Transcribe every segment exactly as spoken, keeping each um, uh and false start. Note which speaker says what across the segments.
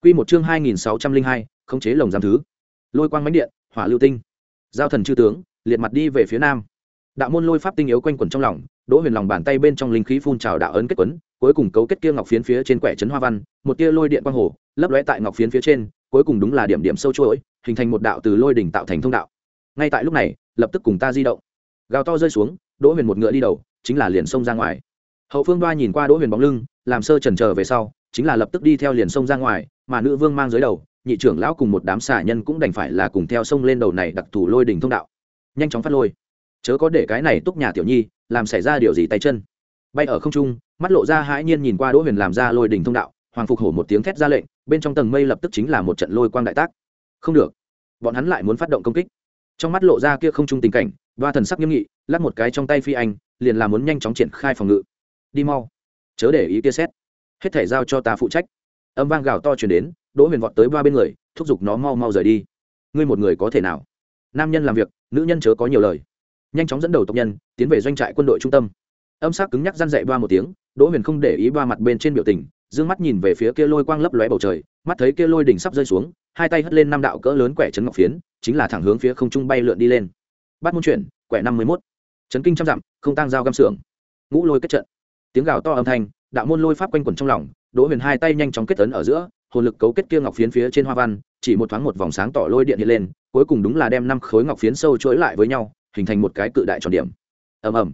Speaker 1: Quy một chương hai nghìn sáu trăm linh hai, khống chế lồng giam thứ. Lôi quang mãnh điện, hỏa lưu tinh. Giao thần chư tướng, liệt mặt đi về phía nam. Đạo môn lôi pháp tinh yếu quanh quẩn trong lòng, Đỗ Huyền lòng bàn tay bên trong linh khí phun trào đạo ấn kết quấn, cuối cùng cấu kết kia ngọc phiến phía trên quẻ trấn hoa văn, một tia lôi điện quang hồ, lấp lóe tại ngọc phiến phía trên, cuối cùng đúng là điểm điểm sâu chuỗi, hình thành một đạo từ lôi đỉnh tạo thành thông đạo. Ngay tại lúc này, lập tức cùng ta di động. Gào to rơi xuống, Đỗ Huyền một ngựa đi đầu, chính là liền xông ra ngoài. Hậu phương Đoa nhìn qua Đỗ Huyền bóng lưng, làm sơ chần chờ về sau, chính là lập tức đi theo liền xông ra ngoài, mà nữ vương mang dưới đầu, nhị trưởng lão cùng một đám xà nhân cũng đành phải là cùng theo xông lên đầu này đặc thù lôi đỉnh thông đạo. Nhanh chóng phát lôi, chớ có để cái này Túc nhà tiểu nhi làm xảy ra điều gì tay chân. Bay ở không trung, mắt lộ ra hãi nhiên nhìn qua Đỗ Huyền làm ra lôi đỉnh thông đạo, Hoàng Phục Hổ một tiếng thét ra lệnh, bên trong tầng mây lập tức chính là một trận lôi quang đại tác. Không được, bọn hắn lại muốn phát động công kích. Trong mắt lộ ra kia không trung tình cảnh, Đoa thần sắc nghiêm nghị, lắc một cái trong tay phi anh, liền là muốn nhanh chóng triển khai phòng ngự. Đi mau, chớ để ý kia xét, hết thể giao cho ta phụ trách. Âm vang gào to truyền đến, Đỗ Huyền vọt tới Đoa bên người, thúc giục nó mau mau rời đi. Ngươi một người có thể nào? Nam nhân làm việc, nữ nhân chớ có nhiều lời. Nhanh chóng dẫn đầu tộc nhân tiến về doanh trại quân đội trung tâm. Âm sắc cứng nhắc răn dạy Đoa một tiếng, Đỗ Huyền không để ý Đoa mặt bên trên biểu tình, dương mắt nhìn về phía kia lôi quang lấp lóe bầu trời, mắt thấy kia lôi đỉnh sắp rơi xuống, hai tay hất lên năm đạo cỡ lớn quẻ trấn ngọc phiến, chính là thẳng hướng phía không trung bay lượn đi lên. Bát môn chuyển, quẻ năm mươi mốt, chấn kinh trăm dặm, không tăng dao găm sưởng, ngũ lôi kết trận. Tiếng gào to âm thanh, đạo môn lôi pháp quanh quẩn trong lòng, Đỗ Huyền hai tay nhanh chóng kết ấn ở giữa, hồn lực cấu kết kia ngọc phiến phía trên hoa văn, chỉ một thoáng một vòng sáng tỏ lôi điện hiện lên, cuối cùng đúng là đem năm khối ngọc phiến sâu chuỗi lại với nhau, hình thành một cái cự đại tròn điểm. Ầm ầm.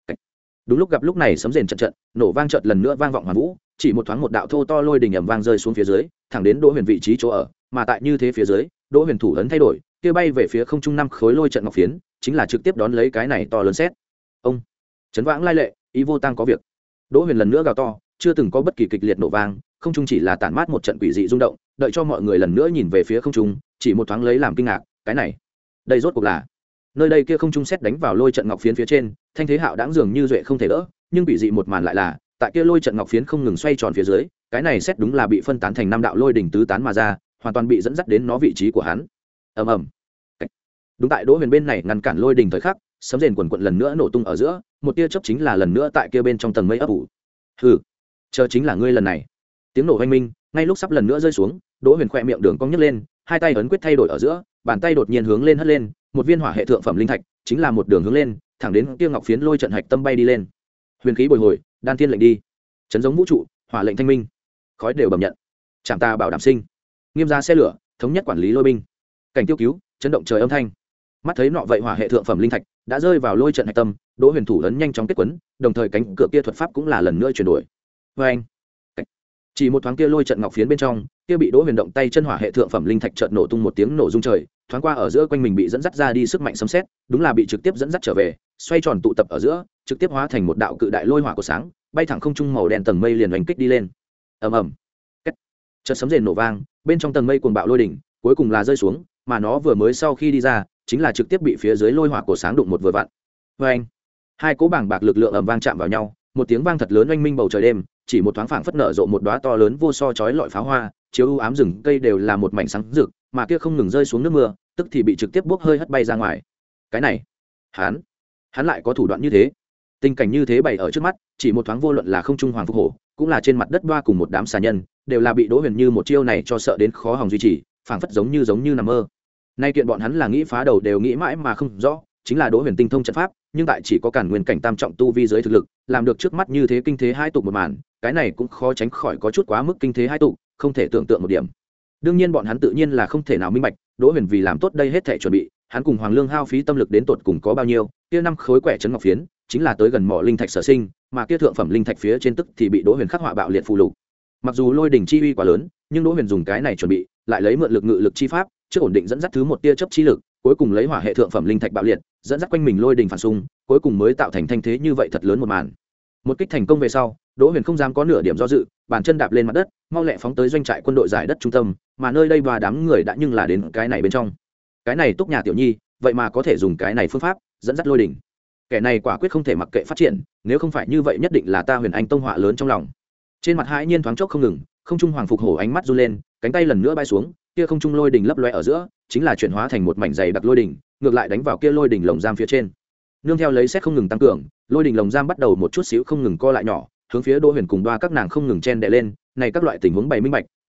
Speaker 1: Đúng lúc gặp lúc này sấm rền trận trận, nổ vang chợt lần nữa vang vọng hoàn vũ, chỉ một thoáng một đạo thô to lôi đỉnh ầm vang rơi xuống phía dưới, thẳng đến Đỗ Huyền vị trí chỗ ở, mà tại như thế phía dưới, Đỗ Huyền thủ ấn thay đổi, kia bay về phía không trung năm khối lôi trận ngọc phiến, chính là trực tiếp đón lấy cái này to lớn xét. Ông, chấn vãng lai lệ, ý vô tăng có việc. Đỗ Huyền lần nữa gào to, chưa từng có bất kỳ kịch liệt nổ vang, không trung chỉ là tản mát một trận quỷ dị rung động, đợi cho mọi người lần nữa nhìn về phía không trung, chỉ một thoáng lấy làm kinh ngạc, cái này, đây rốt cuộc là nơi đây kia không trung xét đánh vào lôi trận ngọc phiến phía trên, thanh thế hạo đãng dường như duệ không thể đỡ, nhưng quỷ dị một màn lại là, tại kia lôi trận ngọc phiến không ngừng xoay tròn phía dưới, cái này xét đúng là bị phân tán thành năm đạo lôi đỉnh tứ tán mà ra, hoàn toàn bị dẫn dắt đến nó vị trí của hắn. Ầm ầm. Đúng tại Đỗ Huyền bên này ngăn cản lôi đỉnh thời khắc, sấm rền quần quần lần nữa nổ tung ở giữa, một tia chớp chính là lần nữa tại kia bên trong tầng mây ấp ủ. Hừ, chờ chính là ngươi lần này. Tiếng nổ vang minh, ngay lúc sắp lần nữa rơi xuống, Đỗ Huyền khẽ miệng đường cong nhếch lên, hai tay ấn quyết thay đổi ở giữa, bàn tay đột nhiên hướng lên hất lên, một viên hỏa hệ thượng phẩm linh thạch, chính là một đường hướng lên, thẳng đến kia ngọc phiến lôi trận hạch tâm bay đi lên. Huyền khí bồi hồi, đan thiên lệnh đi, chấn giống vũ trụ, hỏa lệnh thanh minh, khói đều bẩm nhận, chạm ta bảo đảm sinh, nghiêm gia xe lửa, thống nhất quản lý lôi binh, cảnh tiêu cứu, chấn động trời âm thanh. Mắt thấy nọ vậy hỏa hệ thượng phẩm linh thạch đã rơi vào lôi trận hạch tâm, Đỗ Huyền thủ ấn nhanh chóng kết quấn, đồng thời cánh cửa kia thuật pháp cũng là lần nữa chuyển đổi. Và anh, chỉ một thoáng kia lôi trận ngọc phiến bên trong, kia bị Đỗ Huyền động tay chân hỏa hệ thượng phẩm linh thạch chợt nổ tung một tiếng nổ rung trời, thoáng qua ở giữa quanh mình bị dẫn dắt ra đi sức mạnh sấm sét, đúng là bị trực tiếp dẫn dắt trở về, xoay tròn tụ tập ở giữa, trực tiếp hóa thành một đạo cự đại lôi hỏa của sáng, bay thẳng không trung màu đen tầng mây liền đánh kích đi lên. Ầm ầm. Chợt sấm rền nổ vang, bên trong tầng mây cuồng bạo lôi đỉnh, cuối cùng là rơi xuống, mà nó vừa mới sau khi đi ra, chính là trực tiếp bị phía dưới lôi hỏa của sáng đụng một vừa vặn. Và anh, hai cỗ bảng bạc lực lượng ầm vang chạm vào nhau, một tiếng vang thật lớn oanh minh bầu trời đêm, chỉ một thoáng phảng phất nở rộ một đóa to lớn vô so chói lọi pháo hoa, chiếu u ám rừng cây đều là một mảnh sáng rực, mà kia không ngừng rơi xuống nước mưa, tức thì bị trực tiếp bốc hơi hất bay ra ngoài. Cái này, hắn, hắn lại có thủ đoạn như thế. Tình cảnh như thế bày ở trước mắt, chỉ một thoáng vô luận là không trung Hoàng Phục Hổ, cũng là trên mặt đất Đoa cùng một đám xà nhân, đều là bị Đỗ Huyền như một chiêu này cho sợ đến khó hòng duy trì, phảng phất giống như giống như nằm mơ. Nay kiện bọn hắn là nghĩ phá đầu đều nghĩ mãi mà không rõ, chính là Đỗ Huyền tinh thông trận pháp, nhưng tại chỉ có cản nguyên cảnh tam trọng tu vi dưới thực lực, làm được trước mắt như thế kinh thế hai tục một màn, cái này cũng khó tránh khỏi có chút quá mức kinh thế hai tục, không thể tưởng tượng một điểm. Đương nhiên bọn hắn tự nhiên là không thể nào minh bạch, Đỗ Huyền vì làm tốt đây hết thảy chuẩn bị, hắn cùng Hoàng Lương hao phí tâm lực đến tột cùng có bao nhiêu, kia năm khối quẻ trấn ngọc phiến, chính là tới gần mỏ linh thạch sở sinh, mà kia thượng phẩm linh thạch phía trên tức thì bị Đỗ Huyền khắc họa bạo liệt phù lục. Mặc dù lôi đỉnh chi uy quá lớn, nhưng Đỗ Huyền dùng cái này chuẩn bị, lại lấy mượn lực ngự lực chi pháp, trước ổn định dẫn dắt thứ một tia chớp chi lực, cuối cùng lấy hỏa hệ thượng phẩm linh thạch bạo liệt, dẫn dắt quanh mình lôi đỉnh phản xung, cuối cùng mới tạo thành thanh thế như vậy thật lớn một màn. Một kích thành công về sau, Đỗ Huyền không dám có nửa điểm do dự, bàn chân đạp lên mặt đất, mau lẹ phóng tới doanh trại quân đội giải đất trung tâm, mà nơi đây và đám người đã nhưng là đến cái này bên trong. Cái này Túc nhà tiểu nhi, vậy mà có thể dùng cái này phương pháp dẫn dắt lôi đỉnh. Kẻ này quả quyết không thể mặc kệ phát triển, nếu không phải như vậy nhất định là ta Huyền Anh tông họa lớn trong lòng. Trên mặt hãi nhiên thoáng chốc không ngừng, không trung Hoàng Phục Hổ ánh mắt run lên, cánh tay lần nữa bay xuống, kia không trung lôi đỉnh lấp loé ở giữa, chính là chuyển hóa thành một mảnh dày đặc lôi đỉnh, ngược lại đánh vào kia lôi đỉnh lồng giam phía trên. Nương theo lấy xét không ngừng tăng cường, lôi đỉnh lồng giam bắt đầu một chút xíu không ngừng co lại nhỏ, hướng phía Đỗ Huyền cùng Đoa các nàng không ngừng chen đè lên, này các loại tình huống bày minh bạch,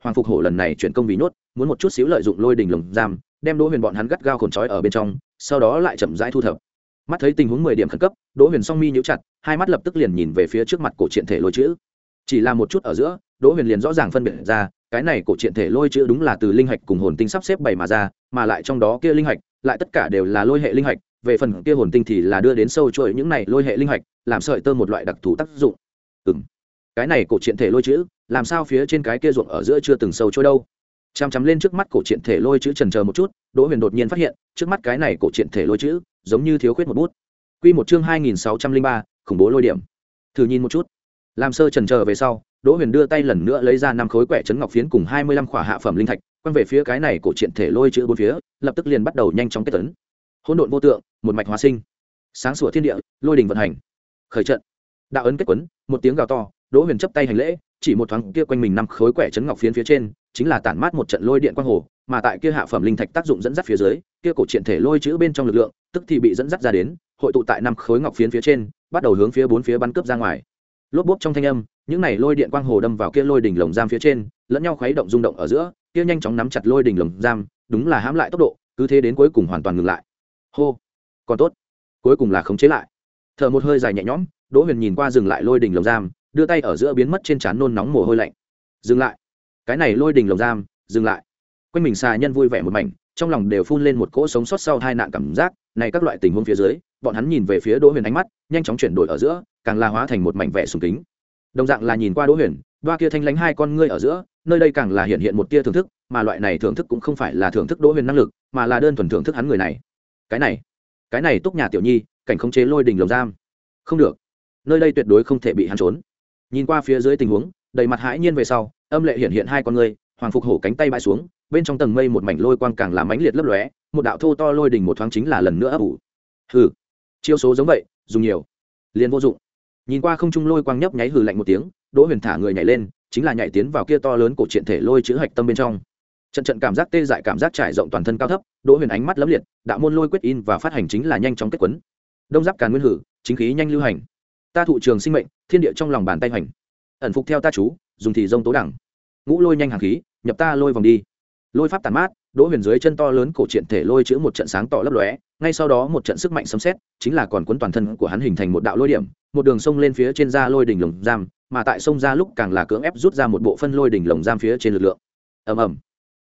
Speaker 1: Hoàng Phục Hổ lần này chuyển công vì nốt, muốn một chút xíu lợi dụng lôi đình lồng giam, đem Đỗ Huyền bọn hắn gắt gao khổn trói ở bên trong, sau đó lại chậm rãi thu thập. Mắt thấy tình huống mười điểm khẩn cấp, Đỗ Huyền song mi nhíu chặt, hai mắt lập tức liền nhìn về phía trước mặt cổ truyện thể lôi chữ. Chỉ là một chút ở giữa, Đỗ Huyền liền rõ ràng phân biệt ra, cái này cổ truyện thể lôi chữ đúng là từ linh hạch cùng hồn tinh sắp xếp bày mà ra, mà lại trong đó kia linh hạch, lại tất cả đều là lôi hệ linh hạch, về phần kia hồn tinh thì là đưa đến sâu trội những này lôi hệ linh hạch, làm sợi tơ một loại đặc thù tác dụng. Ừm, cái này cổ truyện thể lôi chữ, làm sao phía trên cái kia ruộng ở giữa chưa từng sâu trôi đâu? Chằm chằm lên trước mắt cổ truyện thể lôi chữ chần chờ một chút, Đỗ Huyền đột nhiên phát hiện, trước mắt cái này cổ truyện thể lôi chữ, giống như thiếu khuyết một bút. Quy một chương hai nghìn sáu trăm linh ba, khủng bố lôi điểm. Thử nhìn một chút. Làm sơ chần chờ về sau, Đỗ Huyền đưa tay lần nữa lấy ra năm khối quẻ trấn ngọc phiến cùng hai mươi lăm khỏa hạ phẩm linh thạch, quăng về phía cái này cổ truyện thể lôi chữ bốn phía, lập tức liền bắt đầu nhanh chóng kết tấn. Hỗn độn vô tượng, một mạch hóa sinh. Sáng sủa thiên địa, lôi đỉnh vận hành. Khởi trận. Đạo ấn kết quấn, một tiếng gào to, Đỗ Huyền chấp tay hành lễ, chỉ một thoáng kia quanh mình năm khối quẻ trấn ngọc phiến phía trên, chính là tản mát một trận lôi điện quang hồ, mà tại kia hạ phẩm linh thạch tác dụng dẫn dắt phía dưới, kia cổ truyện thể lôi chữ bên trong lực lượng, tức thì bị dẫn dắt ra đến, hội tụ tại năm khối ngọc phiến phía trên, bắt đầu hướng phía bốn phía bắn cướp ra ngoài. Lốp bốp trong thanh âm, những này lôi điện quang hồ đâm vào kia lôi đỉnh lồng giam phía trên, lẫn nhau khuấy động rung động ở giữa, kia nhanh chóng nắm chặt lôi đỉnh lồng giam, đúng là hãm lại tốc độ, cứ thế đến cuối cùng hoàn toàn ngừng lại. Hô, còn tốt, cuối cùng là khống chế lại. Thở một hơi dài nhẹ nhõm, Đỗ Huyền nhìn qua dừng lại lôi đỉnh lồng giam, đưa tay ở giữa biến mất trên trán nôn nóng mồ hôi lạnh. Dừng lại, cái này lôi đỉnh lồng giam, dừng lại. Quanh mình xà nhân vui vẻ một mảnh, trong lòng đều phun lên một cỗ sống sót sau tai nạn cảm giác, này các loại tình huống phía dưới, bọn hắn nhìn về phía Đỗ Huyền ánh mắt nhanh chóng chuyển đổi ở giữa, càng là hóa thành một mảnh vẻ sùng kính. Đồng dạng là nhìn qua Đỗ Huyền, đoa kia thanh lánh hai con ngươi ở giữa, nơi đây càng là hiện hiện một tia thưởng thức, mà loại này thưởng thức cũng không phải là thưởng thức Đỗ Huyền năng lực, mà là đơn thuần thưởng thức hắn người này. Cái này, cái này Túc Nhà tiểu nhi, cảnh khống chế lôi đình lồng giam. Không được, nơi đây tuyệt đối không thể bị hắn trốn. Nhìn qua phía dưới tình huống, đầy mặt hãi nhiên về sau, âm lệ hiện hiện hai con ngươi, Hoàng Phục Hổ cánh tay bãi xuống, bên trong tầng mây một mảnh lôi quang càng làm mãnh liệt lấp lóe, một đạo thô to lôi đỉnh một thoáng chính là lần nữa ấp ủ. Hừ, chiêu số giống vậy, dùng nhiều, liền vô dụng. Nhìn qua không trung lôi quang nhấp nháy hừ lạnh một tiếng, Đỗ Huyền thả người nhảy lên, chính là nhảy tiến vào kia to lớn cổ truyện thể lôi chữ hạch tâm bên trong. Trận trận cảm giác tê dại cảm giác trải rộng toàn thân cao thấp, Đỗ Huyền ánh mắt lấm liệt, đạo môn lôi quyết in và phát hành chính là nhanh chóng kết quấn. Đông giáp càn nguyên hử, chính khí nhanh lưu hành. Ta thụ trường sinh mệnh, thiên địa trong lòng bàn tay hoành. Ẩn phục theo ta chú, dùng thì rông tố đẳng. Ngũ lôi nhanh hàng khí, nhập ta lôi vòng đi. Lôi pháp tàn mát, Đỗ Huyền dưới chân to lớn cổ truyện thể lôi chữ một trận sáng tỏ lấp lóe, ngay sau đó một trận sức mạnh sấm sét, chính là còn cuốn toàn thân của hắn hình thành một đạo lôi điểm, một đường sông lên phía trên ra lôi đỉnh lồng giam, mà tại sông ra lúc càng là cưỡng ép rút ra một bộ phân lôi đỉnh lồng giam phía trên lực lượng. Ầm ầm.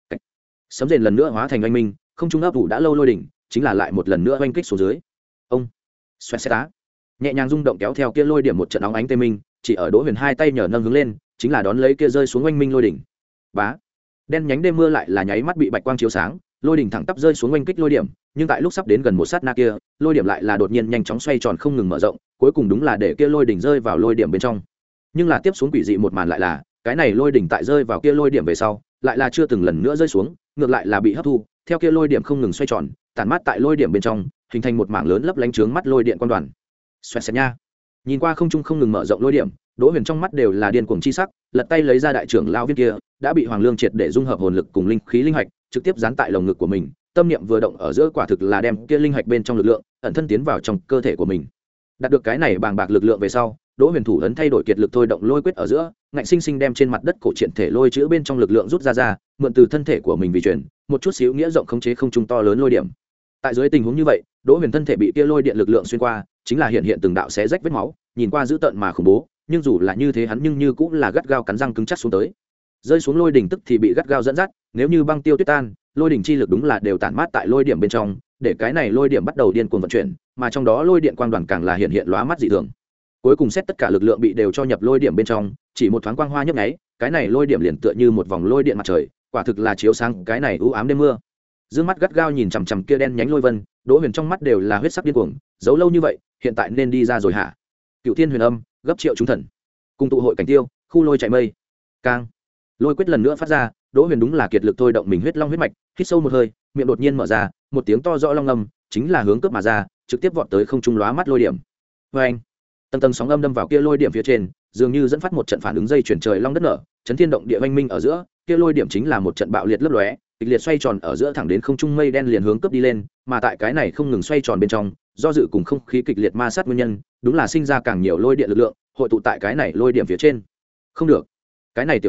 Speaker 1: Sấm rền lần nữa hóa thành oanh minh, không trung ấp ủ đã lâu lôi đỉnh, chính là lại một lần nữa oanh kích xuống dưới. Ông. Xoẹt xẹt á. Nhẹ nhàng rung động kéo theo kia lôi điểm một trận óng ánh tê minh, chỉ ở Đỗ Huyền hai tay nhờ nâng hướng lên, chính là đón lấy kia rơi xuống oanh minh lôi đỉnh. Bá. Đen nhánh đêm mưa lại là nháy mắt bị bạch quang chiếu sáng, lôi đỉnh thẳng tắp rơi xuống oanh kích lôi điểm, nhưng tại lúc sắp đến gần một sát na kia, lôi điểm lại là đột nhiên nhanh chóng xoay tròn không ngừng mở rộng, cuối cùng đúng là để kia lôi đỉnh rơi vào lôi điểm bên trong. Nhưng là tiếp xuống quỷ dị một màn lại là, cái này lôi đỉnh tại rơi vào kia lôi điểm về sau, lại là chưa từng lần nữa rơi xuống, ngược lại là bị hấp thu, theo kia lôi điểm không ngừng xoay tròn, tản mát tại lôi điểm bên trong, hình thành một mảng lớn lấp lánh chướng mắt lôi điện quan đoàn. Xoẹt xẹt nha. Nhìn qua không trung không ngừng mở rộng lôi điểm, Đỗ Huyền trong mắt đều là điên cuồng chi sắc, lật tay lấy ra đại trưởng lão viên kia, đã bị Hoàng Lương triệt để dung hợp hồn lực cùng linh khí linh hạch, trực tiếp dán tại lồng ngực của mình, tâm niệm vừa động ở giữa quả thực là đem kia linh hạch bên trong lực lượng ẩn thân tiến vào trong cơ thể của mình. Đạt được cái này bàng bạc lực lượng về sau, Đỗ Huyền thủ ấn thay đổi kiệt lực thôi động lôi quyết ở giữa, ngạnh sinh sinh đem trên mặt đất cổ truyện thể lôi chữ bên trong lực lượng rút ra ra, mượn từ thân thể của mình vì truyền, một chút xíu nghĩa rộng khống chế không trung to lớn lôi điểm. Tại dưới tình huống như vậy, Đỗ Huyền thân thể bị kia lôi điện lực lượng xuyên qua, chính là hiện hiện từng đạo xé rách vết máu, nhìn qua dữ tợn mà khủng bố, nhưng dù là như thế hắn nhưng như cũng là gắt gao cắn răng cứng chắc xuống tới. Rơi xuống lôi đỉnh tức thì bị gắt gao dẫn dắt, nếu như băng tiêu tuyết tan, lôi đỉnh chi lực đúng là đều tản mát tại lôi điểm bên trong, để cái này lôi điểm bắt đầu điên cuồng vận chuyển, mà trong đó lôi điện quang đoàn càng là hiện hiện lóa mắt dị thường. Cuối cùng xét tất cả lực lượng bị đều cho nhập lôi điểm bên trong, chỉ một thoáng quang hoa nhấp nháy, cái này lôi điểm liền tựa như một vòng lôi điện mặt trời, quả thực là chiếu sáng cái này u ám đêm mưa. Dương mắt gắt gao nhìn chằm chằm kia đen nhánh lôi vân, Đỗ Huyền trong mắt đều là huyết sắc điên cuồng, giấu lâu như vậy, hiện tại nên đi ra rồi hả? Cựu Thiên Huyền Âm, gấp triệu chúng thần, cùng tụ hội cảnh tiêu, khu lôi chạy mây. Cang. Lôi quyết lần nữa phát ra, Đỗ Huyền đúng là kiệt lực thôi động mình huyết long huyết mạch, hít sâu một hơi, miệng đột nhiên mở ra, một tiếng to rõ long âm, chính là hướng cướp mà ra, trực tiếp vọt tới không trung lóa mắt lôi điểm. Oeng. Tầng tầng sóng âm đâm vào kia lôi điểm phía trên, dường như dẫn phát một trận phản ứng dây chuyển trời long đất nở, chấn thiên động địa oanh minh ở giữa, kia lôi điểm chính là một trận bạo liệt lấp lóe, kịch liệt xoay tròn ở giữa thẳng đến không trung mây đen liền hướng cướp đi lên, mà tại cái này không ngừng xoay tròn bên trong, do dự cùng không khí kịch liệt ma sát nguyên nhân, đúng là sinh ra càng nhiều lôi điện lực lượng, hội tụ tại cái này lôi điểm phía trên. Không được, cái này tiểu nhi,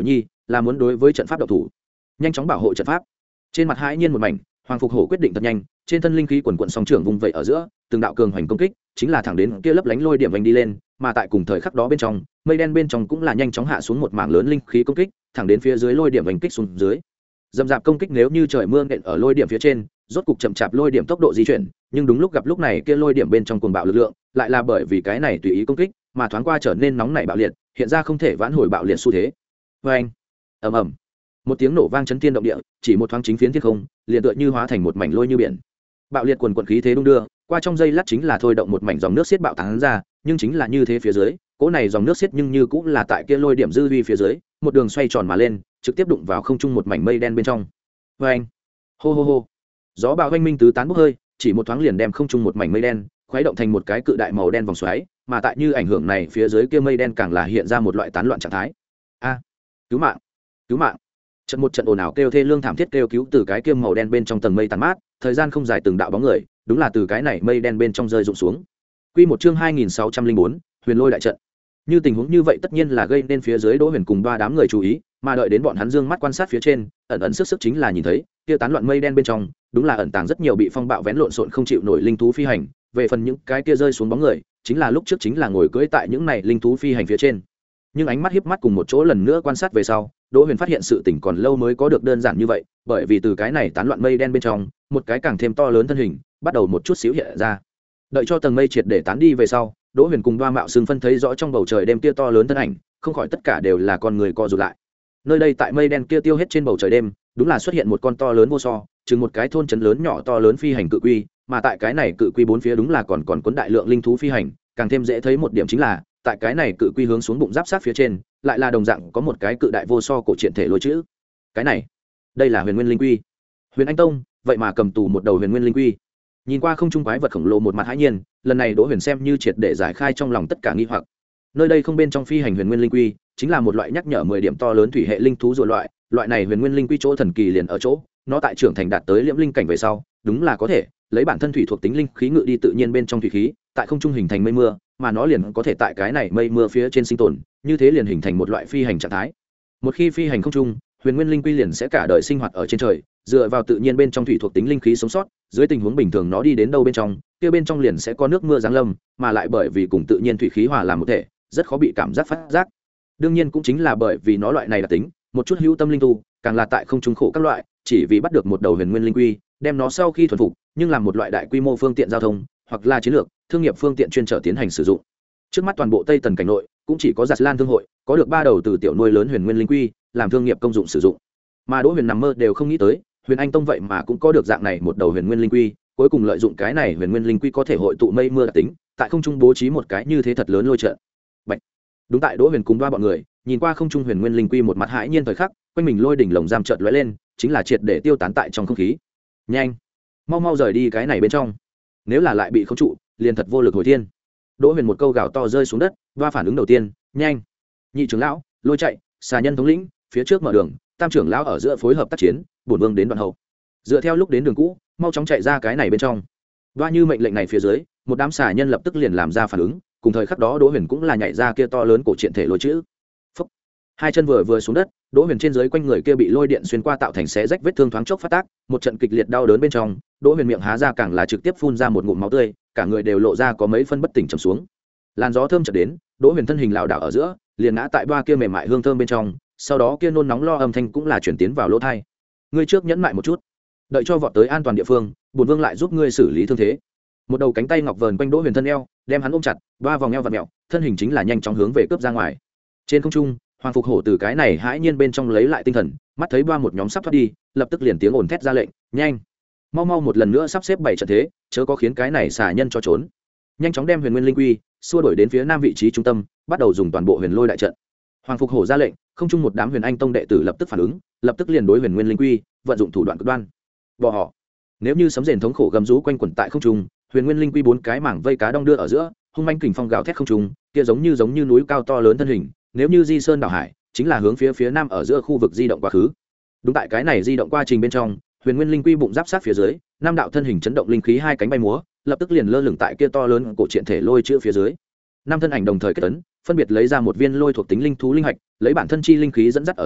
Speaker 1: là muốn đối với trận pháp độc thủ, nhanh chóng bảo hộ trận pháp. Trên mặt hãi nhiên một mảnh, Hoàng Phục Hổ quyết định thật nhanh, trên thân linh khí quần quận song trưởng vùng vẫy ở giữa, từng đạo cường hoành công kích, chính là thẳng đến kia lấp lánh lôi điểm vành đi lên, mà tại cùng thời khắc đó bên trong, mây đen bên trong cũng là nhanh chóng hạ xuống một mảng lớn linh khí công kích, thẳng đến phía dưới lôi điểm vành kích xuống dưới. Dầm dạp công kích nếu như trời mưa nện ở lôi điểm phía trên, rốt cục chậm chạp lôi điểm tốc độ di chuyển, nhưng đúng lúc gặp lúc này kia lôi điểm bên trong cuồng bạo lực lượng, lại là bởi vì cái này tùy ý công kích, mà thoáng qua trở nên nóng nảy bạo liệt, hiện ra không thể vãn hồi bạo liệt xu thế. Oeng, ầm ầm, một tiếng nổ vang chấn thiên động địa, chỉ một thoáng chính phiến thiên không, liền tựa như hóa thành một mảnh lôi như biển. Bạo liệt quần quần khí thế đung đưa, qua trong giây lát chính là thôi động một mảnh dòng nước xiết bạo tán ra, nhưng chính là như thế phía dưới, cỗ này dòng nước xiết nhưng như cũng là tại kia lôi điểm dư vi phía dưới, một đường xoay tròn mà lên, trực tiếp đụng vào không trung một mảnh mây đen bên trong. Oeng, hô hô hô, gió bão oanh minh tứ tán bốc hơi, chỉ một thoáng liền đem không trung một mảnh mây đen khuấy động thành một cái cự đại màu đen vòng xoáy, mà tại như ảnh hưởng này phía dưới kia mây đen càng là hiện ra một loại tán loạn trạng thái. A, cứu mạng, cứu mạng! Trận một trận ồn ào kêu thê lương thảm thiết kêu cứu từ cái kia màu đen bên trong tầng mây tàn mát, thời gian không dài từng đạo bóng người, đúng là từ cái này mây đen bên trong rơi rụng xuống. Quy một chương hai nghìn sáu trăm linh bốn, Huyền Lôi đại trận. Như tình huống như vậy tất nhiên là gây nên phía dưới Đỗ Huyền cùng ba đám người chú ý, mà đợi đến bọn hắn dương mắt quan sát phía trên, ẩn ẩn sức sức chính là nhìn thấy, kia tán loạn mây đen bên trong, đúng là ẩn tàng rất nhiều bị phong bạo vén lộn xộn không chịu nổi linh thú phi hành, về phần những cái kia rơi xuống bóng người, chính là lúc trước chính là ngồi cưỡi tại những này linh thú phi hành phía trên. Nhưng ánh mắt hiếp mắt cùng một chỗ lần nữa quan sát về sau, Đỗ Huyền phát hiện sự tỉnh còn lâu mới có được đơn giản như vậy, bởi vì từ cái này tán loạn mây đen bên trong, một cái càng thêm to lớn thân hình, bắt đầu một chút xíu hiện ra. Đợi cho tầng mây triệt để tán đi về sau, Đỗ Huyền cùng Đoa Mạo Sương phân thấy rõ trong bầu trời đêm kia to lớn thân ảnh, không khỏi tất cả đều là con người co rụt lại. Nơi đây tại mây đen kia tiêu hết trên bầu trời đêm, đúng là xuất hiện một con to lớn vô so, chừng một cái thôn trấn lớn nhỏ to lớn phi hành cự quy, mà tại cái này cự quy bốn phía đúng là còn còn cuốn đại lượng linh thú phi hành, càng thêm dễ thấy một điểm chính là, tại cái này cự quy hướng xuống bụng giáp sát phía trên, lại là đồng dạng có một cái cự đại vô so cổ truyện thể lôi chữ. Cái này, đây là Huyền Nguyên Linh Quy. Huyền Anh Tông, vậy mà cầm tù một đầu Huyền Nguyên Linh Quy. Nhìn qua không trung quái vật khổng lồ một mặt hãi nhiên, lần này Đỗ Huyền xem như triệt để giải khai trong lòng tất cả nghi hoặc. Nơi đây không bên trong phi hành Huyền Nguyên Linh Quy, chính là một loại nhắc nhở mười điểm to lớn thủy hệ linh thú rồi loại, loại này Huyền Nguyên Linh Quy chỗ thần kỳ liền ở chỗ, nó tại trưởng thành đạt tới liễm linh cảnh về sau, đúng là có thể lấy bản thân thủy thuộc tính linh khí ngự đi tự nhiên bên trong thủy khí, tại không trung hình thành mây mưa, mà nó liền có thể tại cái này mây mưa phía trên sinh tồn, như thế liền hình thành một loại phi hành trạng thái. Một khi phi hành không trung, Huyền Nguyên Linh Quy liền sẽ cả đời sinh hoạt ở trên trời, dựa vào tự nhiên bên trong thủy thuộc tính linh khí sống sót, dưới tình huống bình thường nó đi đến đâu bên trong, kia bên trong liền sẽ có nước mưa giáng lâm, mà lại bởi vì cùng tự nhiên thủy khí hòa làm một thể, rất khó bị cảm giác phát giác. Đương nhiên cũng chính là bởi vì nó loại này đặc tính, một chút hữu tâm linh tu, càng là tại không trung khổ các loại, chỉ vì bắt được một đầu Huyền Nguyên Linh Quy, đem nó sau khi thuần phục, nhưng làm một loại đại quy mô phương tiện giao thông, hoặc là chiến lược, thương nghiệp phương tiện chuyên trở tiến hành sử dụng. Trước mắt toàn bộ Tây Tần cảnh nội, cũng chỉ có Giạt Lan thương hội có được ba đầu từ tiểu nuôi lớn Huyền Nguyên Linh Quy, làm thương nghiệp công dụng sử dụng. Mà Đỗ Huyền nằm mơ đều không nghĩ tới, Huyền Anh Tông vậy mà cũng có được dạng này một đầu Huyền Nguyên Linh Quy, cuối cùng lợi dụng cái này Huyền Nguyên Linh Quy có thể hội tụ mây mưa đặc tính, tại không trung bố trí một cái như thế thật lớn lôi trận. Bạch. Đúng tại Đỗ Huyền cùng ba bọn người, nhìn qua không trung Huyền Nguyên Linh Quy một mặt hãi nhiên thời khắc, quanh mình lôi đỉnh lồng giam chợt lóe lên, chính là triệt để tiêu tán tại trong không khí. Nhanh, mau mau rời đi cái này bên trong. Nếu là lại bị khống trụ, liền thật vô lực hồi thiên. Đỗ Huyền một câu gào to rơi xuống đất, và phản ứng đầu tiên, nhanh. Nhị trưởng lão, lôi chạy, xà nhân thống lĩnh, phía trước mở đường, tam trưởng lão ở giữa phối hợp tác chiến, bổn vương đến đoạn hậu. Dựa theo lúc đến đường cũ, mau chóng chạy ra cái này bên trong. Và như mệnh lệnh này phía dưới, một đám xà nhân lập tức liền làm ra phản ứng, cùng thời khắc đó Đỗ Huyền cũng là nhảy ra kia to lớn cổ truyện thể lôi chữ. Phúc. Hai chân vừa vừa xuống đất, Đỗ Huyền trên dưới quanh người kia bị lôi điện xuyên qua tạo thành xé rách vết thương thoáng chốc phát tác, một trận kịch liệt đau đớn bên trong, Đỗ Huyền miệng há ra càng là trực tiếp phun ra một ngụm máu tươi, cả người đều lộ ra có mấy phân bất tỉnh trầm xuống. Làn gió thơm chợt đến, Đỗ Huyền thân hình lảo đảo ở giữa, liền ngã tại ba kia mềm mại hương thơm bên trong, sau đó kia nôn nóng lo âm thanh cũng là chuyển tiến vào lỗ tai. Ngươi trước nhẫn mại một chút, đợi cho vọt tới an toàn địa phương, bổn vương lại giúp ngươi xử lý thương thế. Một đầu cánh tay ngọc vờn quanh Đỗ Huyền thân eo, đem hắn ôm chặt, ba vòng eo vặn mèo, thân hình chính là nhanh chóng hướng về cướp ra ngoài. Trên không trung, Hoàng Phục Hổ từ cái này hãi nhiên bên trong lấy lại tinh thần, mắt thấy ba một nhóm sắp thoát đi, lập tức liền tiếng ồn thét ra lệnh, nhanh, mau mau một lần nữa sắp xếp bảy trận thế, chớ có khiến cái này xả nhân cho trốn. Nhanh chóng đem Huyền Nguyên Linh Quy xua đuổi đến phía nam vị trí trung tâm, bắt đầu dùng toàn bộ Huyền Lôi đại trận. Hoàng Phục Hổ ra lệnh, không chung một đám Huyền Anh Tông đệ tử lập tức phản ứng, lập tức liền đối Huyền Nguyên Linh Quy vận dụng thủ đoạn cực đoan. Bỏ họ. Nếu như sấm rền thống khổ gầm rú quanh quẩn tại không trung, Huyền Nguyên Linh Quy bốn cái mảng vây cá đong đưa ở giữa, hung manh kình phong gào thét không trung, kia giống như giống như núi cao to lớn thân hình, nếu như di sơn đảo hải, chính là hướng phía phía nam ở giữa khu vực di động quá khứ. Đúng tại cái này di động qua trình bên trong, Huyền Nguyên Linh Quy bụng giáp sát phía dưới, nam đạo thân hình chấn động linh khí hai cánh bay múa, lập tức liền lơ lửng tại kia to lớn cổ truyện thể lôi chữ phía dưới. Năm thân ảnh đồng thời kết tấn, phân biệt lấy ra một viên lôi thuộc tính linh thú linh hạch, lấy bản thân chi linh khí dẫn dắt ở giữa,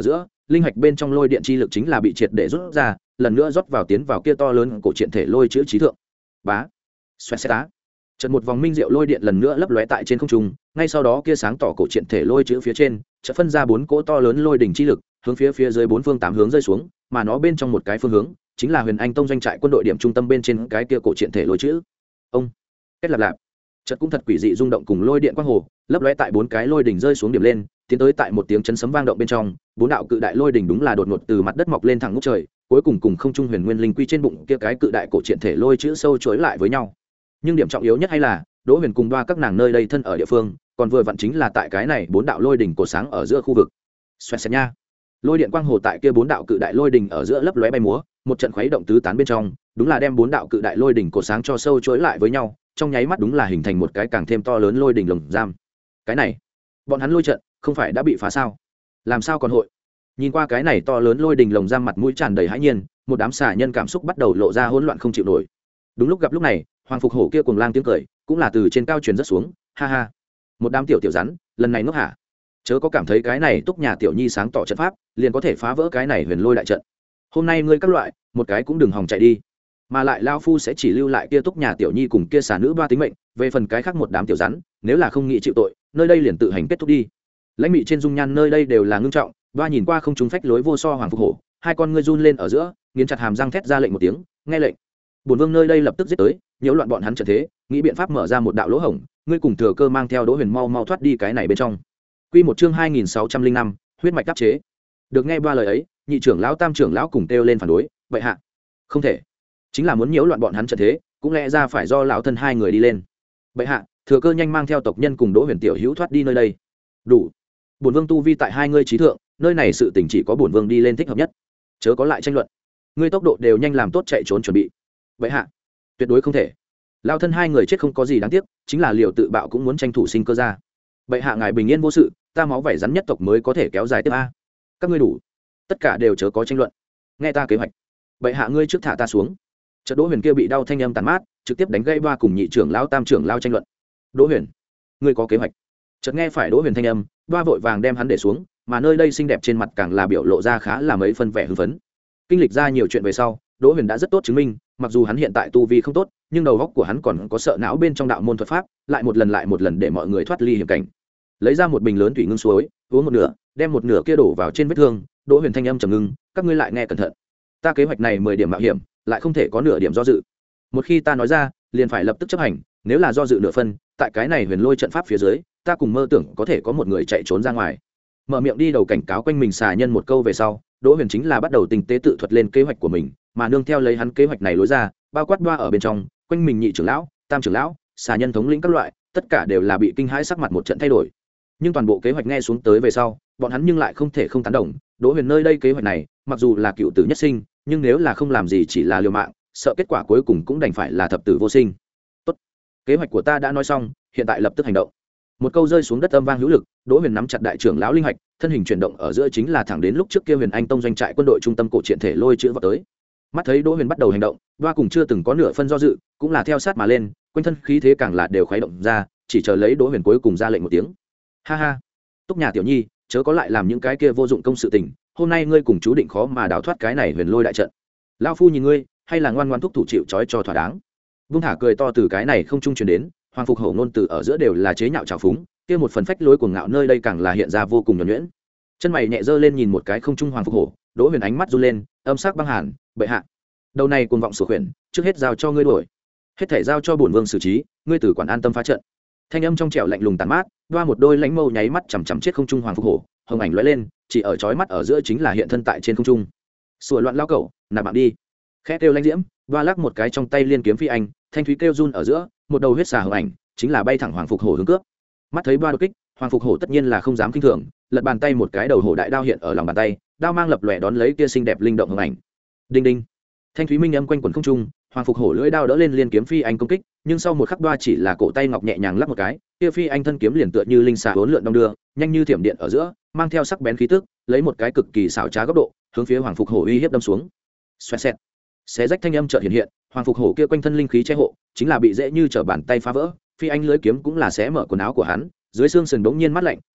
Speaker 1: linh hạch bên trong lôi điện chi lực chính là bị triệt để rút ra, lần nữa rót vào tiến vào kia to lớn cổ truyện thể lôi chữ trí thượng. Bá, xoẹt xẹt á. Chợt một vòng minh diệu lôi điện lần nữa lấp lóe tại trên không trung, ngay sau đó kia sáng tỏ cổ truyện thể lôi chữ phía trên, chợt phân ra bốn cỗ to lớn lôi đỉnh chi lực, hướng phía phía dưới bốn phương tám hướng rơi xuống, mà nó bên trong một cái phương hướng, chính là Huyền Anh Tông doanh trại quân đội điểm trung tâm bên trên cái kia cổ truyện thể lôi chữ. Ông, kết lạp lạp. Chợt cũng thật quỷ dị rung động cùng lôi điện quang hồ, lấp lóe tại bốn cái lôi đỉnh rơi xuống điểm lên, tiến tới tại một tiếng chấn sấm vang động bên trong, bốn đạo cự đại lôi đỉnh đúng là đột ngột từ mặt đất mọc lên thẳng ngút trời, cuối cùng cùng không trung huyền nguyên linh quy trên bụng kia cái cự đại cổ truyện thể lôi chữ sâu chối lại với nhau. Nhưng điểm trọng yếu nhất hay là Đỗ Huyền cùng Đoa các nàng nơi đây thân ở địa phương, còn vừa vặn chính là tại cái này bốn đạo lôi đỉnh cổ sáng ở giữa khu vực. Xoẹt xẹt nha. Lôi điện quang hồ tại kia bốn đạo cự đại lôi đỉnh ở giữa lấp lóe bay múa, một trận khuấy động tứ tán bên trong, đúng là đem bốn đạo cự đại lôi đỉnh cổ sáng cho sâu chối lại với nhau, trong nháy mắt đúng là hình thành một cái càng thêm to lớn lôi đỉnh lồng giam. Cái này, bọn hắn lôi trận không phải đã bị phá sao? Làm sao còn hội? Nhìn qua cái này to lớn lôi đỉnh lồng giam, mặt mũi tràn đầy hãi nhiên, một đám xà nhân cảm xúc bắt đầu lộ ra hỗn loạn không chịu nổi. Đúng lúc gặp lúc này, Hoàng Phục Hổ kia cuồng lang tiếng cười, cũng là từ trên cao truyền rất xuống, ha ha. Một đám tiểu tiểu rắn, lần này ngốc hả? Chớ có cảm thấy cái này Túc nhà tiểu nhi sáng tỏ trận pháp, liền có thể phá vỡ cái này huyền lôi đại trận. Hôm nay ngươi các loại, một cái cũng đừng hòng chạy đi. Mà lại lão phu sẽ chỉ lưu lại kia Túc nhà tiểu nhi cùng kia xà nữ ba tính mệnh, về phần cái khác một đám tiểu rắn, nếu là không nghĩ chịu tội, nơi đây liền tự hành kết thúc đi. Lãnh Mị trên dung nhan nơi đây đều là ngưng trọng, ba nhìn qua không chúng phách lối vô so Hoàng Phục Hổ, hai con ngươi run lên ở giữa, nghiến chặt hàm răng thét ra lệnh một tiếng, nghe lệnh. Bổn vương nơi đây lập tức giết tới, nhiễu loạn bọn hắn trận thế, nghĩ biện pháp mở ra một đạo lỗ hổng, ngươi cùng thừa cơ mang theo Đỗ Huyền mau mau thoát đi cái này bên trong. Quy một chương hai nghìn sáu trăm linh năm, huyết mạch đáp chế. Được nghe ba lời ấy, nhị trưởng lão tam trưởng lão cùng kêu lên phản đối, vậy hạ, không thể, chính là muốn nhiễu loạn bọn hắn trận thế, cũng lẽ ra phải do lão thân hai người đi lên. Vậy hạ, thừa cơ nhanh mang theo tộc nhân cùng Đỗ Huyền tiểu hữu thoát đi nơi đây. Đủ. Bổn vương tu vi tại hai ngươi trí thượng, nơi này sự tình chỉ có bổn vương đi lên thích hợp nhất, chớ có lại tranh luận. Ngươi tốc độ đều nhanh, làm tốt chạy trốn chuẩn bị. Vậy hạ, tuyệt đối không thể. Lão thân hai người chết không có gì đáng tiếc, chính là liều tự bạo cũng muốn tranh thủ sinh cơ ra. Bệ hạ ngài bình yên vô sự, ta máu vảy rắn nhất tộc mới có thể kéo dài tiếp a. Các ngươi đủ, tất cả đều chớ có tranh luận, nghe ta kế hoạch. Bệ hạ ngươi trước thả ta xuống. Chợt Đỗ Huyền kia bị đau thanh âm tàn mát, trực tiếp đánh gây ba cùng nhị trưởng lão tam trưởng lão tranh luận. Đỗ Huyền, ngươi có kế hoạch? Chợt nghe phải Đỗ Huyền thanh âm, ba vội vàng đem hắn để xuống, mà nơi đây xinh đẹp trên mặt càng là biểu lộ ra khá là mấy phân vẻ hưng phấn. Kinh lịch ra nhiều chuyện về sau, Đỗ Huyền đã rất tốt chứng minh, mặc dù hắn hiện tại tu vi không tốt, nhưng đầu óc của hắn còn có sợ não bên trong đạo môn thuật pháp, lại một lần lại một lần để mọi người thoát ly hiểm cảnh. Lấy ra một bình lớn thủy ngưng suối, uống một nửa, đem một nửa kia đổ vào trên vết thương. Đỗ Huyền thanh âm trầm ngưng, các ngươi lại nghe cẩn thận. Ta kế hoạch này mười điểm mạo hiểm, lại không thể có nửa điểm do dự. Một khi ta nói ra, liền phải lập tức chấp hành, nếu là do dự nửa phân, tại cái này huyền lôi trận pháp phía dưới, ta cùng mơ tưởng có thể có một người chạy trốn ra ngoài. Mở miệng đi đầu cảnh cáo quanh mình xà nhân một câu về sau, Đỗ Huyền chính là bắt đầu tinh tế tự thuật lên kế hoạch của mình, mà nương theo lấy hắn kế hoạch này lối ra, bao quát đoa ở bên trong, quanh mình nhị trưởng lão, tam trưởng lão, xà nhân thống lĩnh các loại, tất cả đều là bị kinh hãi, sắc mặt một trận thay đổi. Nhưng toàn bộ kế hoạch nghe xuống tới về sau, bọn hắn nhưng lại không thể không tán đồng. Đỗ Huyền nơi đây kế hoạch này, mặc dù là cựu tử nhất sinh, nhưng nếu là không làm gì chỉ là liều mạng, sợ kết quả cuối cùng cũng đành phải là thập tử vô sinh. Tốt, kế hoạch của ta đã nói xong, hiện tại lập tức hành động. Một câu rơi xuống đất âm vang hữu lực, Đỗ Huyền nắm chặt đại trưởng lão linh hạch, thân hình chuyển động ở giữa chính là thẳng đến lúc trước kia Huyền Anh Tông doanh trại quân đội trung tâm cổ truyện thể lôi chữ vào tới. Mắt thấy Đỗ Huyền bắt đầu hành động, đoa cùng chưa từng có nửa phân do dự, cũng là theo sát mà lên, quanh thân khí thế càng là đều khuấy động ra, chỉ chờ lấy Đỗ Huyền cuối cùng ra lệnh một tiếng. Ha ha, Túc nhà tiểu nhi, chớ có lại làm những cái kia vô dụng công sự tình, hôm nay ngươi cùng chú định khó mà đào thoát cái này huyền lôi đại trận. Lão phu nhìn ngươi, hay là ngoan ngoãn thúc thủ chịu trói cho thỏa đáng. Vung thả cười to từ cái này không trung truyền đến, Hoàng Phục Hổ ngôn từ ở giữa đều là chế nhạo trào phúng, kia một phần phách lối cuồng ngạo nơi đây càng là hiện ra vô cùng nhuần nhuyễn. Chân mày nhẹ giơ lên nhìn một cái không trung Hoàng Phục Hổ, Đỗ Huyền ánh mắt run lên, âm sắc băng hàn, bệ hạ, đầu này cuồng vọng sửa khuyển, trước hết giao cho ngươi đuổi, hết thể giao cho bổn vương xử trí, ngươi tử quản an tâm phá trận. Thanh âm trong trẻo lạnh lùng tàn mát, đoa một đôi lãnh mâu nháy mắt chằm chằm chết không trung Hoàng Phục Hổ, hồng ảnh lóe lên, chỉ ở chói mắt ở giữa chính là hiện thân tại trên không trung. Sủa loạn lao cẩu, nạp mạng đi. Khẽ kêu lãnh diễm, đoa lắc một cái trong tay liên kiếm phi anh, thanh thúy kêu run ở giữa, một đầu huyết xà hồng ảnh, chính là bay thẳng Hoàng Phục Hổ hướng cướp. Mắt thấy đoa đột kích, Hoàng Phục Hổ tất nhiên là không dám kinh thường, lật bàn tay một cái đầu hổ đại đao hiện ở lòng bàn tay, đao mang lập lòe đón lấy kia xinh đẹp linh động hồng ảnh. Đinh đinh. Thanh thúy minh âm quanh quẩn không trung, Hoàng Phục Hổ lưỡi đao đỡ lên liên kiếm phi anh công kích, nhưng sau một khắc đoa chỉ là cổ tay ngọc nhẹ nhàng lắc một cái, kia phi anh thân kiếm liền tựa như linh xà uốn lượn đong đưa, nhanh như thiểm điện ở giữa, mang theo sắc bén khí tức, lấy một cái cực kỳ xảo trá góc độ, hướng phía Hoàng Phục Hổ uy hiếp đâm xuống. Xoẹt xẹt. Xé rách thanh âm chợt hiện hiện, Hoàng Phục Hổ kia quanh thân linh khí che hộ, chính là bị dễ như trở bàn tay phá vỡ, phi anh lưỡi kiếm cũng là xé mở quần áo của hắn, dưới xương sườn bỗng nhiên mát lạnh,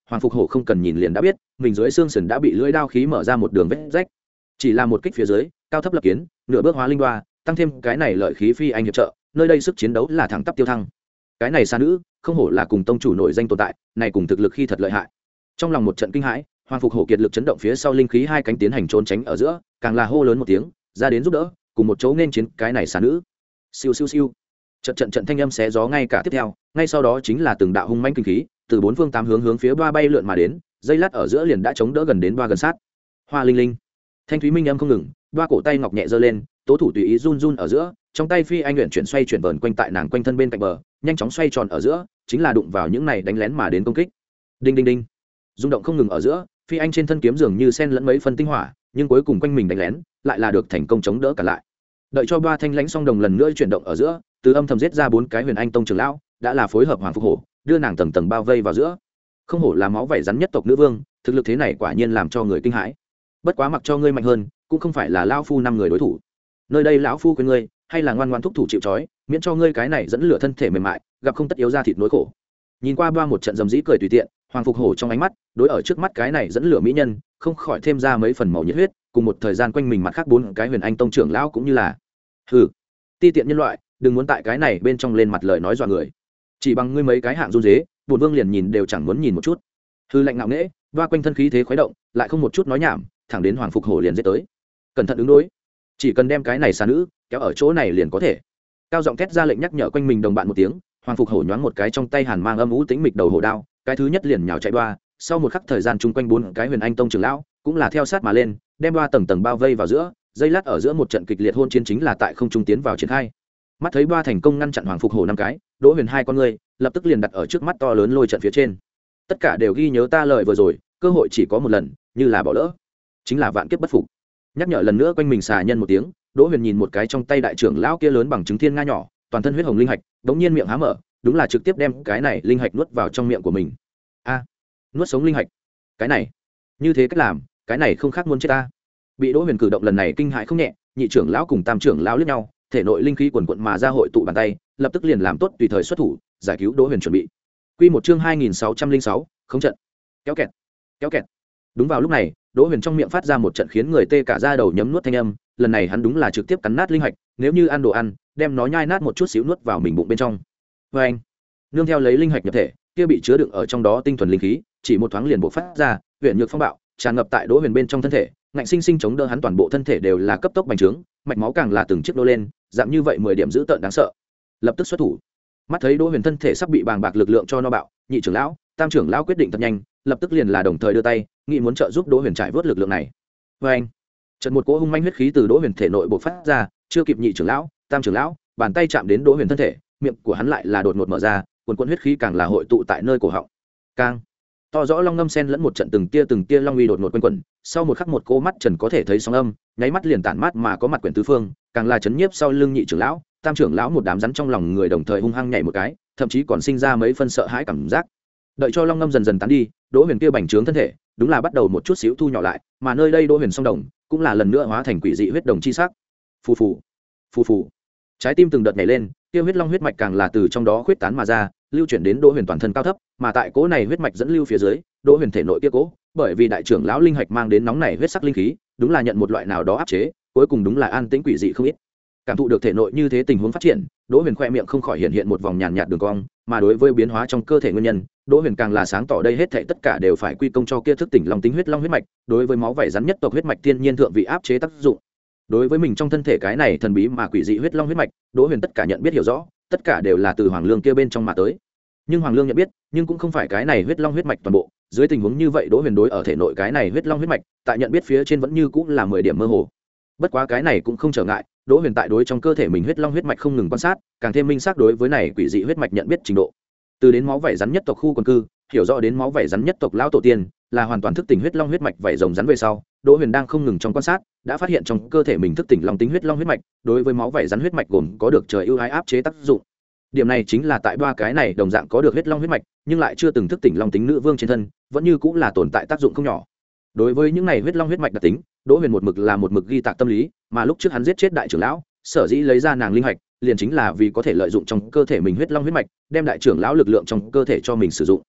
Speaker 1: Hoàng Phục Hổ không cần nhìn liền đã biết mình dưới xương sườn đã bị lưỡi đao khí mở ra một đường vết rách. Chỉ là một kích phía dưới, cao thấp lập kiến, nửa bước hóa linh đoa, tăng thêm cái này lợi khí phi anh hiệp trợ, nơi đây sức chiến đấu là thẳng tắp tiêu thăng. Cái này xa nữ không hổ là cùng tông chủ nổi danh tồn tại, này cùng thực lực khi thật lợi hại. Trong lòng một trận kinh hãi, Hoàng Phục Hổ kiệt lực chấn động phía sau linh khí hai cánh tiến hành trốn tránh ở giữa, càng là hô lớn một tiếng, ra đến giúp đỡ, cùng một chỗ nên chiến cái này xa nữ. Siêu siêu siêu. Trận trận trận thanh âm xé gió ngay cả tiếp theo, ngay sau đó chính là từng đạo hung manh kinh khí, từ bốn phương tám hướng hướng phía Ba bay lượn mà đến, dây lát ở giữa liền đã chống đỡ gần đến Ba gần sát. Hoa linh linh. Thanh thúy minh âm không ngừng, Ba cổ tay ngọc nhẹ giơ lên, tố thủ tùy ý run run ở giữa, trong tay phi anh luyện chuyển xoay chuyển vờn quanh tại nàng quanh thân bên cạnh bờ, nhanh chóng xoay tròn ở giữa, chính là đụng vào những này đánh lén mà đến công kích. Đinh đinh đinh. Rung động không ngừng ở giữa, phi anh trên thân kiếm dường như xen lẫn mấy phân tinh hỏa, nhưng cuối cùng quanh mình đánh lén, lại là được thành công chống đỡ cả lại. Đợi cho Ba thanh lãnh song đồng lần nữa chuyển động ở giữa, từ âm thầm giết ra bốn cái huyền anh tông trưởng lão, đã là phối hợp Hoàng Phục Hổ, đưa nàng tầng tầng bao vây vào giữa. Không hổ là máu vảy rắn nhất tộc nữ vương, thực lực thế này quả nhiên làm cho người kinh hãi. Bất quá mặc cho ngươi mạnh hơn, cũng không phải là lão phu năm người đối thủ. Nơi đây lão phu khuyên ngươi, hay là ngoan ngoãn thúc thủ chịu trói, miễn cho ngươi cái này dẫn lửa thân thể mềm mại, gặp không tất yếu ra thịt nỗi khổ. Nhìn qua Ba một trận dầm dĩ cười tùy tiện, Hoàng Phục Hổ trong ánh mắt, đối ở trước mắt cái này dẫn lửa mỹ nhân, không khỏi thêm ra mấy phần màu nhiệt huyết, cùng một thời gian quanh mình mặt khác bốn cái huyền anh tông trưởng lão cũng như là hừ, ti tiện nhân loại, đừng muốn tại cái này bên trong lên mặt lời nói dọa người. Chỉ bằng ngươi mấy cái hạng run rế, bổn vương liền nhìn đều chẳng muốn nhìn một chút. Hư lạnh ngạo nghễ, Ba quanh thân khí thế khuấy động, lại không một chút nói nhảm, thẳng đến Hoàng Phục Hổ liền giết tới. Cẩn thận ứng đối, chỉ cần đem cái này xà nữ kéo ở chỗ này liền có thể. Cao giọng thét ra lệnh nhắc nhở quanh mình đồng bạn một tiếng, Hoàng Phục Hổ nhoáng một cái trong tay hàn mang âm u tĩnh mịch đầu hổ đao, cái thứ nhất liền nhào chạy Ba, sau một khắc thời gian chung quanh bốn cái huyền anh tông trưởng lão cũng là theo sát mà lên, đem Ba tầng tầng bao vây vào giữa, dây lát ở giữa một trận kịch liệt hôn chiến chính là tại không trung tiến vào triển khai. Mắt thấy Ba thành công ngăn chặn Hoàng Phục Hổ năm cái, Đỗ Huyền hai con người lập tức liền đặt ở trước mắt to lớn lôi trận phía trên. Tất cả đều ghi nhớ ta lời vừa rồi, cơ hội chỉ có một lần, như là bỏ lỡ chính là vạn kiếp bất phục. Nhắc nhở lần nữa quanh mình xà nhân một tiếng, Đỗ Huyền nhìn một cái trong tay đại trưởng lão kia lớn bằng trứng thiên nga nhỏ, toàn thân huyết hồng linh hạch, đống nhiên miệng há mở, đúng là trực tiếp đem cái này linh hạch nuốt vào trong miệng của mình. A, nuốt sống linh hạch, cái này, như thế cách làm, cái này không khác muốn chết ta. Bị Đỗ Huyền cử động lần này kinh hãi không nhẹ, nhị trưởng lão cùng tam trưởng lão liếc nhau, thể nội linh khí quần quận mà ra hội tụ bàn tay, lập tức liền làm tốt tùy thời xuất thủ, giải cứu Đỗ Huyền chuẩn bị. Quy một chương hai nghìn sáu trăm lẻ sáu, không trận. Kéo kẹt, kéo kẹt. Đúng vào lúc này, Đỗ Huyền trong miệng phát ra một trận khiến người tê cả da đầu nhấm nuốt thanh âm, lần này hắn đúng là trực tiếp cắn nát linh hạch, nếu như ăn đồ ăn, đem nó nhai nát một chút xíu nuốt vào mình bụng bên trong. Oeng. Nương theo lấy linh hạch nhập thể, kia bị chứa đựng ở trong đó tinh thuần linh khí, chỉ một thoáng liền bộc phát ra, huyền nhược phong bạo, tràn ngập tại Đỗ Huyền bên trong thân thể, ngạnh sinh sinh chống đỡ hắn toàn bộ thân thể đều là cấp tốc bành trướng, mạch máu càng là từng chiếc nô lên, dạng như vậy mười điểm dữ tợn đáng sợ. Lập tức xuất thủ. Mắt thấy Đỗ Huyền thân thể sắp bị bàng bạc lực lượng cho no bạo, nhị trưởng lão, tam trưởng lão quyết định thật nhanh, lập tức liền là đồng thời đưa tay, nghĩ muốn trợ giúp Đỗ Huyền trải vớt lực lượng này. Oeng. Trận một cỗ hung manh huyết khí từ Đỗ Huyền thể nội bộc phát ra, chưa kịp nhị trưởng lão, tam trưởng lão, bàn tay chạm đến Đỗ Huyền thân thể, miệng của hắn lại là đột ngột mở ra, cuồn cuộn huyết khí càng là hội tụ tại nơi cổ họng. Cang. To rõ long ngâm sen lẫn một trận từng tia từng tia long uy đột ngột quanh quẩn, sau một khắc một cô mắt trần có thể thấy sóng âm, nháy mắt liền tản mát mà có mặt quyển tứ phương, càng là chấn nhiếp sau lưng nhị trưởng lão, tam trưởng lão một đám rắn trong lòng người đồng thời hung hăng nhảy một cái, thậm chí còn sinh ra mấy phân sợ hãi cảm giác. Đợi cho long ngâm dần dần tán đi, Đỗ Huyền kia bành trướng thân thể, đúng là bắt đầu một chút xíu thu nhỏ lại, mà nơi đây Đỗ Huyền song đồng, cũng là lần nữa hóa thành quỷ dị huyết đồng chi sắc. Phù phù, phù phù. Trái tim từng đợt nhảy lên, kia huyết long huyết mạch càng là từ trong đó khuyết tán mà ra, lưu chuyển đến Đỗ Huyền toàn thân cao thấp, mà tại cỗ này huyết mạch dẫn lưu phía dưới, Đỗ Huyền thể nội kia cỗ, bởi vì đại trưởng lão linh hạch mang đến nóng này huyết sắc linh khí, đúng là nhận một loại nào đó áp chế, cuối cùng đúng là an tĩnh quỷ dị không ít. Cảm thụ được thể nội như thế tình huống phát triển, Đỗ Huyền khoe miệng không khỏi hiện hiện một vòng nhàn nhạt đường cong, mà đối với biến hóa trong cơ thể nguyên nhân, Đỗ Huyền càng là sáng tỏ đây hết thảy tất cả đều phải quy công cho kia thức tỉnh long tính huyết long huyết mạch, đối với máu vảy rắn nhất tộc huyết mạch thiên nhiên thượng vị áp chế tác dụng. Đối với mình trong thân thể cái này thần bí mà quỷ dị huyết long huyết mạch, Đỗ Huyền tất cả nhận biết hiểu rõ, tất cả đều là từ Hoàng Lương kia bên trong mà tới. Nhưng Hoàng Lương nhận biết, nhưng cũng không phải cái này huyết long huyết mạch toàn bộ, dưới tình huống như vậy Đỗ Huyền đối ở thể nội cái này huyết long huyết mạch, tại nhận biết phía trên vẫn như cũng là mười điểm mơ hồ. Bất quá cái này cũng không trở ngại, Đỗ Huyền tại đối trong cơ thể mình huyết long huyết mạch không ngừng quan sát, càng thêm minh xác đối với này quỷ dị huyết mạch nhận biết trình độ. Từ đến máu vảy rắn nhất tộc khu quần cư, hiểu rõ đến máu vảy rắn nhất tộc lão tổ tiên, là hoàn toàn thức tỉnh huyết long huyết mạch vảy rồng rắn về sau, Đỗ Huyền đang không ngừng trong quan sát, đã phát hiện trong cơ thể mình thức tỉnh long tính huyết long huyết mạch, đối với máu vảy rắn huyết mạch gồm có được trời ưu ái áp chế tác dụng. Điểm này chính là tại ba cái này đồng dạng có được huyết long huyết mạch, nhưng lại chưa từng thức tỉnh long tính nữ vương trên thân, vẫn như cũng là tồn tại tác dụng không nhỏ. Đối với những này huyết long huyết mạch đặc tính, Đỗ Huyền một mực là một mực ghi tạc tâm lý, mà lúc trước hắn giết chết đại trưởng lão, sở dĩ lấy ra nàng linh hạch, liền chính là vì có thể lợi dụng trong cơ thể mình huyết long huyết mạch, đem đại trưởng lão lực lượng trong cơ thể cho mình sử dụng.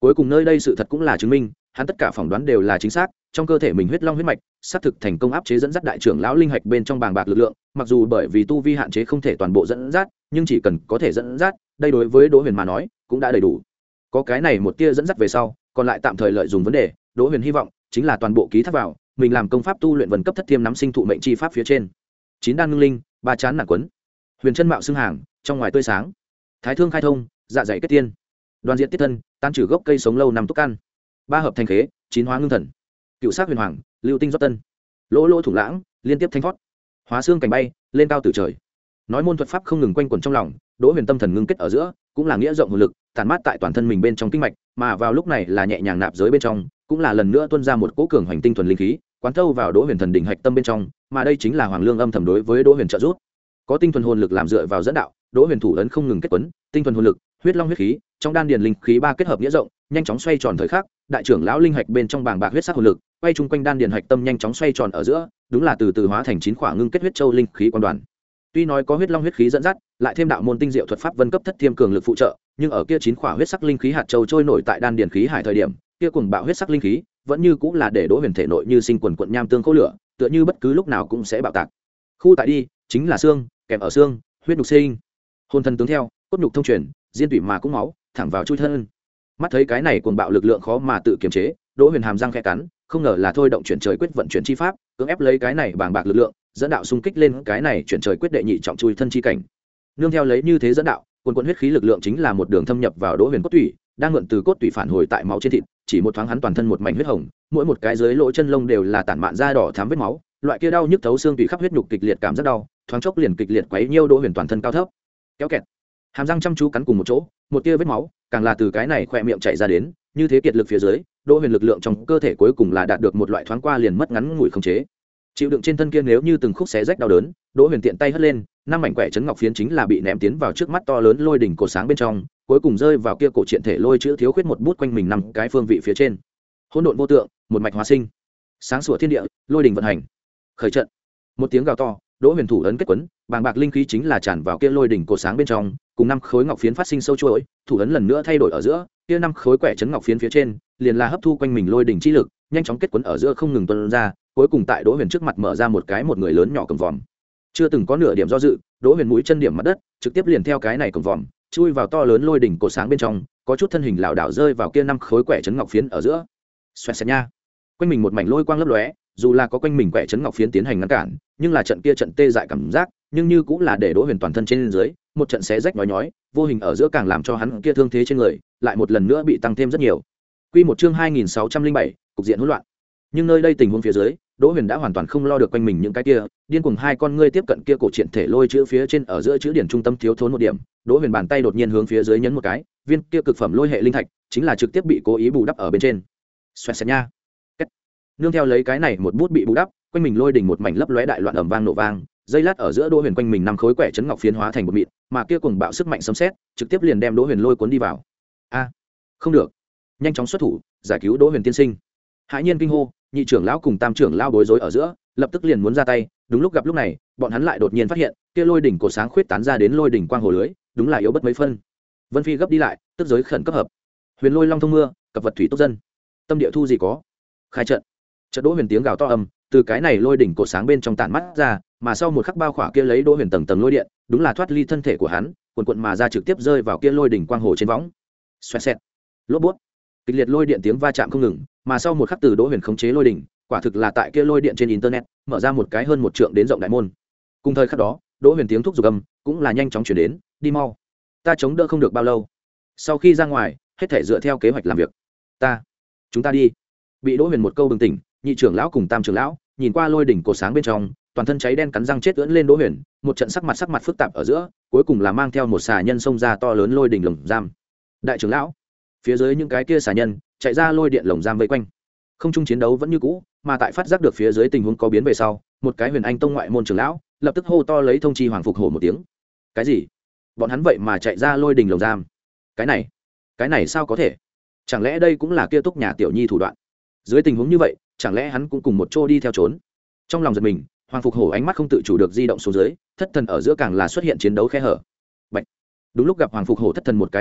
Speaker 1: Cuối cùng nơi đây sự thật cũng là chứng minh, hắn tất cả phỏng đoán đều là chính xác, trong cơ thể mình huyết long huyết mạch xác thực thành công áp chế dẫn dắt đại trưởng lão linh hạch bên trong bàng bạc lực lượng, mặc dù bởi vì tu vi hạn chế không thể toàn bộ dẫn dắt, nhưng chỉ cần có thể dẫn dắt, đây đối với Đỗ Huyền mà nói cũng đã đầy đủ. Có cái này một tia dẫn dắt về sau, còn lại tạm thời lợi dụng vấn đề, Đỗ Huyền hy vọng chính là toàn bộ ký thác vào mình làm công pháp tu luyện vần cấp thất thiêm nắm sinh thụ mệnh chi pháp phía trên. Chín đan ngưng linh, ba chán nặng quấn, huyền chân mạo xương hàng, trong ngoài tươi sáng, thái thương khai thông, dạ dày kết tiên, đoàn diện tiết thân, tan trừ gốc cây sống lâu năm túc căn, ba hợp thành khế, chín hóa ngưng thần, cựu sát huyền hoàng, lưu tinh rót tân, lỗ lỗ thủ lãng, liên tiếp thanh thoát, hóa xương cảnh bay lên cao từ trời. Nói môn thuật pháp không ngừng quanh quẩn trong lòng, Đỗ Huyền tâm thần ngưng kết ở giữa, cũng là nghĩa rộng hồn lực tản mát tại toàn thân mình bên trong kinh mạch, mà vào lúc này là nhẹ nhàng nạp giới bên trong, cũng là lần nữa tuôn ra một cỗ cường hoành tinh thuần linh khí, quán thâu vào Đỗ Huyền thần đỉnh hạch tâm bên trong, mà đây chính là Hoàng Lương âm thầm đối với Đỗ Huyền trợ giúp. Có tinh thuần hồn lực làm dựa vào dẫn đạo, Đỗ Huyền thủ ấn không ngừng kết quấn, tinh thuần hồn lực, huyết long huyết khí, trong đan điền linh khí ba kết hợp nghĩa rộng, nhanh chóng xoay tròn thời khắc, đại trưởng lão linh hạch bên trong bàng bạc huyết sắc hồn lực, quay chung quanh đan điền hạch tâm nhanh chóng xoay tròn ở giữa, đúng là từ từ hóa thành chín khỏa ngưng kết huyết châu linh khí quan đoàn. Tuy nói có huyết long huyết khí dẫn dắt, lại thêm đạo môn tinh diệu thuật pháp vân cấp thất thiêm cường lực phụ trợ, nhưng ở kia chín khỏa huyết sắc linh khí hạt châu trôi nổi tại đan điền khí hải thời điểm, kia cuồng bạo huyết sắc linh khí vẫn như cũng là để Đỗ Huyền thể nội như sinh quần quận nham tương khô lửa, tựa như bất cứ lúc nào cũng sẽ bạo tạc. Khu tại đi, chính là xương, kèm ở xương, huyết nhục sinh, hồn thần tướng theo, cốt nhục thông truyền, diên tủy mà cũng máu, thẳng vào chui thân. Mắt thấy cái này cuồng bạo lực lượng khó mà tự kiềm chế, Đỗ Huyền hàm răng khẽ cắn, không ngờ là thôi động chuyển trời quyết vận chuyển chi pháp, cưỡng ép lấy cái này bàng bạc lực lượng, dẫn đạo xung kích lên cái này chuyển trời quyết đệ nhị trọng chui thân chi cảnh. Nương theo lấy như thế dẫn đạo, quần quần huyết khí lực lượng chính là một đường thâm nhập vào Đỗ Huyền cốt tủy, đang mượn từ cốt tủy phản hồi tại máu trên thịt, chỉ một thoáng hắn toàn thân một mảnh huyết hồng, mỗi một cái dưới lỗ chân lông đều là tản mạn da đỏ thắm vết máu, loại kia đau nhức thấu xương tủy khắp huyết nhục kịch liệt cảm rất đau, thoáng chốc liền kịch liệt quấy nhiêu Đỗ Huyền toàn thân cao thấp. Kéo kẹt, hàm răng chăm chú cắn cùng một chỗ, một tia vết máu, càng là từ cái này khỏe miệng chảy ra đến, như thế kiệt lực phía dưới, Đỗ Huyền lực lượng trong cơ thể cuối cùng là đạt được một loại thoáng qua liền mất ngắn ngủi khống chế. Chịu đựng trên thân kia nếu như từng khúc xé rách đau đớn, Đỗ Huyền tiện tay hất lên, năm mảnh quẻ chấn ngọc phiến chính là bị ném tiến vào trước mắt to lớn lôi đỉnh cổ sáng bên trong, cuối cùng rơi vào kia cổ triện thể lôi chữ thiếu khuyết một bút quanh mình nằm cái phương vị phía trên. Hỗn độn vô tượng, một mạch hóa sinh, sáng sủa thiên địa, lôi đỉnh vận hành. Khởi trận. Một tiếng gào to, Đỗ Huyền thủ ấn kết quấn, bàng bạc linh khí chính là tràn vào kia lôi đỉnh cổ sáng bên trong, cùng năm khối ngọc phiến phát sinh sâu chuỗi, thủ ấn lần nữa thay đổi ở giữa, kia năm khối quẻ chấn ngọc phiến phía trên, liền là hấp thu quanh mình lôi đỉnh chi lực, nhanh chóng kết quấn ở giữa không ngừng tuôn ra, cuối cùng tại Đỗ Huyền trước mặt mở ra một cái một người lớn nhỏ cầm vòm. Chưa từng có nửa điểm do dự, Đỗ Huyền mũi chân điểm mặt đất, trực tiếp liền theo cái này cầm vòm, chui vào to lớn lôi đỉnh cổ sáng bên trong, có chút thân hình lảo đảo rơi vào kia năm khối quẻ chấn ngọc phiến ở giữa. Xoẹt xẹt nha. Quanh mình một mảnh lôi quang lấp lóe, dù là có quanh mình quẻ chấn ngọc phiến tiến hành ngăn cản, nhưng là trận kia trận tê dại cảm giác, nhưng như cũng là để Đỗ Huyền toàn thân trên dưới, một trận xé rách nhói nhói, vô hình ở giữa càng làm cho hắn kia thương thế trên người, lại một lần nữa bị tăng thêm rất nhiều. Quy một chương hai nghìn sáu trăm linh bảy, cục diện hỗn loạn. Nhưng nơi đây tình huống phía dưới, Đỗ Huyền đã hoàn toàn không lo được quanh mình những cái kia, điên cuồng hai con ngươi tiếp cận kia cổ triện thể lôi chữ phía trên ở giữa chữ điển trung tâm thiếu thốn một điểm, Đỗ Huyền bàn tay đột nhiên hướng phía dưới nhấn một cái, viên kia cực phẩm lôi hệ linh thạch, chính là trực tiếp bị cố ý bù đắp ở bên trên. Xoẹt xẹt nha. Kết. Nương theo lấy cái này một bút bị bù đắp, quanh mình lôi đỉnh một mảnh lấp lóe đại loạn ầm vang nổ vang, dây lát ở giữa Đỗ Huyền quanh mình năm khối quẻ chấn ngọc phiến hóa thành một mịn, mà kia cuồng bạo sức mạnh sấm sét, trực tiếp liền đem Đỗ Huyền lôi cuốn đi vào. A, không được, nhanh chóng xuất thủ, giải cứu Đỗ Huyền tiên sinh. Hãi nhiên kinh hô, nhị trưởng lão cùng tam trưởng lão bối rối ở giữa, lập tức liền muốn ra tay, đúng lúc gặp lúc này, bọn hắn lại đột nhiên phát hiện, kia lôi đỉnh cổ sáng khuyết tán ra đến lôi đỉnh quang hồ lưới, đúng là yếu bất mấy phân. Vân Phi gấp đi lại, tức giới khẩn cấp hợp. Huyền lôi long thông mưa, cập vật thủy tốc dân. Tâm địa thu gì có. Khai trận. Trận Đỗ Huyền tiếng gào to ầm, từ cái này lôi đỉnh cổ sáng bên trong tản mắt ra, mà sau một khắc bao khỏa kia lấy Đỗ Huyền tầng tầng lôi điện, đúng là thoát ly thân thể của hắn, cuồn cuộn mà ra trực tiếp rơi vào kia lôi đỉnh quang hồ trên võng. Xoẹt xẹt. Lốp bút. Kịch liệt lôi điện tiếng va chạm không ngừng, mà sau một khắc từ Đỗ Huyền khống chế lôi đỉnh, quả thực là tại kia lôi điện trên internet, mở ra một cái hơn một trượng đến rộng đại môn. Cùng thời khắc đó, Đỗ Huyền tiếng thúc giục âm cũng là nhanh chóng chuyển đến, đi mau, ta chống đỡ không được bao lâu. Sau khi ra ngoài, hết thể dựa theo kế hoạch làm việc. Ta, chúng ta đi. Bị Đỗ Huyền một câu bừng tỉnh, nhị trưởng lão cùng tam trưởng lão nhìn qua lôi đỉnh cổ sáng bên trong, toàn thân cháy đen cắn răng chết ưỡn lên Đỗ Huyền, một trận sắc mặt sắc mặt phức tạp ở giữa, cuối cùng là mang theo một xà nhân xông ra to lớn lôi đỉnh lồng giam. Đại trưởng lão, phía dưới những cái kia xà nhân chạy ra lôi điện lồng giam vây quanh. Không trung chiến đấu vẫn như cũ, mà tại phát giác được phía dưới tình huống có biến về sau, một cái Huyền Anh tông ngoại môn trưởng lão lập tức hô to lấy thông chi Hoàng Phục Hổ một tiếng. Cái gì? Bọn hắn vậy mà chạy ra lôi đình lồng giam? Cái này, cái này sao có thể? Chẳng lẽ đây cũng là kia Túc nhà tiểu nhi thủ đoạn? Dưới tình huống như vậy, chẳng lẽ hắn cũng cùng một chỗ đi theo trốn? Trong lòng giật mình, Hoàng Phục Hổ ánh mắt không tự chủ được di động xuống dưới, thất thần ở giữa càng là xuất hiện chiến đấu khe hở. Bạch. Đúng lúc gặp Hoàng Phục Hổ thất thần một cái trước mắt,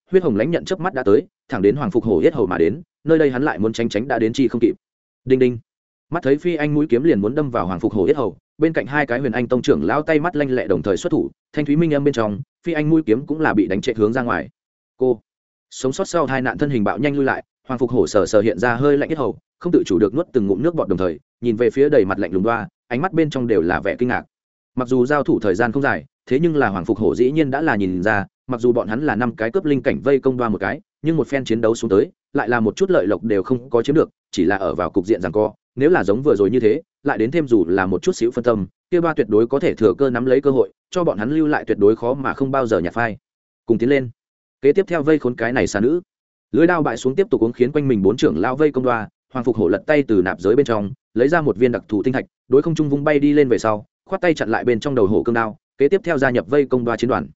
Speaker 1: huyết hồng lãnh nhận chớp mắt đã tới, thẳng đến Hoàng Phục Hổ yết hầu mà đến, nơi đây hắn lại muốn tránh tránh đã đến chi không kịp. Đinh đinh. Mắt thấy Phi Anh mũi kiếm liền muốn đâm vào Hoàng Phục Hổ yết hầu, bên cạnh hai cái Huyền Anh tông trưởng lão tay mắt lanh lẹ đồng thời xuất thủ, thanh thúy minh âm bên trong, Phi Anh mũi kiếm cũng là bị đánh trệ hướng ra ngoài. Cô sống sót sau hai nạn thân hình bạo nhanh lui lại, Hoàng Phục Hổ sờ sờ hiện ra hơi lạnh yết hầu, không tự chủ được nuốt từng ngụm nước bọt đồng thời, nhìn về phía đầy mặt lạnh lùng đoa, ánh mắt bên trong đều là vẻ kinh ngạc. Mặc dù giao thủ thời gian không dài, thế nhưng là Hoàng Phục Hổ dĩ nhiên đã là nhìn ra, mặc dù bọn hắn là năm cái cướp linh cảnh vây công đoa một cái, nhưng một phen chiến đấu xuống tới, lại là một chút lợi lộc đều không có chiếm được, chỉ là ở vào cục diện giằng co, nếu là giống vừa rồi như thế, lại đến thêm dù là một chút xíu phân tâm, kia ba tuyệt đối có thể thừa cơ nắm lấy cơ hội, cho bọn hắn lưu lại tuyệt đối khó mà không bao giờ nhạt phai. Cùng tiến lên. Kế tiếp theo vây khốn cái này xà nữ. Lưỡi đao bại xuống tiếp tục uống khiến quanh mình bốn trưởng lao vây công đoa, Hoàng Phục Hổ lật tay từ nạp giới bên trong, lấy ra một viên đặc thù tinh thạch, đối không trung vung bay đi lên về sau, khoát tay chặn lại bên trong đầu hổ cương đao, kế tiếp theo gia nhập vây công đoa chiến đoàn.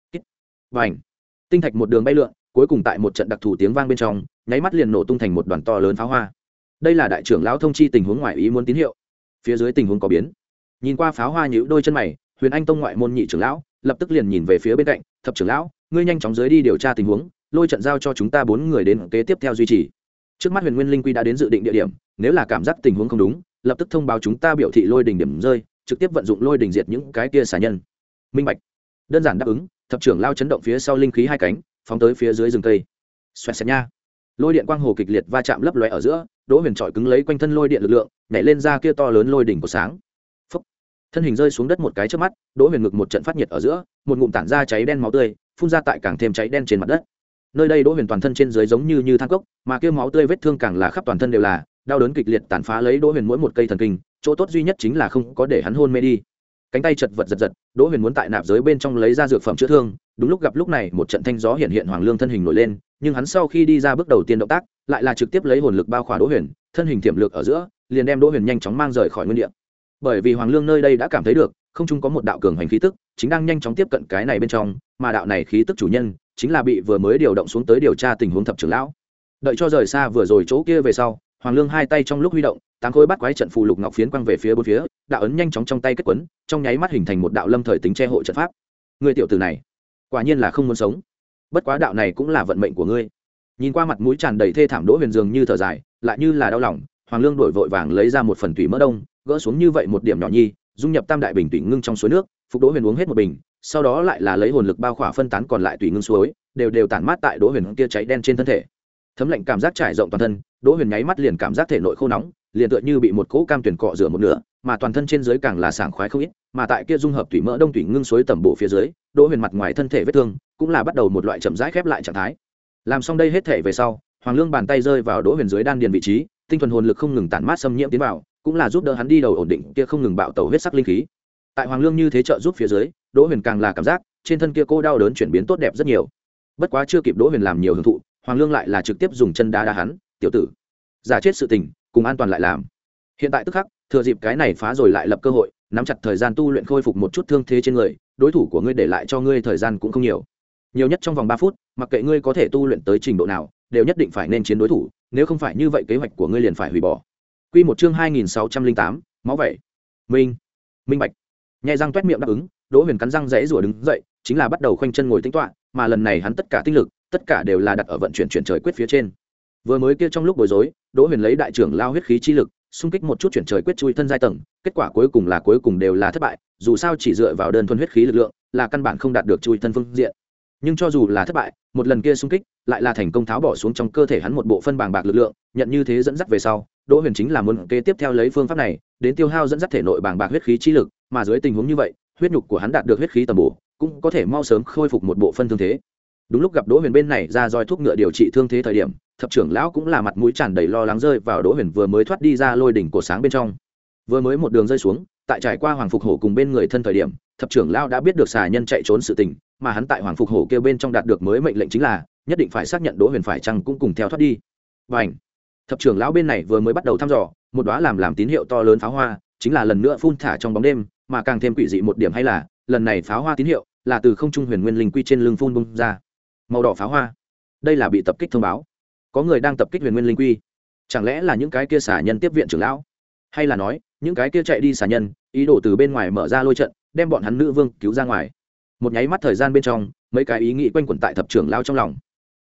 Speaker 1: Vành. Tinh thạch một đường bay lượn, cuối cùng tại một trận đặc thù tiếng vang bên trong, nháy mắt liền nổ tung thành một đoàn to lớn pháo hoa. Đây là đại trưởng lão thông chi tình huống ngoài ý muốn tín hiệu. Phía dưới tình huống có biến. Nhìn qua pháo hoa nhíu đôi chân mày, Huyền Anh tông ngoại môn nhị trưởng lão lập tức liền nhìn về phía bên cạnh, thập trưởng lão, ngươi nhanh chóng dưới đi điều tra tình huống, lôi trận giao cho chúng ta bốn người đến kế tiếp theo duy trì. Trước mắt Huyền Nguyên Linh Quy đã đến dự định địa điểm, nếu là cảm giác tình huống không đúng, lập tức thông báo chúng ta biểu thị lôi đỉnh điểm rơi, trực tiếp vận dụng lôi đỉnh diệt những cái kia xà nhân. Minh bạch. Đơn giản đáp ứng, thập trưởng lao chấn động phía sau linh khí hai cánh, phóng tới phía dưới rừng cây. Xoẹt xẹt nha. Lôi điện quang hồ kịch liệt va chạm lấp lóe ở giữa, Đỗ Huyền trọi cứng lấy quanh thân lôi điện lực lượng, nhảy lên ra kia to lớn lôi đỉnh của sáng. Phốc. Thân hình rơi xuống đất một cái chớp mắt, Đỗ Huyền ngực một trận phát nhiệt ở giữa, một ngụm tản ra cháy đen máu tươi, phun ra tại càng thêm cháy đen trên mặt đất. Nơi đây Đỗ Huyền toàn thân trên dưới giống như như than cốc, mà kia máu tươi vết thương càng là khắp toàn thân đều là, đau đớn kịch liệt tàn phá lấy Đỗ Huyền mỗi một cây thần kinh, chỗ tốt duy nhất chính là không có để hắn hôn mê đi. Cánh tay chật vật giật giật, Đỗ Huyền muốn tại nạp giới bên trong lấy ra dược phẩm chữa thương, đúng lúc gặp lúc này một trận thanh gió hiện hiện Hoàng Lương thân hình nổi lên, nhưng hắn sau khi đi ra bước đầu tiên động tác, lại là trực tiếp lấy hồn lực bao khỏa Đỗ Huyền, thân hình tiềm lực ở giữa, liền đem Đỗ Huyền nhanh chóng mang rời khỏi nguyên địa. Bởi vì Hoàng Lương nơi đây đã cảm thấy được, không trung có một đạo cường hành khí tức, chính đang nhanh chóng tiếp cận cái này bên trong, mà đạo này khí tức chủ nhân, chính là bị vừa mới điều động xuống tới điều tra tình huống thập trưởng lão. Đợi cho rời xa vừa rồi chỗ kia về sau, Hoàng Lương hai tay trong lúc huy động, tám khối bắt quái trận phù lục ngọc phiến quăng về phía bốn phía, đạo ấn nhanh chóng trong tay kết quấn, trong nháy mắt hình thành một đạo lâm thời tính che hộ trận pháp. Người tiểu tử này, quả nhiên là không muốn sống. Bất quá đạo này cũng là vận mệnh của ngươi. Nhìn qua mặt mũi tràn đầy thê thảm Đỗ Huyền dường như thở dài, lại như là đau lòng, Hoàng Lương đổi vội vàng lấy ra một phần tủy mỡ đông, gỡ xuống như vậy một điểm nhỏ nhi, dung nhập tam đại bình tủy ngưng trong suối nước, phục Đỗ Huyền uống hết một bình, sau đó lại là lấy hồn lực bao khỏa phân tán còn lại tủy ngưng suối, đều đều tản mát tại Đỗ Huyền kia cháy đen trên thân thể. Thấm lạnh cảm giác trải rộng toàn thân, Đỗ Huyền nháy mắt liền cảm giác thể nội khô nóng, liền tựa như bị một cỗ cam tuyển cọ rửa một nửa, mà toàn thân trên dưới càng là sảng khoái không ít, mà tại kia dung hợp tủy mỡ đông tủy ngưng suối tẩm bổ phía dưới, Đỗ Huyền mặt ngoài thân thể vết thương cũng là bắt đầu một loại chậm rãi khép lại trạng thái. Làm xong đây hết thể về sau, Hoàng Lương bàn tay rơi vào Đỗ Huyền dưới đan điền vị trí, tinh thuần hồn lực không ngừng tản mát xâm nhiễm tiến vào, cũng là giúp đỡ hắn đi đầu ổn định kia không ngừng bạo tẩu huyết sắc linh khí. Tại Hoàng Lương như thế trợ giúp phía dưới, Đỗ Huyền càng là cảm giác trên thân kia cô đau đớn chuyển biến tốt đẹp rất nhiều. Bất quá chưa kịp Đỗ Huyền làm nhiều hưởng thụ, Hoàng Lương lại là trực tiếp dùng chân đá đá hắn, "Tiểu tử, giả chết sự tình, cùng an toàn lại làm." Hiện tại tức khắc, thừa dịp cái này phá rồi lại lập cơ hội, nắm chặt thời gian tu luyện khôi phục một chút thương thế trên người, đối thủ của ngươi để lại cho ngươi thời gian cũng không nhiều. Nhiều nhất trong vòng ba phút, mặc kệ ngươi có thể tu luyện tới trình độ nào, đều nhất định phải nên chiến đối thủ, nếu không phải như vậy kế hoạch của ngươi liền phải hủy bỏ. Quy một chương hai nghìn sáu trăm linh tám, máu vậy. Minh, minh bạch. Nhẹ răng toét miệng đáp ứng, Đỗ Huyền cắn răng rẽ rủa đứng dậy, chính là bắt đầu khoanh chân ngồi tĩnh tọa, mà lần này hắn tất cả tinh lực, tất cả đều là đặt ở vận chuyển chuyển trời quyết phía trên. Vừa mới kia trong lúc bối rối, Đỗ Huyền lấy đại trưởng lao huyết khí chi lực, xung kích một chút chuyển trời quyết chui thân giai tầng, kết quả cuối cùng là cuối cùng đều là thất bại, dù sao chỉ dựa vào đơn thuần huyết khí lực lượng, là căn bản không đạt được chui thân phương diện. Nhưng cho dù là thất bại, một lần kia xung kích, lại là thành công tháo bỏ xuống trong cơ thể hắn một bộ phân bàng bạc lực lượng, nhận như thế dẫn dắt về sau, Đỗ Huyền chính là muốn kế tiếp theo lấy phương pháp này, đến tiêu hao dẫn dắt thể nội bàng bạc huyết khí chi lực, mà dưới tình huống như vậy, huyết nhục của hắn đạt được huyết khí tầm bổ, cũng có thể mau sớm khôi phục một bộ phân thương thế. Đúng lúc gặp Đỗ Huyền bên này ra roi thuốc ngựa điều trị thương thế thời điểm, thập trưởng lão cũng là mặt mũi tràn đầy lo lắng rơi vào Đỗ Huyền vừa mới thoát đi ra lôi đỉnh cổ sáng bên trong. Vừa mới một đường rơi xuống, tại trải qua Hoàng Phục Hổ cùng bên người thân thời điểm, thập trưởng lão đã biết được xà nhân chạy trốn sự tình, mà hắn tại Hoàng Phục Hổ kêu bên trong đạt được mới mệnh lệnh chính là nhất định phải xác nhận Đỗ Huyền phải chăng cũng cùng theo thoát đi. Bành! Thập trưởng lão bên này vừa mới bắt đầu thăm dò, một đóa làm làm tín hiệu to lớn pháo hoa, chính là lần nữa phun thả trong bóng đêm, mà càng thêm quỷ dị một điểm hay là, lần này pháo hoa tín hiệu là từ không trung Huyền Nguyên Linh Quy trên lưng phun bung ra. Màu đỏ pháo hoa. Đây là bị tập kích thông báo. Có người đang tập kích Huyền Nguyên Linh Quy. Chẳng lẽ là những cái kia xà nhân tiếp viện trưởng lão? Hay là nói, những cái kia chạy đi xà nhân, ý đồ từ bên ngoài mở ra lôi trận, đem bọn hắn nữ vương cứu ra ngoài. Một nháy mắt thời gian bên trong, mấy cái ý nghĩ quanh quẩn tại thập trưởng lão trong lòng.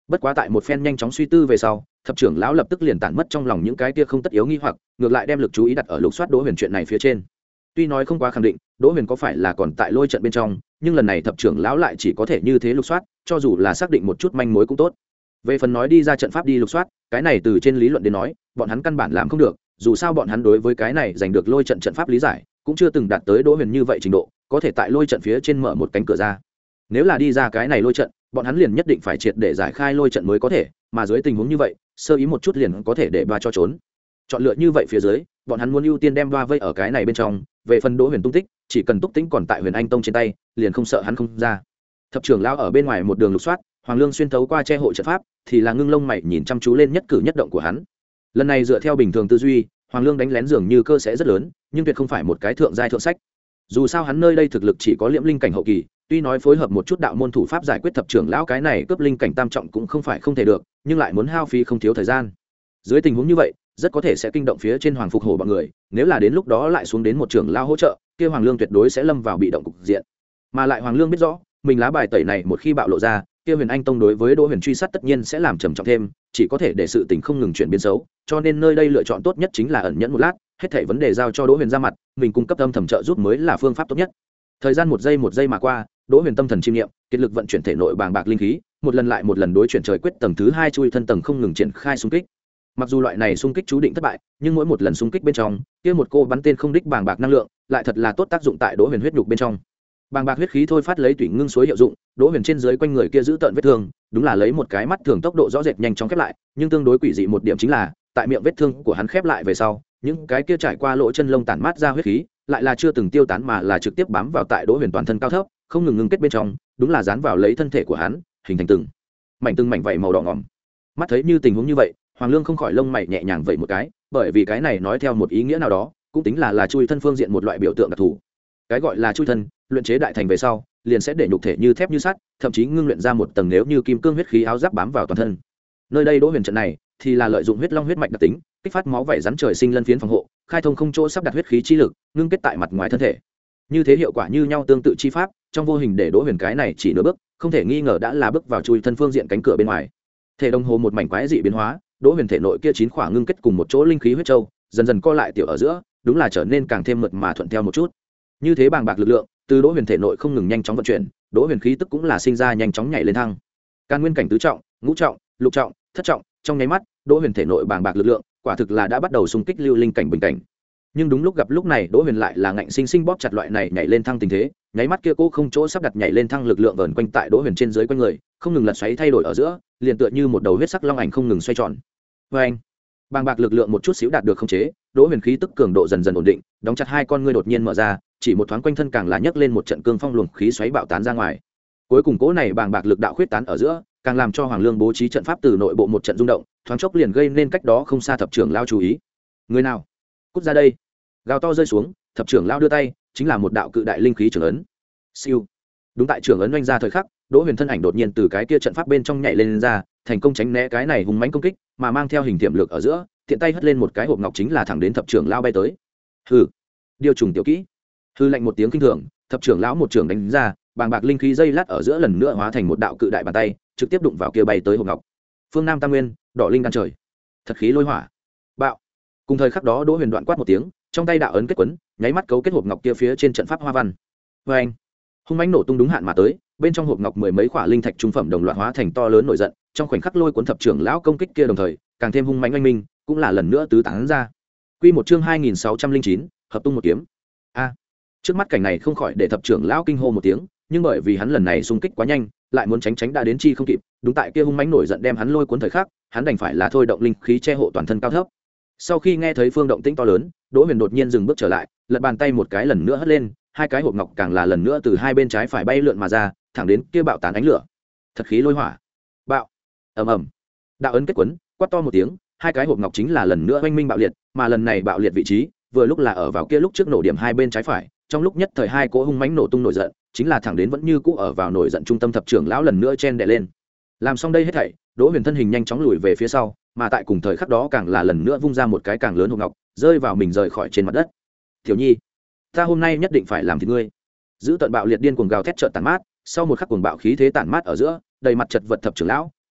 Speaker 1: bất quá tại một phen nhanh chóng suy tư về sau, thập trưởng lão lập tức liền tản mất trong lòng những cái kia không tất yếu nghi hoặc, ngược lại đem lực chú ý đặt ở lục soát Đỗ Huyền chuyện này phía trên. Tuy nói không quá khẳng định Đỗ Huyền có phải là còn tại lôi trận bên trong, nhưng lần này thập trưởng lão lại chỉ có thể như thế lục soát, cho dù là xác định một chút manh mối cũng tốt. Về phần nói đi ra trận pháp đi lục soát, cái này từ trên lý luận đến nói, bọn hắn căn bản làm không được, dù sao bọn hắn đối với cái này giành được lôi trận trận pháp lý giải, cũng chưa từng đạt tới Đỗ Huyền như vậy trình độ, có thể tại lôi trận phía trên mở một cánh cửa ra. Nếu là đi ra cái này lôi trận, bọn hắn liền nhất định phải triệt để giải khai lôi trận mới có thể, mà dưới tình huống như vậy, sơ ý một chút liền có thể để ba cho trốn. Chọn lựa như vậy phía dưới, bọn hắn muốn ưu tiên đem ba vây ở cái này bên trong, về phần Đỗ Huyền tung tích, chỉ cần Túc Tĩnh còn tại Huyền Anh Tông trên tay, liền không sợ hắn không ra. Thập trưởng lão ở bên ngoài một đường lục soát, Hoàng Lương xuyên thấu qua che hộ trận pháp, thì là ngưng lông mày nhìn chăm chú lên nhất cử nhất động của hắn. Lần này dựa theo bình thường tư duy, Hoàng Lương đánh lén dường như cơ sẽ rất lớn, nhưng tuyệt không phải một cái thượng giai thượng sách. Dù sao hắn nơi đây thực lực chỉ có liễm linh cảnh hậu kỳ, tuy nói phối hợp một chút đạo môn thủ pháp giải quyết thập trưởng lão cái này cướp linh cảnh tam trọng cũng không phải không thể được, nhưng lại muốn hao phí không thiếu thời gian. Dưới tình huống như vậy, rất có thể sẽ kinh động phía trên Hoàng Phục Hổ bọn người, nếu là đến lúc đó lại xuống đến một trưởng lão hỗ trợ, kia Hoàng Lương tuyệt đối sẽ lâm vào bị động cục diện. Mà lại Hoàng Lương biết rõ, mình lá bài tẩy này một khi bạo lộ ra, kia Huyền Anh Tông đối với Đỗ Huyền truy sát tất nhiên sẽ làm trầm trọng thêm, chỉ có thể để sự tình không ngừng chuyển biến xấu, cho nên nơi đây lựa chọn tốt nhất chính là ẩn nhẫn một lát, hết thảy vấn đề giao cho Đỗ Huyền ra mặt, mình cung cấp âm thầm trợ giúp mới là phương pháp tốt nhất. Thời gian một giây một giây mà qua, Đỗ Huyền tâm thần chiêm niệm, kết lực vận chuyển thể nội bàng bạc linh khí, một lần lại một lần đối chuyển trời quyết tầng thứ hai chui thân tầng không ngừng triển khai xung kích. Mặc dù loại này xung kích chú định thất bại, nhưng mỗi một lần xung kích bên trong, kia một cô bắn tên không đích bàng bạc năng lượng, lại thật là tốt tác dụng tại Đỗ Huyền huyết nhục bên trong. Bàng bạc huyết khí thôi phát lấy tủy ngưng suối hiệu dụng, Đỗ Huyền trên dưới quanh người kia giữ tận vết thương, đúng là lấy một cái mắt thường tốc độ rõ rệt nhanh chóng khép lại, nhưng tương đối quỷ dị một điểm chính là, tại miệng vết thương của hắn khép lại về sau, những cái kia trải qua lỗ chân lông tản mát ra huyết khí, lại là chưa từng tiêu tán mà là trực tiếp bám vào tại Đỗ Huyền toàn thân cao thấp, không ngừng ngưng kết bên trong, đúng là dán vào lấy thân thể của hắn, hình thành từng mảnh từng mảnh vảy màu đỏ ngòm. Mắt thấy như tình huống như vậy, Hoàng Lương không khỏi lông mày nhẹ nhàng vậy một cái, bởi vì cái này nói theo một ý nghĩa nào đó, cũng tính là là chui thân phương diện một loại biểu tượng đặc thù. Cái gọi là chui thân, luyện chế đại thành về sau, liền sẽ để nhục thể như thép như sắt, thậm chí ngưng luyện ra một tầng nếu như kim cương huyết khí áo giáp bám vào toàn thân. Nơi đây Đỗ Huyền trận này, thì là lợi dụng huyết long huyết mạch đặc tính, kích phát máu vảy rắn trời sinh lân phiến phòng hộ, khai thông không chỗ sắp đặt huyết khí chi lực, ngưng kết tại mặt ngoài thân thể. Như thế hiệu quả như nhau tương tự chi pháp, trong vô hình để Đỗ Huyền cái này chỉ nửa bước, không thể nghi ngờ đã là bước vào chui thân phương diện cánh cửa bên ngoài. Thể đồng hồ một mảnh quái dị biến hóa, Đỗ Huyền thể nội kia chín khỏa ngưng kết cùng một chỗ linh khí huyết châu, dần dần co lại tiểu ở giữa, đúng là trở nên càng thêm mượt mà thuận theo một chút. Như thế bàng bạc lực lượng, từ Đỗ Huyền thể nội không ngừng nhanh chóng vận chuyển, Đỗ Huyền khí tức cũng là sinh ra nhanh chóng nhảy lên thăng. Can nguyên cảnh tứ trọng, ngũ trọng, lục trọng, thất trọng, trong nháy mắt, Đỗ Huyền thể nội bàng bạc lực lượng, quả thực là đã bắt đầu xung kích lưu linh cảnh bình cảnh. Nhưng đúng lúc gặp lúc này, Đỗ Huyền lại là ngạnh sinh sinh bóp chặt loại này nhảy lên thăng tình thế, nháy mắt kia cô không chỗ sắp đặt nhảy lên thăng lực lượng vờn quanh tại Đỗ Huyền trên dưới quanh người, không ngừng lật xoáy thay đổi ở giữa, liền tựa như một đầu huyết sắc long ảnh không ngừng xoay tròn. Và anh, bàng bạc lực lượng một chút xíu đạt được khống chế, Đỗ Huyền khí tức cường độ dần dần ổn định, đóng chặt hai con ngươi đột nhiên mở ra, chỉ một thoáng quanh thân càng là nhấc lên một trận cương phong luồng khí xoáy bạo tán ra ngoài. Cuối cùng cỗ này bàng bạc lực đạo khuyết tán ở giữa, càng làm cho Hoàng Lương bố trí trận pháp từ nội bộ một trận rung động, thoáng chốc liền gây nên cách đó không xa thập trưởng lao chú ý. Người nào? Cút ra đây! Gào to rơi xuống, thập trưởng lao đưa tay, chính là một đạo cự đại linh khí trưởng ấn. Siêu. Đúng tại trưởng ấn oanh ra thời khắc, Đỗ Huyền thân ảnh đột nhiên từ cái kia trận pháp bên trong nhảy lên, lên ra, thành công tránh né cái này hùng mãnh công kích, mà mang theo hình tiệm lược ở giữa, tiện tay hất lên một cái hộp ngọc chính là thẳng đến thập trưởng lao bay tới. Hừ, điều trùng tiểu kỹ. Hư lạnh một tiếng kinh thường, thập trưởng lão một trưởng đánh ra, bàng bạc linh khí dây lát ở giữa lần nữa hóa thành một đạo cự đại bàn tay, trực tiếp đụng vào kia bay tới hộp ngọc. Phương Nam Tam Nguyên, đỏ linh đan trời. Thật khí lôi hỏa. Bạo. Cùng thời khắc đó Đỗ Huyền đoạn quát một tiếng, trong tay đạo ấn kết quấn, nháy mắt cấu kết hộp ngọc kia phía trên trận pháp hoa văn. Oeng. Hung mãnh nổ tung đúng hạn mà tới, bên trong hộp ngọc mười mấy quả linh thạch trung phẩm đồng loạt hóa thành to lớn nổi giận, trong khoảnh khắc lôi cuốn thập trưởng lão công kích kia đồng thời, càng thêm hung mãnh oanh minh, cũng là lần nữa tứ tán ra. Quy một chương hai nghìn sáu trăm linh chín, hợp tung một kiếm. A. Trước mắt cảnh này không khỏi để thập trưởng lão kinh hô một tiếng, nhưng bởi vì hắn lần này xung kích quá nhanh, lại muốn tránh tránh đã đến chi không kịp, đúng tại kia hung mãnh nổi giận đem hắn lôi cuốn thời khắc, hắn đành phải là thôi động linh khí che hộ toàn thân cao thấp. Sau khi nghe thấy phương động tĩnh to lớn, Đỗ Huyền đột nhiên dừng bước trở lại, lật bàn tay một cái lần nữa hất lên, hai cái hộp ngọc càng là lần nữa từ hai bên trái phải bay lượn mà ra, thẳng đến kia bạo tán ánh lửa. Thật khí lôi hỏa. Bạo. Ầm ầm. Đạo ấn kết quấn, quát to một tiếng, hai cái hộp ngọc chính là lần nữa oanh minh bạo liệt, mà lần này bạo liệt vị trí, vừa lúc là ở vào kia lúc trước nổ điểm hai bên trái phải, trong lúc nhất thời hai cỗ hung mãnh nổ tung nổi giận, chính là thẳng đến vẫn như cũ ở vào nổi giận trung tâm thập trưởng lão lần nữa chen đè lên. Làm xong đây hết thảy, Đỗ Huyền thân hình nhanh chóng lùi về phía sau, mà tại cùng thời khắc đó càng là lần nữa vung ra một cái càng lớn hộp ngọc, rơi vào mình rời khỏi trên mặt đất. "Tiểu Nhi, ta hôm nay nhất định phải làm thịt ngươi." Giữ tận bạo liệt điên cuồng gào thét chợt tàn mát, sau một khắc cuồng bạo khí thế tản mát ở giữa, đầy mặt chật vật thập trưởng lão,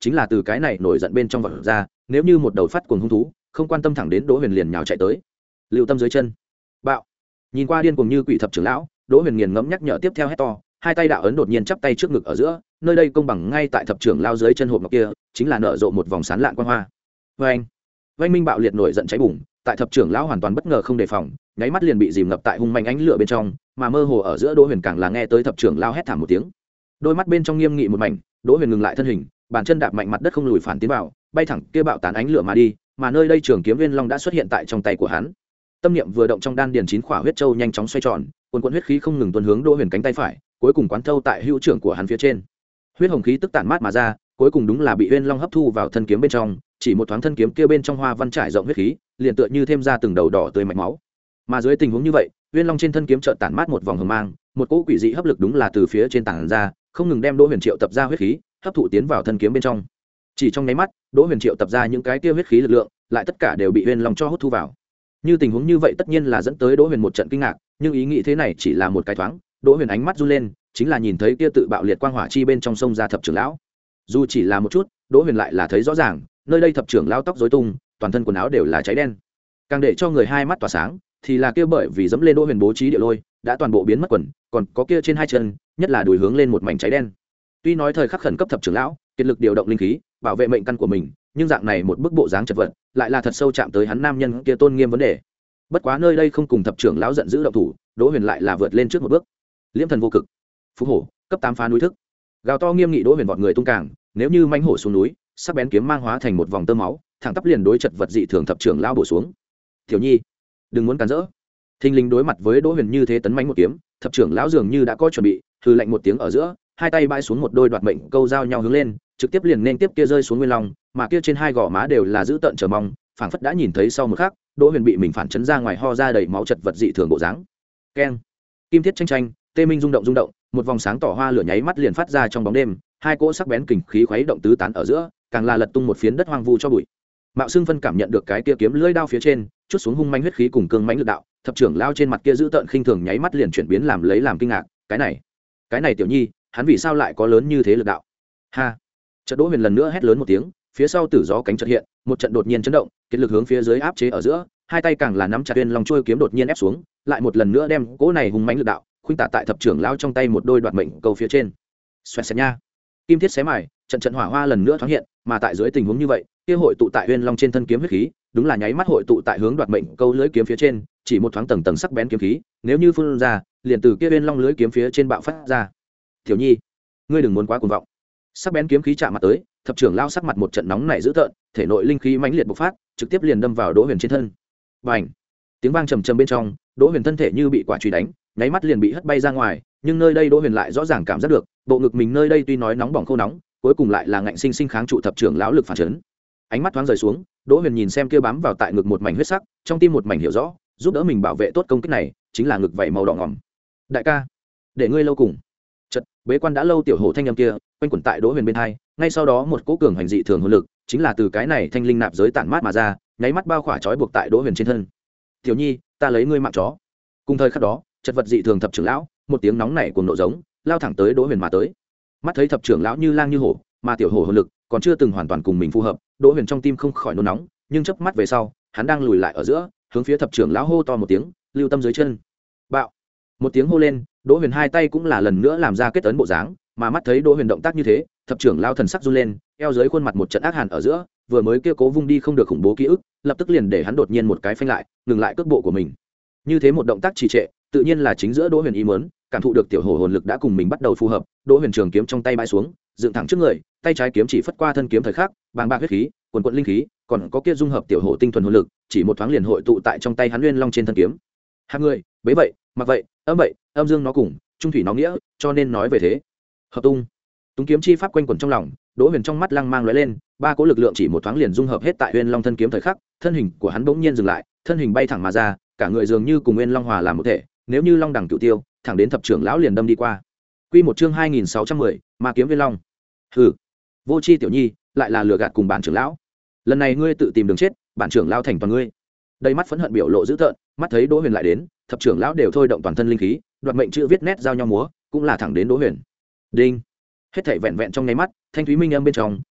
Speaker 1: chính là từ cái này nổi giận bên trong vật ra, nếu như một đầu phát cuồng hung thú không quan tâm thẳng đến Đỗ Huyền liền nhào chạy tới. Lưu Tâm dưới chân bạo, nhìn qua điên cuồng như quỷ thập trưởng lão, Đỗ Huyền nghiền ngẫm nhắc nhở tiếp theo hét to, hai tay đạo ấn đột nhiên chắp tay trước ngực ở giữa, nơi đây công bằng ngay tại thập trưởng lao dưới chân hộp ngọc kia chính là nở rộ một vòng sán lạn quang hoa. Vê anh, vang minh bạo liệt nổi giận cháy bùng, tại thập trưởng lão hoàn toàn bất ngờ không đề phòng, nháy mắt liền bị dìm ngập tại hung manh ánh lửa bên trong, mà mơ hồ ở giữa Đỗ Huyền càng là nghe tới thập trưởng lao hét thảm một tiếng. Đôi mắt bên trong nghiêm nghị một mảnh, Đỗ Huyền ngừng lại thân hình, bàn chân đạp mạnh mặt đất không lùi phản tiến vào, bay thẳng kia bạo tán ánh lửa mà đi, mà nơi đây trường kiếm Viên Long đã xuất hiện tại trong tay của hắn. Tâm niệm vừa động, trong đan điền chín khỏa huyết châu nhanh chóng xoay tròn, cuồn cuộn huyết khí không ngừng tuôn hướng Đỗ Huyền cánh tay phải, cuối cùng quán thâu tại hữu trưởng của hắn phía trên. Huyết hồng khí tức tản mát mà ra, cuối cùng đúng là bị Uyên Long hấp thu vào thân kiếm bên trong, chỉ một thoáng thân kiếm kia bên trong hoa văn trải rộng huyết khí, liền tựa như thêm ra từng đầu đỏ tươi mạch máu. Mà dưới tình huống như vậy, Uyên Long trên thân kiếm chợt tản mát một vòng hồng mang, một cỗ quỷ dị hấp lực đúng là từ phía trên tản ra, không ngừng đem Đỗ Huyền triệu tập ra huyết khí, hấp thụ tiến vào thân kiếm bên trong. Chỉ trong nháy mắt, Đỗ Huyền triệu tập ra những cái kia huyết khí lực lượng, lại tất cả đều bị Uyên Long cho hút thu vào. Như tình huống như vậy tất nhiên là dẫn tới Đỗ Huyền một trận kinh ngạc, nhưng ý nghĩ thế này chỉ là một cái thoáng, Đỗ Huyền ánh mắt run lên, chính là nhìn thấy kia tự bạo liệt quang hỏa chi bên trong sông ra thập trưởng lão. Dù chỉ là một chút, Đỗ Huyền lại là thấy rõ ràng, nơi đây thập trưởng lão tóc rối tung, toàn thân quần áo đều là cháy đen. Càng để cho người hai mắt tỏa sáng, thì là kia bởi vì dẫm lên Đỗ Huyền bố trí địa lôi, đã toàn bộ biến mất quần, còn có kia trên hai chân, nhất là đùi hướng lên một mảnh cháy đen. Tuy nói thời khắc khẩn cấp thập trưởng lão, kiệt lực điều động linh khí, bảo vệ mệnh căn của mình, nhưng dạng này một bức bộ dáng chật vật, lại là thật sâu chạm tới hắn nam nhân kia tôn nghiêm vấn đề. Bất quá nơi đây không cùng thập trưởng lão giận dữ động thủ, Đỗ Huyền lại là vượt lên trước một bước. Liễm thần vô cực, phú hổ, cấp tám phá núi thức. Gào to nghiêm nghị, Đỗ Huyền vọt người tung càng, nếu như mãnh hổ xuống núi, sắc bén kiếm mang hóa thành một vòng tơ máu, thẳng tắp liền đối chật vật dị thường thập trưởng lão bổ xuống. Tiểu Nhi, đừng muốn cản rỡ. Thinh linh đối mặt với Đỗ Huyền như thế tấn mãnh một kiếm, thập trưởng lão dường như đã có chuẩn bị, hừ lạnh một tiếng ở giữa, hai tay bãi xuống một đôi đoạt mệnh câu giao nhau hướng lên, trực tiếp liền nên tiếp kia rơi xuống nguyên long, mà kia trên hai gò má đều là giữ tợn chờ mong, phảng phất đã nhìn thấy sau một khắc, Đỗ Huyền bị mình phản chấn ra ngoài ho ra đầy máu chật vật dị thường bộ dáng. Keng, kim thiết tranh tranh, tê minh rung động rung động, một vòng sáng tỏ hoa lửa nháy mắt liền phát ra trong bóng đêm, hai cỗ sắc bén kình khí khuấy động tứ tán ở giữa, càng là lật tung một phiến đất hoang vu cho bụi. Mạo Xương Phân cảm nhận được cái kia kiếm lưỡi đao phía trên, chút xuống hung manh huyết khí cùng cương mãnh lực đạo, thập trưởng lao trên mặt kia giữ tợn khinh thường nháy mắt liền chuyển biến làm lấy làm kinh ngạc, cái này, cái này Tiểu Nhi, hắn vì sao lại có lớn như thế lực đạo? Ha! Chợt Đỗ Huyền lần nữa hét lớn một tiếng, phía sau tử gió cánh chợt hiện, một trận đột nhiên chấn động, kết lực hướng phía dưới áp chế ở giữa, hai tay càng là nắm chặt Uyên Long trôi kiếm đột nhiên ép xuống, lại một lần nữa đem cỗ này hung mãnh lực đạo khuynh tả tại thập trưởng lao trong tay một đôi đoạt mệnh câu phía trên. Xoẹt xẹt nha, kim thiết xé mài, trận trận hỏa hoa lần nữa thoáng hiện, mà tại dưới tình huống như vậy, kia hội tụ tại Uyên Long trên thân kiếm huyết khí, đúng là nháy mắt hội tụ tại hướng đoạt mệnh câu lưỡi kiếm phía trên, chỉ một thoáng tầng tầng sắc bén kiếm khí, nếu như phun ra, liền từ kia Uyên Long lưỡi kiếm phía trên bạo phát ra. Tiểu Nhi, ngươi đừng muốn quá cuồng vọng. Sắc bén kiếm khí chạm mặt tới, thập trưởng lao sắc mặt một trận nóng nảy dữ tợn, thể nội linh khí mãnh liệt bộc phát, trực tiếp liền đâm vào Đỗ Huyền trên thân. Bành! Tiếng vang trầm trầm bên trong, Đỗ Huyền thân thể như bị quả chùy đánh, nháy mắt liền bị hất bay ra ngoài, nhưng nơi đây Đỗ Huyền lại rõ ràng cảm giác được, bộ ngực mình nơi đây tuy nói nóng bỏng khô nóng, cuối cùng lại là ngạnh sinh sinh kháng trụ thập trưởng lão lực phản chấn. Ánh mắt thoáng rời xuống, Đỗ Huyền nhìn xem kia bám vào tại ngực một mảnh huyết sắc, trong tim một mảnh hiểu rõ, giúp đỡ mình bảo vệ tốt công kích này, chính là ngực vảy màu đỏ ngòm. Đại ca, để ngươi lâu cùng. Chợt, bế quan đã lâu tiểu hổ thanh âm kia, quanh quẩn tại Đỗ Huyền bên hai, ngay sau đó một cỗ cường hành dị thường hồn lực, chính là từ cái này thanh linh nạp giới tản mát mà ra, nháy mắt bao khỏa trói buộc tại Đỗ Huyền trên thân. Tiểu Nhi, ta lấy ngươi mạng chó. Cùng thời khắc đó, chật vật dị thường thập trưởng lão, một tiếng nóng nảy cuồng nộ giống, lao thẳng tới Đỗ Huyền mà tới. Mắt thấy thập trưởng lão như lang như hổ, mà tiểu hổ hồn lực còn chưa từng hoàn toàn cùng mình phù hợp, Đỗ Huyền trong tim không khỏi nôn nóng, nhưng chớp mắt về sau, hắn đang lùi lại ở giữa, hướng phía thập trưởng lão hô to một tiếng, lưu tâm dưới chân. Bạo! Một tiếng hô lên, Đỗ Huyền hai tay cũng là lần nữa làm ra kết ấn bộ dáng, mà mắt thấy Đỗ Huyền động tác như thế, thập trưởng lão thần sắc run lên, eo dưới khuôn mặt một trận ác hàn ở giữa, vừa mới kia cố vung đi không được khủng bố ký ức, lập tức liền để hắn đột nhiên một cái phanh lại, ngừng lại cước bộ của mình. Như thế một động tác trì trệ, tự nhiên là chính giữa Đỗ Huyền ý muốn, cảm thụ được tiểu hổ hồn lực đã cùng mình bắt đầu phù hợp, Đỗ Huyền trường kiếm trong tay bãi xuống, dựng thẳng trước người, tay trái kiếm chỉ phất qua thân kiếm thời khắc, bàng bạc huyết khí, quần quần linh khí, còn có kia dung hợp tiểu hổ tinh thuần hồn lực, chỉ một thoáng liền hội tụ tại trong tay hắn Nguyên Long trên thân kiếm. Hạng người, bế vậy, mặc vậy, âm vậy, âm dương nó cùng, trung thủy nó nghĩa, cho nên nói về thế. Hợp tung. Túng kiếm chi pháp quanh quẩn trong lòng, Đỗ Huyền trong mắt lăng mang lóe lên, ba cỗ lực lượng chỉ một thoáng liền dung hợp hết tại Nguyên Long thân kiếm thời khắc, thân hình của hắn bỗng nhiên dừng lại, thân hình bay thẳng mà ra, cả người dường như cùng Nguyên Long hòa làm một thể, nếu như long đẳng cửu tiêu, thẳng đến thập trưởng lão liền đâm đi qua. Quy một chương hai nghìn sáu trăm mười, Ma kiếm Viên Long. Hừ, vô chi tiểu nhi, lại là lừa gạt cùng bản trưởng lão. Lần này ngươi tự tìm đường chết, bản trưởng lão thành toàn ngươi. Đầy mắt phẫn hận biểu lộ dữ tợn, mắt thấy Đỗ Huyền lại đến, thập trưởng lão đều thôi động toàn thân linh khí, đoạt mệnh chữ viết nét giao nhau múa, cũng là thẳng đến Đỗ Huyền. Đinh. Hết thảy vẹn vẹn trong nháy mắt, thanh thúy minh âm bên trong,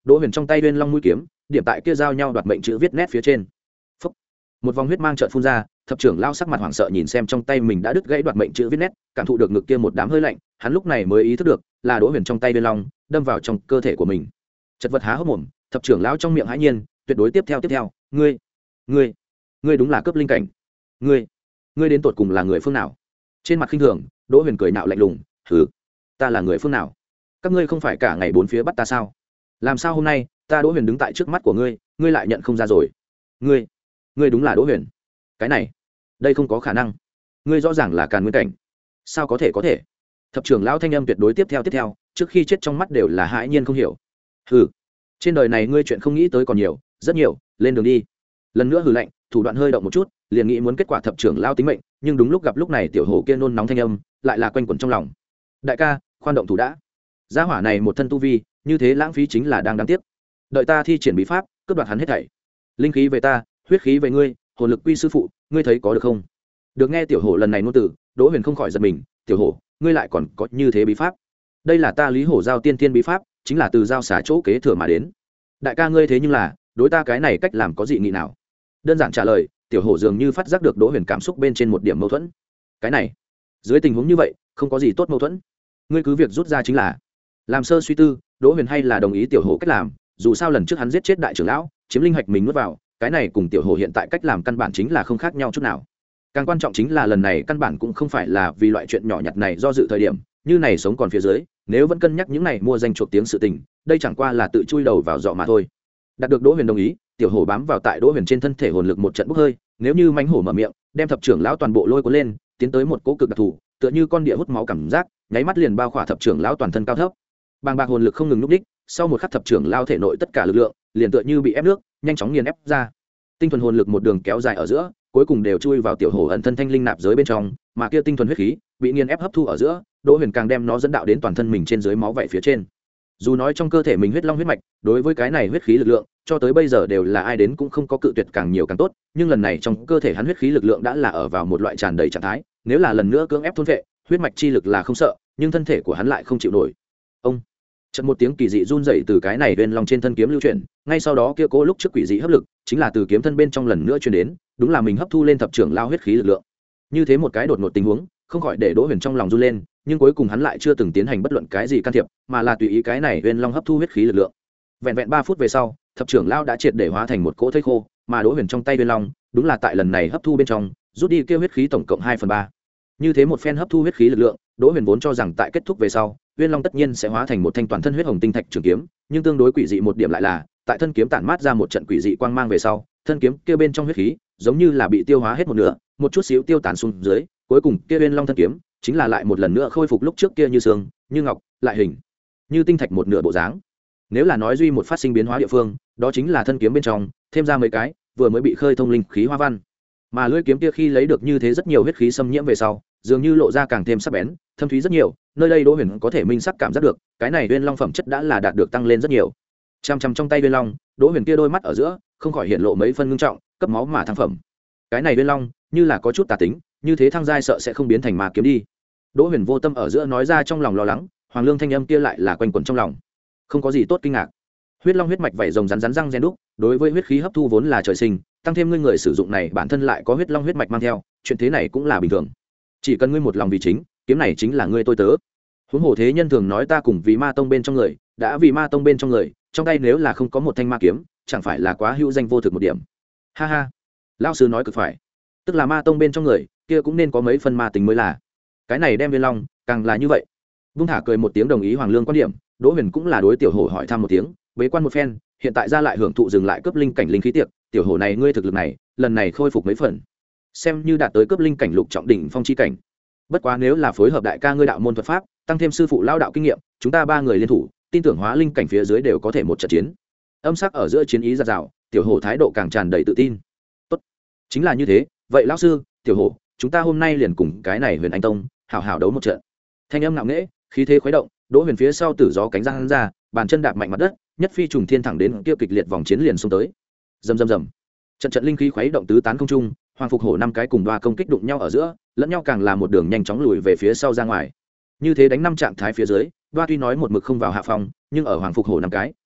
Speaker 1: đỗ huyền trong tay uyên long mũi kiếm điểm tại kia giao nhau đoạt mệnh chữ viết nét phía trên. Phúc. Một vòng huyết mang trợn phun ra, thập trưởng lao sắc mặt hoảng sợ nhìn xem trong tay mình đã đứt gãy đoạt mệnh chữ viết nét, cảm thụ được ngực kia một đám hơi lạnh, hắn lúc này mới ý thức được là đỗ huyền trong tay uyên long đâm vào trong cơ thể của mình. Chật vật há hốc mồm, thập trưởng lão trong miệng hãi nhiên, tuyệt đối tiếp theo tiếp theo, ngươi, ngươi, ngươi đúng là cướp linh cảnh, ngươi, ngươi đến tột cùng là người phương nào? Trên mặt khinh thường, đỗ huyền cười nạo lạnh lùng, hừ, ta là người phương nào? Các ngươi không phải cả ngày bốn phía bắt ta sao? Làm sao hôm nay ta đỗ huyền đứng tại trước mắt của ngươi, ngươi lại nhận không ra rồi? Ngươi, ngươi đúng là đỗ huyền? Cái này, đây không có khả năng, ngươi rõ ràng là càn nguyên cảnh, sao có thể có thể? Thập trưởng lão thanh âm tuyệt đối tiếp theo tiếp theo, trước khi chết trong mắt đều là hãi nhiên không hiểu. Hừ, trên đời này ngươi chuyện không nghĩ tới còn nhiều, rất nhiều, lên đường đi. Lần nữa hừ lạnh, thủ đoạn hơi động một chút, liền nghĩ muốn kết quả thập trưởng lão tính mệnh, nhưng đúng lúc gặp lúc này tiểu hổ kia nôn nóng thanh âm lại là quanh quẩn trong lòng. Đại ca, khoan động thủ đã. Gia hỏa này một thân tu vi, như thế lãng phí chính là đang đáng tiếc. Đợi ta thi triển bí pháp, cướp đoạt hắn hết thảy. Linh khí về ta, huyết khí về ngươi, hồn lực quy sư phụ, ngươi thấy có được không? Được nghe tiểu hổ lần này ngôn từ, Đỗ Huyền không khỏi giật mình, tiểu hổ, ngươi lại còn có như thế bí pháp? Đây là ta Lý Hổ giao tiên tiên bí pháp, chính là từ giao xả chỗ kế thừa mà đến. Đại ca ngươi thế nhưng là, đối ta cái này cách làm có dị nghị nào? Đơn giản trả lời, tiểu hổ dường như phát giác được Đỗ Huyền cảm xúc bên trên một điểm mâu thuẫn. Cái này, dưới tình huống như vậy, không có gì tốt mâu thuẫn. Ngươi cứ việc rút ra chính là. Làm sơ suy tư, Đỗ Huyền hay là đồng ý tiểu hổ cách làm, dù sao lần trước hắn giết chết đại trưởng lão, chiếm linh hạch mình nuốt vào, cái này cùng tiểu hổ hiện tại cách làm căn bản chính là không khác nhau chút nào. Càng quan trọng chính là lần này căn bản cũng không phải là vì loại chuyện nhỏ nhặt này do dự thời điểm, như này sống còn phía dưới, nếu vẫn cân nhắc những này mua danh chuộc tiếng sự tình, đây chẳng qua là tự chui đầu vào giọ mà thôi. Đạt được Đỗ Huyền đồng ý, tiểu hổ bám vào tại Đỗ Huyền trên thân thể hồn lực một trận bốc hơi, nếu như mãnh hổ mở miệng, đem thập trưởng lão toàn bộ lôi cuốn lên, tiến tới một cỗ cực đặc thù, tựa như con địa hút máu cảm giác, nháy mắt liền bao khỏa thập trưởng lão toàn thân cao thấp. Bàng bạc hồn lực không ngừng lúc đích, sau một khắc thập trưởng lão thể nội tất cả lực lượng, liền tựa như bị ép nước, nhanh chóng nghiền ép ra. Tinh thuần hồn lực một đường kéo dài ở giữa, cuối cùng đều chui vào tiểu hổ ẩn thân thanh linh nạp giới bên trong, mà kia tinh thuần huyết khí bị nghiền ép hấp thu ở giữa, Đỗ Huyền càng đem nó dẫn đạo đến toàn thân mình trên dưới máu vảy phía trên. Dù nói trong cơ thể mình huyết long huyết mạch, đối với cái này huyết khí lực lượng, cho tới bây giờ đều là ai đến cũng không có cự tuyệt càng nhiều càng tốt, nhưng lần này trong cơ thể hắn huyết khí lực lượng đã là ở vào một loại tràn đầy trạng thái, nếu là lần nữa cưỡng ép thôn vệ, huyết mạch chi lực là không sợ, nhưng thân thể của hắn lại không chịu nổi. Ông chợt một tiếng kỳ dị run rẩy từ cái này bên long trên thân kiếm lưu chuyển, ngay sau đó kia cố lúc trước quỷ dị hấp lực, chính là từ kiếm thân bên trong lần nữa truyền đến, đúng là mình hấp thu lên thập trưởng lao huyết khí lực lượng. Như thế một cái đột ngột tình huống, không khỏi để Đỗ Huyền trong lòng run lên, nhưng cuối cùng hắn lại chưa từng tiến hành bất luận cái gì can thiệp, mà là tùy ý cái này bên long hấp thu huyết khí lực lượng. Vẹn vẹn ba phút về sau, thập trưởng lao đã triệt để hóa thành một cỗ thây khô, mà Đỗ Huyền trong tay bên long, đúng là tại lần này hấp thu bên trong, rút đi kia huyết khí tổng cộng hai phần ba. Như thế một phen hấp thu huyết khí lực lượng, Đỗ Huyền vốn cho rằng tại kết thúc về sau, Uyên Long tất nhiên sẽ hóa thành một thanh toàn thân huyết hồng tinh thạch trường kiếm, nhưng tương đối quỷ dị một điểm lại là, tại thân kiếm tản mát ra một trận quỷ dị quang mang về sau, thân kiếm kia bên trong huyết khí, giống như là bị tiêu hóa hết một nửa, một chút xíu tiêu tán xuống dưới, cuối cùng kia Uyên Long thân kiếm, chính là lại một lần nữa khôi phục lúc trước kia như xương, như ngọc, lại hình, như tinh thạch một nửa bộ dáng. Nếu là nói duy một phát sinh biến hóa địa phương, đó chính là thân kiếm bên trong, thêm ra mấy cái, vừa mới bị khơi thông linh khí hoa văn. Mà lưỡi kiếm kia khi lấy được như thế rất nhiều huyết khí xâm nhiễm về sau, dường như lộ ra càng thêm sắc bén, thâm thúy rất nhiều, nơi đây Đỗ Huyền có thể minh sắc cảm giác được, cái này Uyên Long phẩm chất đã là đạt được tăng lên rất nhiều. Chăm chăm trong tay Uyên Long, Đỗ Huyền kia đôi mắt ở giữa, không khỏi hiện lộ mấy phân ngưng trọng, cấp máu mà thăng phẩm. Cái này Uyên Long, như là có chút tà tính, như thế thăng giai sợ sẽ không biến thành ma kiếm đi. Đỗ Huyền vô tâm ở giữa nói ra trong lòng lo lắng, Hoàng Lương thanh âm kia lại là quanh quẩn trong lòng. Không có gì tốt kinh ngạc. Huyết Long huyết mạch vảy rồng rắn rắn răng rèn đúc, đối với huyết khí hấp thu vốn là trời sinh, tăng thêm ngươi người sử dụng này bản thân lại có huyết long huyết mạch mang theo, chuyện thế này cũng là bình thường. Chỉ cần ngươi một lòng vì chính, kiếm này chính là ngươi tôi tớ. Huống hồ thế nhân thường nói ta cùng vì ma tông bên trong người, đã vì ma tông bên trong người, trong tay nếu là không có một thanh ma kiếm, chẳng phải là quá hữu danh vô thực một điểm. Ha ha, lão sư nói cực phải, tức là ma tông bên trong người, kia cũng nên có mấy phần ma tính mới là. Cái này đem Uyên Long, càng là như vậy. Vung thả cười một tiếng đồng ý Hoàng Lương quan điểm, Đỗ Huyền cũng là đối tiểu hổ hỏi thăm một tiếng, bế quan một phen, hiện tại ra lại hưởng thụ dừng lại cấp linh cảnh linh khí tiệc, tiểu hổ này ngươi thực lực này, lần này khôi phục mấy phần, xem như đạt tới cấp linh cảnh lục trọng đỉnh phong chi cảnh. Bất quá nếu là phối hợp đại ca ngươi đạo môn thuật pháp, tăng thêm sư phụ lao đạo kinh nghiệm, chúng ta ba người liên thủ, tin tưởng hóa linh cảnh phía dưới đều có thể một trận chiến. Âm sắc ở giữa chiến ý giạt rào, tiểu hổ thái độ càng tràn đầy tự tin. Tốt, chính là như thế, vậy lão sư, tiểu hổ, chúng ta hôm nay liền cùng cái này Huyền Anh Tông hảo hảo đấu một trận. Thanh âm ngạo nghễ, khí thế khuấy động, Đỗ Huyền phía sau tử gió cánh răng hắn ra, bàn chân đạp mạnh mặt đất, nhất phi trùng thiên thẳng đến kia kịch liệt vòng chiến liền xông tới. Rầm rầm rầm. Trận trận linh khí khuấy động tứ tán không trung, Hoàng Phục Hổ năm cái cùng đoa công kích đụng nhau ở giữa, lẫn nhau càng là một đường nhanh chóng lùi về phía sau ra ngoài. Như thế đánh năm trạng thái phía dưới, đoa tuy nói một mực không vào hạ phòng, nhưng ở Hoàng Phục Hổ năm cái,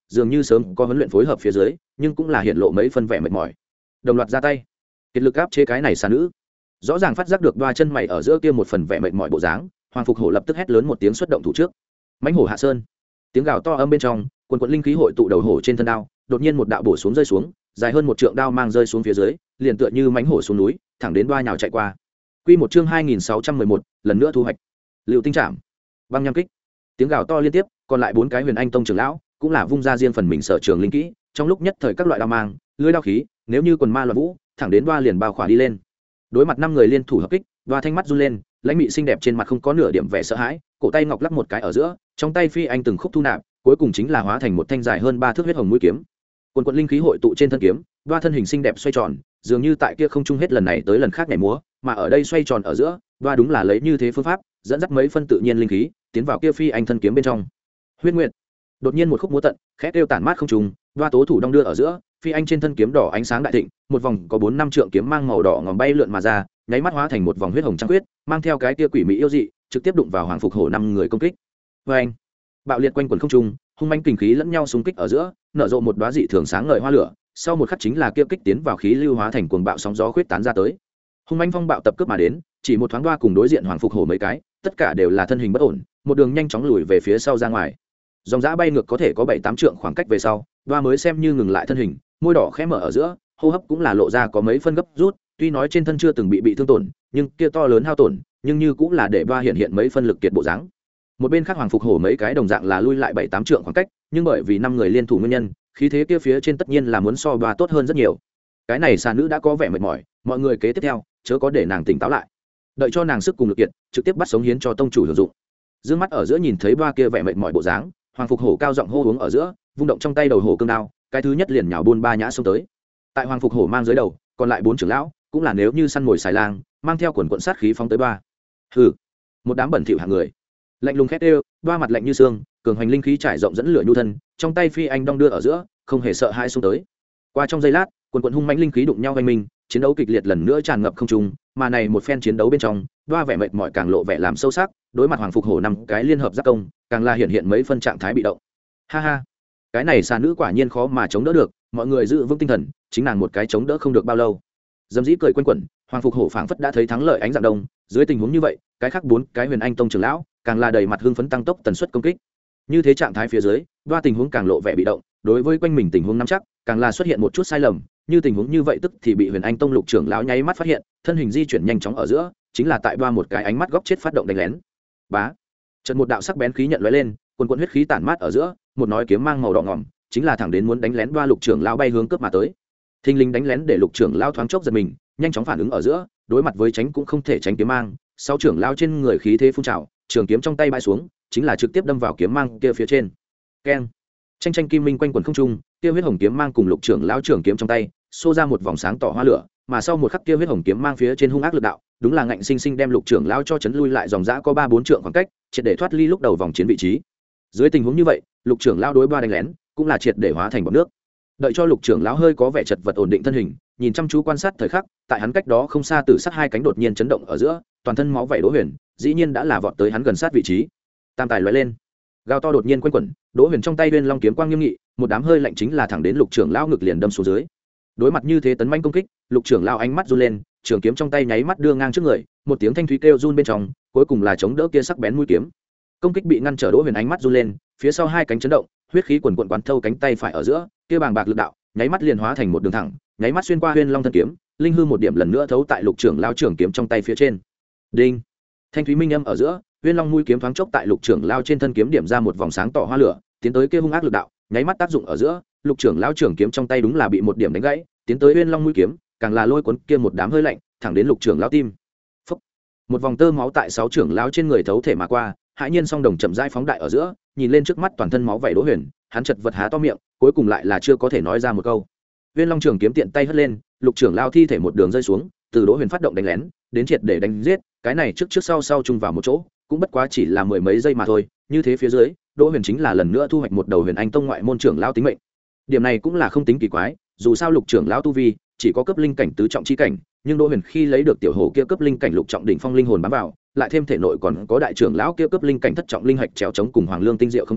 Speaker 1: dường như sớm có huấn luyện phối hợp phía dưới nhưng cũng là hiện lộ mấy phân vẻ mệt mỏi, đồng loạt ra tay kiệt lực áp chế cái này xà nữ. Rõ ràng phát giác được đoa chân mày ở giữa kia một phần vẻ mệt mỏi bộ dáng, Hoàng Phục Hổ lập tức hét lớn một tiếng xuất động thủ trước. Mãnh hổ hạ sơn, tiếng gào to âm bên trong quần quần linh khí hội tụ đầu hổ trên thân đao, đột nhiên một đạo bổ xuống rơi xuống, dài hơn một trượng đao mang rơi xuống phía dưới, liền tựa như mãnh hổ xuống núi, thẳng đến đoa nhào chạy qua. Quy một chương hai nghìn sáu trăm mười một, lần nữa thu hoạch. Lưu tinh trảm, băng nham kích, tiếng gào to liên tiếp, còn lại bốn cái Huyền Anh tông trưởng lão cũng là vung ra riêng phần mình sở trường linh kỹ, trong lúc nhất thời các loại đao mang, lưỡi đao khí, nếu như quần ma loạn vũ, thẳng đến đoa liền bao khỏa đi lên. Đối mặt năm người liên thủ hợp kích, đoa thanh mắt run lên, lãnh mị xinh đẹp trên mặt không có nửa điểm vẻ sợ hãi, cổ tay ngọc lắc một cái ở giữa, trong tay phi anh từng khúc thu nạp, cuối cùng chính là hóa thành một thanh dài hơn ba thước huyết hồng mũi kiếm. Quần quần linh khí hội tụ trên thân kiếm, đoa thân hình xinh đẹp xoay tròn, dường như tại kia không trung hết lần này tới lần khác nhảy múa, mà ở đây xoay tròn ở giữa, đoa đúng là lấy như thế phương pháp, dẫn dắt mấy phân tự nhiên linh khí, tiến vào kia phi anh thân kiếm bên trong. Huyết Nguyệt, đột nhiên một khúc múa tận, khẽ kêu tản mát không trùng, đoa tố thủ đong đưa ở giữa, phi anh trên thân kiếm đỏ ánh sáng đại thịnh, một vòng có bốn năm trượng kiếm mang màu đỏ ngòm bay lượn mà ra, nháy mắt hóa thành một vòng huyết hồng trăng huyết, mang theo cái kia quỷ mỹ yêu dị, trực tiếp đụng vào Hoàng Phục Hổ năm người công kích. Và anh, bạo liệt quanh quần không trung, hung manh kình khí lẫn nhau xung kích ở giữa, nở rộ một đóa dị thường sáng ngời hoa lửa, sau một khắc chính là kia kích tiến vào khí lưu hóa thành cuồng bạo sóng gió khuyết tán ra tới. Hung manh phong bạo tập cướp mà đến, chỉ một thoáng đoa cùng đối diện Hoàng Phục Hổ mấy cái, tất cả đều là thân hình bất ổn, một đường nhanh chóng lùi về phía sau ra ngoài. Dòng dã bay ngược có thể có bảy tám trượng khoảng cách về sau, đoa mới xem như ngừng lại thân hình, môi đỏ khẽ mở ở giữa, hô hấp cũng là lộ ra có mấy phân gấp rút, tuy nói trên thân chưa từng bị bị thương tổn, nhưng kia to lớn hao tổn, nhưng như cũng là để đoa hiện hiện mấy phân lực kiệt bộ dáng. Một bên khác Hoàng Phục Hổ mấy cái đồng dạng là lui lại bảy tám trượng khoảng cách, nhưng bởi vì năm người liên thủ nguyên nhân, khí thế kia phía trên tất nhiên là muốn so đoa tốt hơn rất nhiều. Cái này xà nữ đã có vẻ mệt mỏi, mọi người kế tiếp theo, chớ có để nàng tỉnh táo lại. Đợi cho nàng sức cùng lực kiệt, trực tiếp bắt sống hiến cho tông chủ sử dụng. Dương mắt ở giữa nhìn thấy đoa kia vẻ mệt mỏi bộ dáng, Hoàng Phục Hổ cao giọng hô uống ở giữa, vung động trong tay đầu hổ cương đao, cái thứ nhất liền nhào buôn ba nhã xông tới. Tại Hoàng Phục Hổ mang dưới đầu, còn lại bốn trưởng lão cũng là nếu như săn mồi xài lang, mang theo quần quần sát khí phóng tới ba. Hừ, một đám bẩn thỉu hạng người. Lạnh lùng khét đều, đoa mặt lạnh như xương, cường hoành linh khí trải rộng dẫn lửa nhu thân, trong tay phi anh đong đưa ở giữa, không hề sợ hãi xông tới. Qua trong giây lát, quần quần hung mãnh linh khí đụng nhau vây mình, chiến đấu kịch liệt lần nữa tràn ngập không trung, mà này một phen chiến đấu bên trong, đoa vẻ mệt mỏi càng lộ vẻ làm sâu sắc, đối mặt Hoàng Phục Hổ năm cái liên hợp giáp công, càng là hiện hiện mấy phân trạng thái bị động. Ha ha, cái này xà nữ quả nhiên khó mà chống đỡ được, mọi người giữ vững tinh thần, chính nàng một cái chống đỡ không được bao lâu. Dâm dĩ cười quanh quẩn, Hoàng Phục Hổ phảng phất đã thấy thắng lợi ánh dạng đông, dưới tình huống như vậy, cái khác bốn cái Huyền Anh tông trưởng lão, càng là đầy mặt hưng phấn tăng tốc tần suất công kích. Như thế trạng thái phía dưới, đoa tình huống càng lộ vẻ bị động, đối với quanh mình tình huống nắm chắc, càng là xuất hiện một chút sai lầm, như tình huống như vậy tức thì bị Huyền Anh tông lục trưởng lão nháy mắt phát hiện, thân hình di chuyển nhanh chóng ở giữa, chính là tại đoa một cái ánh mắt góc chết phát động đánh lén. Bá, chợt một đạo sắc bén khí nhận lóe lên, quần quần huyết khí tản mát ở giữa, một nói kiếm mang màu đỏ ngòm, chính là thẳng đến muốn đánh lén đoa lục trưởng lão bay hướng cướp mà tới. Thinh linh đánh lén để lục trưởng lão thoáng chốc giật mình, nhanh chóng phản ứng ở giữa, đối mặt với tránh cũng không thể tránh kiếm mang, sáu trưởng lão trên người khí thế phun trào, trường kiếm trong tay bay xuống, chính là trực tiếp đâm vào kiếm mang kia phía trên. Keng, tranh tranh kim minh quanh quần không trung, kia huyết hồng kiếm mang cùng lục trưởng lão trường kiếm trong tay, xô ra một vòng sáng tỏ hoa lửa, mà sau một khắc kia huyết hồng kiếm mang phía trên hung ác lực đạo, đúng là ngạnh sinh sinh đem lục trưởng lão cho chấn lui lại dòng dã có ba bốn trượng khoảng cách, triệt để thoát ly lúc đầu vòng chiến vị trí. Dưới tình huống như vậy, lục trưởng lão đối ba đánh lén, cũng là triệt để hóa thành bọt nước. Đợi cho lục trưởng lão hơi có vẻ chật vật ổn định thân hình, nhìn chăm chú quan sát thời khắc, tại hắn cách đó không xa tử sát hai cánh đột nhiên chấn động ở giữa, toàn thân máu vảy Đỗ Huyền, dĩ nhiên đã là vọt tới hắn gần sát vị trí. Tam tài lóe lên, gào to đột nhiên quanh quẩn, Đỗ Huyền trong tay Uyên Long kiếm quang nghiêm nghị, một đám hơi lạnh chính là thẳng đến lục trưởng lão ngực liền đâm xuống dưới. Đối mặt như thế tấn manh công kích, lục trưởng lão ánh mắt run lên, trường kiếm trong tay nháy mắt đưa ngang trước người, một tiếng thanh thúy kêu run bên trong, cuối cùng là chống đỡ kia sắc bén mũi kiếm. Công kích bị ngăn trở, Đỗ Huyền ánh mắt run lên, phía sau hai cánh chấn động, huyết khí quần quần quán thâu cánh tay phải ở giữa, kia bàng bạc lực đạo, nháy mắt liền hóa thành một đường thẳng, nháy mắt xuyên qua Uyên Long thân kiếm, linh hư một điểm lần nữa thấu tại lục trưởng lão trường kiếm trong tay phía trên. Đinh, thanh thúy minh âm ở giữa, Uyên Long mũi kiếm thoáng chốc tại lục trưởng lão trên thân kiếm điểm ra một vòng sáng tỏ hoa lửa, tiến tới kia hung ác lực đạo, nháy mắt tác dụng ở giữa, lục trưởng lão trường kiếm trong tay đúng là bị một điểm đánh gãy, tiến tới Uyên Long mũi kiếm, càng là lôi cuốn kia một đám hơi lạnh, thẳng đến lục trưởng lão tim. Phốc. Một vòng tơ máu tại sáu trưởng lão trên người thấu thể mà qua, hãi nhiên song đồng chậm rãi phóng đại ở giữa, nhìn lên trước mắt toàn thân máu vảy Đỗ Huyền, hắn chật vật há to miệng, cuối cùng lại là chưa có thể nói ra một câu. Uyên Long trường kiếm tiện tay hất lên, lục trưởng lão thi thể một đường rơi xuống, từ Đỗ Huyền phát động đánh lén, đến triệt để đánh giết, cái này trước trước sau sau chung vào một chỗ, cũng bất quá chỉ là mười mấy giây mà thôi, như thế phía dưới, Đỗ Huyền chính là lần nữa thu hoạch một đầu Huyền Anh tông ngoại môn trưởng lão tính mệnh. Điểm này cũng là không tính kỳ quái, dù sao lục trưởng lão tu vi chỉ có cấp linh cảnh tứ trọng chi cảnh, nhưng Đỗ Huyền khi lấy được tiểu hồ kia cấp linh cảnh lục trọng đỉnh phong linh hồn bám vào, lại thêm thể nội còn có đại trưởng lão kia cấp linh cảnh thất trọng linh hạch trèo chống cùng hoàng lương tinh diệu không chế,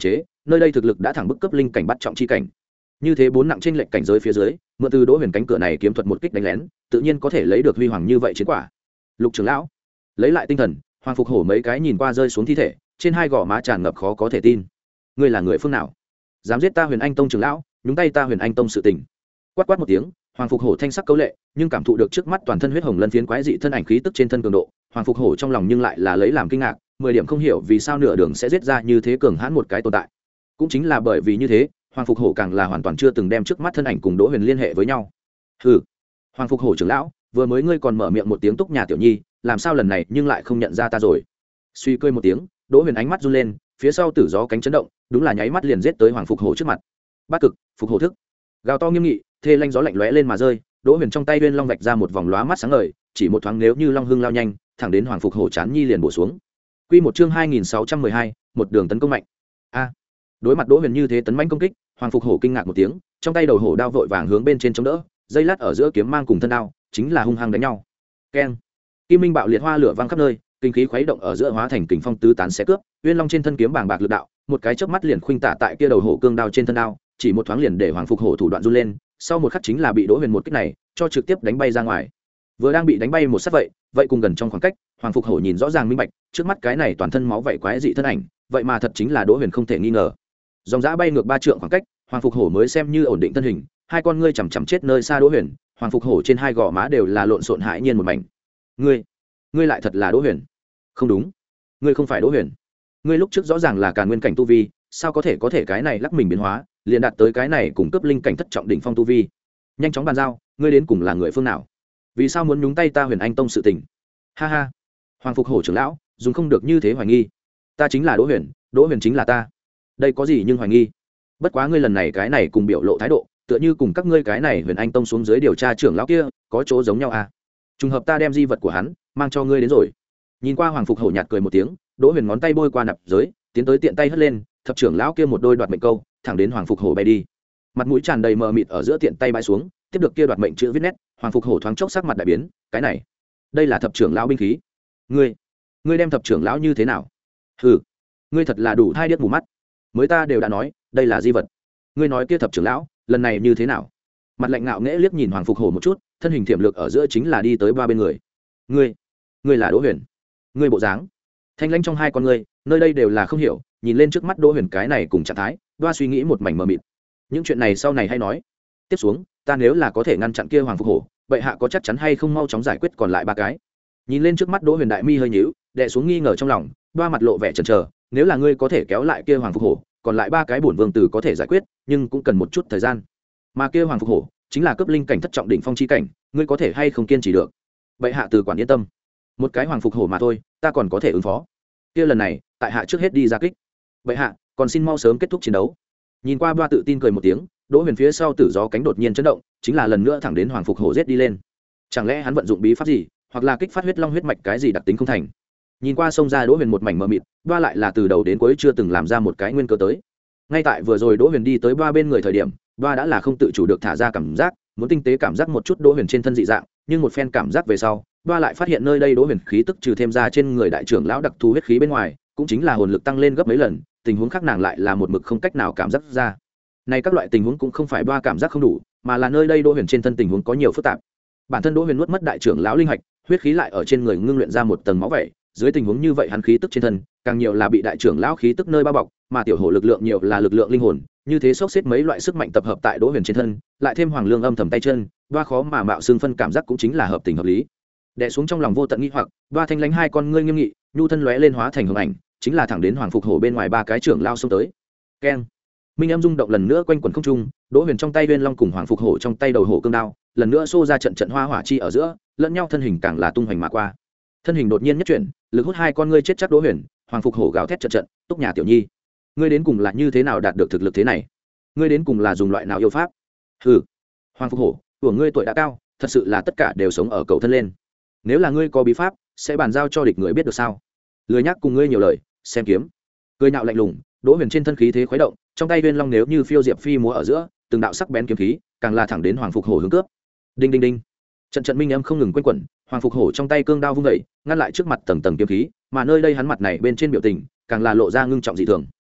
Speaker 1: nơi đây thực lực đã thẳng bức cấp linh cảnh bắt trọng chi cảnh. Như thế bốn nặng trên lệnh cảnh giới phía dưới, mượn từ Đỗ Huyền cánh cửa này kiếm thuật một kích đánh lén, tự nhiên có thể lấy được huy hoàng như vậy chiến quả. Lục trưởng lão, lấy lại tinh thần, Hoàng Phục Hổ mấy cái nhìn qua rơi xuống thi thể, trên hai gò má tràn ngập khó có thể tin. Ngươi là người phương nào? Dám giết ta Huyền Anh Tông trưởng lão, nhúng tay ta Huyền Anh Tông sự tình. Quát quát một tiếng, Hoàng Phục Hổ thanh sắc câu lệ, nhưng cảm thụ được trước mắt toàn thân huyết hồng lân phiến quái dị thân ảnh khí tức trên thân cường độ, Hoàng Phục Hổ trong lòng nhưng lại là lấy làm kinh ngạc, mười điểm không hiểu vì sao nửa đường sẽ giết ra như thế cường hãn một cái tồn tại. Cũng chính là bởi vì như thế, Hoàng Phục Hổ càng là hoàn toàn chưa từng đem trước mắt thân ảnh cùng Đỗ Huyền liên hệ với nhau. Hừ, Hoàng Phục Hổ trưởng lão, vừa mới ngươi còn mở miệng một tiếng Túc nhà tiểu nhi, làm sao lần này nhưng lại không nhận ra ta rồi? Suy cười một tiếng, Đỗ Huyền ánh mắt run lên, phía sau tử gió cánh chấn động, đúng là nháy mắt liền giết tới Hoàng Phục Hổ trước mặt. Bát cực, Phục Hổ thức. Gào to nghiêm nghị, thê lanh gió lạnh lóe lên mà rơi, Đỗ Huyền trong tay uyên long vạch ra một vòng lóa mắt sáng ngời, chỉ một thoáng nếu như long hưng lao nhanh, thẳng đến Hoàng Phục Hổ chán nhi liền bổ xuống. Quy một chương hai nghìn sáu trăm mười hai, một đường tấn công mạnh. A. Đối mặt Đỗ Huyền như thế tấn mãnh công kích, Hoàng Phục Hổ kinh ngạc một tiếng, trong tay đầu hổ đao vội vàng hướng bên trên chống đỡ, dây lát ở giữa kiếm mang cùng thân đao, chính là hung hăng đánh nhau. Keng. Kim minh bạo liệt hoa lửa vang khắp nơi, kinh khí khuấy động ở giữa hóa thành kình phong tứ tán xé cướp, uyên long trên thân kiếm bàng bạc lực đạo, một cái chớp mắt liền khuynh tả tại kia đầu hổ cương đao trên thân đao, chỉ một thoáng liền để Hoàng Phục Hổ thủ đoạn run lên, sau một khắc chính là bị Đỗ Huyền một kích này cho trực tiếp đánh bay ra ngoài. Vừa đang bị đánh bay một sát vậy, vậy cùng gần trong khoảng cách, Hoàng Phục Hổ nhìn rõ ràng minh bạch, trước mắt cái này toàn thân máu vảy quái dị thân ảnh, vậy mà thật chính là Đỗ Huyền không thể nghi ngờ. Dòng dã bay ngược ba trượng khoảng cách, Hoàng Phục Hổ mới xem như ổn định thân hình, hai con ngươi chằm chằm chết nơi xa Đỗ Huyền, Hoàng Phục Hổ trên hai gò má đều là lộn xộn hãi nhiên một mảnh. Ngươi, ngươi lại thật là Đỗ Huyền? Không đúng, ngươi không phải Đỗ Huyền. Ngươi lúc trước rõ ràng là Càn Nguyên cảnh tu vi, sao có thể có thể cái này lắc mình biến hóa, liền đạt tới cái này cùng cấp linh cảnh thất trọng đỉnh phong tu vi. Nhanh chóng bàn giao, ngươi đến cùng là người phương nào? Vì sao muốn nhúng tay ta Huyền Anh Tông sự tình? Ha ha. Hoàng Phục Hổ trưởng lão, dùng không được như thế hoài nghi. Ta chính là Đỗ Huyền, Đỗ Huyền chính là ta. Đây có gì nhưng hoài nghi? Bất quá ngươi lần này cái này cùng biểu lộ thái độ, tựa như cùng các ngươi cái này Huyền Anh Tông xuống dưới điều tra trưởng lão kia, có chỗ giống nhau à? Trùng hợp ta đem di vật của hắn mang cho ngươi đến rồi. Nhìn qua Hoàng Phục Hổ nhạt cười một tiếng, Đỗ Huyền ngón tay bôi qua nạp giới, tiến tới tiện tay hất lên, thập trưởng lão kia một đôi đoạt mệnh câu, thẳng đến Hoàng Phục Hổ bay đi. Mặt mũi tràn đầy mờ mịt ở giữa tiện tay bãi xuống, tiếp được kia đoạt mệnh chữ viết nét, Hoàng Phục Hổ thoáng chốc sắc mặt đại biến, cái này, đây là thập trưởng lão binh khí. Ngươi, ngươi đem thập trưởng lão như thế nào? Hừ, ngươi thật là đủ hai điếc mù mắt. Mới ta đều đã nói, đây là di vật. Ngươi nói kia thập trưởng lão, lần này như thế nào? Mặt lạnh ngạo nghễ liếc nhìn Hoàng Phục Hổ một chút, thân hình thiểm lược ở giữa chính là đi tới ba bên người. Ngươi, ngươi là Đỗ Huyền? Ngươi bộ dáng thanh lãnh trong hai con ngươi, nơi đây đều là không hiểu, nhìn lên trước mắt Đỗ Huyền cái này cùng trạng thái, đoa suy nghĩ một mảnh mờ mịt. Những chuyện này sau này hay nói. Tiếp xuống, ta nếu là có thể ngăn chặn kia Hoàng Phục Hổ, vậy hạ có chắc chắn hay không mau chóng giải quyết còn lại ba cái? Nhìn lên trước mắt Đỗ Huyền đại mi hơi nhíu, đè xuống nghi ngờ trong lòng, đoa mặt lộ vẻ chần chờ, nếu là ngươi có thể kéo lại kia Hoàng Phục Hổ, còn lại ba cái bổn vương tử có thể giải quyết, nhưng cũng cần một chút thời gian. Mà kia Hoàng Phục Hổ chính là cấp linh cảnh thất trọng đỉnh phong chi cảnh, ngươi có thể hay không kiên trì được? Vậy hạ từ quản yên tâm, một cái Hoàng Phục Hổ mà thôi, ta còn có thể ứng phó. Kia lần này, tại hạ trước hết đi ra kích. Vậy hạ, còn xin mau sớm kết thúc chiến đấu. Nhìn qua Đoa tự tin cười một tiếng, Đỗ Huyền phía sau tử gió cánh đột nhiên chấn động, chính là lần nữa thẳng đến Hoàng Phục Hổ giết đi lên. Chẳng lẽ hắn vận dụng bí pháp gì, hoặc là kích phát huyết long huyết mạch cái gì đặc tính không thành? Nhìn qua sông ra Đỗ Huyền một mảnh mờ mịt, Đoa lại là từ đầu đến cuối chưa từng làm ra một cái nguyên cơ tới. Ngay tại vừa rồi Đỗ Huyền đi tới Đoa bên người thời điểm, Đoa đã là không tự chủ được thả ra cảm giác, muốn tinh tế cảm giác một chút Đỗ Huyền trên thân dị dạng, nhưng một phen cảm giác về sau, Đoa lại phát hiện nơi đây Đỗ Huyền khí tức trừ thêm ra trên người đại trưởng lão đặc thù huyết khí bên ngoài, cũng chính là hồn lực tăng lên gấp mấy lần, tình huống khác nàng lại là một mực không cách nào cảm giác ra. Này các loại tình huống cũng không phải Đoa cảm giác không đủ, mà là nơi đây Đỗ Huyền trên thân tình huống có nhiều phức tạp. Bản thân Đỗ Huyền nuốt mất đại trưởng lão linh hạch, huyết khí lại ở trên người ngưng luyện ra một tầng máu vậy, dưới tình huống như vậy hắn khí tức trên thân, càng nhiều là bị đại trưởng lão khí tức nơi bao bọc, mà tiểu hổ lực lượng nhiều là lực lượng linh hồn, như thế xốc xếp mấy loại sức mạnh tập hợp tại Đỗ Huyền trên thân, lại thêm Hoàng Lương âm thầm tay chân, Đoa khó mà mạo xương phân cảm giác cũng chính là hợp tình hợp lý. Đè xuống trong lòng vô tận nghi hoặc, Đoa thanh lãnh hai con ngươi nghiêm nghị, nhu thân lóe lên hóa thành hồng ảnh, chính là thẳng đến Hoàng Phục Hổ bên ngoài ba cái trưởng lao xông tới. Keng. Minh âm rung động lần nữa quanh quẩn không trung, Đỗ Huyền trong tay Uyên Long cùng Hoàng Phục Hổ trong tay đầu hổ cương đao, lần nữa xô ra trận trận hoa hỏa chi ở giữa, lẫn nhau thân hình càng là tung hoành mà qua. Thân hình đột nhiên nhất chuyển, lực hút hai con ngươi chết chắc Đỗ Huyền, Hoàng Phục Hổ gào thét trận trận, Túc nhà tiểu nhi, ngươi đến cùng là như thế nào đạt được thực lực thế này? Ngươi đến cùng là dùng loại nào yêu pháp? Hừ. Hoàng Phục Hổ, của ngươi tuổi đã cao, thật sự là tất cả đều sống ở cầu thân lên. Nếu là ngươi có bí pháp, sẽ bàn giao cho địch người biết được sao? Lười nhắc cùng ngươi nhiều lời, xem kiếm. Cười nhạo lạnh lùng, Đỗ Huyền trên thân khí thế khuấy động, trong tay Uyên Long nếu như phiêu diệp phi múa ở giữa, từng đạo sắc bén kiếm khí, càng là thẳng đến Hoàng Phục Hổ hướng cướp. Đinh đinh đinh. Trận trận minh âm không ngừng quanh quẩn, Hoàng Phục Hổ trong tay cương đao vung dậy, ngăn lại trước mặt tầng tầng kiếm khí, mà nơi đây hắn mặt này bên trên biểu tình, càng là lộ ra ngưng trọng dị thường.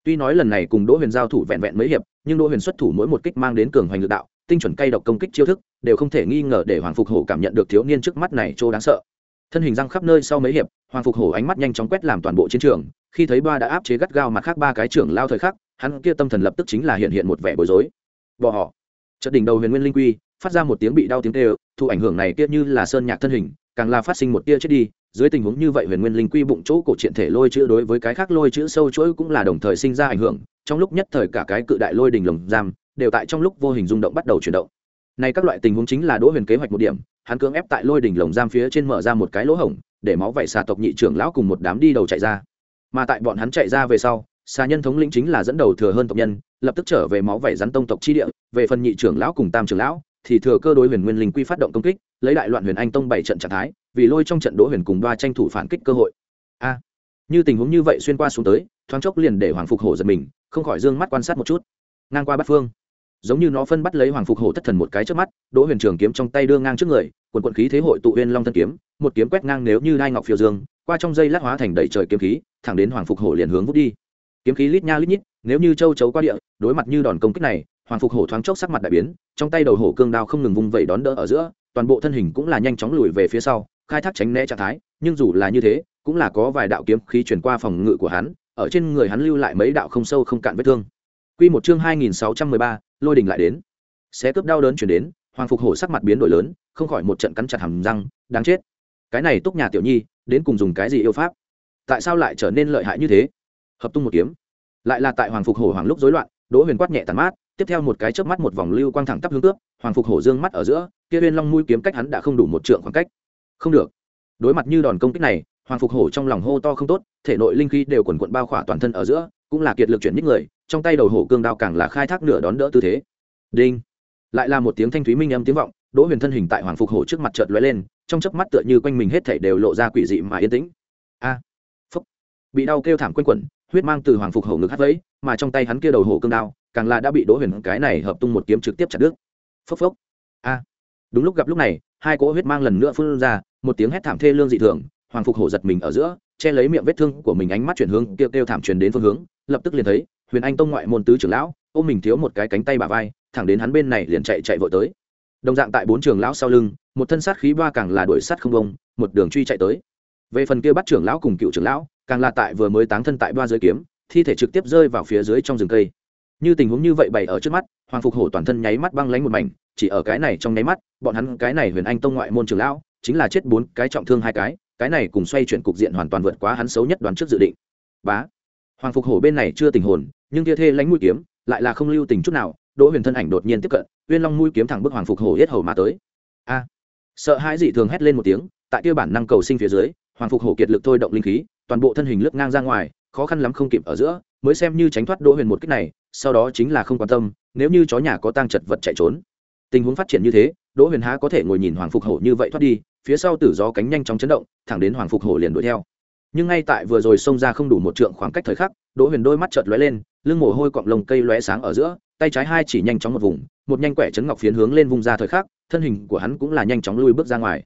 Speaker 1: Tuy nói lần này cùng Đỗ Huyền giao thủ vẹn vẹn mấy hiệp, nhưng Đỗ Huyền xuất thủ mỗi một kích mang đến cường hoành lực đạo, tinh chuẩn cay độc công kích chiêu thức, đều không thể nghi ngờ để Hoàng Phục Hổ cảm nhận được thiếu niên trước mắt này trô đáng sợ. Thân hình răng khắp nơi sau mấy hiệp, Hoàng Phục Hổ ánh mắt nhanh chóng quét làm toàn bộ chiến trường, khi thấy ba đã áp chế gắt gao mặt khác ba cái trưởng lao thời khắc, hắn kia tâm thần lập tức chính là hiện hiện một vẻ bối rối. Bỏ họ. Chợt đỉnh đầu Huyền Nguyên Linh Quy phát ra một tiếng bị đau tiếng kêu, thụ ảnh hưởng này kia như là sơn nhạc thân hình, càng là phát sinh một tia chết đi. Dưới tình huống như vậy Huyền Nguyên Linh Quy bụng chỗ cổ triện thể lôi chữ đối với cái khác lôi chữ sâu chuỗi cũng là đồng thời sinh ra ảnh hưởng, trong lúc nhất thời cả cái cự đại lôi đỉnh lồng giam đều tại trong lúc vô hình rung động bắt đầu chuyển động. Này các loại tình huống chính là Đỗ Huyền kế hoạch một điểm, hắn cưỡng ép tại lôi đỉnh lồng giam phía trên mở ra một cái lỗ hổng, để máu vảy xà tộc nhị trưởng lão cùng một đám đi đầu chạy ra. Mà tại bọn hắn chạy ra về sau, xà nhân thống lĩnh chính là dẫn đầu thừa hơn tộc nhân, lập tức trở về máu vảy rắn tông tộc chi địa, về phần nhị trưởng lão cùng tam trưởng lão thì thừa cơ đối Huyền Nguyên Linh Quy phát động công kích, lấy đại loạn Huyền Anh tông bảy trận trạng thái, vì lôi trong trận Đỗ Huyền cùng đoa tranh thủ phản kích cơ hội. A, như tình huống như vậy xuyên qua xuống tới, thoáng chốc liền để Hoàng Phục Hổ giật mình, không khỏi dương mắt quan sát một chút. Ngang qua bát phương, giống như nó phân bắt lấy Hoàng Phục Hổ thất thần một cái trước mắt, Đỗ Huyền trường kiếm trong tay đưa ngang trước người, quần quần khí thế hội tụ Huyền Long thân kiếm, một kiếm quét ngang nếu như đai ngọc phiêu dương, qua trong dây lát hóa thành đầy trời kiếm khí, thẳng đến Hoàng Phục Hổ liền hướng vút đi. Kiếm khí lít nha lít nhít, nếu như châu chấu qua địa, đối mặt như đòn công kích này, Hoàng Phục Hổ thoáng chốc sắc mặt đại biến, trong tay đầu hổ cương đao không ngừng vung vẩy đón đỡ ở giữa, toàn bộ thân hình cũng là nhanh chóng lùi về phía sau, khai thác tránh né trạng thái, nhưng dù là như thế, cũng là có vài đạo kiếm khí truyền qua phòng ngự của hắn, ở trên người hắn lưu lại mấy đạo không sâu không cạn vết thương. Quy một chương hai nghìn sáu trăm mười ba, lôi đỉnh lại đến. Xé cướp đau đớn truyền đến, Hoàng Phục Hổ sắc mặt biến đổi lớn, không khỏi một trận cắn chặt hàm răng, đáng chết. Cái này Túc nhà tiểu nhi, đến cùng dùng cái gì yêu pháp? Tại sao lại trở nên lợi hại như thế? Hợp tung một kiếm. Lại là tại Hoàng Phục Hổ hoàng lúc rối loạn, Đỗ Huyền quát nhẹ tàn mát, tiếp theo một cái chớp mắt một vòng lưu quang thẳng tắp hướng cướp, Hoàng Phục Hổ dương mắt ở giữa, kia Huyền Long mũi kiếm cách hắn đã không đủ một trượng khoảng cách. Không được. Đối mặt như đòn công kích này, Hoàng Phục Hổ trong lòng hô to không tốt, thể nội linh khí đều quần quần bao khỏa toàn thân ở giữa, cũng là kiệt lực chuyển nhích người, trong tay đầu hổ cương đao càng là khai thác nửa đón đỡ tư thế. Đinh. Lại là một tiếng thanh thúy minh âm tiếng vọng, Đỗ Huyền thân hình tại Hoàng Phục Hổ trước mặt chợt lóe lên, trong chớp mắt tựa như quanh mình hết thảy đều lộ ra quỷ dị mà yên tĩnh. A. À. Phốc. Bị đau kêu thảm quanh quẩn, huyết mang từ Hoàng Phục Hổ ngực hắt vẫy, mà trong tay hắn kia đầu hổ cương đao, càng là đã bị Đỗ Huyền cái này hợp tung một kiếm trực tiếp chặt đứt. Phốc phốc. A. À. Đúng lúc gặp lúc này, hai cỗ huyết mang lần nữa phun ra, một tiếng hét thảm thê lương dị thường, Hoàng Phục Hổ giật mình ở giữa, che lấy miệng vết thương của mình, ánh mắt chuyển hướng kêu kêu thảm truyền đến phương hướng, lập tức liền thấy Huyền Anh tông ngoại môn tứ trưởng lão ôm mình thiếu một cái cánh tay bả vai, thẳng đến hắn bên này liền chạy chạy vội tới. Đồng dạng tại bốn trưởng lão sau lưng, một thân sát khí ba càng là đuổi sát không bông, một đường truy chạy tới. Về phần kia bắt trưởng lão cùng cựu trưởng lão, càng là tại vừa mới táng thân tại ba dưới kiếm, thi thể trực tiếp rơi vào phía dưới trong rừng cây. Như tình huống như vậy bày ở trước mắt, Hoàng Phục Hổ toàn thân nháy mắt băng lãnh một mảnh, chỉ ở cái này trong nháy mắt, bọn hắn cái này Huyền Anh tông ngoại môn trưởng lão chính là chết bốn cái trọng thương hai cái, cái này cùng xoay chuyển cục diện hoàn toàn vượt quá hắn xấu nhất đoán trước dự định. Bá. Hoàng Phục Hổ bên này chưa tỉnh hồn, nhưng kia thê lãnh mũi kiếm lại là không lưu tình chút nào, Đỗ Huyền thân ảnh đột nhiên tiếp cận, Uyên Long mũi kiếm thẳng bức Hoàng Phục Hổ yết hầu mà tới. A. Sợ hãi dị thường hét lên một tiếng, tại kia bản năng cầu sinh phía dưới, Hoàng Phục Hổ kiệt lực thôi động linh khí, toàn bộ thân hình lướt ngang ra ngoài, khó khăn lắm không kịp ở giữa, mới xem như tránh thoát Đỗ Huyền một kích này, sau đó chính là không quan tâm, nếu như chó nhà có tang chật vật chạy trốn. Tình huống phát triển như thế, Đỗ Huyền há có thể ngồi nhìn Hoàng Phục Hổ như vậy thoát đi, phía sau tử gió cánh nhanh chóng chấn động, thẳng đến Hoàng Phục Hổ liền đuổi theo. Nhưng ngay tại vừa rồi xông ra không đủ một trượng khoảng cách thời khắc, Đỗ Huyền đôi mắt chợt lóe lên, lưng mồ hôi cọng lông cây lóe sáng ở giữa, tay trái hai chỉ nhanh chóng một vùng, một nhanh quẻ chấn ngọc phiến hướng lên vung ra thời khắc, thân hình của hắn cũng là nhanh chóng lui bước ra ngoài.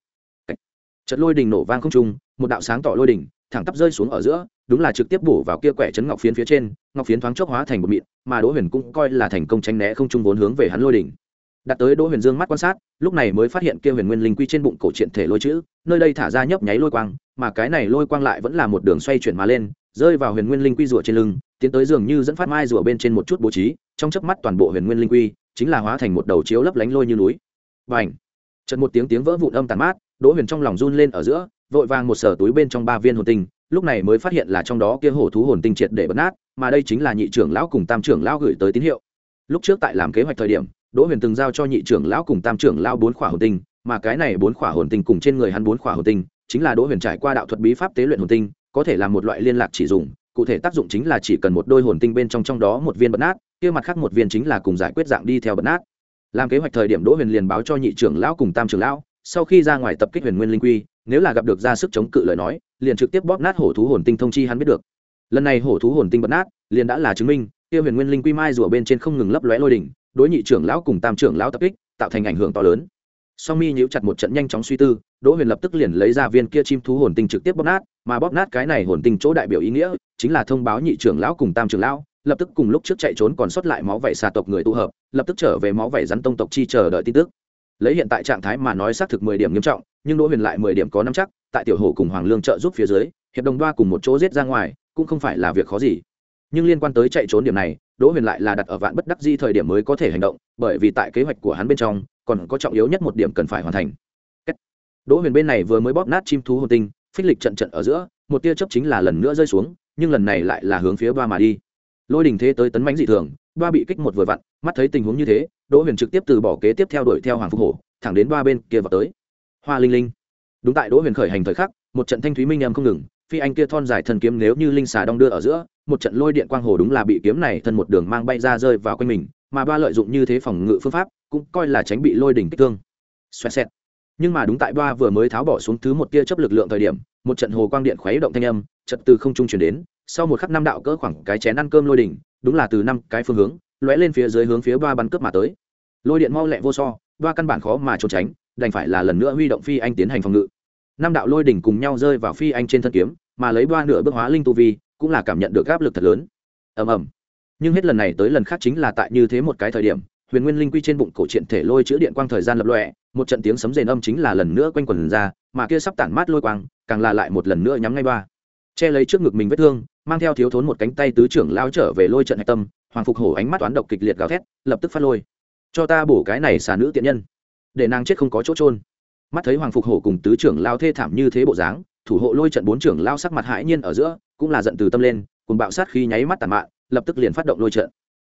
Speaker 1: Chợt lôi đình nổ vang không trung, một đạo sáng tỏ lôi đỉnh thẳng tắp rơi xuống ở giữa, đúng là trực tiếp bổ vào kia quẻ chấn ngọc phiến phía trên, ngọc phiến thoáng chốc hóa thành một mịn, mà Đỗ Huyền cũng coi là thành công tránh né không trung vốn hướng về hắn lôi đỉnh. Đặt tới Đỗ Huyền dương mắt quan sát, lúc này mới phát hiện kia Huyền Nguyên Linh Quy trên bụng cổ truyện thể lôi chữ, nơi đây thả ra nhấp nháy lôi quang, mà cái này lôi quang lại vẫn là một đường xoay chuyển mà lên, rơi vào Huyền Nguyên Linh Quy rùa trên lưng, tiến tới dường như dẫn phát mai rùa bên trên một chút bố trí, trong chớp mắt toàn bộ Huyền Nguyên Linh Quy chính là hóa thành một đầu chiếu lấp lánh lôi như núi. Bành! Chợt một tiếng tiếng vỡ vụn âm tàn mát, Đỗ Huyền trong lòng run lên ở giữa, vội vàng một sở túi bên trong ba viên hồn tinh, lúc này mới phát hiện là trong đó kia hổ thú hồn tinh triệt để bật nát, mà đây chính là nhị trưởng lão cùng tam trưởng lão gửi tới tín hiệu. Lúc trước tại làm kế hoạch thời điểm, Đỗ Huyền từng giao cho nhị trưởng lão cùng tam trưởng lão bốn khỏa hồn tinh, mà cái này bốn khỏa hồn tinh cùng trên người hắn bốn khỏa hồn tinh, chính là Đỗ Huyền trải qua đạo thuật bí pháp tế luyện hồn tinh, có thể làm một loại liên lạc chỉ dùng, cụ thể tác dụng chính là chỉ cần một đôi hồn tinh bên trong trong đó một viên bật nát, kia mặt khác một viên chính là cùng giải quyết dạng đi theo bật nát. Làm kế hoạch thời điểm Đỗ Huyền liền báo cho nhị trưởng lão cùng tam trưởng lão, sau khi ra ngoài tập kích Huyền Nguyên Linh Quy, nếu là gặp được ra sức chống cự lời nói, liền trực tiếp bóp nát hổ thú hồn tinh thông chi hắn biết được. Lần này hổ thú hồn tinh bật nát, liền đã là chứng minh, kia Huyền Nguyên Linh Quy mai rùa bên trên không ngừng lấp lóe lôi đỉnh, đối nhị trưởng lão cùng tam trưởng lão tập kích, tạo thành ảnh hưởng to lớn. Song Mi nhíu chặt một trận nhanh chóng suy tư, Đỗ Huyền lập tức liền lấy ra viên kia chim thú hồn tinh trực tiếp bóp nát, mà bóp nát cái này hồn tinh chỗ đại biểu ý nghĩa, chính là thông báo nhị trưởng lão cùng tam trưởng lão, lập tức cùng lúc trước chạy trốn còn sót lại máu vảy xà tộc người tụ hợp, lập tức trở về máu vảy rắn tông tộc chi chờ đợi tin tức. Lấy hiện tại trạng thái mà nói xác thực mười điểm nghiêm trọng, nhưng Đỗ Huyền lại mười điểm có nắm chắc, tại tiểu hổ cùng Hoàng Lương trợ giúp phía dưới, hiệp đồng đoa cùng một chỗ giết ra ngoài, cũng không phải là việc khó gì. Nhưng liên quan tới chạy trốn điểm này, Đỗ Huyền lại là đặt ở vạn bất đắc dĩ thời điểm mới có thể hành động, bởi vì tại kế hoạch của hắn bên trong, còn có trọng yếu nhất một điểm cần phải hoàn thành. Đỗ Huyền bên này vừa mới bóp nát chim thú hồn tinh, phích lịch trận trận ở giữa, một tia chớp chính là lần nữa rơi xuống, nhưng lần này lại là hướng phía Đoa mà đi. Lôi đỉnh thế tới tấn mãnh dị thường, Đoa bị kích một vừa vặn, mắt thấy tình huống như thế, Đỗ Huyền trực tiếp từ bỏ kế tiếp theo đuổi theo Hoàng Phục Hổ, thẳng đến Đoa bên kia vào tới. Hoa linh linh. Đúng tại Đỗ Huyền khởi hành thời khắc, một trận thanh thúy minh âm không ngừng, phi anh kia thon dài thần kiếm nếu như linh xà đong đưa ở giữa, một trận lôi điện quang hồ đúng là bị kiếm này thân một đường mang bay ra rơi vào quanh mình, mà Đoa lợi dụng như thế phòng ngự phương pháp, cũng coi là tránh bị lôi đỉnh kích thương. Xoẹt xẹt. Nhưng mà đúng tại Đoa vừa mới tháo bỏ xuống thứ một tia chớp lực lượng thời điểm, một trận hồ quang điện khuấy động thanh âm, chợt từ không trung truyền đến, sau một khắc năm đạo cỡ khoảng cái chén ăn cơm lôi đỉnh, đúng là từ năm cái phương hướng, lóe lên phía dưới hướng phía Đoa bắn cướp mà tới. Lôi điện mau lẹ vô so, Đoa căn bản khó mà trốn tránh, đành phải là lần nữa huy động phi anh tiến hành phòng ngự. Năm đạo lôi đỉnh cùng nhau rơi vào phi anh trên thân kiếm, mà lấy Đoa nửa bước hóa linh tu vi, cũng là cảm nhận được áp lực thật lớn. Ầm ầm. Nhưng hết lần này tới lần khác chính là tại như thế một cái thời điểm, huyền nguyên linh quy trên bụng cổ truyện thể lôi chữa điện quang thời gian lập lòe, một trận tiếng sấm rền âm chính là lần nữa quanh quẩn ra, mà kia sắp tản mát lôi quang, càng là lại một lần nữa nhắm ngay Đoa. Che lấy trước ngực mình vết thương, mang theo thiếu thốn một cánh tay tứ trưởng lao trở về lôi trận hạch tâm, Hoàng Phục Hổ ánh mắt toán độc kịch liệt gào thét, lập tức phát lôi. Cho ta bổ cái này xà nữ tiện nhân, để nàng chết không có chỗ trôn. Mắt thấy Hoàng Phục Hổ cùng tứ trưởng lao thê thảm như thế bộ dáng, thủ hộ lôi trận bốn trưởng lao sắc mặt hãi nhiên ở giữa, cũng là giận từ tâm lên, cùng bạo sát khí nháy mắt tàn mạn, lập tức liền phát động lôi trận.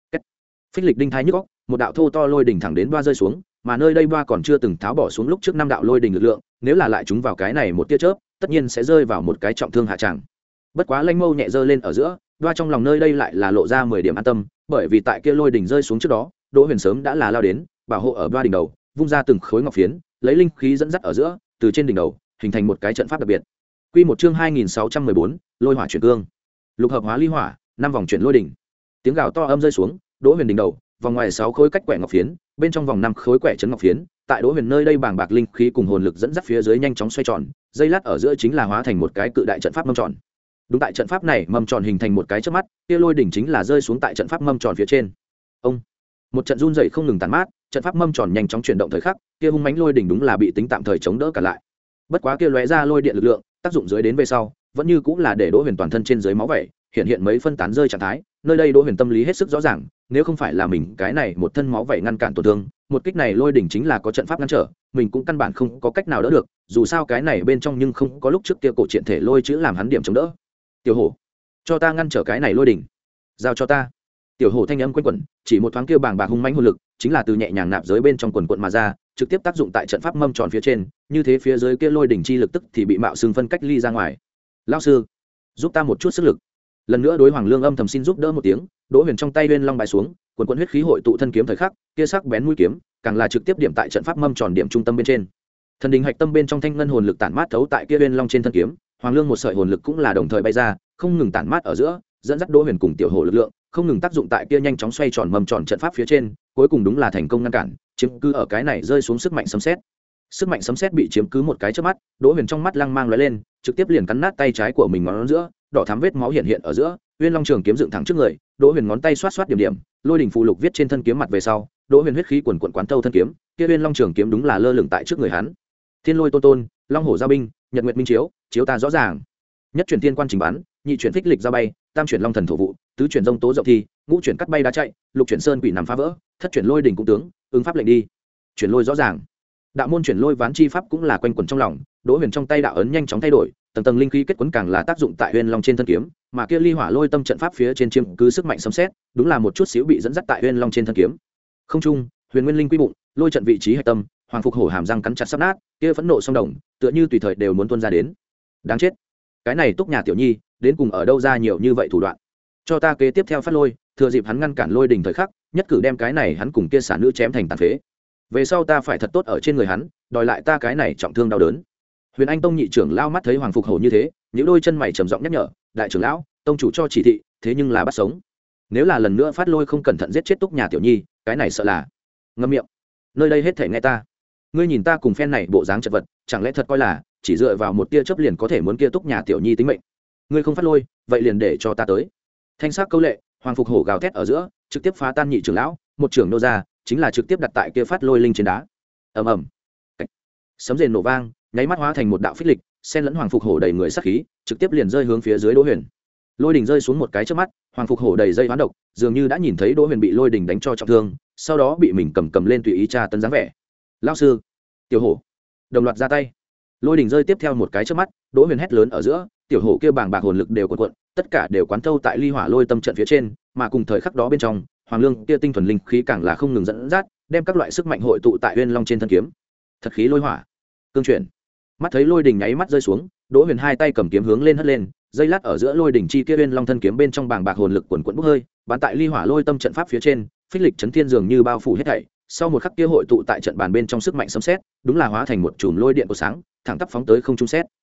Speaker 1: Phích lịch đinh thái nhức óc, một đạo thô to lôi đỉnh thẳng đến Đoa rơi xuống, mà nơi đây Đoa còn chưa từng tháo bỏ xuống lúc trước năm đạo lôi đỉnh lực lượng, nếu là lại chúng vào cái này một tia chớp, tất nhiên sẽ rơi vào một cái trọng thương hạ tràng. Bất quá lanh mâu nhẹ giơ lên ở giữa, Đoa trong lòng nơi đây lại là lộ ra mười điểm an tâm, bởi vì tại kia lôi đỉnh rơi xuống trước đó, Đỗ Huyền sớm đã là lao đến, bảo hộ ở Đoa đỉnh đầu, vung ra từng khối ngọc phiến, lấy linh khí dẫn dắt ở giữa, từ trên đỉnh đầu, hình thành một cái trận pháp đặc biệt. Quy một chương hai nghìn sáu trăm mười bốn, Lôi hỏa chuyển cương. Lục hợp hóa ly hỏa, năm vòng chuyển lôi đỉnh. Tiếng gào to âm rơi xuống, Đỗ Huyền đỉnh đầu, vòng ngoài sáu khối cách quẻ ngọc phiến, bên trong vòng năm khối quẻ chấn ngọc phiến, tại Đỗ Huyền nơi đây bàng bạc linh khí cùng hồn lực dẫn dắt phía dưới nhanh chóng xoay tròn, dây lát ở giữa chính là hóa thành một cái cự đại trận pháp mâm tròn. Đúng tại trận pháp này mâm tròn hình thành một cái chớp mắt, kia lôi đỉnh chính là rơi xuống tại trận pháp mâm tròn phía trên. Ông, một trận run rẩy không ngừng tàn mát, trận pháp mâm tròn nhanh chóng chuyển động thời khắc, kia hung mãnh lôi đỉnh đúng là bị tính tạm thời chống đỡ cả lại. Bất quá kia lóe ra lôi điện lực lượng, tác dụng dưới đến về sau, vẫn như cũng là để Đỗ Huyền toàn thân trên dưới máu vẩy, hiện hiện mấy phân tán rơi trạng thái. Nơi đây Đỗ Huyền tâm lý hết sức rõ ràng, nếu không phải là mình cái này một thân máu vẩy ngăn cản tổn thương, một kích này lôi đỉnh chính là có trận pháp ngăn trở, mình cũng căn bản không có cách nào đỡ được, dù sao cái này bên trong nhưng không có lúc trước kia cổ truyện thể lôi chữ làm hắn điểm chống đỡ. Tiểu hổ, cho ta ngăn trở cái này lôi đỉnh, giao cho ta. Tiểu hổ thanh âm quanh quẩn, chỉ một thoáng kia bàng bạc hung mãnh hồn lực, chính là từ nhẹ nhàng nạp giới bên trong quần quần mà ra, trực tiếp tác dụng tại trận pháp mâm tròn phía trên, như thế phía dưới kia lôi đỉnh chi lực tức thì bị mạo xương phân cách ly ra ngoài. Lão sư, giúp ta một chút sức lực. Lần nữa đối Hoàng Lương âm thầm xin giúp đỡ một tiếng, Đỗ Huyền trong tay Uyên Long bài xuống, quần quần huyết khí hội tụ thân kiếm thời khắc, kia sắc bén mũi kiếm, càng là trực tiếp điểm tại trận pháp mâm tròn điểm trung tâm bên trên. Thần đình hạch tâm bên trong thanh ngân hồn lực tản mát thấu tại kia Uyên Long trên thân kiếm, Hoàng Lương một sợi hồn lực cũng là đồng thời bay ra, không ngừng tản mát ở giữa, dẫn dắt Đỗ Huyền cùng tiểu hổ lực lượng, không ngừng tác dụng tại kia nhanh chóng xoay tròn mâm tròn trận pháp phía trên, cuối cùng đúng là thành công ngăn cản, chiếm cứ ở cái này rơi xuống sức mạnh sấm sét. Sức mạnh sấm sét bị chiếm cứ một cái chớp mắt, Đỗ Huyền trong mắt lăng mang lóe lên, trực tiếp liền cắn nát tay trái của mình ngón giữa, đỏ thắm vết máu hiện hiện ở giữa, Uyên Long trường kiếm dựng thẳng trước người, Đỗ Huyền ngón tay xoát xoát điểm điểm, lôi đỉnh phù lục viết trên thân kiếm mặt về sau, Đỗ Huyền huyết khí quần quần quán thâu thân kiếm, kia Uyên Long trường kiếm đúng là lơ lửng tại trước người hắn. Thiên lôi tôn tôn, Long hổ giao binh, Nhật nguyệt minh chiếu, chiếu ta rõ ràng. Nhất chuyển thiên quan trình bắn, nhị chuyển phích lịch ra bay, tam chuyển long thần thổ vụ, tứ chuyển rông tố dậu thi, ngũ chuyển cắt bay đá chạy, lục chuyển sơn quỷ nằm phá vỡ, thất chuyển lôi đỉnh cũng tướng, ứng pháp lệnh đi. Chuyển lôi rõ ràng. Đạo môn chuyển lôi ván chi pháp cũng là quanh quẩn trong lòng, Đỗ Huyền trong tay đạo ấn nhanh chóng thay đổi, tầng tầng linh khí kết quấn càng là tác dụng tại Uyên Long trên thân kiếm, mà kia ly hỏa lôi tâm trận pháp phía trên chiêm cứ sức mạnh sấm sét, đúng là một chút xíu bị dẫn dắt tại Uyên Long trên thân kiếm. Không trung, Huyền Nguyên linh quy bụng, lôi trận vị trí hạch tâm, Hoàng Phục Hổ hàm răng cắn chặt sắp nát, kia phẫn nộ song đồng, tựa như tùy thời đều muốn tuôn ra đến. Đáng chết, cái này Túc Nhà tiểu nhi, đến cùng ở đâu ra nhiều như vậy thủ đoạn? Cho ta kế tiếp theo phát lôi, thừa dịp hắn ngăn cản lôi đỉnh thời khắc, nhất cử đem cái này hắn cùng kia xả nữ chém thành tàn phế. Về sau ta phải thật tốt ở trên người hắn, đòi lại ta cái này trọng thương đau đớn. Huyền Anh tông nhị trưởng lao mắt thấy Hoàng Phục Hổ như thế, những đôi chân mày trầm giọng nhắc nhở, đại trưởng lão, tông chủ cho chỉ thị, thế nhưng là bắt sống. Nếu là lần nữa phát lôi không cẩn thận giết chết Túc Nhà tiểu nhi, cái này sợ là. Ngậm miệng. Nơi đây hết thể nghe ta. Ngươi nhìn ta cùng phen này bộ dáng chật vật, chẳng lẽ thật coi là chỉ dựa vào một tia chớp liền có thể muốn kia Túc Nhà tiểu nhi tính mệnh? Ngươi không phát lôi, vậy liền để cho ta tới. Thanh sắc câu lệ, Hoàng phục hổ gào thét ở giữa trực tiếp phá tan nhị trưởng lão, một trưởng nô ra chính là trực tiếp đặt tại kia phát lôi linh trên đá. Ầm ầm, sấm rền nổ vang, nháy mắt hóa thành một đạo phích lịch, xen lẫn hoàng phục hổ đầy người sát khí, trực tiếp liền rơi hướng phía dưới Đỗ Huyền. Lôi đỉnh rơi xuống một cái trước mắt, hoàng phục hổ đầy dây hoán độc, dường như đã nhìn thấy Đỗ Huyền bị lôi đỉnh đánh cho trọng thương, sau đó bị mình cầm cầm lên tùy ý tra tấn dáng vẻ. Lão sư, tiểu hổ, đồng loạt ra tay. Lôi đỉnh rơi tiếp theo một cái trước mắt, Đỗ Huyền hét lớn ở giữa, tiểu hổ kia bàng bạc hồn lực đều cuộn cuộn, tất cả đều quán thâu tại ly hỏa lôi tâm trận phía trên, mà cùng thời khắc đó bên trong, hoàng lương kia tinh thuần linh khí càng là không ngừng dẫn dắt, đem các loại sức mạnh hội tụ tại Uyên Long trên thân kiếm. Thật khí lôi hỏa, cương chuyển. Mắt thấy lôi đỉnh nháy mắt rơi xuống, Đỗ Huyền hai tay cầm kiếm hướng lên hất lên, dây lát ở giữa lôi đỉnh chi kia Uyên Long thân kiếm bên trong bàng bạc hồn lực cuồn cuộn bốc hơi, bắn tại ly hỏa lôi tâm trận pháp phía trên, phích lịch chấn thiên dường như bao phủ hết thảy. Sau một khắc kia hội tụ tại trận bàn bên trong sức mạnh sấm sét, đúng là hóa thành một chùm lôi điện của sáng, thẳng tắp phóng tới không trung sét.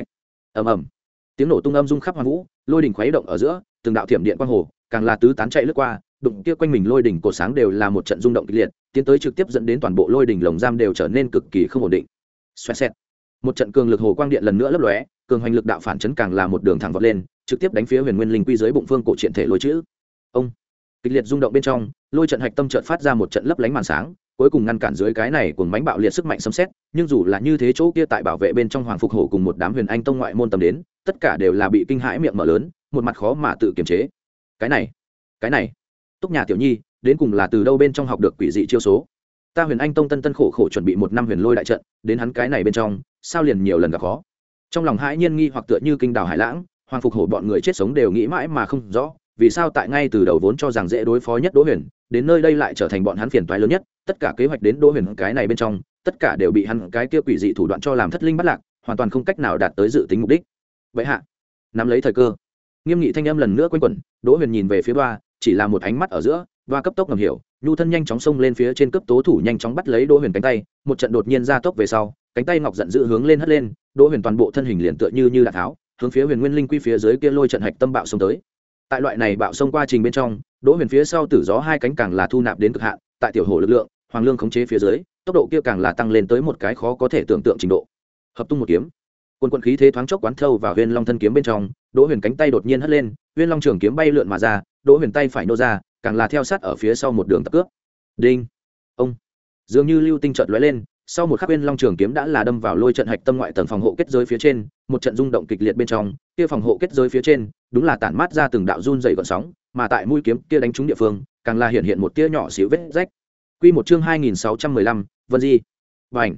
Speaker 1: Ầm ầm. Tiếng nổ tung âm rung khắp hoàn vũ, lôi đỉnh khuấy động ở giữa, từng đạo thiểm điện quang hồ, càng là tứ tán chạy lướt qua, đụng kia quanh mình lôi đỉnh cột sáng đều là một trận rung động kịch liệt, tiến tới trực tiếp dẫn đến toàn bộ lôi đỉnh lồng giam đều trở nên cực kỳ không ổn định. Xoẹt xẹt. Một trận cường lực hồ quang điện lần nữa lấp lóe, cường hoành lực đạo phản chấn càng là một đường thẳng vọt lên, trực tiếp đánh phía Huyền Nguyên Linh Quy dưới bụng phương cổ triển thể lôi chữ. Ông. Kịch liệt rung động bên trong, lôi trận hạch tâm chợt phát ra một trận lấp lánh màn sáng, cuối cùng ngăn cản dưới cái này cuồng mãnh bạo liệt sức mạnh sấm sét, nhưng dù là như thế chỗ kia tại bảo vệ bên trong Hoàng Phục Hổ cùng một đám Huyền Anh tông ngoại môn tầm đến, tất cả đều là bị kinh hãi miệng mở lớn, một mặt khó mà tự kiềm chế. Cái này, cái này, Túc Nhà tiểu nhi, đến cùng là từ đâu bên trong học được quỷ dị chiêu số? Ta Huyền Anh tông tân tân khổ khổ chuẩn bị một năm Huyền Lôi đại trận, đến hắn cái này bên trong, sao liền nhiều lần gặp khó? Trong lòng hãi nhiên nghi hoặc tựa như kinh đào hải lãng, Hoàng Phục Hổ bọn người chết sống đều nghĩ mãi mà không rõ, vì sao tại ngay từ đầu vốn cho rằng dễ đối phó nhất Đỗ Huyền, đến nơi đây lại trở thành bọn hắn phiền toái lớn nhất, tất cả kế hoạch đến Đỗ Huyền cái này bên trong, tất cả đều bị hắn cái kia quỷ dị thủ đoạn cho làm thất linh bắt lạc, hoàn toàn không cách nào đạt tới dự tính mục đích. Vậy hạ, nắm lấy thời cơ, nghiêm nghị thanh âm lần nữa quanh quẩn, Đỗ Huyền nhìn về phía Đoa, chỉ là một ánh mắt ở giữa, Đoa cấp tốc ngầm hiểu, nhu thân nhanh chóng xông lên phía trên cấp tố thủ nhanh chóng bắt lấy Đỗ Huyền cánh tay, một trận đột nhiên ra tốc về sau, cánh tay ngọc giận dữ hướng lên hất lên, Đỗ Huyền toàn bộ thân hình liền tựa như như đạn tháo, hướng phía Huyền Nguyên Linh Quy phía dưới kia lôi trận hạch tâm bạo xông tới. Tại loại này bạo xông qua trình bên trong, Đỗ Huyền phía sau tử gió hai cánh càng là thu nạp đến cực hạn, tại tiểu hổ lực lượng, hoàng lương khống chế phía dưới, tốc độ kia càng là tăng lên tới một cái khó có thể tưởng tượng trình độ. Hợp tung một kiếm, quân quân khí thế thoáng chốc quán thâu vào Huyền Long thân kiếm bên trong, Đỗ Huyền cánh tay đột nhiên hất lên, Huyền Long trường kiếm bay lượn mà ra, Đỗ Huyền tay phải nô ra, càng là theo sát ở phía sau một đường tập cướp. Đinh, ông, dường như lưu tinh chợt lóe lên, sau một khắc Huyền Long trường kiếm đã là đâm vào lôi trận hạch tâm ngoại tầng phòng hộ kết giới phía trên, một trận rung động kịch liệt bên trong, kia phòng hộ kết giới phía trên, đúng là tản mát ra từng đạo run dày gợn sóng, mà tại mũi kiếm kia đánh trúng địa phương, càng là hiện hiện một tia nhỏ xíu vết rách. Quy một chương hai nghìn sáu trăm mười lăm, Vân Di. Bành.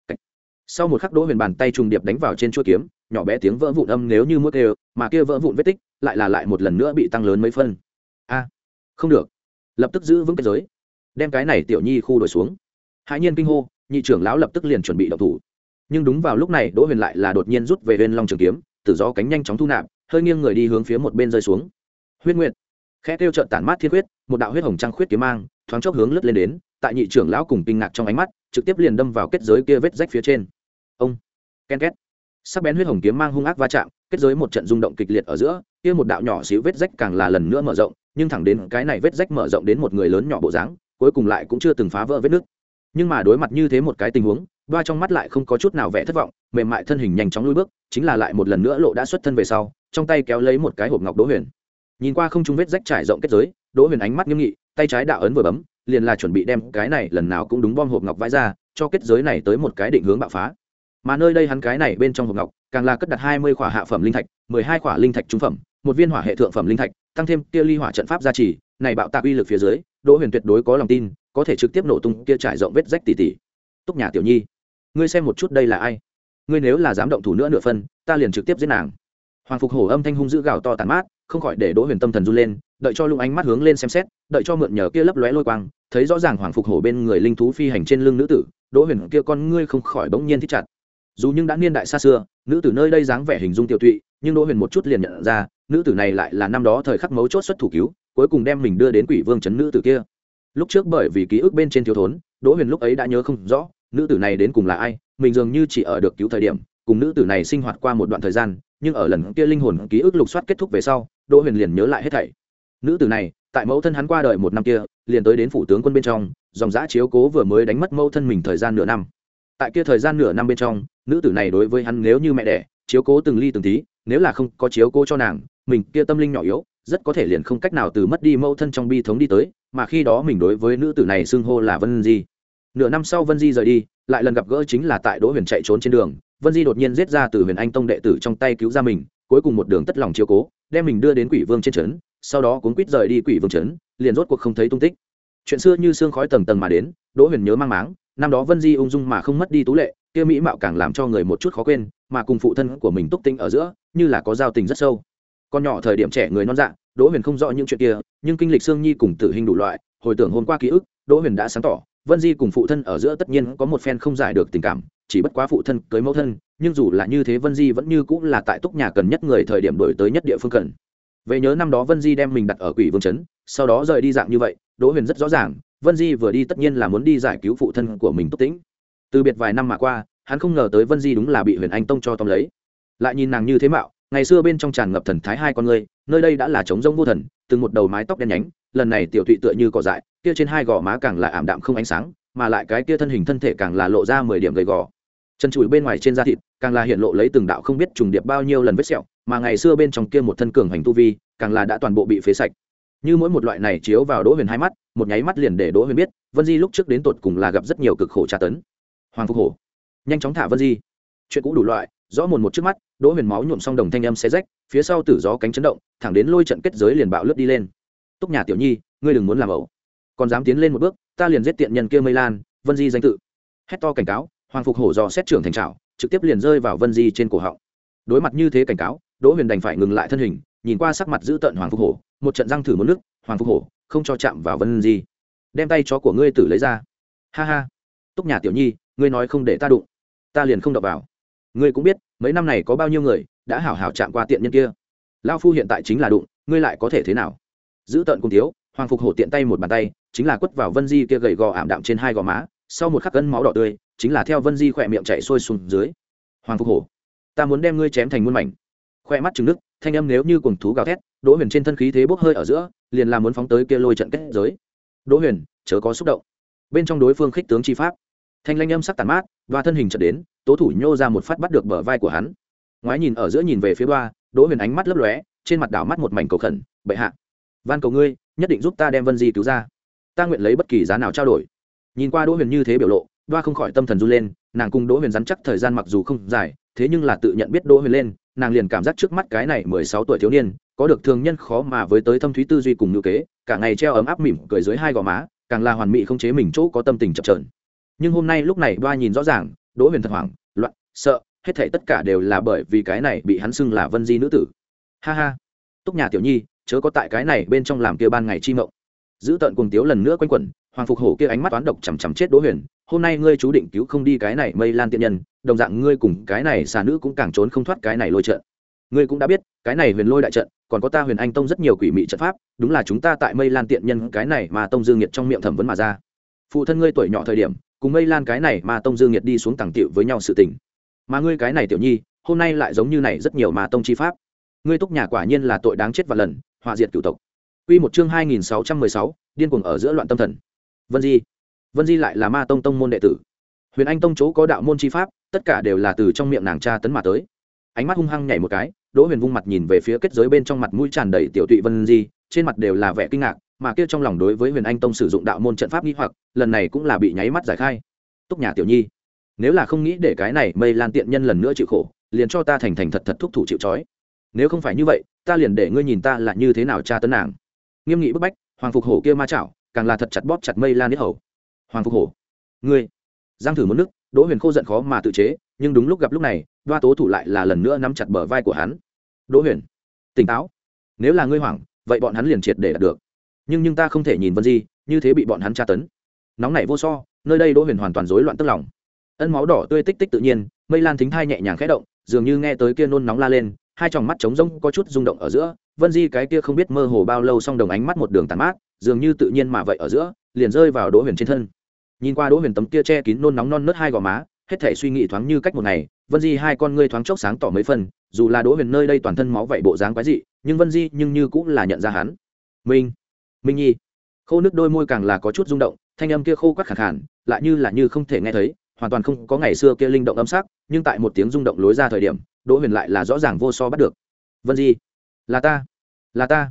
Speaker 1: Sau một khắc Đỗ Huyền bàn tay trùng điệp đánh vào trên chuôi kiếm, nhỏ bé tiếng vỡ vụn âm nếu như mũi kêu, mà kia vỡ vụn vết tích, lại là lại một lần nữa bị tăng lớn mấy phân. A, không được. Lập tức giữ vững kết giới, đem cái này tiểu nhi khu đổi xuống. Hãi nhiên kinh hô, nhị trưởng lão lập tức liền chuẩn bị động thủ. Nhưng đúng vào lúc này Đỗ Huyền lại là đột nhiên rút về Huyền Long trường kiếm, tử gió cánh nhanh chóng thu nạp, hơi nghiêng người đi hướng phía một bên rơi xuống. Huyết Nguyệt. Khẽ kêu chợt tản mát thiên huyết, một đạo huyết hồng trăng khuyết kiếm mang, thoáng chốc hướng lướt lên đến, tại nhị trưởng lão cùng kinh ngạc trong ánh mắt, trực tiếp liền đâm vào kết giới kia vết rách phía trên. Ông, ken két, sắc bén huyết hồng kiếm mang hung ác va chạm, kết giới một trận rung động kịch liệt ở giữa, kia một đạo nhỏ xíu vết rách càng là lần nữa mở rộng, nhưng thẳng đến cái này vết rách mở rộng đến một người lớn nhỏ bộ dáng, cuối cùng lại cũng chưa từng phá vỡ vết nứt. Nhưng mà đối mặt như thế một cái tình huống, Đoa trong mắt lại không có chút nào vẻ thất vọng, mềm mại thân hình nhanh chóng lùi bước, chính là lại một lần nữa lộ đã xuất thân về sau, trong tay kéo lấy một cái hộp ngọc Đỗ Huyền. Nhìn qua không trung vết rách trải rộng kết giới, Đỗ Huyền ánh mắt nghiêm nghị, tay trái đạo ấn vừa bấm, liền là chuẩn bị đem cái này lần nào cũng đúng bom hộp ngọc vãi ra, cho kết giới này tới một cái định hướng bạo phá. Mà nơi đây hắn cái này bên trong hộp ngọc, càng là cất đặt hai mươi khỏa hạ phẩm linh thạch, mười hai khỏa linh thạch trung phẩm, một viên hỏa hệ thượng phẩm linh thạch, tăng thêm kia ly hỏa trận pháp gia trì, này bạo tạc uy lực phía dưới, Đỗ Huyền tuyệt đối có lòng tin, có thể trực tiếp nổ tung kia trải rộng vết rách tỉ tỉ. Túc Nhà tiểu nhi, ngươi xem một chút đây là ai? Ngươi nếu là dám động thủ nữa nửa phân, ta liền trực tiếp giết nàng. Hoàng Phục Hổ âm thanh hung dữ gào to tàn mát, không khỏi để Đỗ Huyền tâm thần run lên, đợi cho lung ánh mắt hướng lên xem xét, đợi cho mượn nhờ kia lấp lóe lôi quang, thấy rõ ràng Hoàng Phục Hổ bên người linh thú phi hành trên lưng nữ tử, Đỗ Huyền kia con ngươi không khỏi bỗng nhiên thích chặt. Dù nhưng đã niên đại xa xưa, nữ tử nơi đây dáng vẻ hình dung tiêu tụy, nhưng Đỗ Huyền một chút liền nhận ra, nữ tử này lại là năm đó thời khắc mấu chốt xuất thủ cứu, cuối cùng đem mình đưa đến Quỷ Vương trấn nữ tử kia. Lúc trước bởi vì ký ức bên trên thiếu thốn, Đỗ Huyền lúc ấy đã nhớ không rõ, nữ tử này đến cùng là ai, mình dường như chỉ ở được cứu thời điểm, cùng nữ tử này sinh hoạt qua một đoạn thời gian, nhưng ở lần kia linh hồn ký ức lục soát kết thúc về sau, Đỗ Huyền liền nhớ lại hết thảy. Nữ tử này, tại mẫu thân hắn qua đời một năm kia, liền tới đến phủ tướng quân bên trong, dòng dã chiếu cố vừa mới đánh mất mẫu thân mình thời gian nửa năm. Tại kia thời gian nửa năm bên trong, nữ tử này đối với hắn nếu như mẹ đẻ, chiếu cố từng ly từng tí, nếu là không có chiếu cố cho nàng, mình kia tâm linh nhỏ yếu, rất có thể liền không cách nào từ mất đi mẫu thân trong bi thống đi tới, mà khi đó mình đối với nữ tử này xưng hô là Vân Di. Nửa năm sau Vân Di rời đi, lại lần gặp gỡ chính là tại Đỗ Huyền chạy trốn trên đường, Vân Di đột nhiên giết ra từ Huyền Anh Tông đệ tử trong tay cứu ra mình, cuối cùng một đường tất lòng chiếu cố, đem mình đưa đến Quỷ Vương trên trấn, sau đó cuống quýt rời đi Quỷ Vương trấn, liền rốt cuộc không thấy tung tích. Chuyện xưa như sương khói tầng tầng mà đến, Đỗ Huyền nhớ mang máng, năm đó Vân Di ung dung mà không mất đi tú lệ, kia mỹ mạo càng làm cho người một chút khó quên, mà cùng phụ thân của mình Túc Tinh ở giữa, như là có giao tình rất sâu. Con nhỏ thời điểm trẻ người non dạ, Đỗ Huyền không rõ những chuyện kia, nhưng kinh lịch Sương Nhi cùng Tử Hình đủ loại, hồi tưởng hôm qua ký ức, Đỗ Huyền đã sáng tỏ, Vân Di cùng phụ thân ở giữa tất nhiên có một phen không giải được tình cảm, chỉ bất quá phụ thân cưới mẫu thân, nhưng dù là như thế Vân Di vẫn như cũng là tại Túc nhà cần nhất người thời điểm đổi tới nhất địa phương cần. Về nhớ năm đó Vân Di đem mình đặt ở Quỷ Vương trấn, sau đó rời đi dạng như vậy, Đỗ Huyền rất rõ ràng, Vân Di vừa đi tất nhiên là muốn đi giải cứu phụ thân của mình Túc Tĩnh. Từ biệt vài năm mà qua, hắn không ngờ tới Vân Di đúng là bị Huyền Anh Tông cho tóm lấy. Lại nhìn nàng như thế mạo, ngày xưa bên trong tràn ngập thần thái hai con người, nơi đây đã là trống rỗng vô thần, từng một đầu mái tóc đen nhánh, lần này tiểu thụy tựa như cỏ dại, kia trên hai gò má càng là ảm đạm không ánh sáng, mà lại cái kia thân hình thân thể càng là lộ ra mười điểm gầy gò. Chân chùi bên ngoài trên da thịt, càng là hiện lộ lấy từng đạo không biết trùng điệp bao nhiêu lần vết sẹo, mà ngày xưa bên trong kia một thân cường hành tu vi, càng là đã toàn bộ bị phế sạch. Như mỗi một loại này chiếu vào Đỗ Huyền hai mắt, một nháy mắt liền để Đỗ Huyền biết, Vân Di lúc trước đến tột cùng là gặp rất nhiều cực khổ tra tấn. Hoàng Phục Hổ, nhanh chóng thả Vân Di. Chuyện cũ đủ loại, rõ mồn một trước mắt, Đỗ Huyền máu nhuộm xong đồng thanh âm xé rách, phía sau tử gió cánh chấn động, thẳng đến lôi trận kết giới liền bạo lướt đi lên. Túc nhà tiểu nhi, ngươi đừng muốn làm ẩu, còn dám tiến lên một bước, ta liền giết tiện nhân kia Mây Lan, Vân Di danh tự. Hét to cảnh cáo, Hoàng Phục Hổ dò xét trưởng thành trảo, trực tiếp liền rơi vào Vân Di trên cổ họng. Đối mặt như thế cảnh cáo, Đỗ Huyền đành phải ngừng lại thân hình, nhìn qua sắc mặt dữ tợn Hoàng Phục Hổ, một trận răng thử một nước, Hoàng Phục Hổ, không cho chạm vào Vân Di. Đem tay chó của ngươi tử lấy ra. Ha ha. Túc nhà tiểu nhi, ngươi nói không để ta đụng, ta liền không đập vào. Ngươi cũng biết, mấy năm này có bao nhiêu người đã hảo hảo chạm qua tiện nhân kia. Lão phu hiện tại chính là đụng, ngươi lại có thể thế nào? Dữ tợn cùng thiếu, Hoàng Phục Hổ tiện tay một bàn tay, chính là quất vào Vân Di kia gầy gò ảm đạm trên hai gò má, sau một khắc cân máu đỏ tươi, chính là theo Vân Di khỏe miệng chảy xuôi xuống dưới. Hoàng Phục Hổ, ta muốn đem ngươi chém thành muôn mảnh. Khoe mắt trừng nước, thanh âm nếu như cuồng thú gào thét, Đỗ Huyền trên thân khí thế bốc hơi ở giữa, liền là muốn phóng tới kia lôi trận kết giới. Đỗ Huyền, chớ có xúc động. Bên trong đối phương khích tướng chi pháp, thanh lanh âm sắc tàn mát, và thân hình chợt đến, tố thủ nhô ra một phát bắt được bờ vai của hắn. Ngoái nhìn ở giữa nhìn về phía Đoa, Đỗ Huyền ánh mắt lấp lóe, trên mặt đảo mắt một mảnh cầu khẩn, bệ hạ, van cầu ngươi, nhất định giúp ta đem Vân Di cứu ra. Ta nguyện lấy bất kỳ giá nào trao đổi. Nhìn qua Đỗ Huyền như thế biểu lộ, Đoa không khỏi tâm thần run lên, nàng cùng Đỗ Huyền rắn chắc thời gian mặc dù không dài, thế nhưng là tự nhận biết Đỗ Huyền lên, nàng liền cảm giác trước mắt cái này mười sáu tuổi thiếu niên, có được thường nhân khó mà với tới thâm thúy tư duy cùng ngữ kế, cả ngày treo ấm áp mỉm cười dưới hai gò má, càng là hoàn mỹ không chế mình chỗ có tâm tình chập chờn. Nhưng hôm nay lúc này Đoa nhìn rõ ràng, Đỗ Huyền thật hoảng, loạn, sợ, hết thảy tất cả đều là bởi vì cái này bị hắn xưng là Vân Di nữ tử. Ha ha, Túc nhà tiểu nhi, chớ có tại cái này bên trong làm kia ban ngày chi mộng. Giữ tận cuồng tiếu lần nữa quanh quẩn, Hoàng Phục Hổ kia ánh mắt toán độc chằm chằm chết Đỗ Huyền, hôm nay ngươi chú định cứu không đi cái này Mây Lan tiện nhân, đồng dạng ngươi cùng cái này xà nữ cũng càng trốn không thoát cái này lôi trận. Ngươi cũng đã biết, cái này Huyền Lôi đại trận, còn có ta Huyền Anh Tông rất nhiều quỷ mị trận pháp, đúng là chúng ta tại Mây Lan tiện nhân cái này mà tông dương nghiệt trong miệng thẩm vấn mà ra. Phụ thân ngươi tuổi nhỏ thời điểm, cùng Mây Lan cái này mà tông dương nghiệt đi xuống tầng tiểu với nhau sự tình. Mà ngươi cái này tiểu nhi, hôm nay lại giống như này rất nhiều mà tông chi pháp. Ngươi Túc nhà quả nhiên là tội đáng chết vạn lần, họa diệt cửu tộc. Quy một chương hai nghìn sáu trăm mười sáu, điên cuồng ở giữa loạn tâm thần. Vân Di, Vân Di lại là Ma tông tông môn đệ tử. Huyền Anh tông chỗ có đạo môn chi pháp, tất cả đều là từ trong miệng nàng tra tấn mà tới. Ánh mắt hung hăng nhảy một cái, Đỗ Huyền vung mặt nhìn về phía kết giới bên trong mặt mũi tràn đầy tiểu tụy Vân Di, trên mặt đều là vẻ kinh ngạc, mà kia trong lòng đối với Huyền Anh tông sử dụng đạo môn trận pháp nghi hoặc, lần này cũng là bị nháy mắt giải khai. Túc nhà tiểu nhi, nếu là không nghĩ để cái này Mây Lan tiện nhân lần nữa chịu khổ, liền cho ta thành thành thật thật thúc thủ chịu trói. Nếu không phải như vậy, ta liền để ngươi nhìn ta là như thế nào tra tấn nàng. Nghiêm nghị bức bách, Hoàng Phục Hổ kia ma chảo, càng là thật chặt bóp chặt Mây Lan yết hầu. Hoàng Phục Hổ, ngươi, giang thử một nước, Đỗ Huyền khô giận khó mà tự chế, nhưng đúng lúc gặp lúc này, Đoa tố thủ lại là lần nữa nắm chặt bờ vai của hắn. Đỗ Huyền, tỉnh táo, nếu là ngươi hoảng, vậy bọn hắn liền triệt để đạt được. Nhưng nhưng ta không thể nhìn Vân Di như thế bị bọn hắn tra tấn. Nóng nảy vô so, nơi đây Đỗ Huyền hoàn toàn rối loạn tức lòng. Ân máu đỏ tươi tích tích tự nhiên, Mây Lan thính thai nhẹ nhàng khẽ động, dường như nghe tới kia nôn nóng la lên, hai tròng mắt trống rỗng có chút rung động ở giữa, Vân Di cái kia không biết mơ hồ bao lâu song đồng ánh mắt một đường tàn mát, dường như tự nhiên mà vậy ở giữa, liền rơi vào Đỗ Huyền trên thân. Nhìn qua Đỗ Huyền tấm kia che kín nôn nóng non nớt hai gò má, hết thảy suy nghĩ thoáng như cách một ngày, Vân Di hai con ngươi thoáng chốc sáng tỏ mấy phần, dù là Đỗ Huyền nơi đây toàn thân máu vậy bộ dáng quái dị, nhưng Vân Di nhưng như cũng là nhận ra hắn. Minh, Minh Nhi. Khô nước đôi môi càng là có chút rung động, thanh âm kia khô quắt khàn khàn, lại như là như không thể nghe thấy, hoàn toàn không có ngày xưa kia linh động âm sắc, nhưng tại một tiếng rung động lối ra thời điểm, Đỗ Huyền lại là rõ ràng vô so bắt được. Vân Di, là ta, là ta.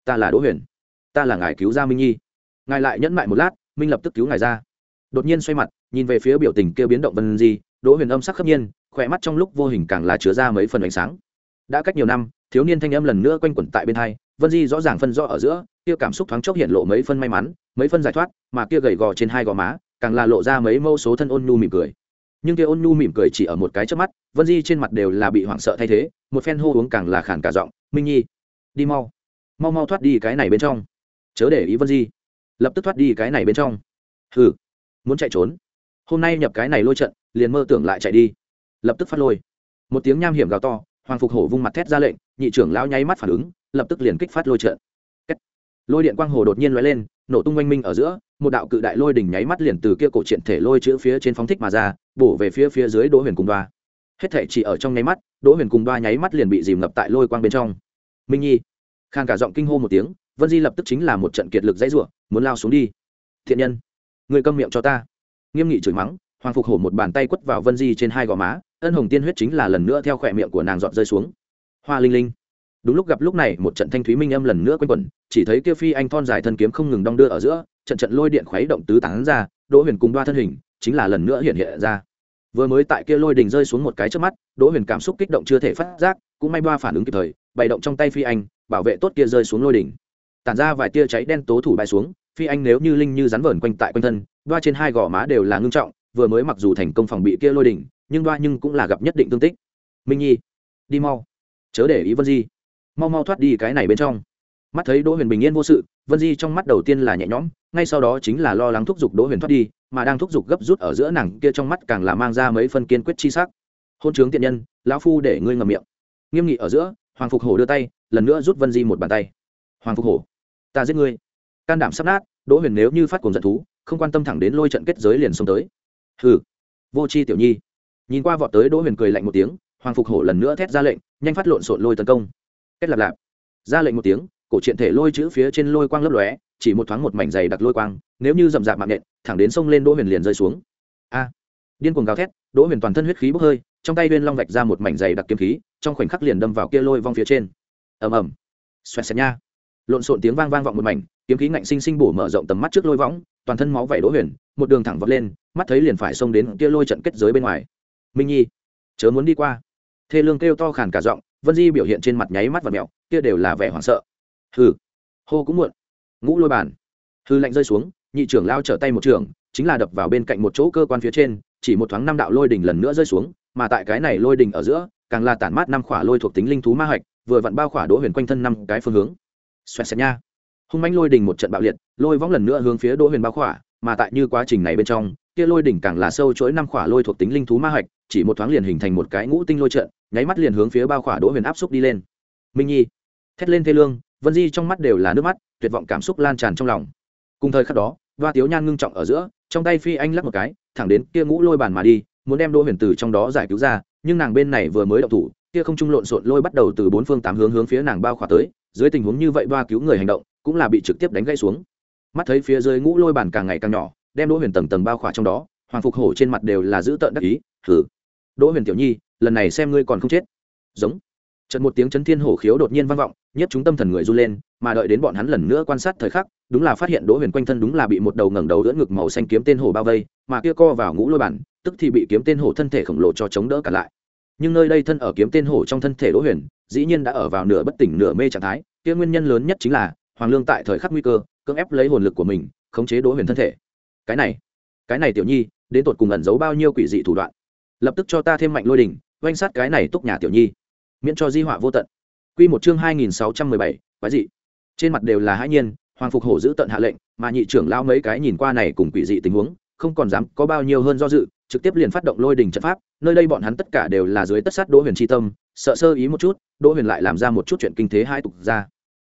Speaker 1: ta là đỗ huyền, ta là ngài cứu ra minh nhi. Ngài lại nhẫn mại một lát, minh lập tức cứu ngài ra. Đột nhiên xoay mặt nhìn về phía biểu tình kia biến động vân di, đỗ huyền âm sắc khấp nhiên, khỏe mắt trong lúc vô hình càng là chứa ra mấy phần ánh sáng. Đã cách nhiều năm, thiếu niên thanh âm lần nữa quanh quẩn tại bên hai, vân di rõ ràng phân rõ ở giữa, kia cảm xúc thoáng chốc hiện lộ mấy phân may mắn, mấy phân giải thoát, mà kia gầy gò trên hai gò má càng là lộ ra mấy mâu số thân ôn nhu mỉm cười. Nhưng kia ôn nhu mỉm cười chỉ ở một cái chớp mắt, vân di trên mặt đều là bị hoảng sợ thay thế, một phen hô uống càng là khàn cả giọng, minh nhi, đi mau, mau mau thoát đi cái này bên trong, chớ để ý vân di, lập tức thoát đi cái này bên trong. Hừ, muốn chạy trốn, hôm nay nhập cái này lôi trận, liền mơ tưởng lại chạy đi, lập tức phát lôi. Một tiếng nham hiểm gào to, Hoàng Phục Hổ vung mặt thét ra lệnh, nhị trưởng lão nháy mắt phản ứng, lập tức liền kích phát lôi trận. Kết. Lôi điện quang hồ đột nhiên lóe lên, nổ tung oanh minh ở giữa, một đạo cự đại lôi đỉnh nháy mắt liền từ kia cổ truyện thể lôi chữ phía trên phóng thích mà ra, bổ về phía phía dưới Đỗ Huyền cùng Đoa. Hết thảy chỉ ở trong nháy mắt, Đỗ Huyền cùng Đoa nháy mắt liền bị dìm ngập tại lôi quang bên trong. Minh Nhi, khan cả giọng kinh hô một tiếng, Vân Di lập tức chính là một trận kiệt lực dãy rủa, muốn lao xuống đi. Thiện nhân, ngươi câm miệng cho ta! Nghiêm nghị chửi mắng, Hoàng Phục Hổ một bàn tay quất vào Vân Di trên hai gò má, ân hồng tiên huyết chính là lần nữa theo khỏe miệng của nàng giọt rơi xuống. Hoa linh linh. Đúng lúc gặp lúc này, một trận thanh thúy minh âm lần nữa quanh quẩn, chỉ thấy kia phi anh thon dài thân kiếm không ngừng đong đưa ở giữa, trận trận lôi điện khuấy động tứ tán ra, Đỗ Huyền cùng Đoa thân hình chính là lần nữa hiện hiện ra. Vừa mới tại kia lôi đỉnh rơi xuống một cái chớp mắt, Đỗ Huyền cảm xúc kích động chưa thể phát giác, cũng may Đoa phản ứng kịp thời, bày động trong tay phi anh, bảo vệ tốt kia rơi xuống lôi đỉnh. Tản ra vài tia cháy đen tố thủ bay xuống, phi anh nếu như linh như rắn vờn quanh tại quanh thân, Đoa trên hai gò má đều là ngưng trọng, vừa mới mặc dù thành công phòng bị kia lôi đỉnh, nhưng Đoa nhưng cũng là gặp nhất định thương tích. Minh Nhi, đi mau, chớ để ý Vân Di, mau mau thoát đi cái này bên trong. Mắt thấy Đỗ Huyền bình yên vô sự, Vân Di trong mắt đầu tiên là nhẹ nhõm, ngay sau đó chính là lo lắng thúc giục Đỗ Huyền thoát đi, mà đang thúc giục gấp rút ở giữa nàng kia trong mắt càng là mang ra mấy phân kiên quyết chi sắc. Hôn trướng tiện nhân, lão phu để ngươi ngậm miệng. Nghiêm nghị ở giữa, Hoàng Phục Hổ đưa tay, lần nữa rút Vân Di một bàn tay. Hoàng Phục Hổ, ta giết ngươi. Can đảm sắp nát, Đỗ Huyền nếu như phát cuồng giận thú, không quan tâm thẳng đến lôi trận kết giới liền xông tới. Hừ, vô tri tiểu nhi. Nhìn qua vọt tới Đỗ Huyền cười lạnh một tiếng, Hoàng Phục Hổ lần nữa thét ra lệnh, nhanh phát lộn xộn lôi tấn công. Kết lạp lạp. Ra lệnh một tiếng, cổ truyện thể lôi chữ phía trên lôi quang lấp lóe, chỉ một thoáng một mảnh dày đặc lôi quang, nếu như rậm rạp mạng nện, thẳng đến sông lên Đỗ Huyền liền rơi xuống. A! Điên cuồng gào thét, Đỗ Huyền toàn thân huyết khí bốc hơi, trong tay Uyên Long vạch ra một mảnh dày đặc kiếm khí, trong khoảnh khắc liền đâm vào kia lôi vong phía trên. Ầm ầm. Xoẹt xẹt nha. Lộn xộn tiếng vang vang vọng một mảnh, kiếm khí ngạnh sinh sinh bổ mở rộng tầm mắt trước lôi võng, toàn thân máu vảy Đỗ Huyền, một đường thẳng vọt lên, mắt thấy liền phải xông đến kia lôi trận kết giới bên ngoài. Minh Nhi, chớ muốn đi qua. Thê lương kêu to khàn cả giọng, Vân Di biểu hiện trên mặt nháy mắt và mèo, kia đều là vẻ hoảng sợ. Hừ, hô cũng muộn. Ngũ lôi bàn. Hư lạnh rơi xuống, nhị trưởng lao trở tay một trường, chính là đập vào bên cạnh một chỗ cơ quan phía trên, chỉ một thoáng năm đạo lôi đỉnh lần nữa rơi xuống, mà tại cái này lôi đỉnh ở giữa, càng là tản mát năm khỏa lôi thuộc tính linh thú ma hạch, vừa vặn bao khỏa Đỗ Huyền quanh thân năm cái phương hướng. Xoẹt xẹt nha. Hung mãnh lôi đỉnh một trận bạo liệt, lôi võng lần nữa hướng phía Đỗ Huyền bao khỏa, mà tại như quá trình này bên trong, kia lôi đỉnh càng là sâu chuỗi năm khỏa lôi thuộc tính linh thú ma hạch, chỉ một thoáng liền hình thành một cái ngũ tinh lôi trận, nháy mắt liền hướng phía bao khỏa Đỗ Huyền áp xúc đi lên. Minh Nhi, thét lên thê lương, Vân Di trong mắt đều là nước mắt, tuyệt vọng cảm xúc lan tràn trong lòng. Cùng thời khắc đó, Đoa Tiếu Nhan ngưng trọng ở giữa, trong tay phi anh lắc một cái, thẳng đến kia ngũ lôi bàn mà đi, muốn đem Đỗ Huyền từ trong đó giải cứu ra, nhưng nàng bên này vừa mới động thủ, kia không trung lộn xộn lôi bắt đầu từ bốn phương tám hướng hướng phía nàng bao khỏa tới, dưới tình huống như vậy Đoa cứu người hành động, cũng là bị trực tiếp đánh gãy xuống. Mắt thấy phía dưới ngũ lôi bàn càng ngày càng nhỏ, đem Đỗ Huyền tầng tầng bao khỏa trong đó, Hoàng Phục Hổ trên mặt đều là dữ tợn đắc ý, "Hừ, Đỗ Huyền tiểu nhi, lần này xem ngươi còn không chết." Giống. Chợt một tiếng chấn thiên hổ khiếu đột nhiên vang vọng, nhất chúng tâm thần người run lên, mà đợi đến bọn hắn lần nữa quan sát thời khắc, đúng là phát hiện Đỗ Huyền quanh thân đúng là bị một đầu ngẩng đầu đỡ ngực màu xanh kiếm tên hổ bao vây, mà kia co vào ngũ lôi bản, tức thì bị kiếm tên hổ thân thể khổng lồ cho chống đỡ cả lại. Nhưng nơi đây thân ở kiếm tên hổ trong thân thể Đỗ Huyền, dĩ nhiên đã ở vào nửa bất tỉnh nửa mê trạng thái, kia nguyên nhân lớn nhất chính là Hoàng Lương tại thời khắc nguy cơ, cưỡng ép lấy hồn lực của mình, khống chế Đỗ Huyền thân thể. Cái này, cái này tiểu nhi, đến tột cùng ẩn giấu bao nhiêu quỷ dị thủ đoạn. Lập tức cho ta thêm mạnh lôi đỉnh, oanh sát cái này túc nhà tiểu nhi, miễn cho di họa vô tận. Quy một chương hai nghìn sáu trăm mười bảy, quái dị. Trên mặt đều là hãi nhiên, Hoàng Phục Hổ giữ tận hạ lệnh, mà nhị trưởng lão mấy cái nhìn qua này cùng quỷ dị tình huống, không còn dám có bao nhiêu hơn do dự, trực tiếp liền phát động lôi đỉnh trận pháp, nơi đây bọn hắn tất cả đều là dưới tất sát Đỗ Huyền chi tâm, sợ sơ ý một chút, Đỗ Huyền lại làm ra một chút chuyện kinh thế hai tục ra.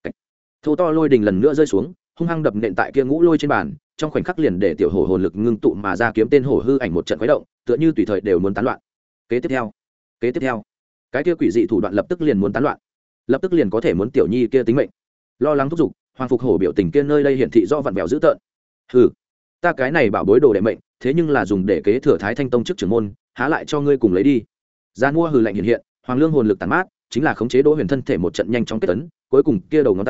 Speaker 1: Thô to lôi đỉnh lần nữa rơi xuống, hung hăng đập nện tại kia ngũ lôi trên bàn, trong khoảnh khắc liền để tiểu hổ hồn lực ngưng tụ mà ra kiếm tên hổ hư ảnh một trận khuấy động, tựa như tùy thời đều muốn tán loạn. Kế tiếp theo, kế tiếp theo, cái kia quỷ dị thủ đoạn lập tức liền muốn tán loạn, lập tức liền có thể muốn tiểu nhi kia tính mệnh. Lo lắng thúc giục, Hoàng Phục Hổ biểu tình kia nơi đây hiển thị rõ vặn vẹo dữ tợn. Hừ, ta cái này bảo bối đồ đệ mệnh, thế nhưng là dùng để kế thừa Thái Thanh Tông chức trưởng môn, há lại cho ngươi cùng lấy đi. Gian mua hừ lạnh hiện hiện, Hoàng Lương hồn lực tàn mát, chính là khống chế Đỗ Huyền thân thể một trận nhanh chóng kết tấn, cuối cùng kia đầu ngón tay,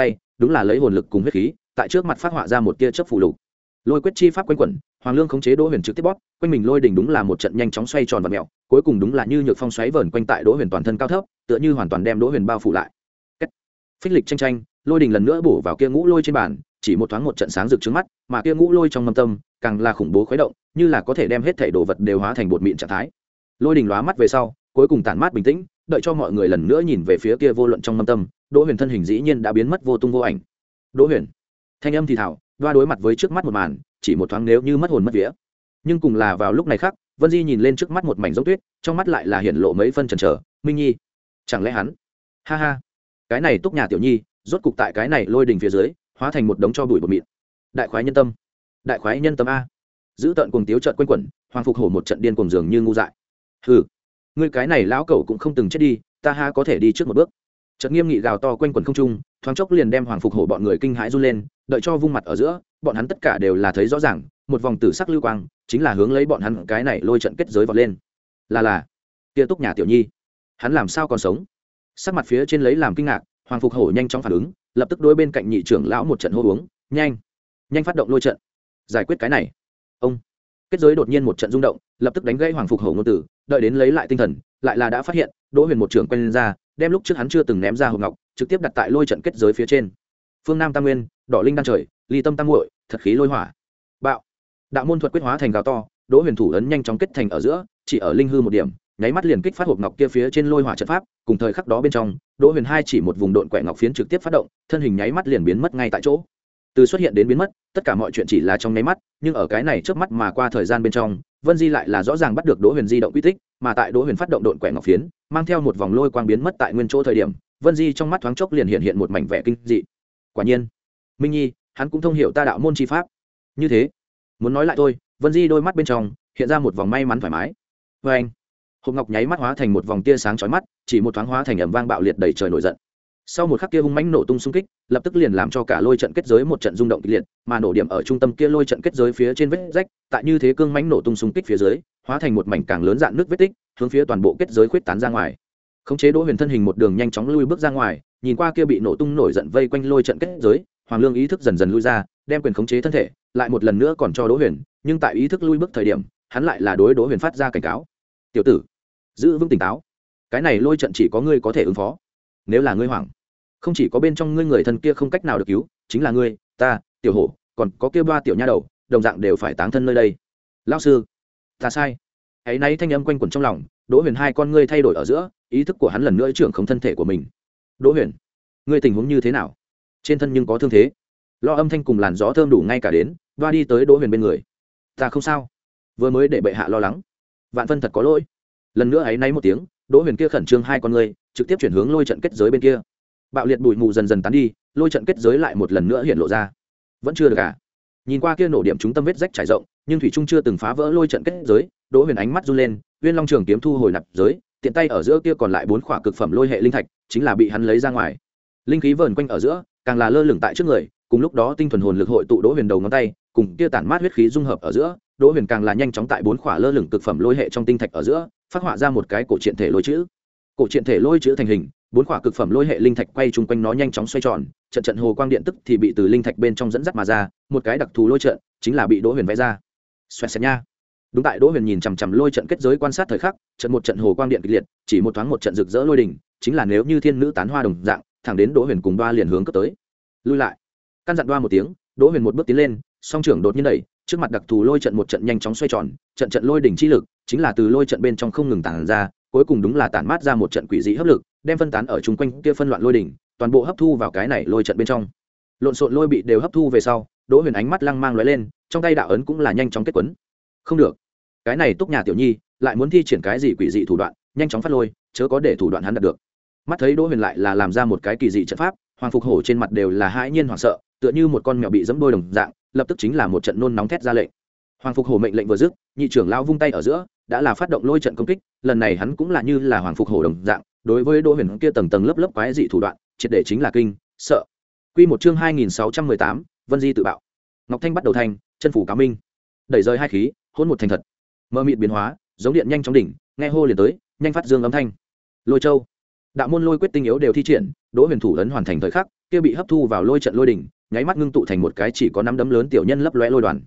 Speaker 1: đúng là lấy hồn lực cùng huyết khí tại trước mặt phát họa ra một tia chớp phụ lục. Lôi quyết chi pháp quanh quẩn, Hoàng Lương khống chế Đỗ Huyền trực tiếp bóp, quanh mình lôi đỉnh đúng là một trận nhanh chóng xoay tròn và mèo, cuối cùng đúng là như nhược phong xoáy vờn quanh tại Đỗ Huyền toàn thân cao thấp, tựa như hoàn toàn đem Đỗ Huyền bao phủ lại. Kết. Phích lịch tranh tranh, lôi đỉnh lần nữa bổ vào kia ngũ lôi trên bàn, chỉ một thoáng một trận sáng rực trước mắt, mà kia ngũ lôi trong mâm tâm, càng là khủng bố khuấy động, như là có thể đem hết thảy đồ vật đều hóa thành bột mịn trạng thái. Lôi đỉnh lóa mắt về sau, cuối cùng tản mát bình tĩnh, đợi cho mọi người lần nữa nhìn về phía kia vô luận trong mâm tâm, Đỗ Huyền thân hình dĩ nhiên đã biến mất vô tung vô ảnh. Đỗ Huyền, thanh âm thì thào, đoa đối mặt với trước mắt một màn, chỉ một thoáng nếu như mất hồn mất vía. Nhưng cùng là vào lúc này khác, Vân Di nhìn lên trước mắt một mảnh giống tuyết, trong mắt lại là hiện lộ mấy phân chần chờ. Minh Nhi, chẳng lẽ hắn? Ha ha, cái này Túc nhà tiểu nhi, rốt cục tại cái này lôi đỉnh phía dưới, hóa thành một đống cho bụi bột mịn. Đại khoái nhân tâm, đại khoái nhân tâm a. Giữ tận cuồng tiếu trận quanh quẩn, Hoàng Phục Hổ một trận điên cuồng dường như ngu dại. Hừ, ngươi cái này lão cẩu cũng không từng chết đi, ta ha có thể đi trước một bước. Trận nghiêm nghị gào to quanh quẩn không trung, thoáng chốc liền đem Hoàng Phục Hổ bọn người kinh hãi run lên, đợi cho vung mặt ở giữa, bọn hắn tất cả đều là thấy rõ ràng, một vòng tử sắc lưu quang, chính là hướng lấy bọn hắn cái này lôi trận kết giới vọt lên. Là là, kia Túc nhà tiểu nhi, hắn làm sao còn sống? Sắc mặt phía trên lấy làm kinh ngạc, Hoàng Phục Hổ nhanh chóng phản ứng, lập tức đối bên cạnh nhị trưởng lão một trận hô uống, nhanh, nhanh phát động lôi trận, giải quyết cái này. Ông, kết giới đột nhiên một trận rung động, lập tức đánh gãy Hoàng Phục Hổ ngôn tử, đợi đến lấy lại tinh thần, lại là đã phát hiện, Đỗ Huyền một trưởng quen lên ra, đem lúc trước hắn chưa từng ném ra hộp ngọc, trực tiếp đặt tại lôi trận kết giới phía trên. Phương Nam Tam Nguyên, Đỏ Linh đan trời, Ly Tâm Tam muội, thật khí lôi hỏa. Bạo. Đạo môn thuật quyết hóa thành gào to, Đỗ Huyền thủ ấn nhanh chóng kết thành ở giữa, chỉ ở linh hư một điểm, nháy mắt liền kích phát hộp ngọc kia phía trên lôi hỏa trận pháp, cùng thời khắc đó bên trong, Đỗ Huyền hai chỉ một vùng độn quẻ ngọc phiến trực tiếp phát động, thân hình nháy mắt liền biến mất ngay tại chỗ. Từ xuất hiện đến biến mất, tất cả mọi chuyện chỉ là trong nháy mắt, nhưng ở cái này trước mắt mà qua thời gian bên trong, Vân Di lại là rõ ràng bắt được Đỗ Huyền di động quy tích, mà tại Đỗ Huyền phát động độn quẻ ngọc phiến, mang theo một vòng lôi quang biến mất tại nguyên chỗ thời điểm, Vân Di trong mắt thoáng chốc liền hiện hiện một mảnh vẻ kinh dị. Quả nhiên, Minh Nhi, hắn cũng thông hiểu ta đạo môn chi pháp. Như thế, muốn nói lại thôi, Vân Di đôi mắt bên trong hiện ra một vòng may mắn thoải mái. Và anh, hộp ngọc nháy mắt hóa thành một vòng tia sáng chói mắt, chỉ một thoáng hóa thành ầm vang bạo liệt đầy trời nổi giận. Sau một khắc kia hung mãnh nổ tung xung kích, lập tức liền làm cho cả lôi trận kết giới một trận rung động kịch liệt, mà nổ điểm ở trung tâm kia lôi trận kết giới phía trên vết rách, tại như thế cương mãnh nổ tung xung kích phía dưới, hóa thành một mảnh càng lớn dạn nước vết tích, hướng phía toàn bộ kết giới khuyết tán ra ngoài. Khống chế Đỗ Huyền thân hình một đường nhanh chóng lui bước ra ngoài, nhìn qua kia bị nổ tung nổi giận vây quanh lôi trận kết giới, Hoàng Lương ý thức dần dần lui ra, đem quyền khống chế thân thể, lại một lần nữa còn cho Đỗ Huyền, nhưng tại ý thức lui bước thời điểm, hắn lại là đối Đỗ Huyền phát ra cảnh cáo. "Tiểu tử, giữ vững tỉnh táo, cái này lôi trận chỉ có ngươi có thể ứng phó. Nếu là ngươi hoảng, không chỉ có bên trong ngươi người thân kia không cách nào được cứu, chính là ngươi, ta, tiểu hổ, còn có kia ba tiểu nha đầu, đồng dạng đều phải táng thân nơi đây." "Lão sư, ta sai." Ấy nay thanh âm quanh quẩn trong lòng, Đỗ Huyền hai con ngươi thay đổi ở giữa, ý thức của hắn lần nữa trưởng không thân thể của mình. "Đỗ Huyền, ngươi tình huống như thế nào? Trên thân nhưng có thương thế?" Lo âm thanh cùng làn gió thơm đủ ngay cả đến, đoa đi tới Đỗ Huyền bên người. "Ta không sao, vừa mới để bệ hạ lo lắng, vạn phân thật có lỗi." Lần nữa ấy nay một tiếng, Đỗ Huyền kia khẩn trương hai con ngươi, trực tiếp chuyển hướng lôi trận kết giới bên kia. Bạo liệt bụi mù dần dần tán đi, lôi trận kết giới lại một lần nữa hiện lộ ra. Vẫn chưa được à? Nhìn qua kia nổ điểm trúng tâm vết rách trải rộng, nhưng thủy trung chưa từng phá vỡ lôi trận kết giới, Đỗ Huyền ánh mắt run lên, Uyên Long Trường kiếm thu hồi nạp giới, tiện tay ở giữa kia còn lại bốn khỏa cực phẩm lôi hệ linh thạch, chính là bị hắn lấy ra ngoài. Linh khí vờn quanh ở giữa, càng là lơ lửng tại trước người, cùng lúc đó tinh thuần hồn lực hội tụ Đỗ Huyền đầu ngón tay, cùng kia tản mát huyết khí dung hợp ở giữa, Đỗ Huyền càng là nhanh chóng tại bốn khỏa lơ lửng cực phẩm lôi hệ trong tinh thạch ở giữa, phát họa ra một cái cổ truyện thể lôi chữ. Cổ truyện thể lôi chữ thành hình, bốn khỏa cực phẩm lôi hệ linh thạch quay chung quanh nó nhanh chóng xoay tròn, trận trận hồ quang điện tức thì bị từ linh thạch bên trong dẫn dắt mà ra, một cái đặc thù lôi trận, chính là bị Đỗ Huyền vẽ ra. Xoẹt xẹt nha. Đúng tại Đỗ Huyền nhìn chằm chằm lôi trận kết giới quan sát thời khắc, trận một trận hồ quang điện kịch liệt, chỉ một thoáng một trận rực rỡ lôi đỉnh, chính là nếu như thiên nữ tán hoa đồng dạng, thẳng đến Đỗ Huyền cùng Đoa liền hướng cấp tới. Lui lại. Căn dặn Đoa một tiếng, Đỗ Huyền một bước tiến lên, song trưởng đột nhiên đẩy, trước mặt đặc thù lôi trận một trận nhanh chóng xoay tròn, trận trận lôi đỉnh chi lực, chính là từ lôi trận bên trong không ngừng tản ra, cuối cùng đúng là tản mát ra một trận quỷ dị hấp lực, đem phân tán ở chung quanh kia phân loạn lôi đỉnh, toàn bộ hấp thu vào cái này lôi trận bên trong. Lộn xộn lôi bị đều hấp thu về sau, Đỗ Huyền ánh mắt lăng mang lóe lên, trong tay đạo ấn cũng là nhanh chóng kết quấn. Không được, cái này Túc nhà tiểu nhi lại muốn thi triển cái gì quỷ dị thủ đoạn, nhanh chóng phát lôi, chớ có để thủ đoạn hắn đạt được. Mắt thấy Đỗ Huyền lại là làm ra một cái kỳ dị trận pháp, Hoàng Phục Hổ trên mặt đều là hãi nhiên hoảng sợ, tựa như một con mèo bị giẫm đôi đồng dạng, lập tức chính là một trận nôn nóng thét ra lệnh. Hoàng Phục Hổ mệnh lệnh vừa dứt, nhị trưởng lão vung tay ở giữa, đã là phát động lôi trận công kích, lần này hắn cũng là như là Hoàng Phục Hổ đồng dạng, đối với Đỗ Huyền kia tầng tầng lớp lớp quái dị thủ đoạn, triệt để chính là kinh sợ. Quy một chương hai nghìn sáu trăm mười tám, Vân Di tự bạo. Ngọc Thanh bắt đầu thành, chân phủ cáo minh. Đẩy rơi hai khí, hỗn một thành thật. Mơ mịt biến hóa, giống điện nhanh chóng đỉnh, nghe hô liền tới, nhanh phát dương âm thanh. Lôi Châu. đạo môn lôi quyết tinh yếu đều thi triển, đỗ huyền thủ ấn hoàn thành thời khắc kia bị hấp thu vào lôi trận lôi đỉnh, nháy mắt ngưng tụ thành một cái chỉ có năm đấm lớn tiểu nhân lấp lóe lôi đoàn.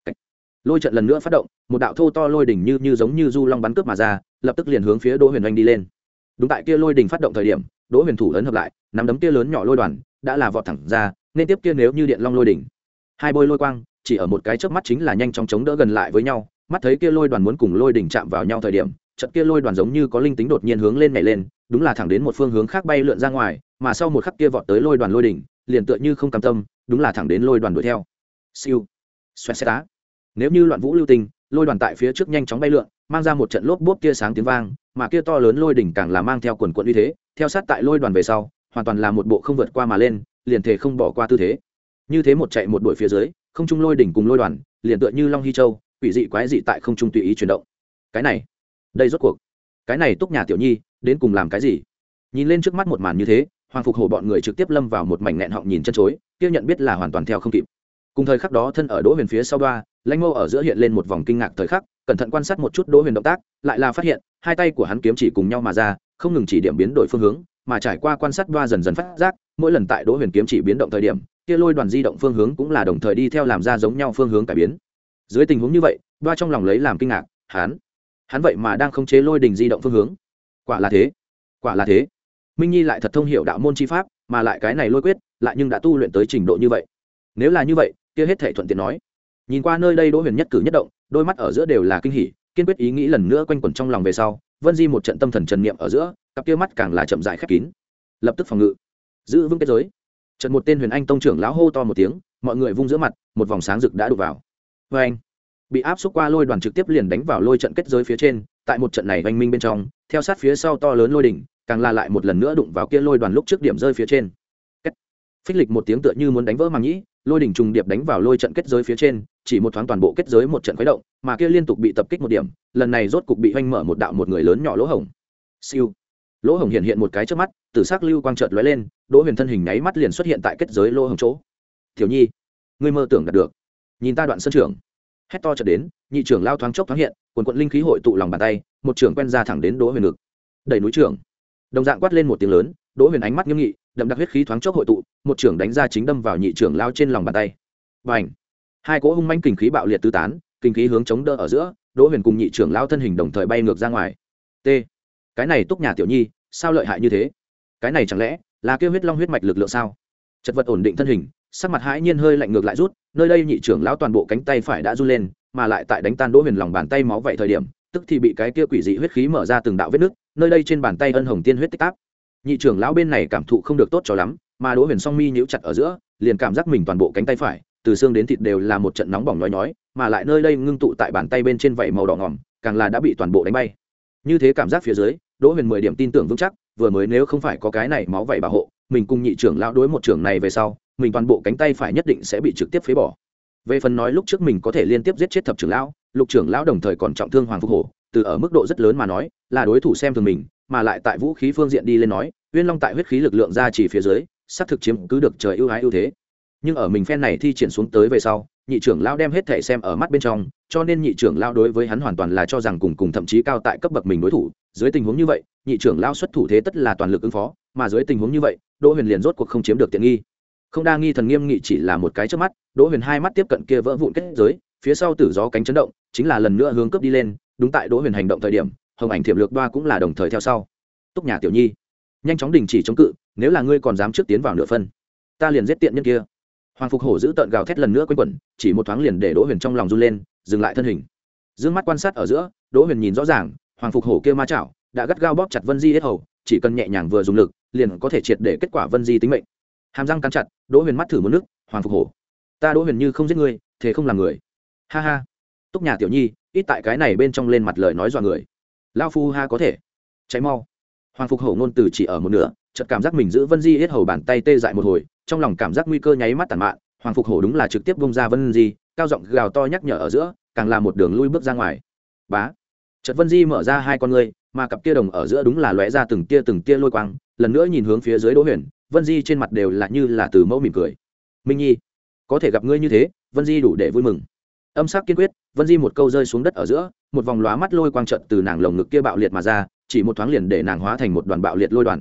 Speaker 1: Lôi trận lần nữa phát động, một đạo thô to lôi đỉnh như như giống như du long bắn cướp mà ra, lập tức liền hướng phía đỗ huyền oanh đi lên. Đúng tại kia lôi đỉnh phát động thời điểm, đỗ huyền thủ ấn hợp lại, năm đấm kia lớn nhỏ lôi đoàn đã là vọt thẳng ra, nên tiếp kia nếu như điện long lôi đỉnh. Hai bôi lôi quang chỉ ở một cái chớp mắt chính là nhanh chóng chống đỡ gần lại với nhau, mắt thấy kia lôi đoàn muốn cùng lôi đỉnh chạm vào nhau thời điểm, trận kia lôi đoàn giống như có linh tính đột nhiên hướng lên nhảy lên, đúng là thẳng đến một phương hướng khác bay lượn ra ngoài, mà sau một khắc kia vọt tới lôi đoàn lôi đỉnh, liền tựa như không cam tâm, đúng là thẳng đến lôi đoàn đuổi theo. Siêu, xoẹt xẹt á. Nếu như loạn vũ lưu tình, lôi đoàn tại phía trước nhanh chóng bay lượn, mang ra một trận lốp bốp kia sáng tiếng vang, mà kia to lớn lôi đỉnh càng là mang theo quần quần uy thế, theo sát tại lôi đoàn về sau, hoàn toàn là một bộ không vượt qua mà lên, liền thể không bỏ qua tư thế. Như thế một chạy một đuổi phía dưới, không trung lôi đỉnh cùng lôi đoàn, liền tựa như long hy châu, quỷ dị quái dị tại không trung tùy ý chuyển động. Cái này, đây rốt cuộc, cái này Túc Nhà tiểu nhi, đến cùng làm cái gì? Nhìn lên trước mắt một màn như thế, Hoàng Phục Hổ bọn người trực tiếp lâm vào một mảnh nghẹn họng nhìn chân chối, kia nhận biết là hoàn toàn theo không kịp. Cùng thời khắc đó thân ở Đỗ Huyền phía sau đoa, Lãnh Mâu ở giữa hiện lên một vòng kinh ngạc thời khắc, cẩn thận quan sát một chút Đỗ Huyền động tác, lại là phát hiện, hai tay của hắn kiếm chỉ cùng nhau mà ra, không ngừng chỉ điểm biến đổi phương hướng, mà trải qua quan sát đoa dần dần phát giác, mỗi lần tại Đỗ Huyền kiếm chỉ biến động thời điểm, kia lôi đoàn di động phương hướng cũng là đồng thời đi theo làm ra giống nhau phương hướng cải biến. Dưới tình huống như vậy, đoa trong lòng lấy làm kinh ngạc, hắn, hắn vậy mà đang khống chế lôi đình di động phương hướng. Quả là thế, quả là thế. Minh Nhi lại thật thông hiểu đạo môn chi pháp, mà lại cái này lôi quyết, lại nhưng đã tu luyện tới trình độ như vậy. Nếu là như vậy, kia hết thảy thuận tiện nói. Nhìn qua nơi đây Đỗ Huyền nhất cử nhất động, đôi mắt ở giữa đều là kinh hỉ, kiên quyết ý nghĩ lần nữa quanh quẩn trong lòng về sau, Vân Di một trận tâm thần trần niệm ở giữa, cặp kia mắt càng là chậm rãi khép kín. Lập tức phòng ngự, giữ vững kết giới. Trận một tên Huyền Anh tông trưởng lão hô to một tiếng, mọi người vung giữa mặt, một vòng sáng rực đã đụng vào. Oeng! Bị áp xúc qua lôi đoàn trực tiếp liền đánh vào lôi trận kết giới phía trên, tại một trận này oanh minh bên trong, theo sát phía sau to lớn lôi đỉnh, càng là lại một lần nữa đụng vào kia lôi đoàn lúc trước điểm rơi phía trên. Kết. Phích lịch một tiếng tựa như muốn đánh vỡ màng nhĩ, lôi đỉnh trùng điệp đánh vào lôi trận kết giới phía trên, chỉ một thoáng toàn bộ kết giới một trận khuấy động, mà kia liên tục bị tập kích một điểm, lần này rốt cục bị hoanh mở một đạo một người lớn nhỏ lỗ hổng. Siêu. Lỗ hổng hiện hiện một cái trước mắt, tử sắc lưu quang chợt lóe lên, Đỗ Huyền thân hình nháy mắt liền xuất hiện tại kết giới lỗ hổng chỗ. "Tiểu Nhi, ngươi mơ tưởng đạt được. Nhìn ta Đoạn Sơn trưởng." Hét to chợt đến, nhị trưởng lao thoáng chốc thoáng hiện, quần quần linh khí hội tụ lòng bàn tay, một trưởng quen ra thẳng đến Đỗ Huyền ngực. Đẩy núi trưởng. Đồng dạng quát lên một tiếng lớn, Đỗ Huyền ánh mắt nghiêm nghị, đậm đặc huyết khí thoáng chốc hội tụ, một trưởng đánh ra chính đâm vào nhị trưởng lao trên lòng bàn tay. Bành! Hai cỗ hung mãnh kình khí bạo liệt tứ tán, kình khí hướng chống đỡ ở giữa, Đỗ Huyền cùng nhị trưởng lao thân hình đồng thời bay ngược ra ngoài. T. Cái này Túc Nhà tiểu nhi, sao lợi hại như thế? Cái này chẳng lẽ là kêu huyết long huyết mạch lực lượng sao? Chật vật ổn định thân hình, sắc mặt hãi nhiên hơi lạnh ngược lại rút, nơi đây nhị trưởng lão toàn bộ cánh tay phải đã run lên, mà lại tại đánh tan Đỗ Huyền lòng bàn tay máu vậy thời điểm, tức thì bị cái kia quỷ dị huyết khí mở ra từng đạo vết nứt, nơi đây trên bàn tay ân hồng tiên huyết tích táp. Nhị trưởng lão bên này cảm thụ không được tốt cho lắm, mà Đỗ Huyền song mi nhíu chặt ở giữa, liền cảm giác mình toàn bộ cánh tay phải, từ xương đến thịt đều là một trận nóng bỏng nhói nhói, mà lại nơi đây ngưng tụ tại bàn tay bên trên vảy màu đỏ ngòm, càng là đã bị toàn bộ đánh bay. Như thế cảm giác phía dưới, Đỗ Huyền mười điểm tin tưởng vững chắc, vừa mới nếu không phải có cái này máu vảy bảo hộ, mình cùng nhị trưởng lão đối một trưởng này về sau, mình toàn bộ cánh tay phải nhất định sẽ bị trực tiếp phế bỏ. Về phần nói lúc trước mình có thể liên tiếp giết chết thập trưởng lão, lục trưởng lão đồng thời còn trọng thương Hoàng Phục Hổ, từ ở mức độ rất lớn mà nói, là đối thủ xem thường mình, mà lại tại vũ khí phương diện đi lên nói, Uyên Long tại huyết khí lực lượng ra chỉ phía dưới, xác thực chiếm cứ được trời ưu ái ưu thế. Nhưng ở mình phen này thi triển xuống tới về sau, nhị trưởng lão đem hết thể xem ở mắt bên trong, cho nên nhị trưởng lão đối với hắn hoàn toàn là cho rằng cùng cùng thậm chí cao tại cấp bậc mình đối thủ. Dưới tình huống như vậy, nhị trưởng lão xuất thủ thế tất là toàn lực ứng phó, mà dưới tình huống như vậy, Đỗ Huyền liền rốt cuộc không chiếm được tiện nghi. Không đa nghi thần nghiêm nghị chỉ là một cái chớp mắt, Đỗ Huyền hai mắt tiếp cận kia vỡ vụn kết giới, phía sau tử gió cánh chấn động, chính là lần nữa hướng cướp đi lên, đúng tại Đỗ Huyền hành động thời điểm, hồng ảnh thiểm lược đoa cũng là đồng thời theo sau. Túc Nhà tiểu nhi, nhanh chóng đình chỉ chống cự, nếu là ngươi còn dám trước tiến vào nửa phân, ta liền giết tiện nhân kia. Hoàng Phục Hổ giữ tợn gào thét lần nữa quanh quẩn, chỉ một thoáng liền để Đỗ Huyền trong lòng run lên, dừng lại thân hình. Dương mắt quan sát ở giữa, Đỗ Huyền nhìn rõ ràng, Hoàng Phục Hổ kia ma chảo đã gắt gao bóp chặt Vân Di hết hầu, chỉ cần nhẹ nhàng vừa dùng lực, liền có thể triệt để kết quả Vân Di tính mệnh. Hàm răng cắn chặt, Đỗ Huyền mắt thử một nước, Hoàng Phục Hổ, ta Đỗ Huyền như không giết ngươi, thế không làm người. Ha ha. Túc Nhà tiểu nhi, ít tại cái này bên trong lên mặt lời nói dọa người. Lão phu ha có thể. Cháy mau. Hoàng Phục Hổ ngôn từ chỉ ở một nửa, chợt cảm giác mình giữ Vân Di hết hầu bàn tay tê dại một hồi, trong lòng cảm giác nguy cơ nháy mắt tàn mạn, Hoàng Phục Hổ đúng là trực tiếp bung ra Vân Di, cao giọng gào to nhắc nhở ở giữa, càng là một đường lui bước ra ngoài. Bá. Chợt Vân Di mở ra hai con ngươi, mà cặp kia đồng ở giữa đúng là lóe ra từng tia từng tia lôi quang, lần nữa nhìn hướng phía dưới Đỗ Huyền, Vân Di trên mặt đều là như là từ mẫu mỉm cười. Minh Nhi, có thể gặp ngươi như thế, Vân Di đủ để vui mừng. Âm sắc kiên quyết, Vân Di một câu rơi xuống đất ở giữa, một vòng lóa mắt lôi quang trận từ nàng lồng ngực kia bạo liệt mà ra, chỉ một thoáng liền để nàng hóa thành một đoàn bạo liệt lôi đoàn.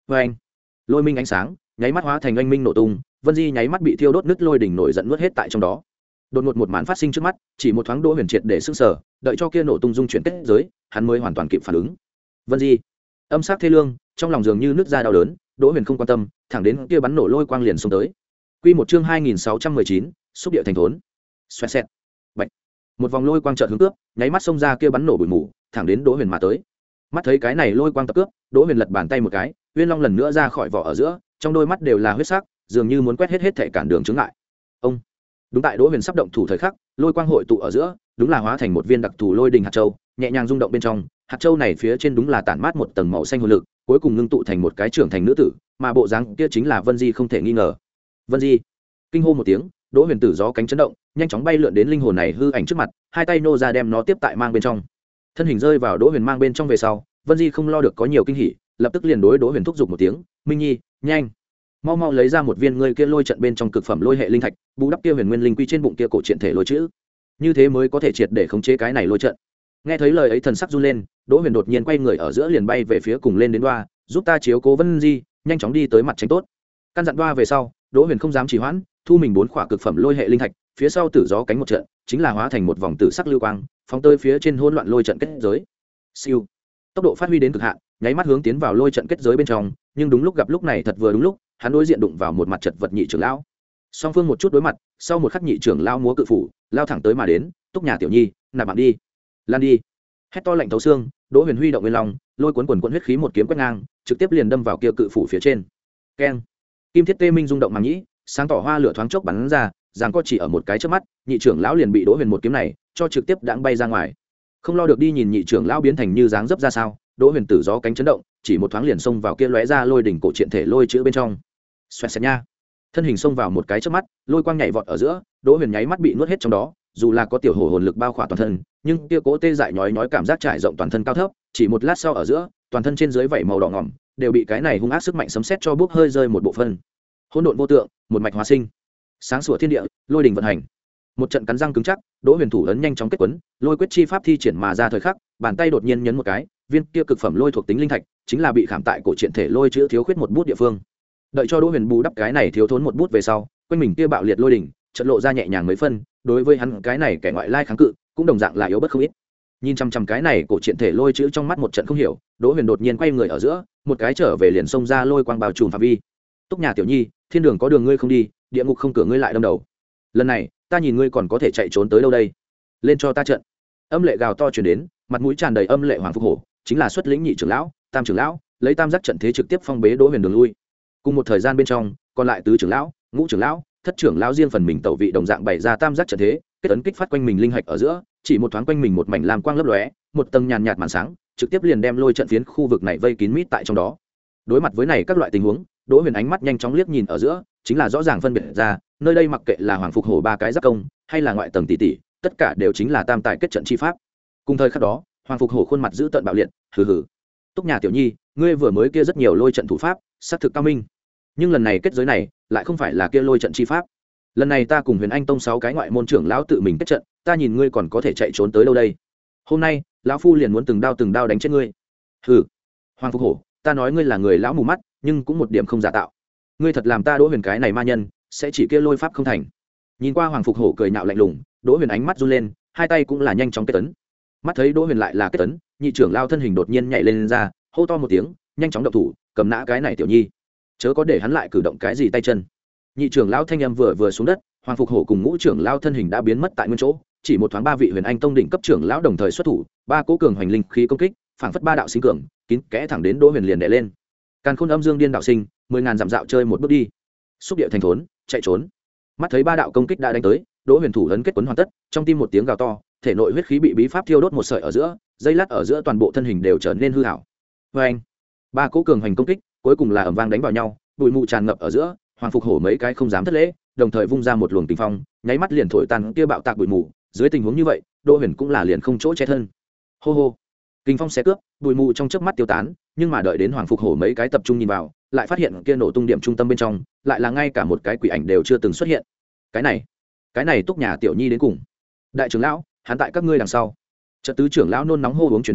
Speaker 1: vê anh, lôi minh ánh sáng nháy mắt hóa thành oanh minh nổ tung, Vân Di nháy mắt bị thiêu đốt nứt lôi đỉnh nổi giận nuốt hết tại trong đó. Đột ngột một màn phát sinh trước mắt, chỉ một thoáng Đỗ Huyền triệt để sững sờ, đợi cho kia nổ tung dung chuyển kết giới, hắn mới hoàn toàn kịp phản ứng. Vân Di, âm sắc thê lương, trong lòng dường như nứt ra đau đớn, Đỗ Huyền không quan tâm, thẳng đến kia bắn nổ lôi quang liền xông tới. Quy một chương hai nghìn sáu trăm mười chín, xúc địa thành thốn. Xoẹt xẹt. Bạch. Một vòng lôi quang chợt hướng cướp, nháy mắt xông ra kia bắn nổ bụi mù, thẳng đến Đỗ Huyền mà tới. Mắt thấy cái này lôi quang tập cướp, Đỗ Huyền lật bàn tay một cái, Uyên Long lần nữa ra khỏi vỏ ở giữa, trong đôi mắt đều là huyết sắc, dường như muốn quét hết hết thảy cản đường chướng ngại. Ông. Đúng tại Đỗ Huyền sắp động thủ thời khắc, lôi quang hội tụ ở giữa, đúng là hóa thành một viên đặc thù lôi đình hạt châu, nhẹ nhàng rung động bên trong, hạt châu này phía trên đúng là tản mát một tầng màu xanh hồn lực, cuối cùng ngưng tụ thành một cái trưởng thành nữ tử, mà bộ dáng kia chính là Vân Di không thể nghi ngờ. Vân Di, kinh hô một tiếng, Đỗ Huyền tử gió cánh chấn động, nhanh chóng bay lượn đến linh hồn này hư ảnh trước mặt, hai tay nô ra đem nó tiếp tại mang bên trong. Thân hình rơi vào Đỗ Huyền mang bên trong về sau, Vân Di không lo được có nhiều kinh hỉ, lập tức liền đối Đỗ Huyền thúc giục một tiếng, "Minh Nhi, nhanh, mau mau lấy ra một viên ngươi kia lôi trận bên trong cực phẩm lôi hệ linh thạch, bù đắp kia huyền nguyên linh quy trên bụng kia cổ triện thể lôi chữ, như thế mới có thể triệt để khống chế cái này lôi trận." Nghe thấy lời ấy thần sắc run lên, Đỗ Huyền đột nhiên quay người ở giữa liền bay về phía cùng lên đến đoa, "Giúp ta chiếu cố Vân Di, nhanh chóng đi tới mặt tránh tốt." Căn dặn đoa về sau, Đỗ Huyền không dám trì hoãn, thu mình bốn khỏa cực phẩm lôi hệ linh thạch, phía sau tử gió cánh một trận, chính là hóa thành một vòng tử sắc lưu quang, phóng tới phía trên hỗn loạn lôi trận kết giới. Siêu, tốc độ phát huy đến cực hạn, nháy mắt hướng tiến vào lôi trận kết giới bên trong, nhưng đúng lúc gặp lúc này thật vừa đúng lúc, hắn đối diện đụng vào một mặt chật vật nhị trưởng lão. Song phương một chút đối mặt, sau một khắc nhị trưởng lão múa cự phủ, lao thẳng tới mà đến, "Túc nhà tiểu nhi, nạp bạn đi, lan đi." Hét to lạnh thấu xương, Đỗ Huyền huy động nguyên long, lôi cuốn quần quần huyết khí một kiếm quét ngang, trực tiếp liền đâm vào kia cự phủ phía trên. Keng! Kim thiết tê minh rung động màng nhĩ, sáng tỏ hoa lửa thoáng chốc bắn ra, giằng co chỉ ở một cái chớp mắt, nhị trưởng lão liền bị Đỗ Huyền một kiếm này cho trực tiếp đãng bay ra ngoài. Không lo được đi nhìn nhị trưởng lão biến thành như dáng dấp ra sao, Đỗ Huyền tử gió cánh chấn động, chỉ một thoáng liền xông vào kia lóe ra lôi đỉnh cổ triện thể lôi chữ bên trong. Xoẹt xẹt nha. Thân hình xông vào một cái chớp mắt, lôi quang nhảy vọt ở giữa, Đỗ Huyền nháy mắt bị nuốt hết trong đó, dù là có tiểu hổ hồn lực bao khỏa toàn thân, nhưng kia cố tê dại nhói nhói cảm giác trải rộng toàn thân cao thấp, chỉ một lát sau ở giữa, toàn thân trên dưới vảy màu đỏ ngỏm, đều bị cái này hung ác sức mạnh sấm sét cho bốc hơi rơi một bộ phân. Hỗn độn vô tượng, một mạch hóa sinh. Sáng sủa thiên địa, lôi đỉnh vận hành. Một trận cắn răng cứng chắc, Đỗ Huyền thủ ấn nhanh chóng kết quấn, lôi quyết chi pháp thi triển mà ra thời khắc, bàn tay đột nhiên nhấn một cái, viên kia cực phẩm lôi thuộc tính linh thạch, chính là bị khảm tại cổ triện thể lôi chữ thiếu khuyết một bút địa phương. Đợi cho Đỗ Huyền bù đắp cái này thiếu thốn một bút về sau, quanh mình kia bạo liệt lôi đỉnh, trận lộ ra nhẹ nhàng mấy phân, đối với hắn cái này kẻ ngoại lai kháng cự, cũng đồng dạng là yếu bất không ít. Nhìn chăm chăm cái này cổ triện thể lôi chữ trong mắt một trận không hiểu, Đỗ Huyền đột nhiên quay người ở giữa, một cái trở về liền xông ra lôi quang bao trùm phạm vi. "Túc nhà tiểu nhi, thiên đường có đường ngươi không đi, địa ngục không cửa ngươi lại đâm đầu. Lần này, ta nhìn ngươi còn có thể chạy trốn tới đâu đây? Lên cho ta trận." Âm lệ gào to truyền đến, mặt mũi tràn đầy âm lệ hoàng phục hổ, chính là xuất lĩnh nhị trưởng lão, tam trưởng lão, lấy tam giác trận thế trực tiếp phong bế Đỗ Huyền đường lui. Cùng một thời gian bên trong, còn lại tứ trưởng lão, ngũ trưởng lão, thất trưởng lão riêng phần mình tẩu vị đồng dạng bày ra tam giác trận thế, kết ấn kích phát quanh mình linh hạch ở giữa, chỉ một thoáng quanh mình một mảnh lam quang lấp lóe, một tầng nhàn nhạt màn sáng, trực tiếp liền đem lôi trận phiến khu vực này vây kín mít tại trong đó. Đối mặt với này các loại tình huống, Đỗ Huyền ánh mắt nhanh chóng liếc nhìn ở giữa, chính là rõ ràng phân biệt ra, nơi đây mặc kệ là hoàng phục hổ ba cái giáp công, hay là ngoại tầng tỷ tỷ, tất cả đều chính là tam tài kết trận chi pháp. Cùng thời khắc đó, hoàng phục hổ khuôn mặt giữ tợn bạo liệt, hừ hừ. "Túc nhà tiểu nhi, ngươi vừa mới kia rất nhiều lôi trận thủ pháp, xác thực cao minh. Nhưng lần này kết giới này, lại không phải là kia lôi trận chi pháp. Lần này ta cùng Huyền Anh tông sáu cái ngoại môn trưởng lão tự mình kết trận, ta nhìn ngươi còn có thể chạy trốn tới đâu đây? Hôm nay, lão phu liền muốn từng đao từng đao đánh chết ngươi." "Hừ, hoàng phục hổ, ta nói ngươi là người lão mù mắt, nhưng cũng một điểm không giả tạo. Ngươi thật làm ta Đỗ Huyền cái này ma nhân, sẽ chỉ kia lôi pháp không thành." Nhìn qua hoàng phục hổ cười nhạo lạnh lùng, Đỗ Huyền ánh mắt run lên, hai tay cũng là nhanh chóng kết tấn. Mắt thấy Đỗ Huyền lại là kết tấn, nhị trưởng lao thân hình đột nhiên nhảy lên, lên ra, hô to một tiếng, nhanh chóng động thủ, cầm nã cái này tiểu nhi, chớ có để hắn lại cử động cái gì tay chân. Nhị trưởng lão thanh âm vừa vừa xuống đất, hoàng phục hổ cùng ngũ trưởng lao thân hình đã biến mất tại nguyên chỗ, chỉ một thoáng ba vị Huyền Anh tông đỉnh cấp trưởng lão đồng thời xuất thủ, ba cố cường hoành linh khí công kích, phảng phất ba đạo sinh cường, kín kẽ thẳng đến Đỗ Huyền liền đè lên. Càn khôn âm dương điên đạo sinh, mười ngàn dặm dạo chơi một bước đi, xúc địa thành thốn, chạy trốn. Mắt thấy ba đạo công kích đã đánh tới, Đỗ Huyền thủ ấn kết quấn hoàn tất, trong tim một tiếng gào to, thể nội huyết khí bị bí pháp thiêu đốt một sợi ở giữa, dây lát ở giữa toàn bộ thân hình đều trở nên hư ảo. Và anh, ba cố cường hành công kích, cuối cùng là ầm vang đánh vào nhau, bụi mù tràn ngập ở giữa, hoàng phục hổ mấy cái không dám thất lễ, đồng thời vung ra một luồng tình phong, nháy mắt liền thổi tan kia bạo tạc bụi mù. Dưới tình huống như vậy, Đỗ Huyền cũng là liền không chỗ che thân. Hô hô, kinh phong xé cướp, bụi mù trong chớp mắt tiêu tán, nhưng mà đợi đến hoàng phục hổ mấy cái tập trung nhìn vào, lại phát hiện kia nổ tung điểm trung tâm bên trong, lại là ngay cả một cái quỷ ảnh đều chưa từng xuất hiện. Cái này, cái này Túc nhà tiểu nhi đến cùng. Đại trưởng lão, hắn tại các ngươi đằng sau. Trận tứ trưởng lão nôn nóng hô uống truyền đến,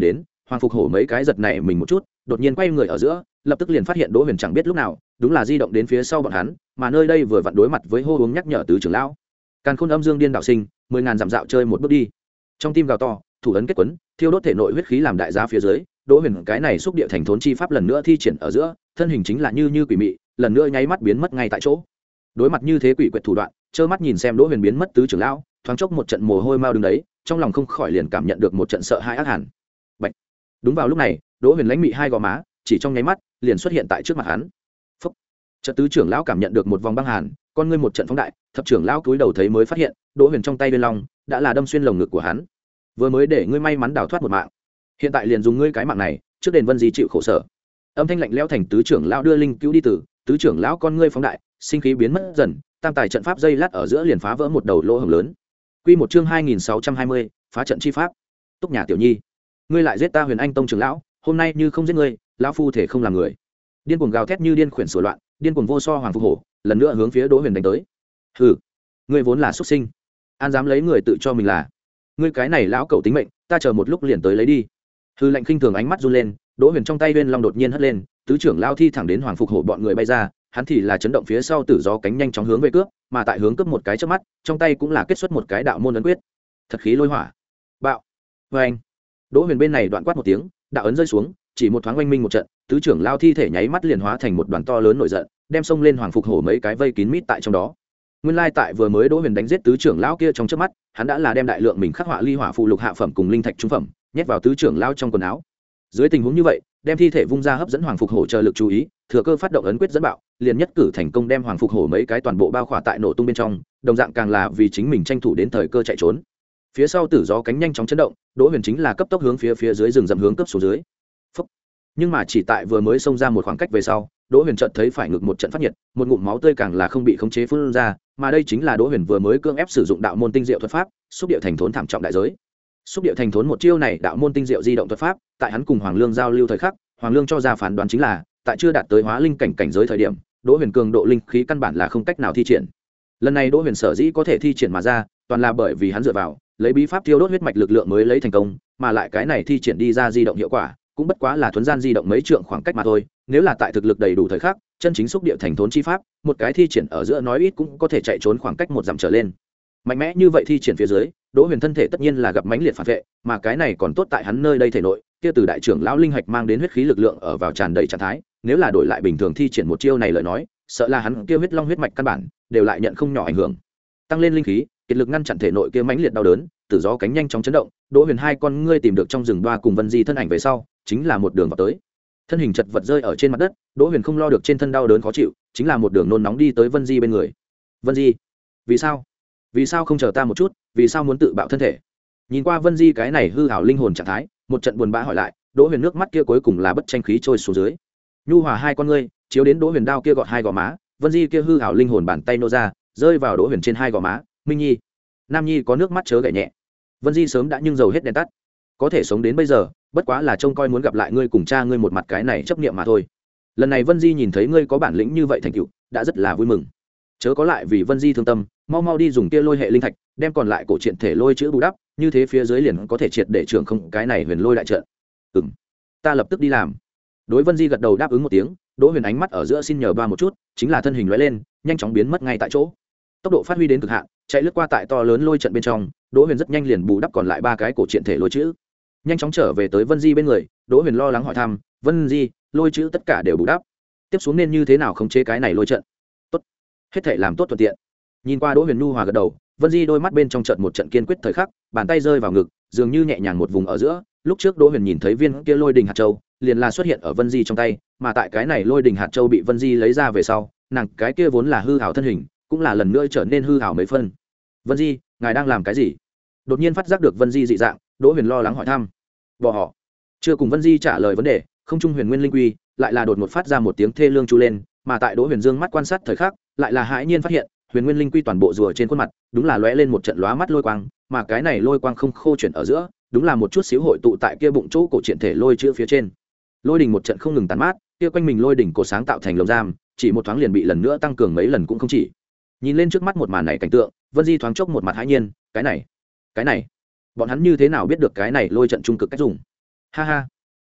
Speaker 1: Hoàng Phục Hổ mấy cái giật này mình một chút, đột nhiên quay người ở giữa, lập tức liền phát hiện Đỗ Huyền chẳng biết lúc nào, đúng là di động đến phía sau bọn hắn, mà nơi đây vừa vặn đối mặt với hô uống nhắc nhở tứ trưởng lão. Càn Khôn Âm Dương Điên Đạo Sinh, mười ngàn dặm dạo chơi một bước đi. Trong tim gào to, thủ ấn kết quấn, thiêu đốt thể nội huyết khí làm đại giá phía dưới, Đỗ Huyền cái này xúc địa thành thốn chi pháp lần nữa thi triển ở giữa, thân hình chính là như như quỷ mị, lần nữa nháy mắt biến mất ngay tại chỗ. Đối mặt như thế quỷ quyệt thủ đoạn, trơ mắt nhìn xem Đỗ Huyền biến mất tứ trưởng lão, thoáng chốc một trận mồ hôi mao đứng đấy, trong lòng không khỏi liền cảm nhận được một trận sợ hãi ác hàn. Bạch. Đúng vào lúc này, Đỗ Huyền lãnh mị hai gò má, chỉ trong nháy mắt, liền xuất hiện tại trước mặt hắn. Phốc. Trận tứ trưởng lão cảm nhận được một vòng băng hàn, con ngươi một trận phóng đại, thập trưởng lão cúi đầu thấy mới phát hiện, Đỗ Huyền trong tay bên long đã là đâm xuyên lồng ngực của hắn. Vừa mới để ngươi may mắn đào thoát một mạng, hiện tại liền dùng ngươi cái mạng này, trước đền Vân Di chịu khổ sở. Âm thanh lạnh lẽo thành tứ trưởng lão đưa linh cứu đi tử, tứ trưởng lão con ngươi phóng đại, sinh khí biến mất dần, tam tài trận pháp dây lát ở giữa liền phá vỡ một đầu lỗ hổng lớn. Quy một chương hai nghìn sáu trăm hai mươi, phá trận chi pháp. Túc nhà tiểu nhi, ngươi lại giết ta Huyền Anh tông trưởng lão, hôm nay như không giết ngươi, lão phu thể không làm người. Điên cuồng gào thét như điên khuyển sủa loạn, điên cuồng vô so Hoàng Phục Hổ, lần nữa hướng phía Đỗ Huyền đánh tới. Hừ, ngươi vốn là xuất sinh, an dám lấy người tự cho mình là, ngươi cái này lão cẩu tính mệnh, ta chờ một lúc liền tới lấy đi. Hư lạnh khinh thường ánh mắt run lên, Đỗ Huyền trong tay Uyên Long đột nhiên hất lên, tứ trưởng lao thi thẳng đến Hoàng Phục Hổ bọn người bay ra, hắn thì là chấn động phía sau tử gió cánh nhanh chóng hướng về cướp, mà tại hướng cướp một cái chớp mắt, trong tay cũng là kết xuất một cái đạo môn ấn quyết. Thật khí lôi hỏa. Bạo. Oeng. Đỗ Huyền bên này đoạn quát một tiếng, đạo ấn rơi xuống, chỉ một thoáng oanh minh một trận, tứ trưởng lao thi thể nháy mắt liền hóa thành một đoàn to lớn nổi giận, đem xông lên Hoàng Phục Hổ mấy cái vây kín mít tại trong đó. Nguyên lai tại vừa mới Đỗ Huyền đánh giết tứ trưởng lão kia trong chớp mắt, hắn đã là đem đại lượng mình khắc họa ly hỏa phụ lục hạ phẩm cùng linh thạch trung phẩm, nhét vào tứ trưởng lão trong quần áo. Dưới tình huống như vậy, đem thi thể vung ra hấp dẫn Hoàng Phục Hổ chờ lực chú ý, thừa cơ phát động ấn quyết dẫn bạo, liền nhất cử thành công đem Hoàng Phục Hổ mấy cái toàn bộ bao khỏa tại nổ tung bên trong, đồng dạng càng là vì chính mình tranh thủ đến thời cơ chạy trốn. Phía sau tử gió cánh nhanh chóng chấn động, Đỗ Huyền chính là cấp tốc hướng phía phía dưới rừng rậm hướng cấp xuống dưới. Phúc. Nhưng mà chỉ tại vừa mới xông ra một khoảng cách về sau, Đỗ Huyền chợt thấy phải ngực một trận phát nhiệt, một ngụm máu tươi càng là không bị khống chế phun ra, mà đây chính là Đỗ Huyền vừa mới cưỡng ép sử dụng đạo môn tinh diệu thuật pháp, xúc điệu thành thốn thảm trọng đại giới. Xúc điệu thành thốn một chiêu này đạo môn tinh diệu di động thuật pháp, tại hắn cùng Hoàng Lương giao lưu thời khắc, Hoàng Lương cho ra phán đoán chính là, tại chưa đạt tới hóa linh cảnh cảnh giới thời điểm, Đỗ Huyền cường độ linh khí căn bản là không cách nào thi triển. Lần này Đỗ Huyền sở dĩ có thể thi triển mà ra, toàn là bởi vì hắn dựa vào lấy bí pháp tiêu đốt huyết mạch lực lượng mới lấy thành công, mà lại cái này thi triển đi ra di động hiệu quả, cũng bất quá là thuần gian di động mấy trượng khoảng cách mà thôi, nếu là tại thực lực đầy đủ thời khắc, chân chính xúc địa thành thốn chi pháp, một cái thi triển ở giữa nói ít cũng có thể chạy trốn khoảng cách một dặm trở lên. Mạnh mẽ như vậy thi triển phía dưới, Đỗ Huyền thân thể tất nhiên là gặp mãnh liệt phản vệ, mà cái này còn tốt tại hắn nơi đây thể nội, kia từ đại trưởng lão linh hạch mang đến huyết khí lực lượng ở vào tràn đầy trạng thái, nếu là đổi lại bình thường thi triển một chiêu này lời nói, sợ là hắn kia huyết long huyết mạch căn bản đều lại nhận không nhỏ ảnh hưởng. Tăng lên linh khí, kiệt lực ngăn chặn thể nội kia mãnh liệt đau đớn, tử gió cánh nhanh chóng chấn động, Đỗ Huyền hai con ngươi tìm được trong rừng đoa cùng Vân Di thân ảnh về sau, chính là một đường vào tới. Thân hình chật vật rơi ở trên mặt đất, Đỗ Huyền không lo được trên thân đau đớn khó chịu, chính là một đường nôn nóng đi tới Vân Di bên người. Vân Di, vì sao? Vì sao không chờ ta một chút, vì sao muốn tự bạo thân thể? Nhìn qua Vân Di cái này hư ảo linh hồn trạng thái, một trận buồn bã hỏi lại, Đỗ Huyền nước mắt kia cuối cùng là bất tranh khí trôi xuống dưới. Nhu hòa hai con ngươi, chiếu đến Đỗ Huyền đau kia gọt hai gò má, Vân Di kia hư ảo linh hồn bàn tay nô ra, rơi vào Đỗ Huyền trên hai gò má, Minh Nhi, Nam Nhi có nước mắt chớ gảy nhẹ. Vân Di sớm đã nhưng dầu hết đèn tắt, có thể sống đến bây giờ, bất quá là trông coi muốn gặp lại ngươi cùng cha ngươi một mặt cái này chấp niệm mà thôi. Lần này Vân Di nhìn thấy ngươi có bản lĩnh như vậy thành tựu, đã rất là vui mừng. Chớ có lại vì Vân Di thương tâm, mau mau đi dùng kia lôi hệ linh thạch, đem còn lại cổ truyện thể lôi chữ bù đắp, như thế phía dưới liền có thể triệt để trưởng không cái này huyền lôi đại trận. Ừm, ta lập tức đi làm. Đối Vân Di gật đầu đáp ứng một tiếng, Đỗ Huyền ánh mắt ở giữa xin nhờ ba một chút, chính là thân hình lóe lên, nhanh chóng biến mất ngay tại chỗ. Tốc độ phát huy đến cực hạn, chạy lướt qua tại to lớn lôi trận bên trong, Đỗ Huyền rất nhanh liền bù đắp còn lại ba cái cổ truyện thể lôi chữ. Nhanh chóng trở về tới Vân Di bên người, Đỗ Huyền lo lắng hỏi thăm, "Vân Di, lôi chữ tất cả đều bù đắp, tiếp xuống nên như thế nào khống chế cái này lôi trận?" "Tốt, hết thảy làm tốt thuận tiện." Nhìn qua Đỗ Huyền nhu hòa gật đầu, Vân Di đôi mắt bên trong trận một trận kiên quyết thời khắc, bàn tay rơi vào ngực, dường như nhẹ nhàng một vùng ở giữa, lúc trước Đỗ Huyền nhìn thấy viên kia lôi đình hạt châu, liền là xuất hiện ở Vân Di trong tay, mà tại cái này lôi đình hạt châu bị Vân Di lấy ra về sau, nàng cái kia vốn là hư ảo thân hình, cũng là lần nữa trở nên hư ảo mấy phân. "Vân Di, ngài đang làm cái gì?" Đột nhiên phát giác được Vân Di dị dạng, Đỗ Huyền lo lắng hỏi thăm. "Bỏ họ." Chưa cùng Vân Di trả lời vấn đề, không trung huyền nguyên linh quy lại là đột ngột phát ra một tiếng thê lương chu lên, mà tại Đỗ Huyền dương mắt quan sát thời khắc, lại là hãi nhiên phát hiện, huyền nguyên linh quy toàn bộ rùa trên khuôn mặt, đúng là lóe lên một trận lóa mắt lôi quang, mà cái này lôi quang không khô chuyển ở giữa, đúng là một chút xíu hội tụ tại kia bụng chỗ cổ truyện thể lôi chữ phía trên. Lôi đỉnh một trận không ngừng tàn mát, kia quanh mình lôi đỉnh cổ sáng tạo thành lồng giam, chỉ một thoáng liền bị lần nữa tăng cường mấy lần cũng không chỉ. Nhìn lên trước mắt một màn này cảnh tượng, Vân Di thoáng chốc một mặt hãi nhiên, cái này, cái này, bọn hắn như thế nào biết được cái này lôi trận trung cực cách dùng? Ha ha,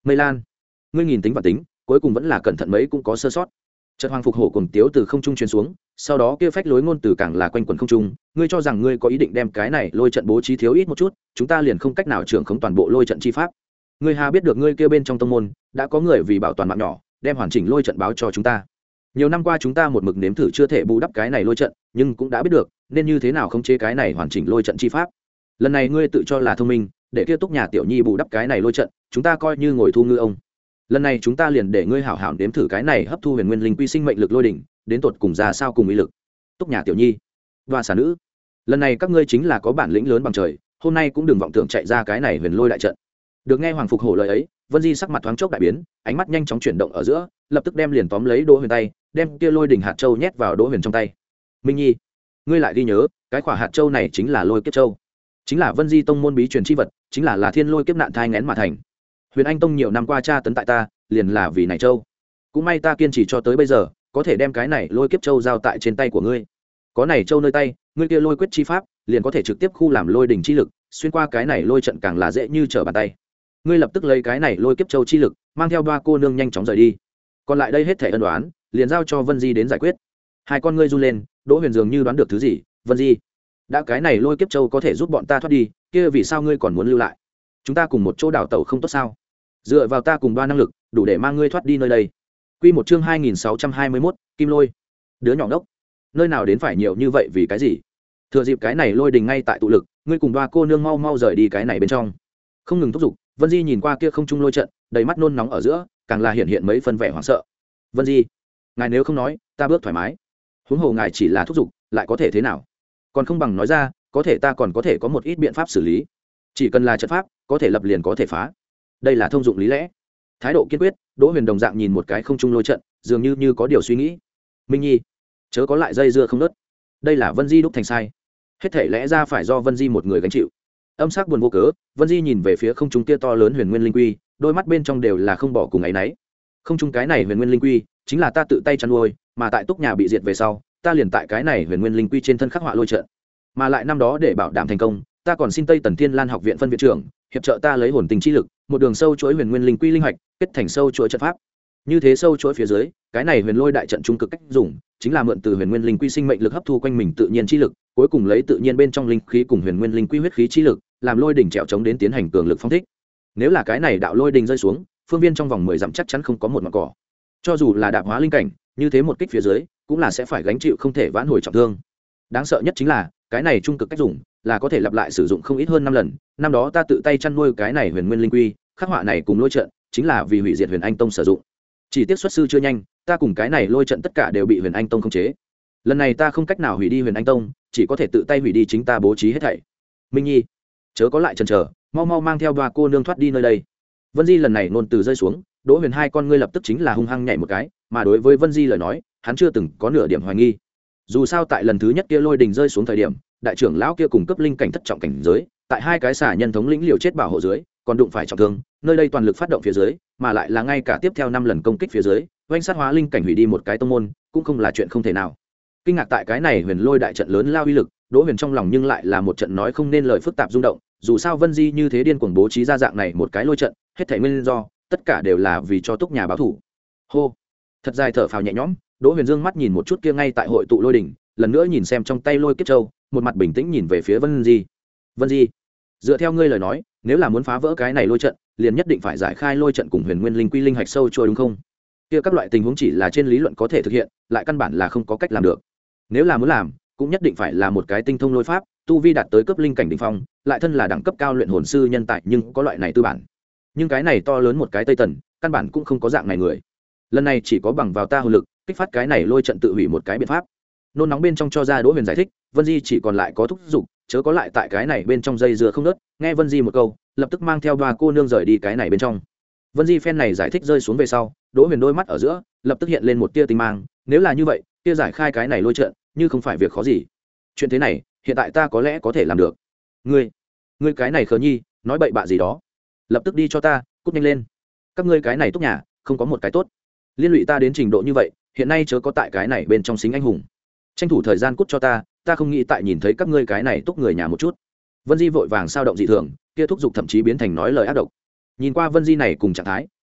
Speaker 1: mây lan ngươi nhìn tính và tính cuối cùng vẫn là cẩn thận mấy cũng có sơ sót. Trận hoàng phục hổ cùng tiếu từ không trung truyền xuống, sau đó kia phách lối ngôn từ càng là quanh quẩn không trung, ngươi cho rằng ngươi có ý định đem cái này lôi trận bố trí thiếu ít một chút, chúng ta liền không cách nào trưởng khống toàn bộ lôi trận chi pháp. Ngươi hà biết được ngươi kia bên trong tông môn đã có người vì bảo toàn mạng nhỏ, đem hoàn chỉnh lôi trận báo cho chúng ta. Nhiều năm qua chúng ta một mực nếm thử chưa thể bù đắp cái này lôi trận, nhưng cũng đã biết được nên như thế nào khống chế cái này hoàn chỉnh lôi trận chi pháp. Lần này ngươi tự cho là thông minh, để kia Túc nhà tiểu nhi bù đắp cái này lôi trận, chúng ta coi như ngồi thu ngư ông. Lần này chúng ta liền để ngươi hảo hảo nếm thử cái này hấp thu huyền nguyên linh quy sinh mệnh lực lôi đỉnh, đến tột cùng ra sao cùng ý lực. Túc nhà tiểu nhi và xà nữ, lần này các ngươi chính là có bản lĩnh lớn bằng trời, hôm nay cũng đừng vọng tưởng chạy ra cái này huyền lôi đại trận. Được nghe hoàng phục hổ lời ấy, Vân Di sắc mặt thoáng chốc đại biến, ánh mắt nhanh chóng chuyển động ở giữa, lập tức đem liền tóm lấy Đỗ Huyền tay, đem kia lôi đỉnh hạt châu nhét vào Đỗ Huyền trong tay. Minh Nhi, ngươi lại ghi nhớ, cái quả hạt châu này chính là lôi kiếp châu, chính là Vân Di tông môn bí truyền chi vật, chính là là thiên lôi kiếp nạn thai nghén mà thành. Huyền Anh tông nhiều năm qua tra tấn tại ta, liền là vì này châu. Cũng may ta kiên trì cho tới bây giờ, có thể đem cái này lôi kiếp châu giao tại trên tay của ngươi. Có này châu nơi tay, ngươi kia lôi quyết chi pháp, liền có thể trực tiếp khu làm lôi đỉnh chi lực, xuyên qua cái này lôi trận càng là dễ như trở bàn tay. Ngươi lập tức lấy cái này lôi kiếp châu chi lực, mang theo Đoa cô nương nhanh chóng rời đi. Còn lại đây hết thảy ân đoán, liền giao cho Vân Di đến giải quyết. Hai con ngươi run lên, Đỗ Huyền dường như đoán được thứ gì, Vân Di, đã cái này lôi kiếp châu có thể giúp bọn ta thoát đi, kia vì sao ngươi còn muốn lưu lại? Chúng ta cùng một chỗ đảo tẩu không tốt sao? Dựa vào ta cùng Đoa năng lực, đủ để mang ngươi thoát đi nơi đây. Quy một chương hai nghìn sáu trăm hai mươi mốt, Kim Lôi. Đứa nhỏ ngốc, nơi nào đến phải nhiều như vậy vì cái gì? Thừa dịp cái này lôi đình ngay tại tụ lực, ngươi cùng Đoa cô nương mau mau rời đi cái này bên trong. Không ngừng thúc giục, Vân Di nhìn qua kia không trung lôi trận, đầy mắt nôn nóng ở giữa, càng là hiện hiện mấy phân vẻ hoảng sợ. Vân Di, ngài nếu không nói, ta bước thoải mái. Huống hồ ngài chỉ là thúc giục, lại có thể thế nào? Còn không bằng nói ra, có thể ta còn có thể có một ít biện pháp xử lý. Chỉ cần là trận pháp, có thể lập liền có thể phá. Đây là thông dụng lý lẽ. Thái độ kiên quyết, Đỗ Huyền đồng dạng nhìn một cái không trung lôi trận, dường như như có điều suy nghĩ. Minh Nhi, chớ có lại dây dưa không nớt. Đây là Vân Di đúc thành sai, hết thể lẽ ra phải do Vân Di một người gánh chịu. Âm sắc buồn vô cớ, Vân Di nhìn về phía không trung kia to lớn huyền nguyên linh quy, đôi mắt bên trong đều là không bỏ cùng ấy nấy. Không trung cái này huyền nguyên linh quy, chính là ta tự tay chăn nuôi, mà tại Túc nhà bị diệt về sau, ta liền tại cái này huyền nguyên linh quy trên thân khắc họa lôi trận. Mà lại năm đó để bảo đảm thành công, ta còn xin Tây Tần Thiên Lan học viện phân viện trưởng hiệp trợ ta lấy hồn tình chi lực, một đường sâu chuỗi huyền nguyên linh quy linh hạch, kết thành sâu chuỗi trận pháp. Như thế sâu chuỗi phía dưới, cái này huyền lôi đại trận trung cực cách dùng, chính là mượn từ huyền nguyên linh quy sinh mệnh lực hấp thu quanh mình tự nhiên chi lực, cuối cùng lấy tự nhiên bên trong linh khí cùng huyền nguyên linh quy huyết khí chi lực, làm lôi đỉnh trèo chống đến tiến hành cường lực phong thích. Nếu là cái này đạo lôi đỉnh rơi xuống, phương viên trong vòng mười dặm chắc chắn không có một mảng cỏ. Cho dù là đạp hóa linh cảnh, như thế một kích phía dưới, cũng là sẽ phải gánh chịu không thể vãn hồi trọng thương. Đáng sợ nhất chính là, cái này trung cực cách dùng, là có thể lặp lại sử dụng không ít hơn năm lần. Năm đó ta tự tay chăn nuôi cái này huyền nguyên linh quy, khắc họa này cùng lôi trận, chính là vì hủy diệt Huyền Anh Tông sử dụng. Chỉ tiếc xuất sư chưa nhanh, ta cùng cái này lôi trận tất cả đều bị Huyền Anh Tông khống chế. Lần này ta không cách nào hủy đi Huyền Anh Tông, chỉ có thể tự tay hủy đi chính ta bố trí hết thảy. Minh Nhi, chớ có lại chần chờ, mau mau mang theo Đoa cô nương thoát đi nơi đây. Vân Di lần này nôn từ rơi xuống, Đỗ Huyền hai con ngươi lập tức chính là hung hăng nhảy một cái, mà đối với Vân Di lời nói, hắn chưa từng có nửa điểm hoài nghi. Dù sao tại lần thứ nhất kia lôi đình rơi xuống thời điểm, đại trưởng lão kia cùng cấp linh cảnh thất trọng cảnh giới, tại hai cái xả nhân thống lĩnh liều chết bảo hộ dưới, còn đụng phải trọng thương, nơi đây toàn lực phát động phía dưới, mà lại là ngay cả tiếp theo năm lần công kích phía dưới, oanh sát hóa linh cảnh hủy đi một cái tông môn, cũng không là chuyện không thể nào. Kinh ngạc tại cái này huyền lôi đại trận lớn lao uy lực, Đỗ Huyền trong lòng nhưng lại là một trận nói không nên lời phức tạp rung động, dù sao Vân Di như thế điên cuồng bố trí ra dạng này một cái lôi trận, hết thảy nguyên do, tất cả đều là vì cho Túc nhà báo thủ. Hô, thật dài thở phào nhẹ nhõm, Đỗ Huyền dương mắt nhìn một chút kia ngay tại hội tụ lôi đỉnh, lần nữa nhìn xem trong tay lôi kiếp châu, một mặt bình tĩnh nhìn về phía Vân Di. Vân Di, dựa theo ngươi lời nói, nếu là muốn phá vỡ cái này lôi trận, liền nhất định phải giải khai lôi trận cùng huyền nguyên linh quy linh hạch sâu trôi đúng không? Kia các loại tình huống chỉ là trên lý luận có thể thực hiện, lại căn bản là không có cách làm được. Nếu là muốn làm, cũng nhất định phải là một cái tinh thông lôi pháp, tu vi đạt tới cấp linh cảnh đỉnh phong, lại thân là đẳng cấp cao luyện hồn sư nhân tài, nhưng có loại này tư bản. Nhưng cái này to lớn một cái Tây Tần, căn bản cũng không có dạng này người. Lần này chỉ có bằng vào ta hồn lực, kích phát cái này lôi trận tự hủy một cái biện pháp. Nôn nóng bên trong cho ra Đỗ Huyền giải thích, Vân Di chỉ còn lại có thúc giục, chớ có lại tại cái này bên trong dây dưa không nớt. Nghe Vân Di một câu, lập tức mang theo Đoa cô nương rời đi cái này bên trong. Vân Di phen này giải thích rơi xuống về sau, Đỗ Huyền đôi mắt ở giữa lập tức hiện lên một tia tinh mang, nếu là như vậy, kia giải khai cái này lôi trận, như không phải việc khó gì. Chuyện thế này, hiện tại ta có lẽ có thể làm được. Ngươi, ngươi cái này khờ nhi, nói bậy bạ gì đó, lập tức đi cho ta, cút nhanh lên. Các ngươi cái này Túc nhà, không có một cái tốt. Liên lụy ta đến trình độ như vậy, hiện nay chớ có tại cái này bên trong xính anh hùng. Tranh thủ thời gian cút cho ta, ta không nghĩ tại nhìn thấy các ngươi cái này Túc người nhà một chút. Vân Di vội vàng sao động dị thường, kia thúc giục thậm chí biến thành nói lời ác độc. Nhìn qua Vân Di này cùng trạng thái,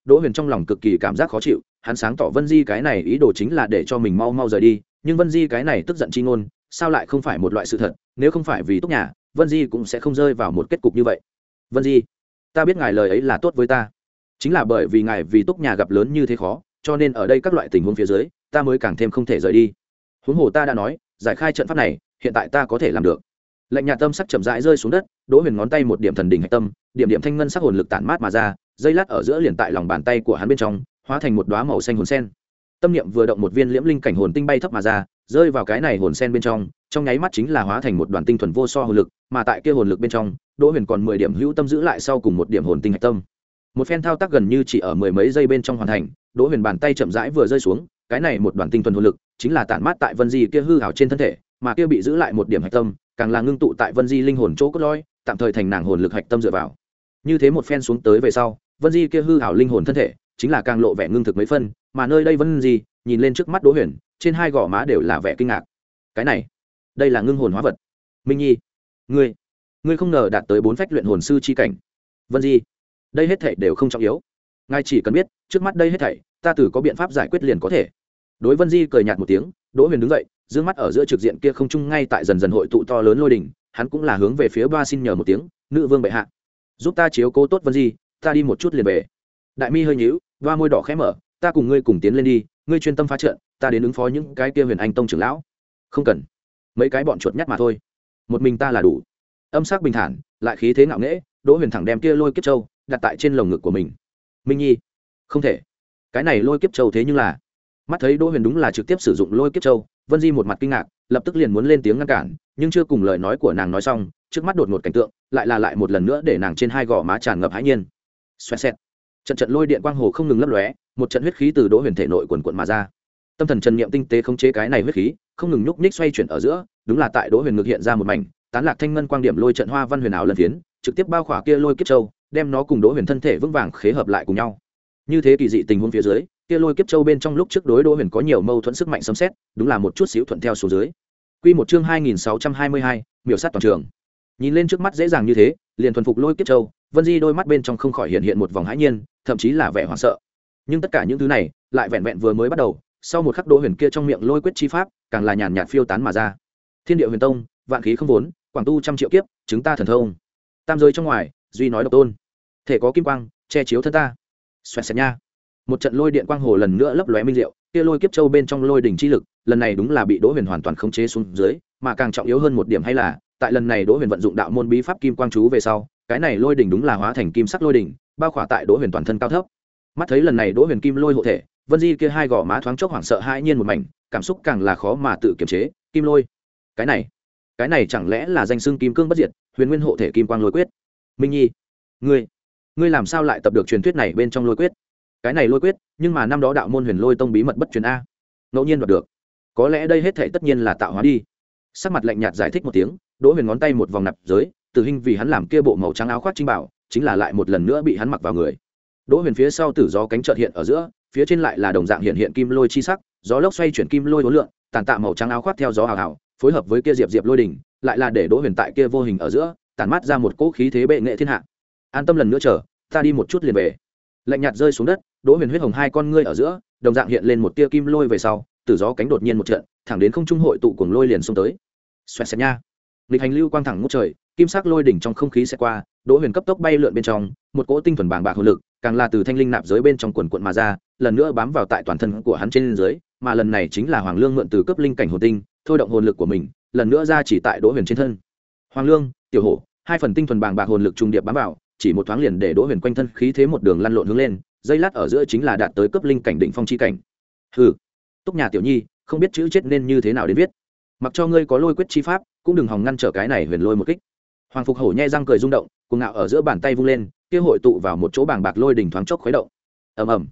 Speaker 1: Đỗ Huyền trong lòng cực kỳ cảm giác khó chịu, hắn sáng tỏ Vân Di cái này ý đồ chính là để cho mình mau mau rời đi, nhưng Vân Di cái này tức giận chi ngôn, sao lại không phải một loại sự thật, nếu không phải vì Túc nhà, Vân Di cũng sẽ không rơi vào một kết cục như vậy. Vân Di, ta biết ngài lời ấy là tốt với ta, chính là bởi vì ngài vì Túc nhà gặp lớn như thế khó, cho nên ở đây các loại tình huống phía dưới, ta mới càng thêm không thể rời đi. Huống hồ ta đã nói, giải khai trận pháp này, hiện tại ta có thể làm được. Lệnh Nhạt tâm sắc chậm rãi rơi xuống đất, Đỗ Huyền ngón tay một điểm thần đỉnh hạch tâm, điểm điểm thanh ngân sắc hồn lực tản mát mà ra, dây lát ở giữa liền tại lòng bàn tay của hắn bên trong, hóa thành một đóa màu xanh hồn sen. Tâm niệm vừa động, một viên liễm linh cảnh hồn tinh bay thấp mà ra, rơi vào cái này hồn sen bên trong, trong nháy mắt chính là hóa thành một đoàn tinh thuần vô so hồn lực, mà tại kia hồn lực bên trong, Đỗ Huyền còn mười điểm hữu tâm giữ lại sau cùng một điểm hồn tinh hạch tâm. Một phen thao tác gần như chỉ ở mười mấy giây bên trong hoàn thành, Đỗ Huyền bàn tay chậm rãi vừa rơi xuống, cái này một đoàn tinh thuần hồn lực chính là tản mát tại Vân Di kia hư ảo trên thân thể, mà kia bị giữ lại một điểm hạch tâm, càng là ngưng tụ tại Vân Di linh hồn chỗ cốt lõi, tạm thời thành nàng hồn lực hạch tâm dựa vào. Như thế một phen xuống tới về sau, Vân Di kia hư ảo linh hồn thân thể, chính là càng lộ vẻ ngưng thực mấy phân, mà nơi đây Vân Di, nhìn lên trước mắt Đỗ Huyền, trên hai gò má đều là vẻ kinh ngạc. Cái này, đây là ngưng hồn hóa vật. Minh Nhi, ngươi, ngươi không ngờ đạt tới bốn phách luyện hồn sư chi cảnh. Vân Di, đây hết thảy đều không trọng yếu. Ngài chỉ cần biết, trước mắt đây hết thảy, ta tử có biện pháp giải quyết liền có thể. Đối Vân Di cười nhạt một tiếng, Đỗ Huyền đứng dậy, dương mắt ở giữa trực diện kia không trung ngay tại dần dần hội tụ to lớn lôi đỉnh, hắn cũng là hướng về phía Ba xin nhờ một tiếng, nữ vương bệ hạ, giúp ta chiếu cố tốt Vân Di, ta đi một chút liền về. Đại mi hơi nhíu, Ba môi đỏ khẽ mở, ta cùng ngươi cùng tiến lên đi, ngươi chuyên tâm phá trận, ta đến ứng phó những cái kia Huyền Anh tông trưởng lão. Không cần, mấy cái bọn chuột nhắt mà thôi, một mình ta là đủ. Âm sắc bình thản, lại khí thế ngạo nghễ, Đỗ Huyền thẳng đem kia lôi kiếp châu đặt tại trên lồng ngực của mình. Minh Nhi, không thể, cái này lôi kiếp châu thế nhưng là. Mắt thấy Đỗ Huyền đúng là trực tiếp sử dụng lôi kiếp châu, Vân Di một mặt kinh ngạc, lập tức liền muốn lên tiếng ngăn cản, nhưng chưa cùng lời nói của nàng nói xong, trước mắt đột ngột cảnh tượng, lại là lại một lần nữa để nàng trên hai gò má tràn ngập hãi nhiên. Xoẹt xẹt, trận trận lôi điện quang hồ không ngừng lấp lóe, một trận huyết khí từ Đỗ Huyền thể nội quần quần mà ra. Tâm thần Trần Niệm tinh tế khống chế cái này huyết khí, không ngừng nhúc nhích xoay chuyển ở giữa, đúng là tại Đỗ Huyền ngực hiện ra một mảnh tán lạc thanh ngân quang điểm lôi trận hoa văn huyền ảo lần phiến, trực tiếp bao khỏa kia lôi kiếp châu, đem nó cùng Đỗ Huyền thân thể vững vàng khế hợp lại cùng nhau. Như thế kỳ dị tình huống phía dưới, kia lôi kiếp châu bên trong lúc trước đối Đỗ Huyền có nhiều mâu thuẫn sức mạnh xâm xét, đúng là một chút xíu thuận theo xuống dưới. Quy một chương hai nghìn sáu trăm hai mươi hai, miểu sát toàn trường. Nhìn lên trước mắt dễ dàng như thế, liền thuần phục lôi kiếp châu, Vân Di đôi mắt bên trong không khỏi hiện hiện một vòng hãi nhiên, thậm chí là vẻ hoảng sợ. Nhưng tất cả những thứ này, lại vẹn vẹn vừa mới bắt đầu, sau một khắc Đỗ Huyền kia trong miệng lôi quyết chi pháp, càng là nhàn nhạt phiêu tán mà ra. Thiên địa huyền tông, vạn khí không vốn, quảng tu trăm triệu kiếp, chứng ta thần thông. Tam giới trong ngoài, duy nói độc tôn. Thể có kim quang, che chiếu thân ta. Xoẹt xẹt nha. Một trận lôi điện quang hồ lần nữa lấp lóe minh diệu, kia lôi kiếp châu bên trong lôi đỉnh chi lực, lần này đúng là bị Đỗ Huyền hoàn toàn khống chế xuống dưới, mà càng trọng yếu hơn một điểm hay là, tại lần này Đỗ Huyền vận dụng đạo môn bí pháp kim quang chú về sau, cái này lôi đỉnh đúng là hóa thành kim sắc lôi đỉnh, bao khỏa tại Đỗ Huyền toàn thân cao thấp. Mắt thấy lần này Đỗ Huyền kim lôi hộ thể, Vân Di kia hai gò má thoáng chốc hoảng sợ hãi nhiên một mảnh, cảm xúc càng là khó mà tự kiềm chế, kim lôi. Cái này, cái này chẳng lẽ là danh xưng kim cương bất diệt, huyền nguyên hộ thể kim quang lôi quyết? Minh Nhi, ngươi, ngươi làm sao lại tập được truyền thuyết này bên trong lôi quyết? Cái này lôi quyết, nhưng mà năm đó đạo môn huyền lôi tông bí mật bất truyền a, ngẫu nhiên đoạt được, có lẽ đây hết thảy tất nhiên là tạo hóa đi. Sắc mặt lạnh nhạt giải thích một tiếng, Đỗ Huyền ngón tay một vòng nạp giới, Tử Hinh vì hắn làm kia bộ màu trắng áo khoác trinh bảo, chính là lại một lần nữa bị hắn mặc vào người. Đỗ Huyền phía sau tử gió cánh chợt hiện ở giữa, phía trên lại là đồng dạng hiện hiện kim lôi chi sắc, gió lốc xoay chuyển kim lôi uốn lượn, tàn tạ màu trắng áo khoác theo gió hào hào, phối hợp với kia diệp diệp lôi đỉnh, lại là để Đỗ Huyền tại kia vô hình ở giữa, tản mát ra một cỗ khí thế bệ nghệ thiên hạ. An tâm lần nữa chờ, ta đi một chút liền về. Lạnh nhạt rơi xuống đất, Đỗ Huyền huyết hồng hai con ngươi ở giữa, đồng dạng hiện lên một tia kim lôi về sau, tử gió cánh đột nhiên một trận, thẳng đến không trung hội tụ cuồng lôi liền xông tới. Xoẹt xẹt nha. Lịch hành lưu quang thẳng ngút trời, kim sắc lôi đỉnh trong không khí sẽ qua, Đỗ Huyền cấp tốc bay lượn bên trong, một cỗ tinh thuần bàng bạc hồn lực, càng là từ thanh linh nạp giới bên trong quần quần mà ra, lần nữa bám vào tại toàn thân của hắn trên dưới, mà lần này chính là Hoàng Lương mượn từ cấp linh cảnh hồn tinh, thôi động hồn lực của mình, lần nữa ra chỉ tại Đỗ Huyền trên thân. Hoàng Lương, Tiểu Hổ, hai phần tinh thuần bàng bạc hồn lực trùng điệp bám vào, chỉ một thoáng liền để Đỗ Huyền quanh thân khí thế một đường lăn lộn hướng lên, dây lát ở giữa chính là đạt tới cấp linh cảnh đỉnh phong chi cảnh. Hừ, Túc nhà tiểu nhi, không biết chữ chết nên như thế nào đến viết. Mặc cho ngươi có lôi quyết chi pháp, cũng đừng hòng ngăn trở cái này huyền lôi một kích. Hoàng Phục Hổ nhe răng cười rung động, cuồng ngạo ở giữa bàn tay vung lên, kia hội tụ vào một chỗ bàng bạc lôi đỉnh thoáng chốc khuấy động. Ầm ầm.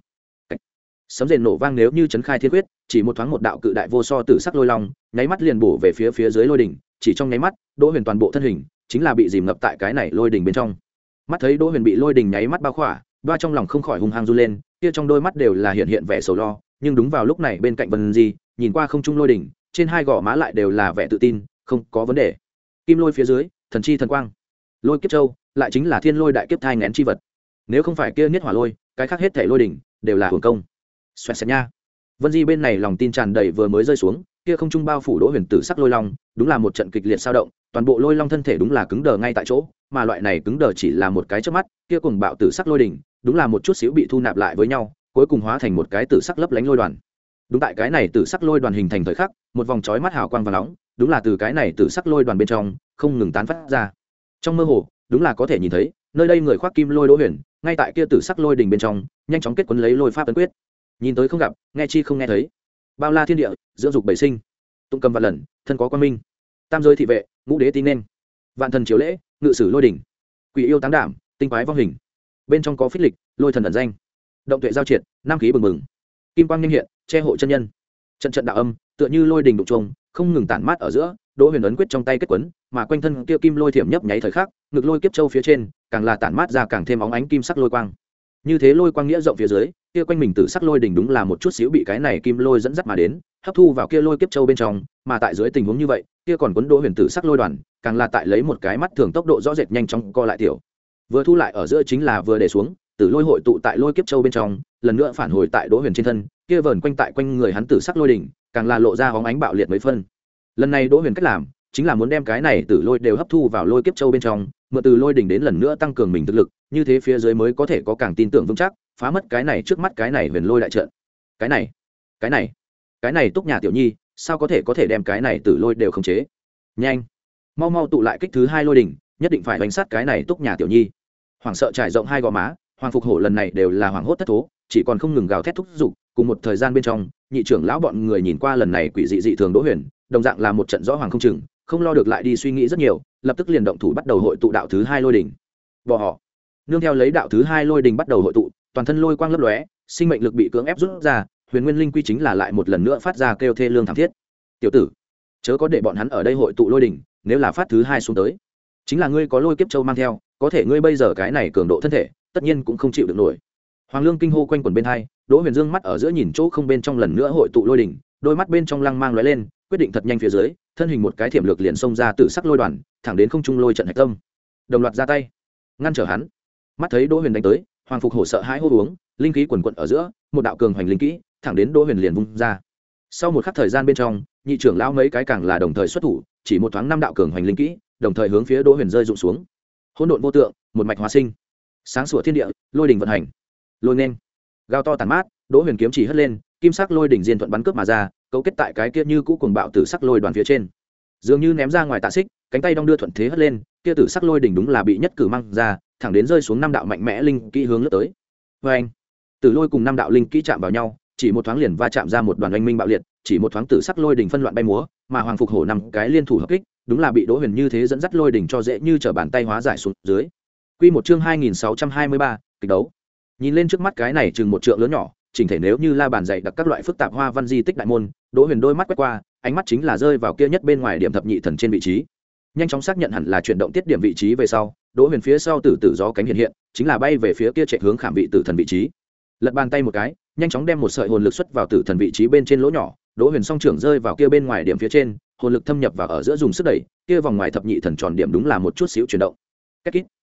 Speaker 1: Sấm rền nổ vang nếu như chấn khai thiên quyết, chỉ một thoáng một đạo cự đại vô so tử sắc lôi long, nháy mắt liền bổ về phía phía dưới lôi đỉnh, chỉ trong nháy mắt, Đỗ Huyền toàn bộ thân hình chính là bị dìm ngập tại cái này lôi đỉnh bên trong. Mắt thấy Đỗ Huyền bị lôi đỉnh nháy mắt bao khỏa, Đoa trong lòng không khỏi hung hăng run lên, kia trong đôi mắt đều là hiện hiện vẻ sầu lo, nhưng đúng vào lúc này bên cạnh Vân Di, nhìn qua không trung lôi đỉnh, trên hai gò má lại đều là vẻ tự tin, không có vấn đề. Kim lôi phía dưới, thần chi thần quang. Lôi kiếp châu, lại chính là thiên lôi đại kiếp thai nghén chi vật. nếu không phải kia niết hỏa lôi, cái khác hết thể lôi đỉnh đều là hưởng công. Xoẹt xẹt nha. Vân Di bên này lòng tin tràn đầy vừa mới rơi xuống, kia không trung bao phủ Đỗ Huyền tử sắc lôi long, đúng là một trận kịch liệt sao động, toàn bộ lôi long thân thể đúng là cứng đờ ngay tại chỗ, mà loại này cứng đờ chỉ là một cái chớp mắt, kia cùng bạo tử sắc lôi đỉnh, đúng là một chút xíu bị thu nạp lại với nhau, cuối cùng hóa thành một cái tử sắc lấp lánh lôi đoàn. Đúng tại cái này tử sắc lôi đoàn hình thành thời khắc, một vòng chói mắt hào quang vàng nóng, đúng là từ cái này tử sắc lôi đoàn bên trong không ngừng tán phát ra. Trong mơ hồ, đúng là có thể nhìn thấy, nơi đây người khoác kim lôi Đỗ Huyền, ngay tại kia tử sắc lôi đỉnh bên trong, nhanh chóng kết quấn lấy lôi pháp tấn quyết. Nhìn tới không gặp, nghe chi không nghe thấy. Bao la thiên địa, dưỡng dục bảy sinh, tụng cầm vạn lần, thân có quan minh. Tam giới thị vệ, ngũ đế tin nên. Vạn thần chiếu lễ, ngự sử lôi đỉnh. Quỷ yêu táng đảm, tinh quái vong hình. Bên trong có phích lịch, lôi thần ẩn danh. Động tuệ giao triệt, nam khí bừng bừng. Kim quang nhanh hiện, che hộ chân nhân. Trận trận đạo âm, tựa như lôi đỉnh đụng chuông, không ngừng tản mát ở giữa, Đỗ Huyền ấn quyết trong tay kết quấn, mà quanh thân kia kim lôi thiểm nhấp nháy thời khắc, ngực lôi kiếp châu phía trên, càng là tản mát ra càng thêm óng ánh kim sắc lôi quang. Như thế lôi quang nghĩa rộng phía dưới, kia quanh mình tử sắc lôi đỉnh đúng là một chút xíu bị cái này kim lôi dẫn dắt mà đến, hấp thu vào kia lôi kiếp châu bên trong, mà tại dưới tình huống như vậy, kia còn quấn Đỗ Huyền tử sắc lôi đoàn, càng là tại lấy một cái mắt thường tốc độ rõ rệt nhanh chóng co lại tiểu. Vừa thu lại ở giữa chính là vừa để xuống, tử lôi hội tụ tại lôi kiếp châu bên trong, lần nữa phản hồi tại Đỗ Huyền trên thân, kia vờn quanh tại quanh người hắn tử sắc lôi đỉnh, càng là lộ ra hóng ánh bạo liệt mấy phân. Lần này Đỗ Huyền cách làm, chính là muốn đem cái này tử lôi đều hấp thu vào lôi kiếp châu bên trong, mượn từ lôi đỉnh đến lần nữa tăng cường mình thực lực, như thế phía dưới mới có thể có càng tin tưởng vững chắc, phá mất cái này trước mắt cái này huyền lôi đại trận. Cái này, cái này, cái này Túc Nhà tiểu nhi, sao có thể có thể đem cái này tử lôi đều khống chế? Nhanh, mau mau tụ lại kích thứ hai lôi đỉnh, nhất định phải đánh sát cái này Túc Nhà tiểu nhi. Hoàng sợ trải rộng hai gò má, Hoàng Phục Hổ lần này đều là hoàng hốt thất thố, chỉ còn không ngừng gào thét thúc giục, cùng một thời gian bên trong, nhị trưởng lão bọn người nhìn qua lần này quỷ dị dị thường Đỗ Huyền, đồng dạng là một trận rõ hoàng không chừng, không lo được lại đi suy nghĩ rất nhiều, lập tức liền động thủ bắt đầu hội tụ đạo thứ hai lôi đỉnh. Bỏ họ, nương theo lấy đạo thứ hai lôi đỉnh bắt đầu hội tụ, toàn thân lôi quang lấp lóe, sinh mệnh lực bị cưỡng ép rút ra, huyền nguyên linh quy chính là lại một lần nữa phát ra kêu thê lương thảm thiết. Tiểu tử, chớ có để bọn hắn ở đây hội tụ lôi đỉnh, nếu là phát thứ hai xuống tới, chính là ngươi có lôi kiếp châu mang theo, có thể ngươi bây giờ cái này cường độ thân thể, tất nhiên cũng không chịu được nổi. Hoàng Lương kinh hô quanh quẩn bên hai, Đỗ Huyền dương mắt ở giữa nhìn chỗ không bên trong lần nữa hội tụ lôi đỉnh, đôi mắt bên trong lăng mang lóe lên, quyết định thật nhanh phía dưới, thân hình một cái thiểm lược liền xông ra tử sắc lôi đoàn, thẳng đến không trung lôi trận hạch tâm. Đồng loạt ra tay, ngăn trở hắn. Mắt thấy Đỗ Huyền đánh tới, Hoàng Phục Hổ sợ hãi hô uống, linh khí quần quật ở giữa, một đạo cường hoành linh kỹ, thẳng đến Đỗ Huyền liền vung ra. Sau một khắc thời gian bên trong, nhị trưởng lão mấy cái càng là đồng thời xuất thủ, chỉ một thoáng năm đạo cường hoành linh kỹ, đồng thời hướng phía Đỗ Huyền rơi rụng xuống. Hỗn độn vô tượng, một mạch hóa sinh. Sáng sủa thiên địa, lôi đỉnh vận hành. Lôi nên, gào to tàn mát, Đỗ Huyền kiếm chỉ hất lên, kim sắc lôi đỉnh diên thuận bắn cướp mà ra, cấu kết tại cái kia như cũ cuồng bạo tử sắc lôi đoàn phía trên. Dường như ném ra ngoài tạ xích, cánh tay đong đưa thuận thế hất lên, kia tử sắc lôi đỉnh đúng là bị nhất cử mang ra, thẳng đến rơi xuống năm đạo mạnh mẽ linh kỹ hướng lướt tới. Oeng! Tử lôi cùng năm đạo linh kỹ chạm vào nhau, chỉ một thoáng liền va chạm ra một đoàn oanh minh bạo liệt, chỉ một thoáng tử sắc lôi đỉnh phân loạn bay múa, mà Hoàng Phục Hổ năm cái liên thủ hợp kích, đúng là bị Đỗ Huyền như thế dẫn dắt lôi đỉnh cho dễ như trở bàn tay hóa giải xuống dưới. Quy một chương hai nghìn sáu trăm hai mươi ba, kịch đấu. Nhìn lên trước mắt cái này chừng một trượng lớn nhỏ, chỉnh thể nếu như la bàn dày đặc các loại phức tạp hoa văn di tích đại môn, Đỗ Huyền đôi mắt quét qua, ánh mắt chính là rơi vào kia nhất bên ngoài điểm thập nhị thần trên vị trí. Nhanh chóng xác nhận hẳn là chuyển động tiết điểm vị trí về sau, Đỗ Huyền phía sau tử tử gió cánh hiện hiện, chính là bay về phía kia chạy hướng khảm vị tử thần vị trí. Lật bàn tay một cái, nhanh chóng đem một sợi hồn lực xuất vào tử thần vị trí bên trên lỗ nhỏ, Đỗ Huyền song trưởng rơi vào kia bên ngoài điểm phía trên, hồn lực thâm nhập vào ở giữa dùng sức đẩy, kia vòng ngoài thập nhị thần tròn điểm đúng là một chút xíu chuyển động. Cách kít.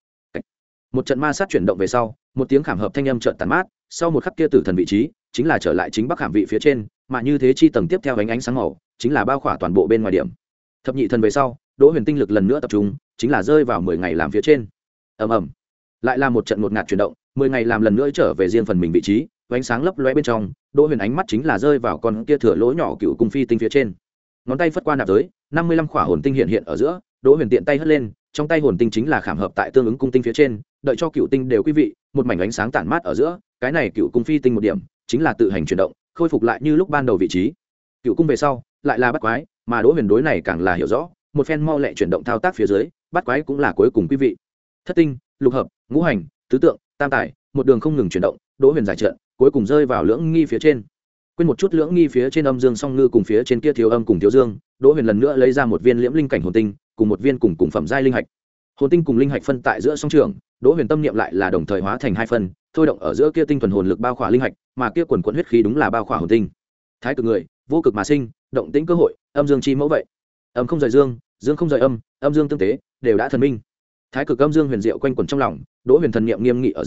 Speaker 1: Một trận ma sát chuyển động về sau, một tiếng khảm hợp thanh âm chợt tàn mát, sau một khắc kia tử thần vị trí, chính là trở lại chính bắc khảm vị phía trên, mà như thế chi tầng tiếp theo ánh ánh sáng màu, chính là bao khỏa toàn bộ bên ngoài điểm. Thập nhị thần về sau, Đỗ Huyền tinh lực lần nữa tập trung, chính là rơi vào mười ngày làm phía trên. Ầm ầm. Lại là một trận ngột ngạt chuyển động, mười ngày làm lần nữa trở về riêng phần mình vị trí, ánh sáng lấp lóe bên trong, Đỗ Huyền ánh mắt chính là rơi vào con kia thừa lỗ nhỏ cựu cung phi tinh phía trên. Ngón tay phất qua nạp giới, năm mươi lăm khỏa hồn tinh hiện hiện ở giữa, Đỗ Huyền tiện tay hất lên, trong tay hồn tinh chính là khảm hợp tại tương ứng cung tinh phía trên, đợi cho cựu tinh đều quý vị, một mảnh ánh sáng tản mát ở giữa, cái này cựu cung phi tinh một điểm, chính là tự hành chuyển động, khôi phục lại như lúc ban đầu vị trí. Cựu cung về sau, lại là bắt quái, mà Đỗ Huyền đối này càng là hiểu rõ, một phen mau lẹ chuyển động thao tác phía dưới, bắt quái cũng là cuối cùng quý vị. Thất tinh, lục hợp, ngũ hành, tứ tượng, tam tài, một đường không ngừng chuyển động, Đỗ Huyền giải trận, cuối cùng rơi vào lưỡng nghi phía trên. Quên một chút lưỡng nghi phía trên âm dương song ngư cùng phía trên kia thiếu âm cùng thiếu dương, Đỗ Huyền lần nữa lấy ra một viên liễm linh cảnh hồn tinh, cùng một viên cùng cùng phẩm giai linh hạch. Hồn tinh cùng linh hạch phân tại giữa song trường, Đỗ Huyền tâm niệm lại là đồng thời hóa thành hai phần, thôi động ở giữa kia tinh thuần hồn lực bao khỏa linh hạch, mà kia quần quần huyết khí đúng là bao khỏa hồn tinh. Thái cực người, vô cực mà sinh, động tĩnh cơ hội, âm dương chi mẫu vậy. Âm không rời dương, dương không rời âm, âm dương tương tế, đều đã thần minh. Thái cực âm dương huyền diệu quanh quẩn trong lòng, Đỗ Huyền thần niệm nghiêm nghị ở giữa,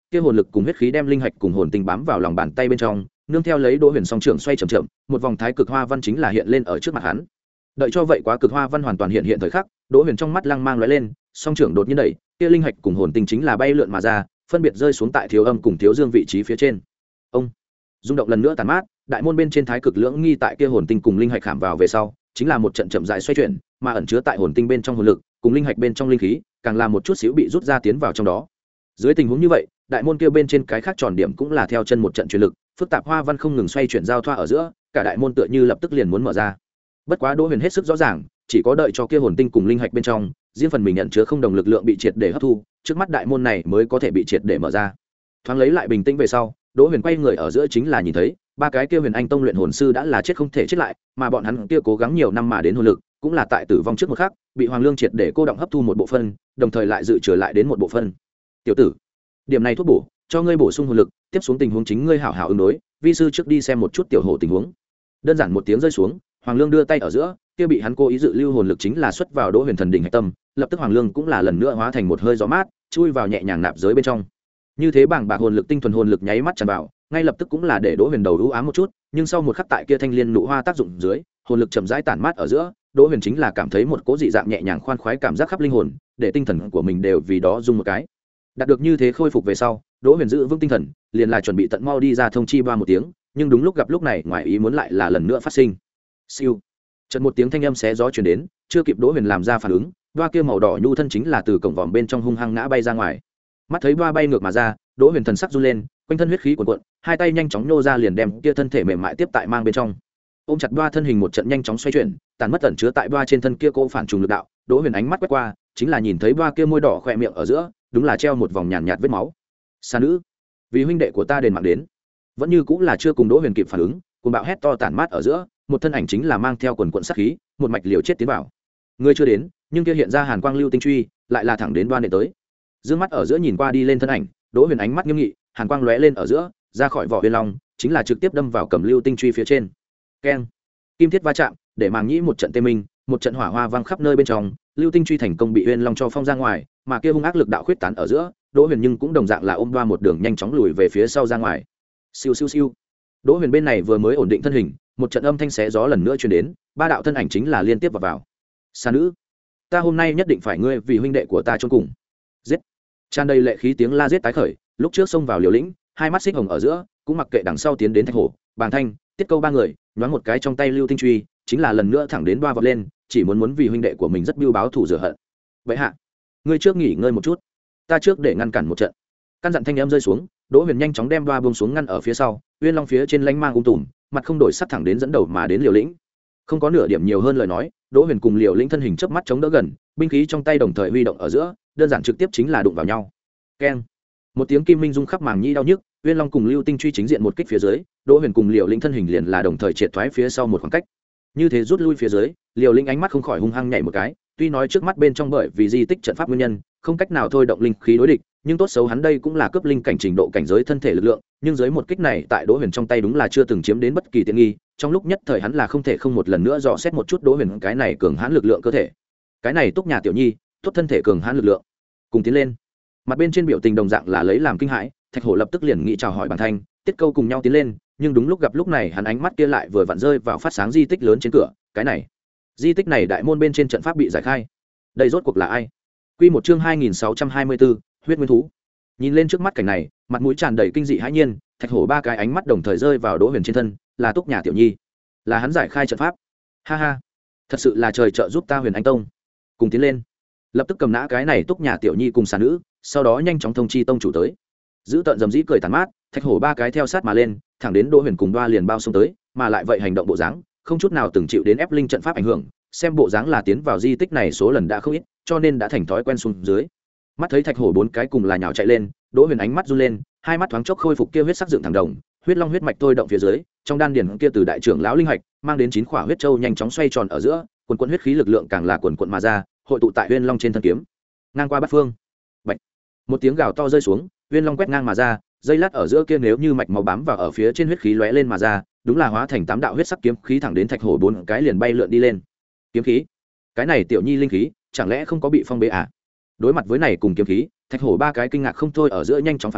Speaker 1: kia hồn lực cùng huyết khí đem linh hạch cùng hồn tinh bám vào lòng bàn tay bên trong, nương theo lấy Đỗ Huyền song trưởng xoay chậm chậm, một vòng thái cực hoa văn chính là hiện lên ở trước mặt hắn. Đợi cho vậy quá cực hoa văn hoàn toàn hiện hiện thời khắc, Đỗ Huyền trong mắt lăng mang lóe lên, song trưởng đột nhiên đẩy, kia linh hạch cùng hồn tinh chính là bay lượn mà ra, phân biệt rơi xuống tại thiếu âm cùng thiếu dương vị trí phía trên. Ông rung động lần nữa tàn mát, đại môn bên trên thái cực lưỡng nghi tại kia hồn tinh cùng linh hạch khảm vào về sau, chính là một trận chậm rãi xoay chuyển, mà ẩn chứa tại hồn tinh bên trong hồn lực, cùng linh hạch bên trong linh khí, càng là một chút xíu bị rút ra tiến vào trong đó. Dưới tình huống như vậy, đại môn kia bên trên cái khác tròn điểm cũng là theo chân một trận truyền lực, phức tạp hoa văn không ngừng xoay chuyển giao thoa ở giữa, cả đại môn tựa như lập tức liền muốn mở ra. Bất quá Đỗ Huyền hết sức rõ ràng, chỉ có đợi cho kia hồn tinh cùng linh hạch bên trong, riêng phần mình nhận chứa không đồng lực lượng bị triệt để hấp thu, trước mắt đại môn này mới có thể bị triệt để mở ra. Thoáng lấy lại bình tĩnh về sau, Đỗ Huyền quay người ở giữa chính là nhìn thấy, ba cái kia Huyền Anh Tông luyện hồn sư đã là chết không thể chết lại, mà bọn hắn kia cố gắng nhiều năm mà đến hồn lực, cũng là tại tử vong trước một khắc, bị Hoàng Lương triệt để cô động hấp thu một bộ phân, đồng thời lại dự trừ lại đến một bộ phân. "Tiểu tử, điểm này thuốc bổ, cho ngươi bổ sung hồn lực, tiếp xuống tình huống chính ngươi hảo hảo ứng đối, vi sư trước đi xem một chút tiểu hổ tình huống." Đơn giản một tiếng rơi xuống, Hoàng Lương đưa tay ở giữa, kia bị hắn cố ý dự lưu hồn lực chính là xuất vào Đỗ Huyền thần đỉnh hạch tâm, lập tức Hoàng Lương cũng là lần nữa hóa thành một hơi gió mát, chui vào nhẹ nhàng nạp giới bên trong. Như thế bảng bạc hồn lực tinh thuần hồn lực nháy mắt tràn vào, ngay lập tức cũng là để Đỗ Huyền đầu u ám một chút, nhưng sau một khắc tại kia thanh liên nụ hoa tác dụng dưới, hồn lực chậm rãi tản mát ở giữa, Đỗ Huyền chính là cảm thấy một cỗ dị dạng nhẹ nhàng khoan khoái cảm giác khắp linh hồn, để tinh thần của mình đều vì đó rung một cái. Đạt được như thế khôi phục về sau, Đỗ Huyền giữ vững tinh thần, liền là chuẩn bị tận mau đi ra thông chi ba một tiếng, nhưng đúng lúc gặp lúc này, ngoài ý muốn lại là lần nữa phát sinh. Siêu. Chợt một tiếng thanh âm xé gió truyền đến, chưa kịp Đỗ Huyền làm ra phản ứng, đoa kia màu đỏ nhu thân chính là từ cổng vòm bên trong hung hăng ngã bay ra ngoài. Mắt thấy đoa bay ngược mà ra, Đỗ Huyền thần sắc run lên, quanh thân huyết khí cuồn cuộn, hai tay nhanh chóng nhô ra liền đem kia thân thể mềm mại tiếp tại mang bên trong. Ôm chặt đoa thân hình một trận nhanh chóng xoay chuyển, tàn mất ẩn chứa tại đoa trên thân kia cô phản trùng lực đạo, Đỗ Huyền ánh mắt quét qua, chính là nhìn thấy đoa kia môi đỏ khỏe miệng ở giữa, đúng là treo một vòng nhàn nhạt, nhạt vết máu. Sa nữ, vì huynh đệ của ta đền mạng đến. Vẫn như cũng là chưa cùng Đỗ Huyền kịp phản ứng, cuồng bạo hét to tản mát ở giữa, một thân ảnh chính là mang theo quần quần sát khí, một mạch liều chết tiến vào. Người chưa đến, nhưng kia hiện ra hàn quang lưu tinh truy, lại là thẳng đến đoan đệ tới. Dương mắt ở giữa nhìn qua đi lên thân ảnh, Đỗ Huyền ánh mắt nghiêm nghị, hàn quang lóe lên ở giữa, ra khỏi vỏ huyền long, chính là trực tiếp đâm vào cầm lưu tinh truy phía trên. Keng! Kim thiết va chạm, để màng nhĩ một trận tê minh, một trận hỏa hoa vang khắp nơi bên trong, lưu tinh truy thành công bị huyền long cho phong ra ngoài, mà kia hung ác lực đạo khuyết tán ở giữa, Đỗ Huyền nhưng cũng đồng dạng là ôm đoa một đường nhanh chóng lùi về phía sau ra ngoài. Siêu siêu siêu. Đỗ Huyền bên này vừa mới ổn định thân hình, một trận âm thanh xé gió lần nữa truyền đến, ba đạo thân ảnh chính là liên tiếp vào vào. Sa nữ, ta hôm nay nhất định phải ngươi vì huynh đệ của ta chôn cùng. Giết! Tràn đầy lệ khí tiếng la giết tái khởi, lúc trước xông vào liều lĩnh, hai mắt xích hồng ở giữa, cũng mặc kệ đằng sau tiến đến Thạch Hổ, Bàng Thanh, Tiết Câu ba người, nhoáng một cái trong tay lưu tinh truy, chính là lần nữa thẳng đến đoa vọt lên, chỉ muốn muốn vì huynh đệ của mình rất biêu báo thù rửa hận. Vậy hạ, ngươi trước nghỉ ngơi một chút, ta trước để ngăn cản một trận. Căn dặn thanh âm rơi xuống, Đỗ Huyền nhanh chóng đem đoa buông xuống ngăn ở phía sau, Uyên Long phía trên lánh mang ung tùm, mặt không đổi sắc thẳng đến dẫn đầu mà đến liều lĩnh. Không có nửa điểm nhiều hơn lời nói, Đỗ Huyền cùng liều lĩnh thân hình chớp mắt chống đỡ gần, binh khí trong tay đồng thời huy động ở giữa, đơn giản trực tiếp chính là đụng vào nhau. Keng! Một tiếng kim minh rung khắp màng nhĩ đau nhức, Uyên Long cùng lưu tinh truy chính diện một kích phía dưới, Đỗ Huyền cùng liều lĩnh thân hình liền là đồng thời triệt thoái phía sau một khoảng cách. Như thế rút lui phía dưới, liều lĩnh ánh mắt không khỏi hung hăng nhảy một cái, tuy nói trước mắt bên trong bởi vì di tích trận pháp nguyên nhân, không cách nào thôi động linh khí đối địch, nhưng tốt xấu hắn đây cũng là cấp linh cảnh trình độ cảnh giới thân thể lực lượng, nhưng dưới một kích này tại Đỗ Huyền trong tay đúng là chưa từng chiếm đến bất kỳ tiện nghi, trong lúc nhất thời hắn là không thể không một lần nữa dò xét một chút Đỗ Huyền cái này cường hãn lực lượng cơ thể. Cái này Túc Nhà tiểu nhi, tốt thân thể cường hãn lực lượng. Cùng tiến lên. Mặt bên trên biểu tình đồng dạng là lấy làm kinh hãi, Thạch Hổ lập tức liền nghĩ chào hỏi Bàng Thanh, Tiết Câu cùng nhau tiến lên, nhưng đúng lúc gặp lúc này hắn ánh mắt kia lại vừa vặn rơi vào phát sáng di tích lớn trên cửa, cái này, di tích này đại môn bên trên trận pháp bị giải khai. Đây rốt cuộc là ai? Quy một chương hai nghìn sáu trăm hai mươi bốn, huyết nguyên thú. Nhìn lên trước mắt cảnh này, mặt mũi tràn đầy kinh dị hãi nhiên, Thạch Hổ ba cái ánh mắt đồng thời rơi vào Đỗ Huyền trên thân, là Túc Nhà tiểu nhi, là hắn giải khai trận pháp. Ha ha, thật sự là trời trợ giúp ta Huyền Anh Tông. Cùng tiến lên. Lập tức cầm nã cái này Túc Nhà tiểu nhi cùng xà nữ, sau đó nhanh chóng thông chi tông chủ tới. Giữ tận dầm dĩ cười tàn mát, Thạch Hổ ba cái theo sát mà lên, thẳng đến Đỗ Huyền cùng đoa liền bao xông tới, mà lại vậy hành động bộ dáng, không chút nào từng chịu đến ép linh trận pháp ảnh hưởng, xem bộ dáng là tiến vào di tích này số lần đã không ít, cho nên đã thành thói quen xuống dưới. Mắt thấy Thạch Hổ bốn cái cùng là nhào chạy lên, Đỗ Huyền ánh mắt run lên, hai mắt thoáng chốc khôi phục kia huyết sắc dựng thẳng đồng, huyết long huyết mạch thôi động phía dưới, trong đan điền kia từ đại trưởng lão linh hạch mang đến chín khỏa huyết châu nhanh chóng xoay tròn ở giữa, quần quần huyết khí lực lượng càng là quần quần mà ra, hội tụ tại Huyên Long trên thân kiếm. Ngang qua bát phương. Bạch. Một tiếng gào to rơi xuống, Huyên Long quét ngang mà ra, dây lát ở giữa kia nếu như mạch máu bám vào ở phía trên huyết khí lóe lên mà ra, đúng là hóa thành tám đạo huyết sắc kiếm khí thẳng đến Thạch Hổ bốn cái liền bay lượn đi lên. Kiếm khí? Cái này tiểu nhi linh khí, chẳng lẽ không có bị phong bế à? Đối mặt với này cùng kiếm khí, Thạch Hổ ba cái kinh ngạc không thôi ở giữa nhanh chóng phản ứng,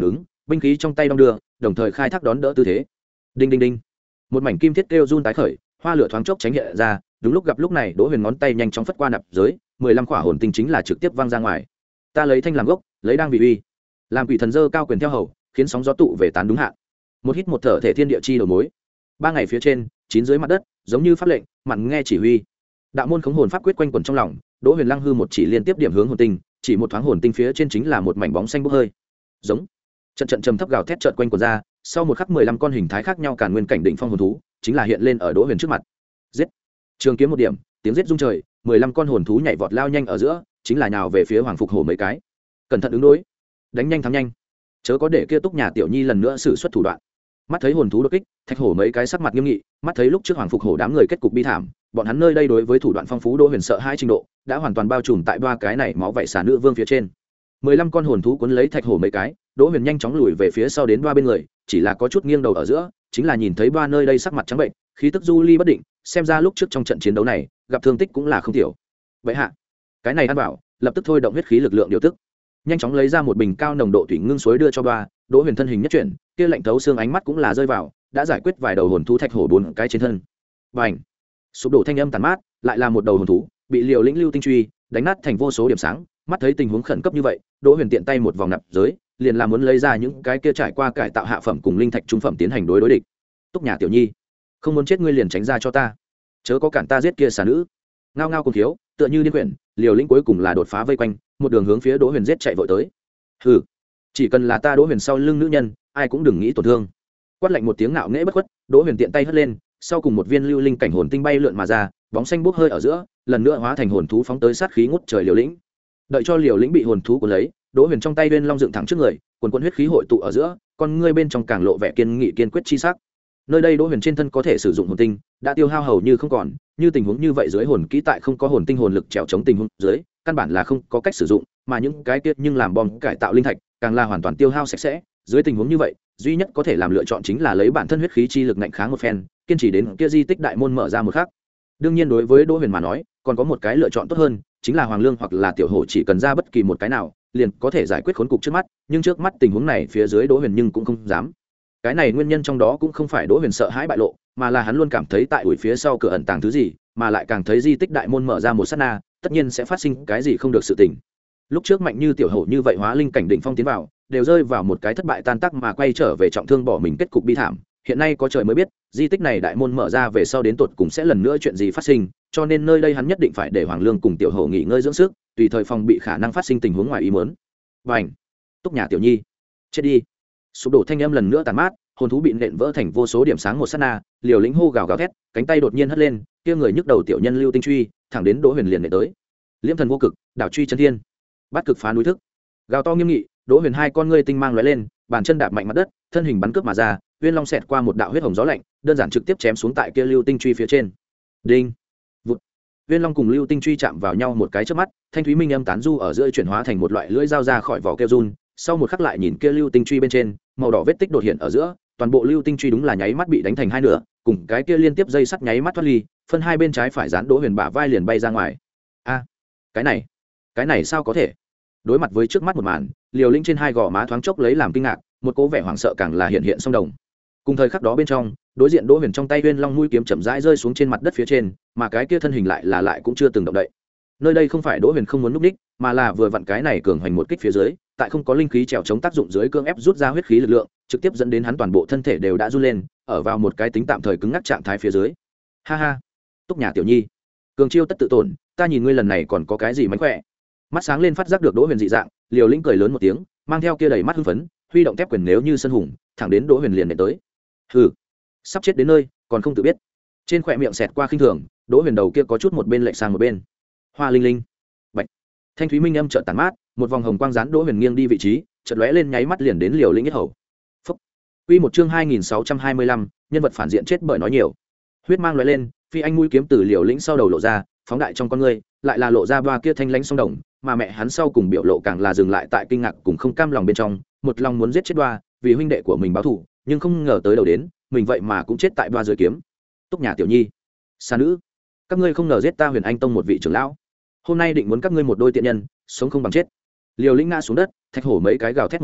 Speaker 1: binh khí trong tay đong đưa đồng thời khai thác đón đỡ tư thế. Đinh đinh đinh, một mảnh kim thiết kêu run tái khởi, hoa lửa thoáng chốc tránh hiện ra. Đúng lúc gặp lúc này Đỗ Huyền ngón tay nhanh chóng phất qua nạp giới, mười lăm quả hồn tinh chính là trực tiếp văng ra ngoài. Ta lấy thanh làm gốc, lấy đang vị uy, làm quỷ thần dơ cao quyền theo hầu, khiến sóng gió tụ về tán đúng hạn. Một hít một thở thể thiên địa chi đầu mối. Ba ngày phía trên, chín dưới mặt đất, giống như pháp lệnh, mặn nghe chỉ huy. Đạo môn khống hồn pháp quyết quanh quẩn trong lòng, Đỗ Huyền lăng hư một chỉ liên tiếp điểm hướng hồn tinh, chỉ một thoáng hồn tinh phía trên chính là một mảnh bóng xanh bốc hơi. Giống. Trận trận trầm thấp gào thét chợt quanh quẩn ra, sau một khắc mười lăm con hình thái khác nhau càn nguyên cảnh đỉnh phong hồn thú, chính là hiện lên ở Đỗ Huyền trước mặt. Giết. Trường kiếm một điểm, tiếng giết rung trời, mười lăm con hồn thú nhảy vọt lao nhanh ở giữa, chính là nhào về phía Hoàng Phục Hổ mấy cái. Cẩn thận ứng đối, đánh nhanh thắng nhanh, chớ có để kia Túc nhà tiểu nhi lần nữa sử xuất thủ đoạn. Mắt thấy hồn thú đột kích, Thạch Hổ mấy cái sắc mặt nghiêm nghị, mắt thấy lúc trước Hoàng Phục Hổ đám người kết cục bi thảm, bọn hắn nơi đây đối với thủ đoạn phong phú Đỗ Huyền sợ hai trình độ, đã hoàn toàn bao trùm tại ba cái này máu vảy xà nữ vương phía trên. mười lăm con hồn thú cuốn lấy Thạch Hổ mấy cái, Đỗ Huyền nhanh chóng lùi về phía sau đến ba bên người, chỉ là có chút nghiêng đầu ở giữa, chính là nhìn thấy ba nơi đây sắc mặt trắng bệnh, khí tức du ly bất định, xem ra lúc trước trong trận chiến đấu này, gặp thương tích cũng là không thiểu. Vậy hạ, cái này ăn bảo, lập tức thôi động huyết khí lực lượng điều tức, nhanh chóng lấy ra một bình cao nồng độ thủy ngưng suối đưa cho ba. Đỗ Huyền thân hình nhất chuyển, kia lạnh thấu xương ánh mắt cũng là rơi vào, đã giải quyết vài đầu hồn thú Thạch Hổ bốn cái trên thân. Bành! Sụp đổ thanh âm tàn mát, lại là một đầu hồn thú, bị Liều Lĩnh lưu tinh truy đánh nát thành vô số điểm sáng. Mắt thấy tình huống khẩn cấp như vậy, Đỗ Huyền tiện tay một vòng nạp giới, liền là muốn lấy ra những cái kia trải qua cải tạo hạ phẩm cùng linh thạch trung phẩm tiến hành đối đối địch. Túc nhà tiểu nhi, không muốn chết ngươi liền tránh ra cho ta, chớ có cản ta giết kia xà nữ. Ngao ngao cùng thiếu, tựa như điên quyển, Liều Lĩnh cuối cùng là đột phá vây quanh, một đường hướng phía Đỗ Huyền giết chạy vội tới. Hừ, chỉ cần là ta Đỗ Huyền sau lưng nữ nhân, ai cũng đừng nghĩ tổn thương. Quát lạnh một tiếng ngạo nghễ bất khuất, Đỗ Huyền tiện tay hất lên, sau cùng một viên lưu linh cảnh hồn tinh bay lượn mà ra, bóng xanh bốc hơi ở giữa, lần nữa hóa thành hồn thú phóng tới sát khí ngút trời Liều Lĩnh. Đợi cho Liều Lĩnh bị hồn thú cuốn lấy, Đỗ Huyền trong tay Uyên Long dựng thẳng trước người, quần quần huyết khí hội tụ ở giữa, con ngươi bên trong càng lộ vẻ kiên nghị kiên quyết chi sắc. Nơi đây Đỗ Huyền trên thân có thể sử dụng hồn tinh, đã tiêu hao hầu như không còn, như tình huống như vậy dưới hồn kỹ tại không có hồn tinh hồn lực trèo chống tình huống dưới, căn bản là không có cách sử dụng, mà những cái tiết nhưng làm bom cải tạo linh thạch, càng là hoàn toàn tiêu hao sạch sẽ. Dưới tình huống như vậy, duy nhất có thể làm lựa chọn chính là lấy bản thân huyết khí chi lực ngạnh kháng một phen, kiên trì đến kia di tích đại môn mở ra một khắc. Đương nhiên đối với Đỗ Huyền mà nói, còn có một cái lựa chọn tốt hơn, chính là Hoàng Lương hoặc là Tiểu Hổ, chỉ cần ra bất kỳ một cái nào, liền có thể giải quyết khốn cục trước mắt, nhưng trước mắt tình huống này phía dưới Đỗ Huyền nhưng cũng không dám. Cái này nguyên nhân trong đó cũng không phải Đỗ Huyền sợ hãi bại lộ, mà là hắn luôn cảm thấy tại ủi phía sau cửa ẩn tàng thứ gì, mà lại càng thấy di tích đại môn mở ra một sát na, tất nhiên sẽ phát sinh cái gì không được sự tình. Lúc trước mạnh như Tiểu Hổ như vậy hóa linh cảnh đỉnh phong tiến vào, đều rơi vào một cái thất bại tan tác mà quay trở về trọng thương bỏ mình kết cục bi thảm. Hiện nay có trời mới biết, di tích này đại môn mở ra về sau đến tột cùng sẽ lần nữa chuyện gì phát sinh, cho nên nơi đây hắn nhất định phải để Hoàng Lương cùng Tiểu Hổ nghỉ ngơi dưỡng sức, tùy thời phòng bị khả năng phát sinh tình huống ngoài ý muốn. Bành! Túc nhà tiểu nhi, chết đi! Sụp đổ thanh âm lần nữa tàn mát, hồn thú bị nện vỡ thành vô số điểm sáng một sát na, Liều Lĩnh hô gào gào thét, cánh tay đột nhiên hất lên, kia người nhức đầu tiểu nhân lưu tinh truy, thẳng đến Đỗ Huyền liền nện tới. Liễm thần vô cực, đảo truy chân thiên, bát cực phá núi thức. Gào to nghiêm nghị, Đỗ Huyền hai con ngươi tinh mang lóe lên, bàn chân đạp mạnh mặt đất, thân hình bắn cướp mà ra, Uyên Long xẹt qua một đạo huyết hồng gió lạnh, đơn giản trực tiếp chém xuống tại kia lưu tinh truy phía trên. Đinh! Vụt! Uyên Long cùng lưu tinh truy chạm vào nhau một cái chớp mắt, thanh thúy minh âm tán du ở giữa chuyển hóa thành một loại lưỡi dao ra khỏi vỏ kêu run, sau một khắc lại nhìn kia lưu tinh truy bên trên, màu đỏ vết tích đột hiện ở giữa, toàn bộ lưu tinh truy đúng là nháy mắt bị đánh thành hai nửa, cùng cái kia liên tiếp dây sắt nháy mắt thoát ly, phân hai bên trái phải dán Đỗ Huyền bả vai liền bay ra ngoài. A, cái này, cái này sao có thể? Đối mặt với trước mắt một màn, Liều Lĩnh trên hai gò má thoáng chốc lấy làm kinh ngạc, một cố vẻ hoảng sợ càng là hiện hiện song đồng. Cùng thời khắc đó bên trong, đối diện Đỗ Huyền trong tay Uyên Long mũi kiếm chậm rãi rơi xuống trên mặt đất phía trên, mà cái kia thân hình lại là lại cũng chưa từng động đậy. Nơi đây không phải Đỗ Huyền không muốn núp đích, mà là vừa vặn cái này cường hành một kích phía dưới, tại không có linh khí trèo chống tác dụng dưới cương ép rút ra huyết khí lực lượng, trực tiếp dẫn đến hắn toàn bộ thân thể đều đã run lên, ở vào một cái tính tạm thời cứng ngắc trạng thái phía dưới. Ha ha, Túc nhà tiểu nhi, cường chiêu tất tự tổn, ta nhìn ngươi lần này còn có cái gì mánh khỏe. Mắt sáng lên phát giác được Đỗ Huyền dị dạng, Liều Lĩnh cười lớn một tiếng, mang theo kia đầy mắt hưng phấn, huy động thép quyền nếu như sân hùng, thẳng đến Đỗ Huyền liền đẩy tới. Hừ, sắp chết đến nơi, còn không tự biết. Trên khóe miệng xẹt qua khinh thường, Đỗ Huyền đầu kia có chút một bên lệch sang một bên. Hoa linh linh, bạch, thanh thúy minh âm chợt tàn mát, một vòng hồng quang dán Đỗ Huyền nghiêng đi vị trí, chợt lóe lên nháy mắt liền đến Liều Lĩnh yết hầu. Phúc. Quy một chương hai nghìn sáu trăm hai mươi lăm, nhân vật phản diện chết bởi nói nhiều. Huyết mang lóe lên, phi anh mũi kiếm từ Liều Lĩnh sau đầu lộ ra, phóng đại trong con ngươi, lại là lộ ra ba kia thanh lãnh song đồng, mà mẹ hắn sau cùng biểu lộ càng là dừng lại tại kinh ngạc cùng không cam lòng bên trong, một lòng muốn giết chết Đoa, vì huynh đệ của mình báo thù, nhưng không ngờ tới đầu đến, mình vậy mà cũng chết tại Đoa dưới kiếm. Túc nhà tiểu nhi, xa nữ, các ngươi không ngờ giết ta Huyền Anh tông một vị trưởng lão, hôm nay định muốn các ngươi một đôi tiện nhân, sống không bằng chết. Liều Lĩnh ngã xuống đất, Thạch Hổ mấy cái gào thét một tiếng,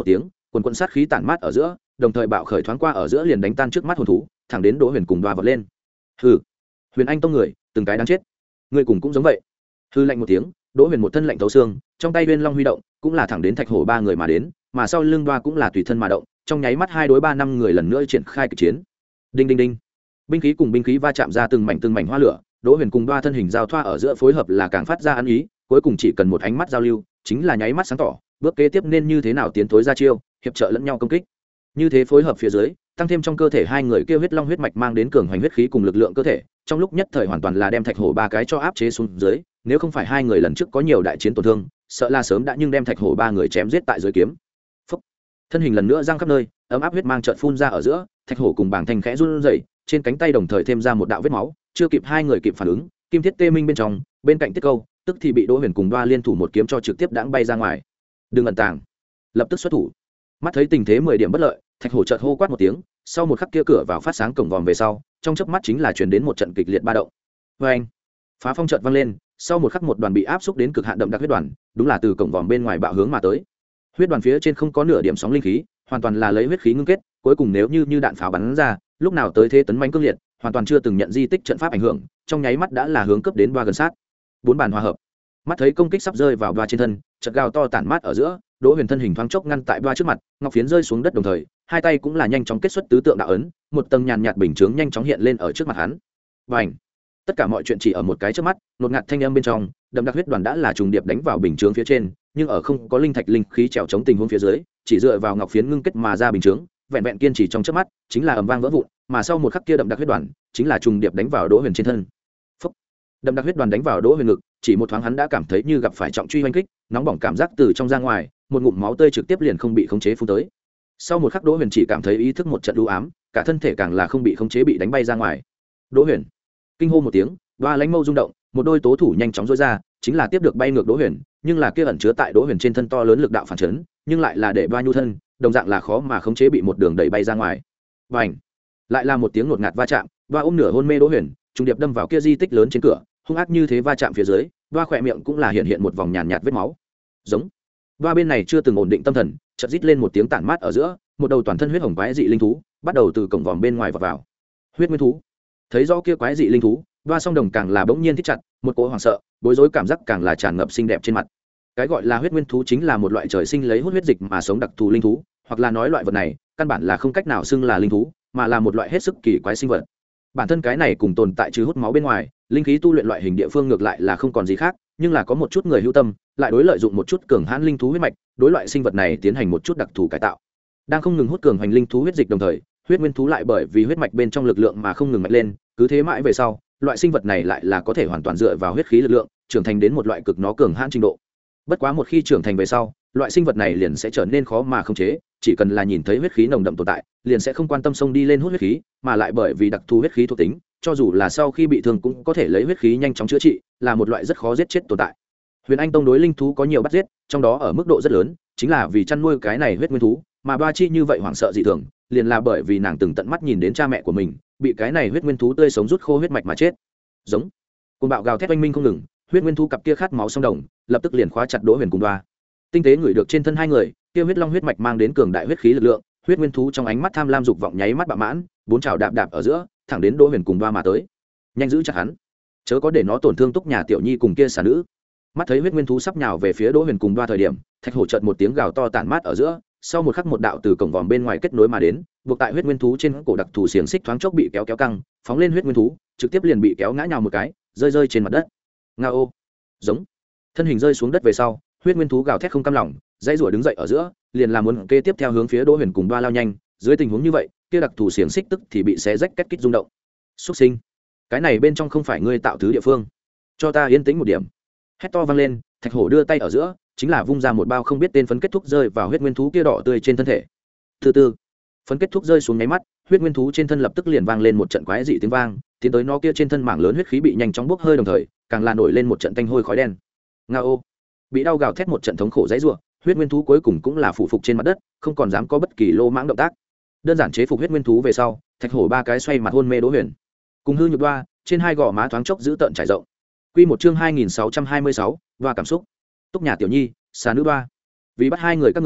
Speaker 1: quần quận sát khí tản mát ở giữa, đồng thời bạo khởi thoáng qua ở giữa liền đánh tan trước mắt hồn thú, thẳng đến Đỗ Huyền cùng đoa vọt lên. Hừ, Huyền Anh tông người, từng cái đáng chết. Ngươi cùng cũng giống vậy. Hư lạnh một tiếng, Đỗ Huyền một thân lạnh thấu xương, trong tay Uyên Long huy động, cũng là thẳng đến Thạch Hổ ba người mà đến, mà sau lưng đoa cũng là tùy thân mà động, trong nháy mắt hai đối ba năm người lần nữa triển khai kịch chiến. Đinh đinh đinh. Binh khí cùng binh khí va chạm ra từng mảnh từng mảnh hoa lửa, Đỗ Huyền cùng đoa thân hình giao thoa ở giữa phối hợp là càng phát ra ăn ý, cuối cùng chỉ cần một ánh mắt giao lưu, chính là nháy mắt sáng tỏ, bước kế tiếp nên như thế nào tiến thối ra chiêu, hiệp trợ lẫn nhau công kích. Như thế phối hợp phía dưới, tăng thêm trong cơ thể hai người kia huyết long huyết mạch mang đến cường hoành huyết khí cùng lực lượng cơ thể, trong lúc nhất thời hoàn toàn là đem Thạch Hổ ba cái cho áp chế xuống dưới, nếu không phải hai người lần trước có nhiều đại chiến tổn thương, sợ là sớm đã nhưng đem Thạch Hổ ba người chém giết tại dưới kiếm. Phốc. Thân hình lần nữa giang khắp nơi, ấm áp huyết mang chợt phun ra ở giữa, Thạch Hổ cùng Bàng Thanh khẽ run rẩy, trên cánh tay đồng thời thêm ra một đạo vết máu, chưa kịp hai người kịp phản ứng, kim thiết tê minh bên trong, bên cạnh Tiết Câu, tức thì bị Đỗ Huyền cùng đoa liên thủ một kiếm cho trực tiếp đãng bay ra ngoài. Đừng ẩn tàng, lập tức xuất thủ. Mắt thấy tình thế mười điểm bất lợi, Thạch Hổ chợt hô quát một tiếng, sau một khắc kia cửa vào phát sáng cổng vòm về sau, trong chớp mắt chính là truyền đến một trận kịch liệt ba động. Oeng! Phá phong chợt vang lên, sau một khắc một đoàn bị áp xúc đến cực hạn đậm đặc huyết đoàn, đúng là từ cổng vòm bên ngoài bạo hướng mà tới. Huyết đoàn phía trên không có nửa điểm sóng linh khí, hoàn toàn là lấy huyết khí ngưng kết, cuối cùng nếu như như đạn pháo bắn ra, lúc nào tới thế tấn mãnh cương liệt, hoàn toàn chưa từng nhận di tích trận pháp ảnh hưởng, trong nháy mắt đã là hướng cấp đến đoa gần sát. Bốn bàn hòa hợp. Mắt thấy công kích sắp rơi vào đoa trên thân, chợt gào to tản mát ở giữa, Đỗ Huyền thân hình thoáng chốc ngăn tại đoa trước mặt, ngọc phiến rơi xuống đất đồng thời, hai tay cũng là nhanh chóng kết xuất tứ tượng đạo ấn, một tầng nhàn nhạt bình chướng nhanh chóng hiện lên ở trước mặt hắn. Bành! Tất cả mọi chuyện chỉ ở một cái trước mắt, nột ngạt thanh âm bên trong, đậm đặc huyết đoàn đã là trùng điệp đánh vào bình chướng phía trên, nhưng ở không có linh thạch linh khí trèo chống tình huống phía dưới, chỉ dựa vào ngọc phiến ngưng kết mà ra bình chướng, vẹn vẹn kiên trì trong chớp mắt, chính là ầm vang vỡ vụn, mà sau một khắc kia đậm đặc huyết đoàn, chính là trùng điệp đánh vào Đỗ Huyền trên thân. Phốc. Đậm đặc huyết đoàn đánh vào Đỗ Huyền ngực, chỉ một thoáng hắn đã cảm thấy như gặp phải trọng truy hoành kích, nóng bỏng cảm giác từ trong ra ngoài, một ngụm máu tươi trực tiếp liền không bị khống chế phun tới. Sau một khắc Đỗ Huyền chỉ cảm thấy ý thức một trận u ám, cả thân thể càng là không bị khống chế bị đánh bay ra ngoài. Đỗ Huyền kinh hô một tiếng, và lánh mâu rung động, một đôi tố thủ nhanh chóng duỗi ra, chính là tiếp được bay ngược Đỗ Huyền, nhưng là kia ẩn chứa tại Đỗ Huyền trên thân to lớn lực đạo phản chấn, nhưng lại là để ba nhu thân, đồng dạng là khó mà khống chế bị một đường đẩy bay ra ngoài. Bành! Lại là một tiếng ngột ngạt va chạm, ba ôm nửa hôn mê Đỗ Huyền, trùng điệp đâm vào kia di tích lớn trên cửa, hung ác như thế va chạm phía dưới, ba khỏe miệng cũng là hiện hiện một vòng nhàn nhạt vết máu. Giống. Ba bên này chưa từng ổn định tâm thần, chợt rít lên một tiếng tản mát ở giữa, một đầu toàn thân huyết hồng quái dị linh thú, bắt đầu từ cổng vòm bên ngoài vọt vào. Huyết nguyên thú. Thấy rõ kia quái dị linh thú, ba song đồng càng là bỗng nhiên thích chặt, một cỗ hoảng sợ, bối rối cảm giác càng là tràn ngập xinh đẹp trên mặt. Cái gọi là huyết nguyên thú chính là một loại trời sinh lấy hút huyết dịch mà sống đặc thù linh thú, hoặc là nói loại vật này, căn bản là không cách nào xưng là linh thú, mà là một loại hết sức kỳ quái sinh vật. Bản thân cái này cùng tồn tại trừ hút máu bên ngoài, linh khí tu luyện loại hình địa phương ngược lại là không còn gì khác, nhưng là có một chút người hữu tâm, lại đối lợi dụng một chút cường hãn linh thú huyết mạch, đối loại sinh vật này tiến hành một chút đặc thù cải tạo. Đang không ngừng hút cường hoành linh thú huyết dịch đồng thời, huyết nguyên thú lại bởi vì huyết mạch bên trong lực lượng mà không ngừng mạnh lên, cứ thế mãi về sau, loại sinh vật này lại là có thể hoàn toàn dựa vào huyết khí lực lượng, trưởng thành đến một loại cực nó cường hãn trình độ. Bất quá một khi trưởng thành về sau, loại sinh vật này liền sẽ trở nên khó mà khống chế, chỉ cần là nhìn thấy huyết khí nồng đậm tồn tại, liền sẽ không quan tâm xông đi lên hút huyết khí, mà lại bởi vì đặc thù huyết khí thuộc tính, cho dù là sau khi bị thương cũng có thể lấy huyết khí nhanh chóng chữa trị, là một loại rất khó giết chết tồn tại. Huyền Anh tông đối linh thú có nhiều bắt giết, trong đó ở mức độ rất lớn, chính là vì chăn nuôi cái này huyết nguyên thú, mà Ba Chi như vậy hoảng sợ dị thường, liền là bởi vì nàng từng tận mắt nhìn đến cha mẹ của mình bị cái này huyết nguyên thú tươi sống rút khô huyết mạch mà chết. Giống. Cơn bạo gào thét oanh minh không ngừng, huyết nguyên thú cặp kia khát máu sông đồng, lập tức liền khóa chặt Đỗ Huyền cùng Ba. Tinh tế ngửi được trên thân hai người, kia huyết long huyết mạch mang đến cường đại huyết khí lực lượng, huyết nguyên thú trong ánh mắt tham lam dục vọng nháy mắt bạo mãn, bốn chảo đạp đạp ở giữa, thẳng đến Đỗ Huyền cùng Ba mà tới. Nhanh giữ chặt hắn, chớ có để nó tổn thương Túc Nhà tiểu nhi cùng kia xà nữ. Mắt thấy huyết nguyên thú sắp nhào về phía Đỗ Huyền cùng Ba thời điểm, Thạch Hổ chợt một tiếng gào to tản mát ở giữa, sau một khắc một đạo từ cổng vòm bên ngoài kết nối mà đến, buộc tại huyết nguyên thú trên cổ đặc thù xiềng xích thoáng chốc bị kéo kéo căng, phóng lên huyết nguyên thú, trực tiếp liền bị kéo ngã nhào một cái, rơi rơi trên mặt đất. Ngao. Giống. Thân hình rơi xuống đất về sau, huyết nguyên thú gào thét không cam lòng, dãy rủa đứng dậy ở giữa, liền làm muốn kế tiếp theo hướng phía Đỗ Huyền cùng Ba lao nhanh, dưới tình huống như vậy, kia đặc thù xiềng xích tức thì bị xé rách kết kích rung động. Súc sinh, cái này bên trong không phải ngươi tạo thứ địa phương, cho ta yên tĩnh một điểm. Hét to vang lên, Thạch Hổ đưa tay ở giữa, chính là vung ra một bao không biết tên phấn kết thúc rơi vào huyết nguyên thú kia đỏ tươi trên thân thể. Từ từ, phấn kết thúc rơi xuống nháy mắt, huyết nguyên thú trên thân lập tức liền vang lên một trận quái dị tiếng vang, tiến tới nó kia trên thân mảng lớn huyết khí bị nhanh chóng bốc hơi đồng thời, càng là nổi lên một trận tanh hôi khói đen. Ngao. Bị đau gào thét một trận thống khổ dãy rủa, huyết nguyên thú cuối cùng cũng là phụ phục trên mặt đất, không còn dám có bất kỳ lô mãng động tác. Đơn giản chế phục huyết nguyên thú về sau, Thạch Hổ ba cái xoay mặt hôn mê Đỗ Huyền. Cùng hư nhược đoa, trên hai gò má thoáng chốc giữ tợn trải rộng. Quy một chương hai nghìn sáu trăm hai mươi sáu, đoa cảm xúc. Túc Nhà tiểu nhi, xà nữ đoa. Vì bắt hai người các ngươi,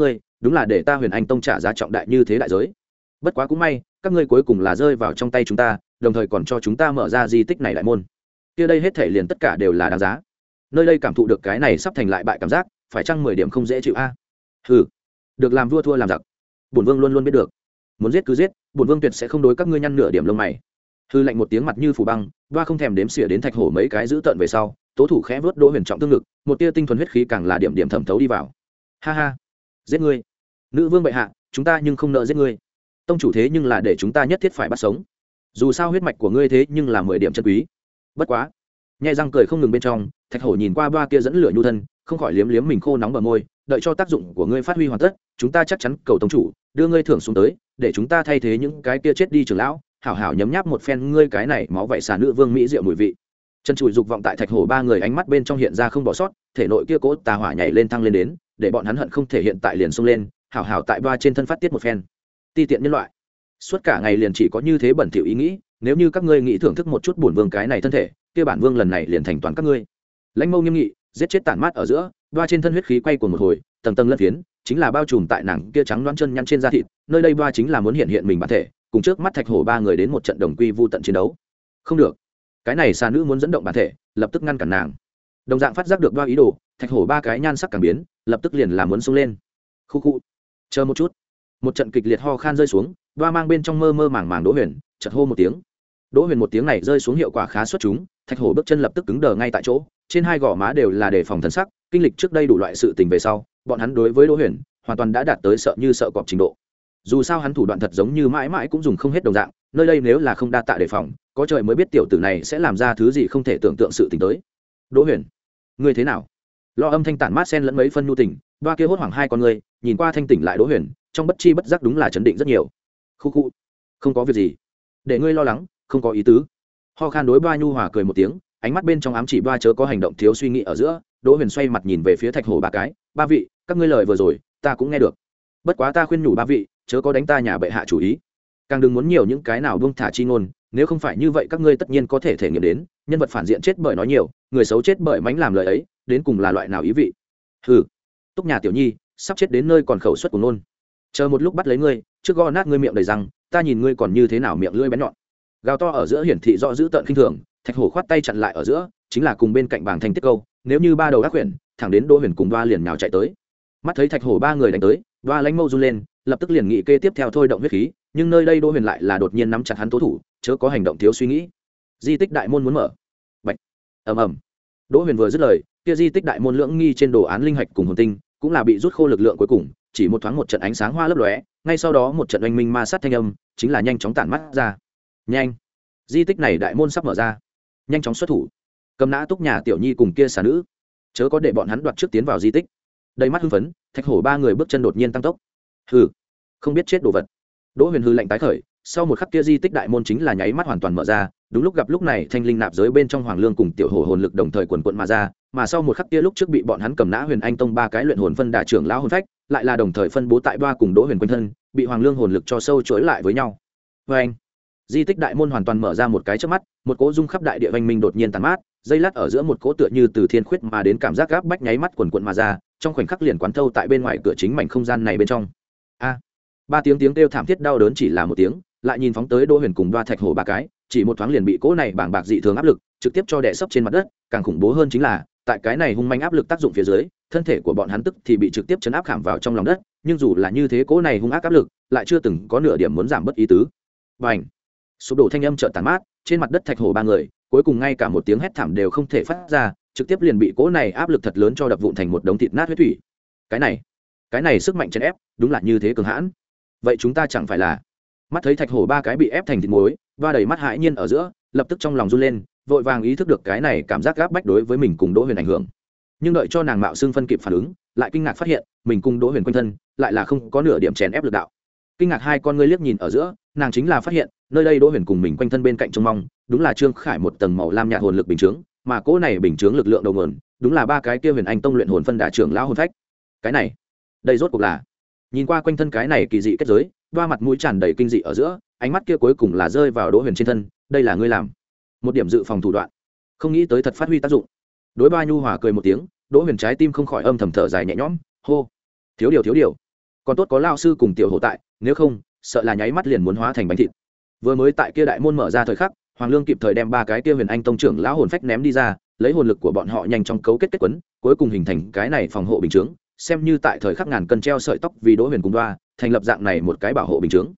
Speaker 1: đúng là để ta Huyền Anh Tông trả giá trọng đại như thế đại giới. Bất quá cũng may, các ngươi cuối cùng là rơi vào trong tay chúng ta, đồng thời còn cho chúng ta mở ra di tích này đại môn. Kia đây hết thể liền tất cả đều là đáng giá. Nơi đây cảm thụ được cái này sắp thành lại bại cảm giác, phải chăng mười điểm không dễ chịu a? À? Hừ, được làm vua thua làm giặc. Bổn vương luôn luôn biết được, muốn giết cứ giết, bổn vương tuyệt sẽ không đối các ngươi nhăn nửa điểm lông mày. Hư lạnh một tiếng mặt như phủ băng, Đoa không thèm đếm xỉa đến Thạch Hổ mấy cái giữ tận về sau, tố thủ khẽ vớt Đỗ Huyền trọng thương ngực, một tia tinh thuần huyết khí càng là điểm điểm thẩm thấu đi vào. Ha ha, giết ngươi, nữ vương bệ hạ, chúng ta nhưng không nợ giết ngươi. Tông chủ thế nhưng là để chúng ta nhất thiết phải bắt sống. Dù sao huyết mạch của ngươi thế nhưng là mười điểm chân quý. Bất quá, nhai răng cười không ngừng bên trong, Thạch Hổ nhìn qua Đoa kia dẫn lửa nhu thân, không khỏi liếm liếm mình khô nóng bờ môi, đợi cho tác dụng của ngươi phát huy hoàn tất, chúng ta chắc chắn cầu tông chủ đưa ngươi thưởng xuống tới, để chúng ta thay thế những cái kia chết đi trưởng lão, hảo hảo nhấm nháp một phen ngươi cái này máu vậy xà nữ vương mỹ diệu mùi vị. Chân chùi dục vọng tại Thạch Hổ ba người ánh mắt bên trong hiện ra không bỏ sót, thể nội kia cố tà hỏa nhảy lên thăng lên đến, để bọn hắn hận không thể hiện tại liền xông lên, hảo hảo tại Đoa trên thân phát tiết một phen. Ti tiện nhân loại, suốt cả ngày liền chỉ có như thế bẩn thỉu ý nghĩ, nếu như các ngươi nghĩ thưởng thức một chút bổn vương cái này thân thể, kia bản vương lần này liền thành toàn các ngươi. Lãnh Mâu nghiêm nghị, giết chết tản mát ở giữa, Đoa trên thân huyết khí quay cuồng một hồi, tầng tầng lân phiến, chính là bao trùm tại nàng kia trắng loáng chân nhăn trên da thịt, nơi đây Đoa chính là muốn hiện hiện mình bản thể, cùng trước mắt Thạch Hổ ba người đến một trận đồng quy vu tận chiến đấu. Không được, cái này xà nữ muốn dẫn động bản thể, lập tức ngăn cản nàng. Đồng dạng phát giác được Đoa ý đồ, Thạch Hổ ba cái nhan sắc càng biến, lập tức liền làm muốn xông lên. Khu khu, chờ một chút. Một trận kịch liệt ho khan rơi xuống, Đoa mang bên trong mơ mơ màng màng Đỗ Huyền, chợt hô một tiếng. Đỗ Huyền một tiếng này rơi xuống hiệu quả khá xuất chúng, Thạch Hổ bước chân lập tức cứng đờ ngay tại chỗ, trên hai gò má đều là đề phòng thần sắc, kinh lịch trước đây đủ loại sự tình về sau, bọn hắn đối với Đỗ Huyền hoàn toàn đã đạt tới sợ như sợ cọp trình độ. Dù sao hắn thủ đoạn thật giống như mãi mãi cũng dùng không hết đồng dạng, nơi đây nếu là không đa tạ đề phòng, có trời mới biết tiểu tử này sẽ làm ra thứ gì không thể tưởng tượng sự tình tới. Đỗ Huyền, ngươi thế nào? Lo âm thanh tản mát xen lẫn mấy phân nhu tình, Ba kia hốt hoảng hai con ngươi, nhìn qua thanh tỉnh lại Đỗ Huyền, trong bất chi bất giác đúng là chấn định rất nhiều. Khu khu, không có việc gì, để ngươi lo lắng, không có ý tứ. Ho khan đối Ba nhu hòa cười một tiếng, ánh mắt bên trong ám chỉ Ba chớ có hành động thiếu suy nghĩ ở giữa. Đỗ Huyền xoay mặt nhìn về phía Thạch Hổ ba cái, ba vị, các ngươi lời vừa rồi ta cũng nghe được, bất quá ta khuyên nhủ ba vị chớ có đánh ta nhà bệ hạ chủ ý, càng đừng muốn nhiều những cái nào buông thả chi ngôn, nếu không phải như vậy các ngươi tất nhiên có thể thể nghiệm đến nhân vật phản diện chết bởi nói nhiều, người xấu chết bởi mánh làm lời ấy, đến cùng là loại nào ý vị. Hừ, Túc nhà tiểu nhi sắp chết đến nơi còn khẩu suất của nôn, chờ một lúc bắt lấy ngươi, trước gõ nát ngươi miệng đầy răng, ta nhìn ngươi còn như thế nào miệng lưỡi bén nhọn. Gào to ở giữa hiển thị rõ dữ tợn khinh thường, Thạch Hổ khoát tay chặn lại ở giữa, chính là cùng bên cạnh bảng thanh tiết câu, nếu như ba đầu ác quyển thẳng đến Đỗ Huyền cùng Đoa liền nhào chạy tới. Mắt thấy Thạch Hổ ba người đánh tới, Đoa lãnh mâu run lên, lập tức liền nghĩ kê tiếp theo thôi động huyết khí, nhưng nơi đây Đỗ Huyền lại là đột nhiên nắm chặt hắn tố thủ, chớ có hành động thiếu suy nghĩ. Di tích đại môn muốn mở. Bạch. Ầm ầm. Đỗ Huyền vừa dứt lời, kia di tích đại môn lưỡng nghi trên đồ án linh hạch cùng hồn tinh, cũng là bị rút khô lực lượng cuối cùng, chỉ một thoáng một trận ánh sáng hoa lấp lóe, ngay sau đó một trận oanh minh ma sát thanh âm, chính là nhanh chóng tản mắt ra. Nhanh. Di tích này đại môn sắp mở ra, nhanh chóng xuất thủ, cầm nã Túc nhà tiểu nhi cùng kia xà nữ, chớ có để bọn hắn đoạt trước tiến vào di tích. Đầy mắt hưng phấn, Thạch Hổ ba người bước chân đột nhiên tăng tốc. Hừ, không biết chết đồ vật. Đỗ Huyền hư lạnh tái khởi, sau một khắc kia di tích đại môn chính là nháy mắt hoàn toàn mở ra, đúng lúc gặp lúc này thanh linh nạp giới bên trong Hoàng Lương cùng tiểu hổ hồn lực đồng thời quần quận mà ra, mà sau một khắc kia lúc trước bị bọn hắn cầm nã Huyền Anh Tông ba cái luyện hồn phân đà trưởng lão hồn phách, lại là đồng thời phân bố tại Đoa cùng Đỗ Huyền quanh thân, bị Hoàng Lương hồn lực cho sâu chối lại với nhau. Và anh, di tích đại môn hoàn toàn mở ra một cái chớp mắt, một cỗ rung khắp đại địa vành minh đột nhiên tàn mát, dây lát ở giữa một cỗ tựa như từ thiên khuyết mà đến cảm giác gáp bách nháy mắt quần quận mà ra, trong khoảnh khắc liền quán thâu tại bên ngoài cửa chính mảnh không gian này bên trong. A, ba tiếng tiếng kêu thảm thiết đau đớn chỉ là một tiếng, lại nhìn phóng tới Đỗ Huyền cùng Đoa Thạch Hổ ba cái, chỉ một thoáng liền bị cỗ này bàng bạc dị thường áp lực trực tiếp cho đè sấp trên mặt đất, càng khủng bố hơn chính là tại cái này hung manh áp lực tác dụng phía dưới, thân thể của bọn hắn tức thì bị trực tiếp chấn áp khảm vào trong lòng đất, nhưng dù là như thế cỗ này hung ác áp lực lại chưa từng có nửa điểm muốn giảm bất ý tứ. Bành! Sụp đổ thanh âm chợt tàn mát, trên mặt đất Thạch Hổ ba người cuối cùng ngay cả một tiếng hét thảm đều không thể phát ra, trực tiếp liền bị cỗ này áp lực thật lớn cho đập vụn thành một đống thịt nát huyết thủy. Cái này, cái này sức mạnh chèn ép, đúng là như thế cường hãn. Vậy chúng ta chẳng phải là? Mắt thấy Thạch Hổ ba cái bị ép thành thịt muối, Đoa đầy mắt hãi nhiên ở giữa, lập tức trong lòng run lên, vội vàng ý thức được cái này cảm giác gáp bách đối với mình cùng Đỗ Huyền ảnh hưởng. Nhưng đợi cho nàng mạo xương phân kịp phản ứng, lại kinh ngạc phát hiện, mình cùng Đỗ Huyền quanh thân, lại là không có nửa điểm chèn ép lực đạo. Kinh ngạc hai con ngươi liếc nhìn ở giữa, nàng chính là phát hiện, nơi đây Đỗ Huyền cùng mình quanh thân bên cạnh trông mong, đúng là Trương Khải một tầng màu lam nhạt hồn lực bình chướng, mà cỗ này bình chướng lực lượng đầu nguồn, đúng là ba cái kia Huyền Anh Tông luyện hồn phân đà trưởng lão hồn phách. Cái này, đây rốt cuộc là? Nhìn qua quanh thân cái này kỳ dị kết giới, Đoa mặt mũi tràn đầy kinh dị ở giữa, ánh mắt kia cuối cùng là rơi vào Đỗ Huyền trên thân, đây là ngươi làm? Một điểm dự phòng thủ đoạn, không nghĩ tới thật phát huy tác dụng. Đối Ba nhu hòa cười một tiếng, Đỗ Huyền trái tim không khỏi âm thầm thở dài nhẹ nhõm, hô, thiếu điều thiếu điều, còn tốt có lao sư cùng tiểu hộ tại, nếu không sợ là nháy mắt liền muốn hóa thành bánh thịt. Vừa mới tại kia đại môn mở ra thời khắc, Hoàng Lương kịp thời đem ba cái kia Huyền Anh tông trưởng lão hồn phách ném đi ra, lấy hồn lực của bọn họ nhanh chóng cấu kết kết quấn, cuối cùng hình thành cái này phòng hộ bình chướng, xem như tại thời khắc ngàn cân treo sợi tóc vì Đỗ Huyền cùng Đoa, thành lập dạng này một cái bảo hộ bình chướng.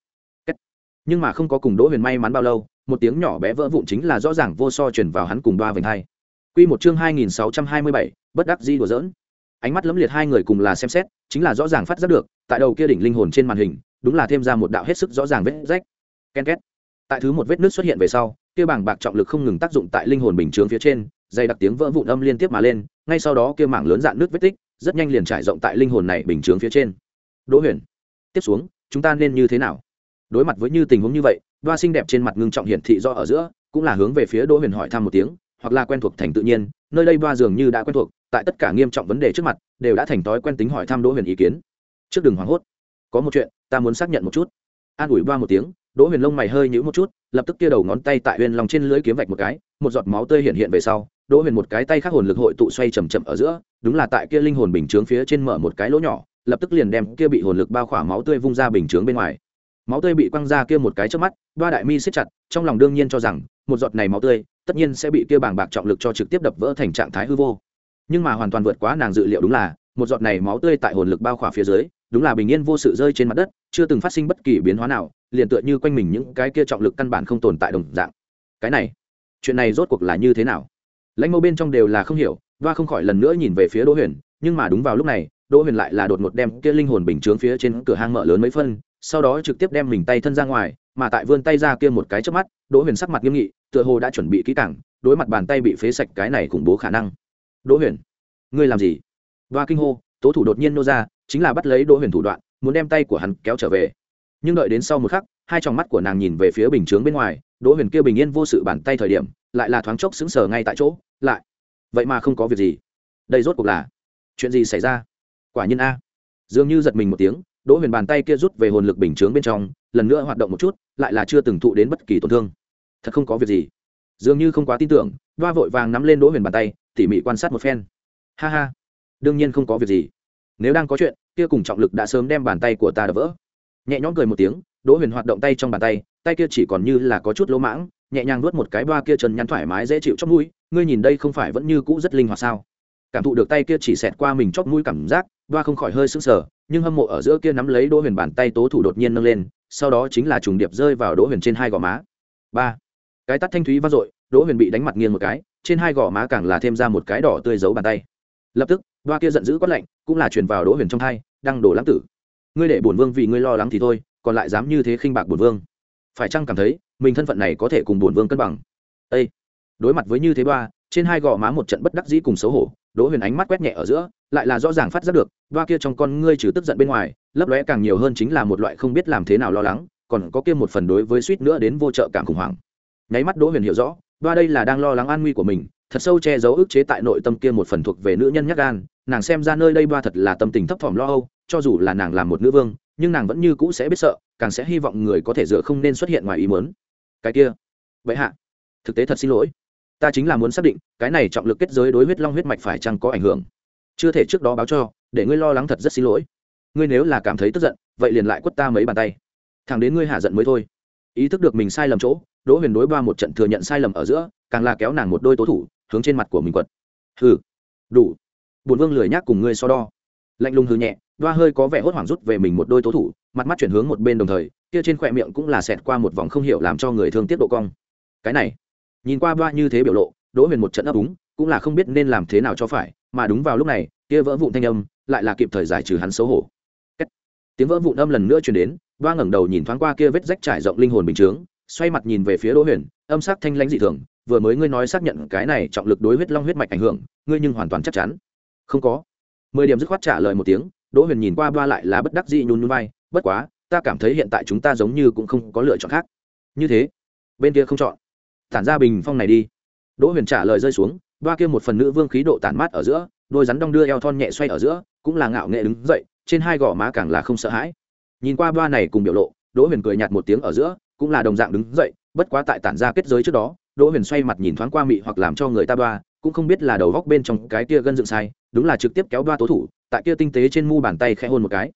Speaker 1: Nhưng mà không có cùng Đỗ Huyền may mắn bao lâu, một tiếng nhỏ bé vỡ vụn chính là rõ ràng vô so truyền vào hắn cùng Đoa vành hai. Quy một chương hai nghìn sáu trăm hai mươi bảy, bất đắc dĩ đùa giỡn. Ánh mắt lấm liệt hai người cùng là xem xét, chính là rõ ràng phát giác được, tại đầu kia đỉnh linh hồn trên màn hình, đúng là thêm ra một đạo hết sức rõ ràng vết rách. Ken két. Tại thứ một vết nứt xuất hiện về sau, kia bảng bạc trọng lực không ngừng tác dụng tại linh hồn bình chướng phía trên, dày đặc tiếng vỡ vụn âm liên tiếp mà lên, ngay sau đó kia mảng lớn dạn nước vết tích, rất nhanh liền trải rộng tại linh hồn này bình chướng phía trên. Đỗ Huyền, tiếp xuống, chúng ta nên như thế nào? Đối mặt với như tình huống như vậy, Đoa xinh đẹp trên mặt ngưng trọng hiển thị do ở giữa, cũng là hướng về phía Đỗ Huyền hỏi thăm một tiếng, hoặc là quen thuộc thành tự nhiên, nơi đây Đoa dường như đã quen thuộc, tại tất cả nghiêm trọng vấn đề trước mặt, đều đã thành thói quen tính hỏi thăm Đỗ Huyền ý kiến. Trước đừng hoảng hốt, có một chuyện, ta muốn xác nhận một chút. An ủi Đoa một tiếng, Đỗ Huyền lông mày hơi nhíu một chút, lập tức kia đầu ngón tay tại Huyền Long trên lưỡi kiếm vạch một cái, một giọt máu tươi hiện hiện về sau, Đỗ Huyền một cái tay khác hồn lực hội tụ xoay chậm chậm ở giữa, đúng là tại kia linh hồn bình chướng phía trên mở một cái lỗ nhỏ, lập tức liền đem kia bị hồn lực bao khỏa máu tươi vung ra bình chướng bên ngoài. Máu tươi bị quăng ra kia một cái chớp mắt, Đoa đại mi siết chặt, trong lòng đương nhiên cho rằng, một giọt này máu tươi, tất nhiên sẽ bị kia bàng bạc trọng lực cho trực tiếp đập vỡ thành trạng thái hư vô. Nhưng mà hoàn toàn vượt quá nàng dự liệu đúng là, một giọt này máu tươi tại hồn lực bao khỏa phía dưới, đúng là bình yên vô sự rơi trên mặt đất, chưa từng phát sinh bất kỳ biến hóa nào, liền tựa như quanh mình những cái kia trọng lực căn bản không tồn tại đồng dạng. Cái này, chuyện này rốt cuộc là như thế nào? Lãnh Mâu bên trong đều là không hiểu, Đoa không khỏi lần nữa nhìn về phía Đỗ Huyền, nhưng mà đúng vào lúc này, Đỗ Huyền lại là đột ngột đem kia linh hồn bình chướng phía trên cửa hang mở lớn mấy phân, sau đó trực tiếp đem mình tay thân ra ngoài, mà tại vươn tay ra kia một cái chớp mắt, Đỗ Huyền sắc mặt nghiêm nghị, tựa hồ đã chuẩn bị kỹ càng, đối mặt bàn tay bị phế sạch cái này khủng bố khả năng. Đỗ Huyền, ngươi làm gì? Đoa kinh hô, tố thủ đột nhiên nô ra, chính là bắt lấy Đỗ Huyền thủ đoạn, muốn đem tay của hắn kéo trở về. Nhưng đợi đến sau một khắc, hai tròng mắt của nàng nhìn về phía bình chướng bên ngoài, Đỗ Huyền kia bình yên vô sự bàn tay thời điểm, lại là thoáng chốc sững sờ ngay tại chỗ, lại, vậy mà không có việc gì. Đây rốt cuộc là chuyện gì xảy ra? Quả nhiên a. Dường như giật mình một tiếng, Đỗ Huyền bàn tay kia rút về hồn lực bình chướng bên trong, lần nữa hoạt động một chút, lại là chưa từng thụ đến bất kỳ tổn thương. Thật không có việc gì. Dường như không quá tin tưởng, Đoa vội vàng nắm lên Đỗ Huyền bàn tay, tỉ mỉ quan sát một phen. Ha ha, đương nhiên không có việc gì. Nếu đang có chuyện, kia cùng trọng lực đã sớm đem bàn tay của ta đập vỡ. Nhẹ nhõm cười một tiếng, Đỗ Huyền hoạt động tay trong bàn tay, tay kia chỉ còn như là có chút lỗ mãng, nhẹ nhàng nuốt một cái Đoa kia chân nhắn thoải mái dễ chịu chóp mũi, ngươi nhìn đây không phải vẫn như cũ rất linh hoạt sao? Cảm thụ được tay kia chỉ xẹt qua mình chóp mũi cảm giác, Đoa không khỏi hơi sững sờ, nhưng hâm mộ ở giữa kia nắm lấy Đỗ Huyền bàn tay tố thủ đột nhiên nâng lên, sau đó chính là trùng điệp rơi vào Đỗ Huyền trên hai gò má. Ba, cái tát thanh thúy vang dội, Đỗ Huyền bị đánh mặt nghiêng một cái, trên hai gò má càng là thêm ra một cái đỏ tươi dấu bàn tay. Lập tức, Đoa kia giận dữ quát lạnh, cũng là truyền vào Đỗ Huyền trong tai, đang đổ lãng tử. Ngươi để bổn vương vì ngươi lo lắng thì thôi, còn lại dám như thế khinh bạc bổn vương. Phải chăng cảm thấy mình thân phận này có thể cùng bổn vương cân bằng? Ê! Đối mặt với như thế Đoa, trên hai gò má một trận bất đắc dĩ cùng xấu hổ, Đỗ Huyền ánh mắt quét nhẹ ở giữa, lại là rõ ràng phát giác được, Đoa kia trong con ngươi trừ tức giận bên ngoài, lấp lóe càng nhiều hơn chính là một loại không biết làm thế nào lo lắng, còn có kia một phần đối với suýt nữa đến vô trợ cảm khủng hoảng. Nháy mắt Đỗ Huyền hiểu rõ, Đoa đây là đang lo lắng an nguy của mình, thật sâu che giấu ức chế tại nội tâm kia một phần thuộc về nữ nhân nhát gan, nàng xem ra nơi đây Đoa thật là tâm tình thấp thỏm lo âu, cho dù là nàng làm một nữ vương, nhưng nàng vẫn như cũ sẽ biết sợ, càng sẽ hy vọng người có thể dựa không nên xuất hiện ngoài ý muốn. Cái kia, vậy hạ, thực tế thật xin lỗi, ta chính là muốn xác định, cái này trọng lực kết giới đối huyết long huyết mạch phải chăng có ảnh hưởng, chưa thể trước đó báo cho, để ngươi lo lắng thật rất xin lỗi. Ngươi nếu là cảm thấy tức giận, vậy liền lại quất ta mấy bàn tay, thẳng đến ngươi hạ giận mới thôi. Ý thức được mình sai lầm chỗ, Đỗ Huyền đối Đoa một trận thừa nhận sai lầm ở giữa, càng là kéo nàng một đôi tố thủ hướng trên mặt của mình quật. Hừ, đủ, bổn vương lười nhác cùng ngươi so đo. Lạnh lùng hừ nhẹ, Đoa hơi có vẻ hốt hoảng rút về mình một đôi tố thủ, mặt mắt chuyển hướng một bên đồng thời, kia trên khóe miệng cũng là xẹt qua một vòng không hiểu làm cho người thương tiếc độ cong. Cái này, nhìn qua Đoa như thế biểu lộ, Đỗ Huyền một trận ấp úng, cũng là không biết nên làm thế nào cho phải, mà đúng vào lúc này, kia vỡ vụn thanh âm, lại là kịp thời giải trừ hắn xấu hổ. Kết. Tiếng vỡ vụn âm lần nữa truyền đến, Đoa ngẩng đầu nhìn thoáng qua kia vết rách trải rộng linh hồn bình chướng, xoay mặt nhìn về phía Đỗ Huyền, âm sắc thanh lãnh dị thường, vừa mới ngươi nói xác nhận cái này trọng lực đối huyết long huyết mạch ảnh hưởng, ngươi nhưng hoàn toàn chắc chắn? Không có. Mười điểm dứt khoát trả lời một tiếng, Đỗ Huyền nhìn qua Đoa lại là bất đắc dĩ nhún nhún vai, bất quá, ta cảm thấy hiện tại chúng ta giống như cũng không có lựa chọn khác. Như thế, bên kia không chọn, tản ra bình phong này đi. Đỗ Huyền trả lời rơi xuống, Đoa kia một phần nữ vương khí độ tản mát ở giữa, đôi rắn đong đưa eo thon nhẹ xoay ở giữa, cũng là ngạo nghệ đứng dậy, trên hai gò má càng là không sợ hãi. Nhìn qua Đoa này cùng biểu lộ, Đỗ Huyền cười nhạt một tiếng ở giữa, cũng là đồng dạng đứng dậy, bất quá tại tản ra kết giới trước đó, Đỗ Huyền xoay mặt nhìn thoáng qua mị hoặc làm cho người ta Đoa, cũng không biết là đầu góc bên trong cái kia gân dựng sai, đúng là trực tiếp kéo Đoa tố thủ, tại kia tinh tế trên mu bàn tay khẽ hôn một cái.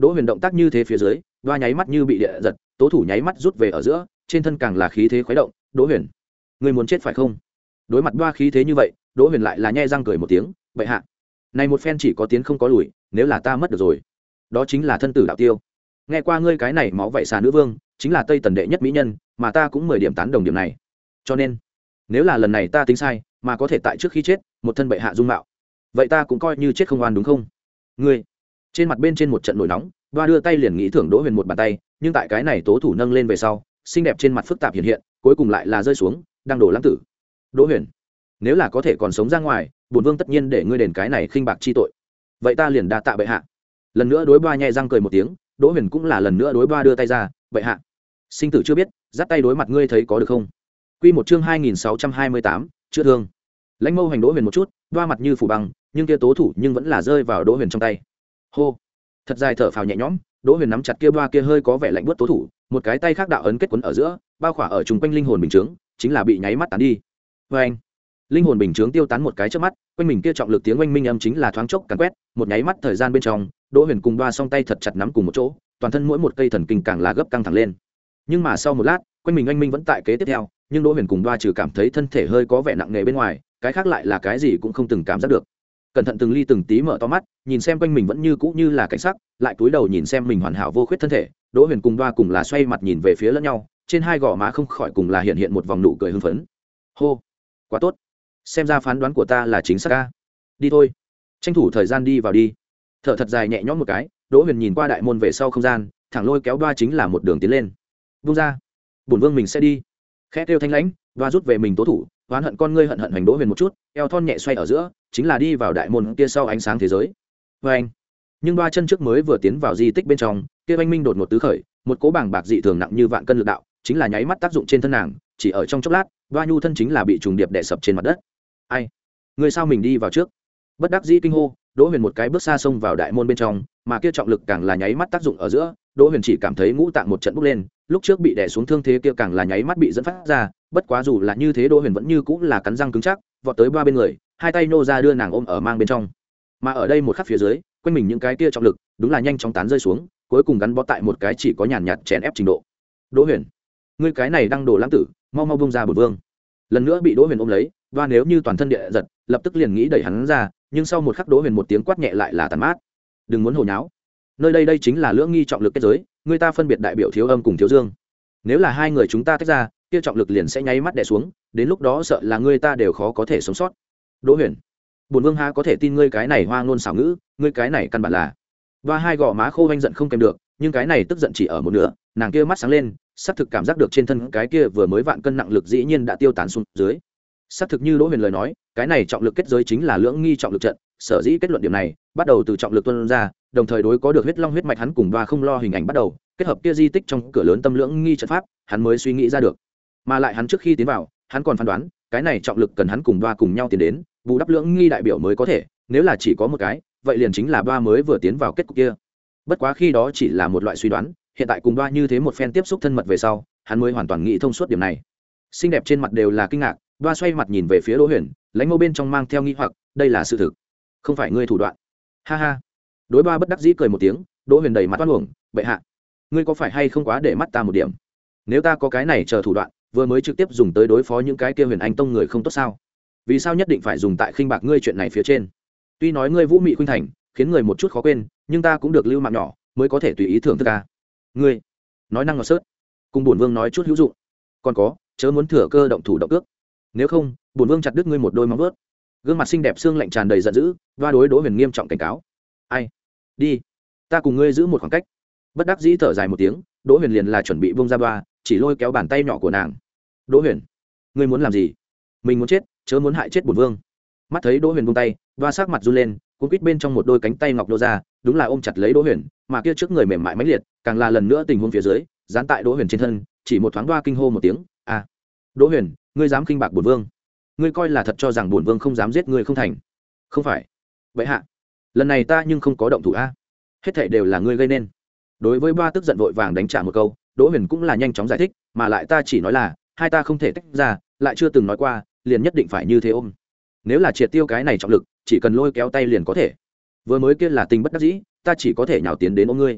Speaker 1: Đỗ Huyền động tác như thế phía dưới, đoa nháy mắt như bị địa giật, tố thủ nháy mắt rút về ở giữa, trên thân càng là khí thế khuấy động. Đỗ Huyền, ngươi muốn chết phải không? Đối mặt đoa khí thế như vậy, Đỗ Huyền lại là nhe răng cười một tiếng, bệ hạ, này một phen chỉ có tiến không có lùi, nếu là ta mất được rồi, đó chính là thân tử đạo tiêu. Nghe qua ngươi cái này máu vậy xà nữ vương, chính là Tây Tần đệ nhất mỹ nhân, mà ta cũng mười điểm tán đồng điểm này. Cho nên, nếu là lần này ta tính sai, mà có thể tại trước khi chết, một thân bệ hạ dung mạo, vậy ta cũng coi như chết không oan đúng không? Ngươi, trên mặt bên trên một trận nổi nóng, đoa đưa tay liền nghĩ thưởng Đỗ Huyền một bàn tay, nhưng tại cái này tố thủ nâng lên về sau, xinh đẹp trên mặt phức tạp hiện hiện, cuối cùng lại là rơi xuống, đang đổ lãng tử. Đỗ Huyền, nếu là có thể còn sống ra ngoài, bổn vương tất nhiên để ngươi đền cái này khinh bạc chi tội. Vậy ta liền đa tạ bệ hạ. Lần nữa đối Ba nhẹ răng cười một tiếng, Đỗ Huyền cũng là lần nữa đối Ba đưa tay ra, bệ hạ, sinh tử chưa biết, dắt tay đối mặt ngươi thấy có được không? Quy một chương hai nghìn sáu trăm hai mươi tám, chữa thương. Lãnh Mâu hành Đỗ Huyền một chút, Ba mặt như phủ băng, nhưng kia tố thủ nhưng vẫn là rơi vào Đỗ Huyền trong tay. Hô, thật dài thở phào nhẹ nhõm, Đỗ Huyền nắm chặt kia Ba kia hơi có vẻ lạnh buốt tố thủ, một cái tay khác đạo ấn kết quấn ở giữa, bao khỏa ở trùng quanh linh hồn bình chướng, chính là bị nháy mắt tán đi. Và anh, linh hồn bình chướng tiêu tán một cái trước mắt, quanh mình kia trọng lực tiếng oanh minh âm chính là thoáng chốc càn quét, một nháy mắt thời gian bên trong, Đỗ Huyền cùng Ba song tay thật chặt nắm cùng một chỗ, toàn thân mỗi một cây thần kinh càng là gấp căng thẳng lên. Nhưng mà sau một lát, quanh mình oanh minh vẫn tại kế tiếp theo, nhưng Đỗ Huyền cùng Ba trừ cảm thấy thân thể hơi có vẻ nặng nề bên ngoài, cái khác lại là cái gì cũng không từng cảm giác được. Cẩn thận từng ly từng tí mở to mắt, nhìn xem quanh mình vẫn như cũ như là cảnh sắc, lại cúi đầu nhìn xem mình hoàn hảo vô khuyết thân thể, Đỗ Huyền cùng Ba cùng là xoay mặt nhìn về phía lẫn nhau, trên hai gò má không khỏi cùng là hiện hiện một vòng nụ cười hưng phấn. Hô, quá tốt, xem ra phán đoán của ta là chính xác ca. Đi thôi, tranh thủ thời gian đi vào đi. Thở thật dài nhẹ nhõm một cái, Đỗ Huyền nhìn qua đại môn về sau không gian, thẳng lôi kéo Đoa chính là một đường tiến lên. Vung ra, bổn vương mình sẽ đi. Khẽ kêu thanh lãnh, Đoa rút về mình tố thủ, oán hận con ngươi hận hận hành Đỗ Huyền một chút, eo thon nhẹ xoay ở giữa, chính là đi vào đại môn kia sau ánh sáng thế giới. Và anh, nhưng Đoa chân trước mới vừa tiến vào di tích bên trong, kia oanh minh đột ngột tứ khởi, một cỗ bảng bạc dị thường nặng như vạn cân lực đạo, chính là nháy mắt tác dụng trên thân nàng, chỉ ở trong chốc lát, Đoa nhu thân chính là bị trùng điệp đè sập trên mặt đất. Ai, người sao mình đi vào trước? Bất đắc dĩ kinh hô, Đỗ Huyền một cái bước xa xông vào đại môn bên trong, mà kia trọng lực càng là nháy mắt tác dụng ở giữa, Đỗ Huyền chỉ cảm thấy ngũ tạng một trận bốc lên, lúc trước bị đè xuống thương thế kia càng là nháy mắt bị dẫn phát ra, bất quá dù là như thế Đỗ Huyền vẫn như cũng là cắn răng cứng chắc, vọt tới Ba bên người, hai tay nô ra đưa nàng ôm ở mang bên trong. Mà ở đây một khắc phía dưới, quanh mình những cái kia trọng lực, đúng là nhanh chóng tán rơi xuống, cuối cùng gắn bó tại một cái chỉ có nhàn nhạt chèn ép trình độ. Đỗ Huyền, ngươi cái này đang đổ lãng tử, mau mau buông ra bổn vương. Lần nữa bị Đỗ Huyền ôm lấy, Đoa nếu như toàn thân địa giật, lập tức liền nghĩ đẩy hắn ra, nhưng sau một khắc Đỗ Huyền một tiếng quát nhẹ lại là tàn mát. Đừng muốn hồ nháo. Nơi đây đây chính là lưỡng nghi trọng lực kết giới, người ta phân biệt đại biểu thiếu âm cùng thiếu dương. Nếu là hai người chúng ta tách ra, kia trọng lực liền sẽ nháy mắt đè xuống, đến lúc đó sợ là người ta đều khó có thể sống sót. Đỗ Huyền, bổn vương há có thể tin ngươi cái này hoa ngôn xảo ngữ, ngươi cái này căn bản là. Đoa hai gò má khô vanh giận không kèm được, nhưng cái này tức giận chỉ ở một nửa, nàng kia mắt sáng lên, xác thực cảm giác được trên thân cái kia vừa mới vạn cân nặng lực dĩ nhiên đã tiêu tán xuống dưới. Xác thực như Đỗ Huyền lời nói, cái này trọng lực kết giới chính là lưỡng nghi trọng lực trận, sở dĩ kết luận điểm này, bắt đầu từ trọng lực tuôn ra, đồng thời đối có được huyết long huyết mạch hắn cùng Đoa không lo hình ảnh bắt đầu, kết hợp kia di tích trong cửa lớn tâm lưỡng nghi trận pháp, hắn mới suy nghĩ ra được. Mà lại hắn trước khi tiến vào, hắn còn phán đoán, cái này trọng lực cần hắn cùng Đoa cùng nhau tiến đến, bù đắp lưỡng nghi đại biểu mới có thể, nếu là chỉ có một cái, vậy liền chính là Đoa mới vừa tiến vào kết cục kia. Bất quá khi đó chỉ là một loại suy đoán, hiện tại cùng Đoa như thế một phen tiếp xúc thân mật về sau, hắn mới hoàn toàn nghĩ thông suốt điểm này. Xinh đẹp trên mặt đều là kinh ngạc, Đoa xoay mặt nhìn về phía Đỗ Huyền, lãnh mâu bên trong mang theo nghi hoặc, đây là sự thực, không phải ngươi thủ đoạn. Ha ha. Đối Ba bất đắc dĩ cười một tiếng, Đỗ Huyền đầy mặt oan uổng, bệ hạ, ngươi có phải hay không quá để mắt ta một điểm? Nếu ta có cái này chờ thủ đoạn, vừa mới trực tiếp dùng tới đối phó những cái kia Huyền Anh tông người không tốt sao? Vì sao nhất định phải dùng tại khinh bạc ngươi chuyện này phía trên? Tuy nói ngươi vũ mị khuynh thành, khiến người một chút khó quên, nhưng ta cũng được lưu mạng nhỏ, mới có thể tùy ý thưởng thức ca. Ngươi nói năng ngọt sớt, cùng bổn vương nói chút hữu dụng. Còn có, chớ muốn thừa cơ động thủ động cước, nếu không bổn vương chặt đứt ngươi một đôi móng vuốt. Gương mặt xinh đẹp xương lạnh tràn đầy giận dữ, Đoa đối Đỗ Huyền nghiêm trọng cảnh cáo. Ai, đi, ta cùng ngươi giữ một khoảng cách. Bất đắc dĩ thở dài một tiếng, Đỗ Huyền liền là chuẩn bị buông ra Đoa, chỉ lôi kéo bàn tay nhỏ của nàng. Đỗ Huyền, ngươi muốn làm gì? Mình muốn chết, chớ muốn hại chết bổn vương. Mắt thấy Đỗ Huyền buông tay, Đoa sắc mặt run lên, cuốn quýt bên trong một đôi cánh tay ngọc nô ra, đúng là ôm chặt lấy Đỗ Huyền, mà kia trước người mềm mại mãnh liệt, càng là lần nữa tình huống phía dưới, dán tại Đỗ Huyền trên thân, chỉ một thoáng Đoa kinh hô một tiếng, a, Đỗ Huyền, ngươi dám khinh bạc bổn vương? Ngươi coi là thật cho rằng bổn vương không dám giết ngươi không thành? Không phải. Vậy hạ, lần này ta nhưng không có động thủ a, hết thảy đều là ngươi gây nên. Đối với Ba tức giận vội vàng đánh trả một câu, Đỗ Huyền cũng là nhanh chóng giải thích, mà lại ta chỉ nói là hai ta không thể tách ra, lại chưa từng nói qua, liền nhất định phải như thế ôm. Nếu là triệt tiêu cái này trọng lực, chỉ cần lôi kéo tay liền có thể. Vừa mới kia là tình bất đắc dĩ, ta chỉ có thể nhào tiến đến ôm ngươi.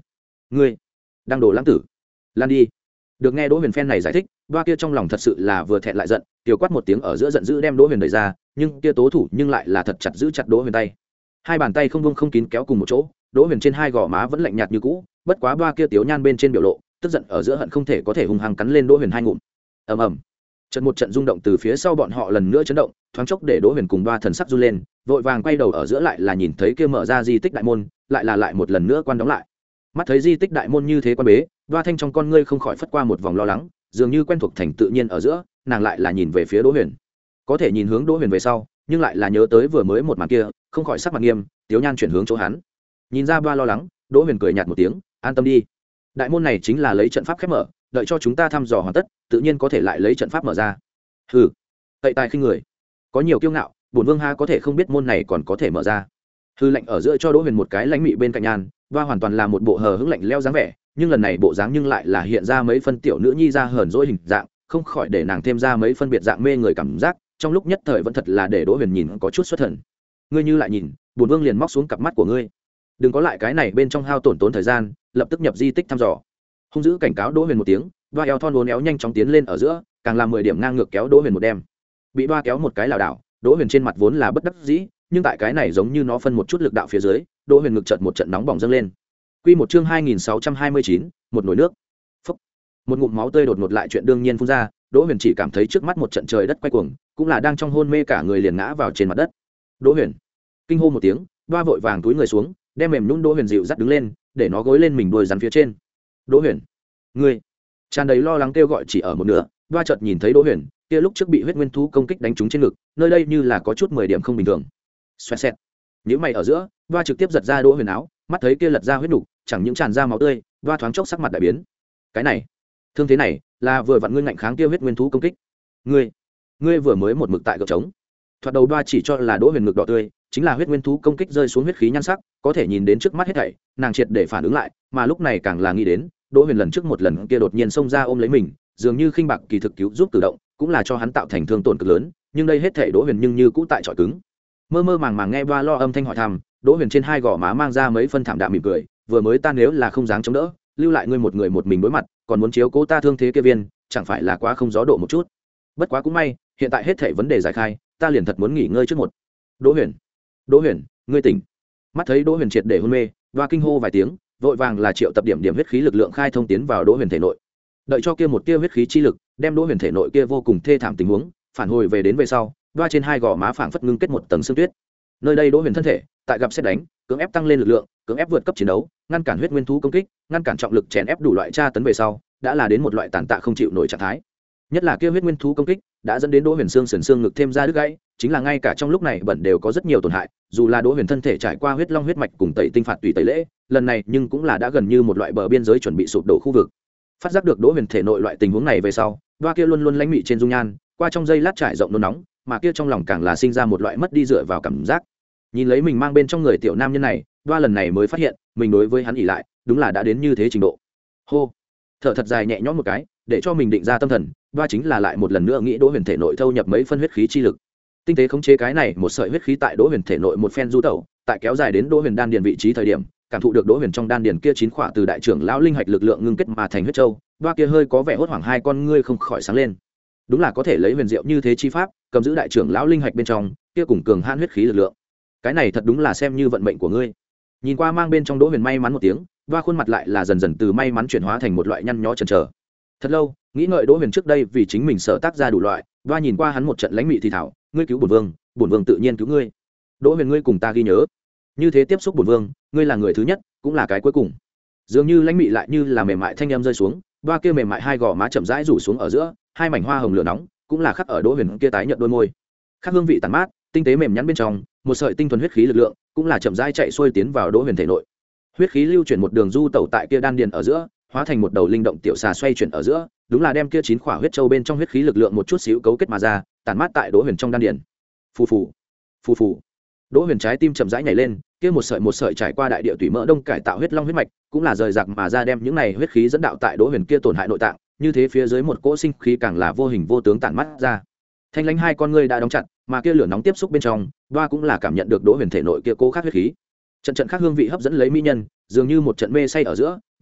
Speaker 1: ngươi đang đổ lãng tử, lan đi. Được nghe Đỗ Huyền phen này giải thích, Đoa kia trong lòng thật sự là vừa thẹn lại giận, tiểu quát một tiếng ở giữa giận dữ đem Đỗ Huyền đẩy ra, nhưng kia tố thủ nhưng lại là thật chặt giữ chặt Đỗ Huyền tay. Hai bàn tay không buông không kín kéo cùng một chỗ, Đỗ Huyền trên hai gò má vẫn lạnh nhạt như cũ, bất quá Đoa kia tiểu nhan bên trên biểu lộ, tức giận ở giữa hận không thể có thể hung hăng cắn lên Đỗ Huyền hai ngụm. Ầm ầm. Trận một trận rung động từ phía sau bọn họ lần nữa chấn động, thoáng chốc để Đỗ Huyền cùng Đoa thần sắc run lên, vội vàng quay đầu ở giữa lại là nhìn thấy kia mở ra di tích đại môn, lại là lại một lần nữa quan đóng lại. Mắt thấy di tích đại môn như thế quan bế, Đoa Thanh trong con ngươi không khỏi phất qua một vòng lo lắng, dường như quen thuộc thành tự nhiên ở giữa, nàng lại là nhìn về phía Đỗ Huyền. Có thể nhìn hướng Đỗ Huyền về sau, nhưng lại là nhớ tới vừa mới một màn kia, không khỏi sắc mặt nghiêm, tiếu nhan chuyển hướng chỗ hắn. Nhìn ra Đoa lo lắng, Đỗ Huyền cười nhạt một tiếng, an tâm đi. Đại môn này chính là lấy trận pháp khép mở, đợi cho chúng ta thăm dò hoàn tất, tự nhiên có thể lại lấy trận pháp mở ra. Hừ, cậy tài khinh người, có nhiều kiêu ngạo, bổn vương ha có thể không biết môn này còn có thể mở ra. Hư lạnh ở giữa cho Đỗ Huyền một cái lãnh mị bên cạnh nhan, Đoa hoàn toàn là một bộ hờ hững lạnh lẽo dáng vẻ, nhưng lần này bộ dáng nhưng lại là hiện ra mấy phân tiểu nữ nhi ra hờn dỗi hình dạng, không khỏi để nàng thêm ra mấy phân biệt dạng mê người cảm giác, trong lúc nhất thời vẫn thật là để Đỗ Huyền nhìn có chút xuất thần. Ngươi như lại nhìn, bổn vương liền móc xuống cặp mắt của ngươi. Đừng có lại cái này bên trong hao tổn tốn thời gian, lập tức nhập di tích thăm dò. Hung dữ cảnh cáo Đỗ Huyền một tiếng, Đoa eo thon uốn éo nhanh chóng tiến lên ở giữa, càng làm mười điểm ngang ngược kéo Đỗ Huyền một đem. Bị Đoa kéo một cái lảo đảo, Đỗ Huyền trên mặt vốn là bất đắc dĩ, nhưng tại cái này giống như nó phân một chút lực đạo phía dưới, Đỗ Huyền ngực chợt một trận nóng bỏng dâng lên. Quy một chương hai nghìn sáu trăm hai mươi chín, một nồi nước. Phốc. Một ngụm máu tươi đột ngột lại chuyện đương nhiên phun ra, Đỗ Huyền chỉ cảm thấy trước mắt một trận trời đất quay cuồng, cũng là đang trong hôn mê cả người liền ngã vào trên mặt đất. Đỗ Huyền kinh hô một tiếng, Đoa vội vàng túi người xuống, đem mềm nhũn Đỗ Huyền dịu dắt đứng lên, để nó gối lên mình đuôi rắn phía trên. Đỗ Huyền, ngươi! Tràn đầy lo lắng kêu gọi chỉ ở một nửa, Đoa chợt nhìn thấy Đỗ Huyền, kia lúc trước bị huyết nguyên thú công kích đánh trúng trên ngực, nơi đây như là có chút mười điểm không bình thường. Xoẹt xẹt. Nhíu mày ở giữa, Đoa trực tiếp giật ra Đỗ Huyền áo, mắt thấy kia lật ra huyết nục, chẳng những tràn ra máu tươi, Đoa thoáng chốc sắc mặt đại biến. Cái này, thương thế này, là vừa vặn ngươi ngạnh kháng kia huyết nguyên thú công kích. Ngươi, ngươi vừa mới một mực tại gợp trống. Thoạt đầu Đoa chỉ cho là Đỗ Huyền ngực đỏ tươi, chính là huyết nguyên thú công kích rơi xuống huyết khí nhan sắc, có thể nhìn đến trước mắt hết thảy, nàng triệt để phản ứng lại, mà lúc này càng là nghĩ đến, Đỗ Huyền lần trước một lần kia đột nhiên xông ra ôm lấy mình, dường như khinh bạc kỳ thực cứu giúp tự động, cũng là cho hắn tạo thành thương tổn cực lớn, nhưng đây hết thảy Đỗ Huyền nhưng như cũ tại trọi cứng. Mơ mơ màng màng nghe Đoa lo âm thanh hỏi thăm, Đỗ Huyền trên hai gò má mang ra mấy phân thảm đạm mỉm cười, vừa mới ta nếu là không dáng chống đỡ, lưu lại ngươi một người một mình đối mặt, còn muốn chiếu cố ta thương thế kia viên, chẳng phải là quá không gió độ một chút. Bất quá cũng may, hiện tại hết thảy vấn đề giải khai, ta liền thật muốn nghỉ ngơi trước một. Đỗ Huyền, Đỗ Huyền, ngươi tỉnh. Mắt thấy Đỗ Huyền triệt để hôn mê, Đoa kinh hô vài tiếng, vội vàng là triệu tập điểm điểm huyết khí lực lượng khai thông tiến vào Đỗ Huyền thể nội. Đợi cho kia một tia huyết khí chi lực, đem Đỗ Huyền thể nội kia vô cùng thê thảm tình huống, phản hồi về đến về sau, Đoa trên hai gò má phảng phất ngưng kết một tầng sương tuyết. Nơi đây Đỗ Huyền thân thể, tại gặp sét đánh, cưỡng ép tăng lên lực lượng, cưỡng ép vượt cấp chiến đấu, ngăn cản huyết nguyên thú công kích, ngăn cản trọng lực chèn ép đủ loại tra tấn về sau, đã là đến một loại tàn tạ không chịu nổi trạng thái. Nhất là kia huyết nguyên thú công kích, đã dẫn đến Đỗ Huyền xương sườn xương ngực thêm ra đứt gãy, chính là ngay cả trong lúc này bẩn đều có rất nhiều tổn hại, dù là Đỗ Huyền thân thể trải qua huyết long huyết mạch cùng tẩy tinh phạt tùy tẩy lễ, lần này nhưng cũng là đã gần như một loại bờ biên giới chuẩn bị sụp đổ khu vực. Phát giác được Đỗ Huyền thể nội loại tình huống này về sau, Đoa kia luôn luôn lãnh mị trên dung nhan, qua trong giây lát trải rộng nôn nóng, mà kia trong lòng càng là sinh ra một loại mất đi dựa vào cảm giác. Nhìn lấy mình mang bên trong người tiểu nam nhân này, Đoa lần này mới phát hiện, mình đối với hắn ỷ lại, đúng là đã đến như thế trình độ. Hô, thở thật dài nhẹ nhõm một cái, để cho mình định ra tâm thần, Đoa chính là lại một lần nữa nghĩ Đỗ Huyền thể nội thâu nhập mấy phân huyết khí chi lực. Tinh tế khống chế cái này một sợi huyết khí tại Đỗ Huyền thể nội một phen du tẩu, tại kéo dài đến Đỗ Huyền đan điền vị trí thời điểm, cảm thụ được Đỗ Huyền trong đan điền kia chín khỏa từ đại trưởng lão linh hạch lực lượng ngưng kết mà thành huyết châu, Đoa kia hơi có vẻ hốt hoảng hai con ngươi không khỏi sáng lên. Đúng là có thể lấy huyền diệu như thế chi pháp, cầm giữ đại trưởng lão linh hạch bên trong, kia cùng cường hãn huyết khí lực lượng. Cái này thật đúng là xem như vận mệnh của ngươi. Nhìn qua mang bên trong Đỗ Huyền may mắn một tiếng, Đoa khuôn mặt lại là dần dần từ may mắn chuyển hóa thành một loại nhăn nhó chần chờ. Thật lâu, nghĩ ngợi Đỗ Huyền trước đây vì chính mình sở tác ra đủ loại, Đoa nhìn qua hắn một trận lãnh mị thì thảo, ngươi cứu bổn vương, bổn vương tự nhiên cứu ngươi. Đỗ Huyền ngươi cùng ta ghi nhớ, như thế tiếp xúc bổn vương, ngươi là người thứ nhất, cũng là cái cuối cùng. Dường như lãnh mị lại như là mềm mại thanh âm rơi xuống, Đoa kia mềm mại hai gò má chậm rãi rủ xuống ở giữa, hai mảnh hoa hồng lửa nóng, cũng là khắc ở Đỗ Huyền kia tái nhợt đôi môi. Khắc hương vị tàn mát, tinh tế mềm nhắn bên trong, một sợi tinh thuần huyết khí lực lượng, cũng là chậm rãi chạy xuôi tiến vào Đỗ Huyền thể nội. Huyết khí lưu chuyển một đường du tẩu tại kia đan điền ở giữa, hóa thành một đầu linh động tiểu xà xoay chuyển ở giữa, đúng là đem kia chín khỏa huyết châu bên trong huyết khí lực lượng một chút xíu cấu kết mà ra, tàn mát tại Đỗ Huyền trong đan điền. Phù phù, phù phù. Đỗ Huyền trái tim chậm rãi nhảy lên, kia một sợi một sợi trải qua đại địa tủy mỡ đông cải tạo huyết long huyết mạch, cũng là rời rạc mà ra đem những này huyết khí dẫn đạo tại Đỗ Huyền kia tổn hại nội tạng, như thế phía dưới một cỗ sinh khí càng là vô hình vô tướng tản mắt ra. Thanh lãnh hai con ngươi đã đóng chặt, mà kia lửa nóng tiếp xúc bên trong, Đoa cũng là cảm nhận được Đỗ Huyền thể nội kia cố khát huyết khí. Trận trận khác hương vị hấp dẫn lấy mỹ nhân, dường như một trận mê say ở giữa,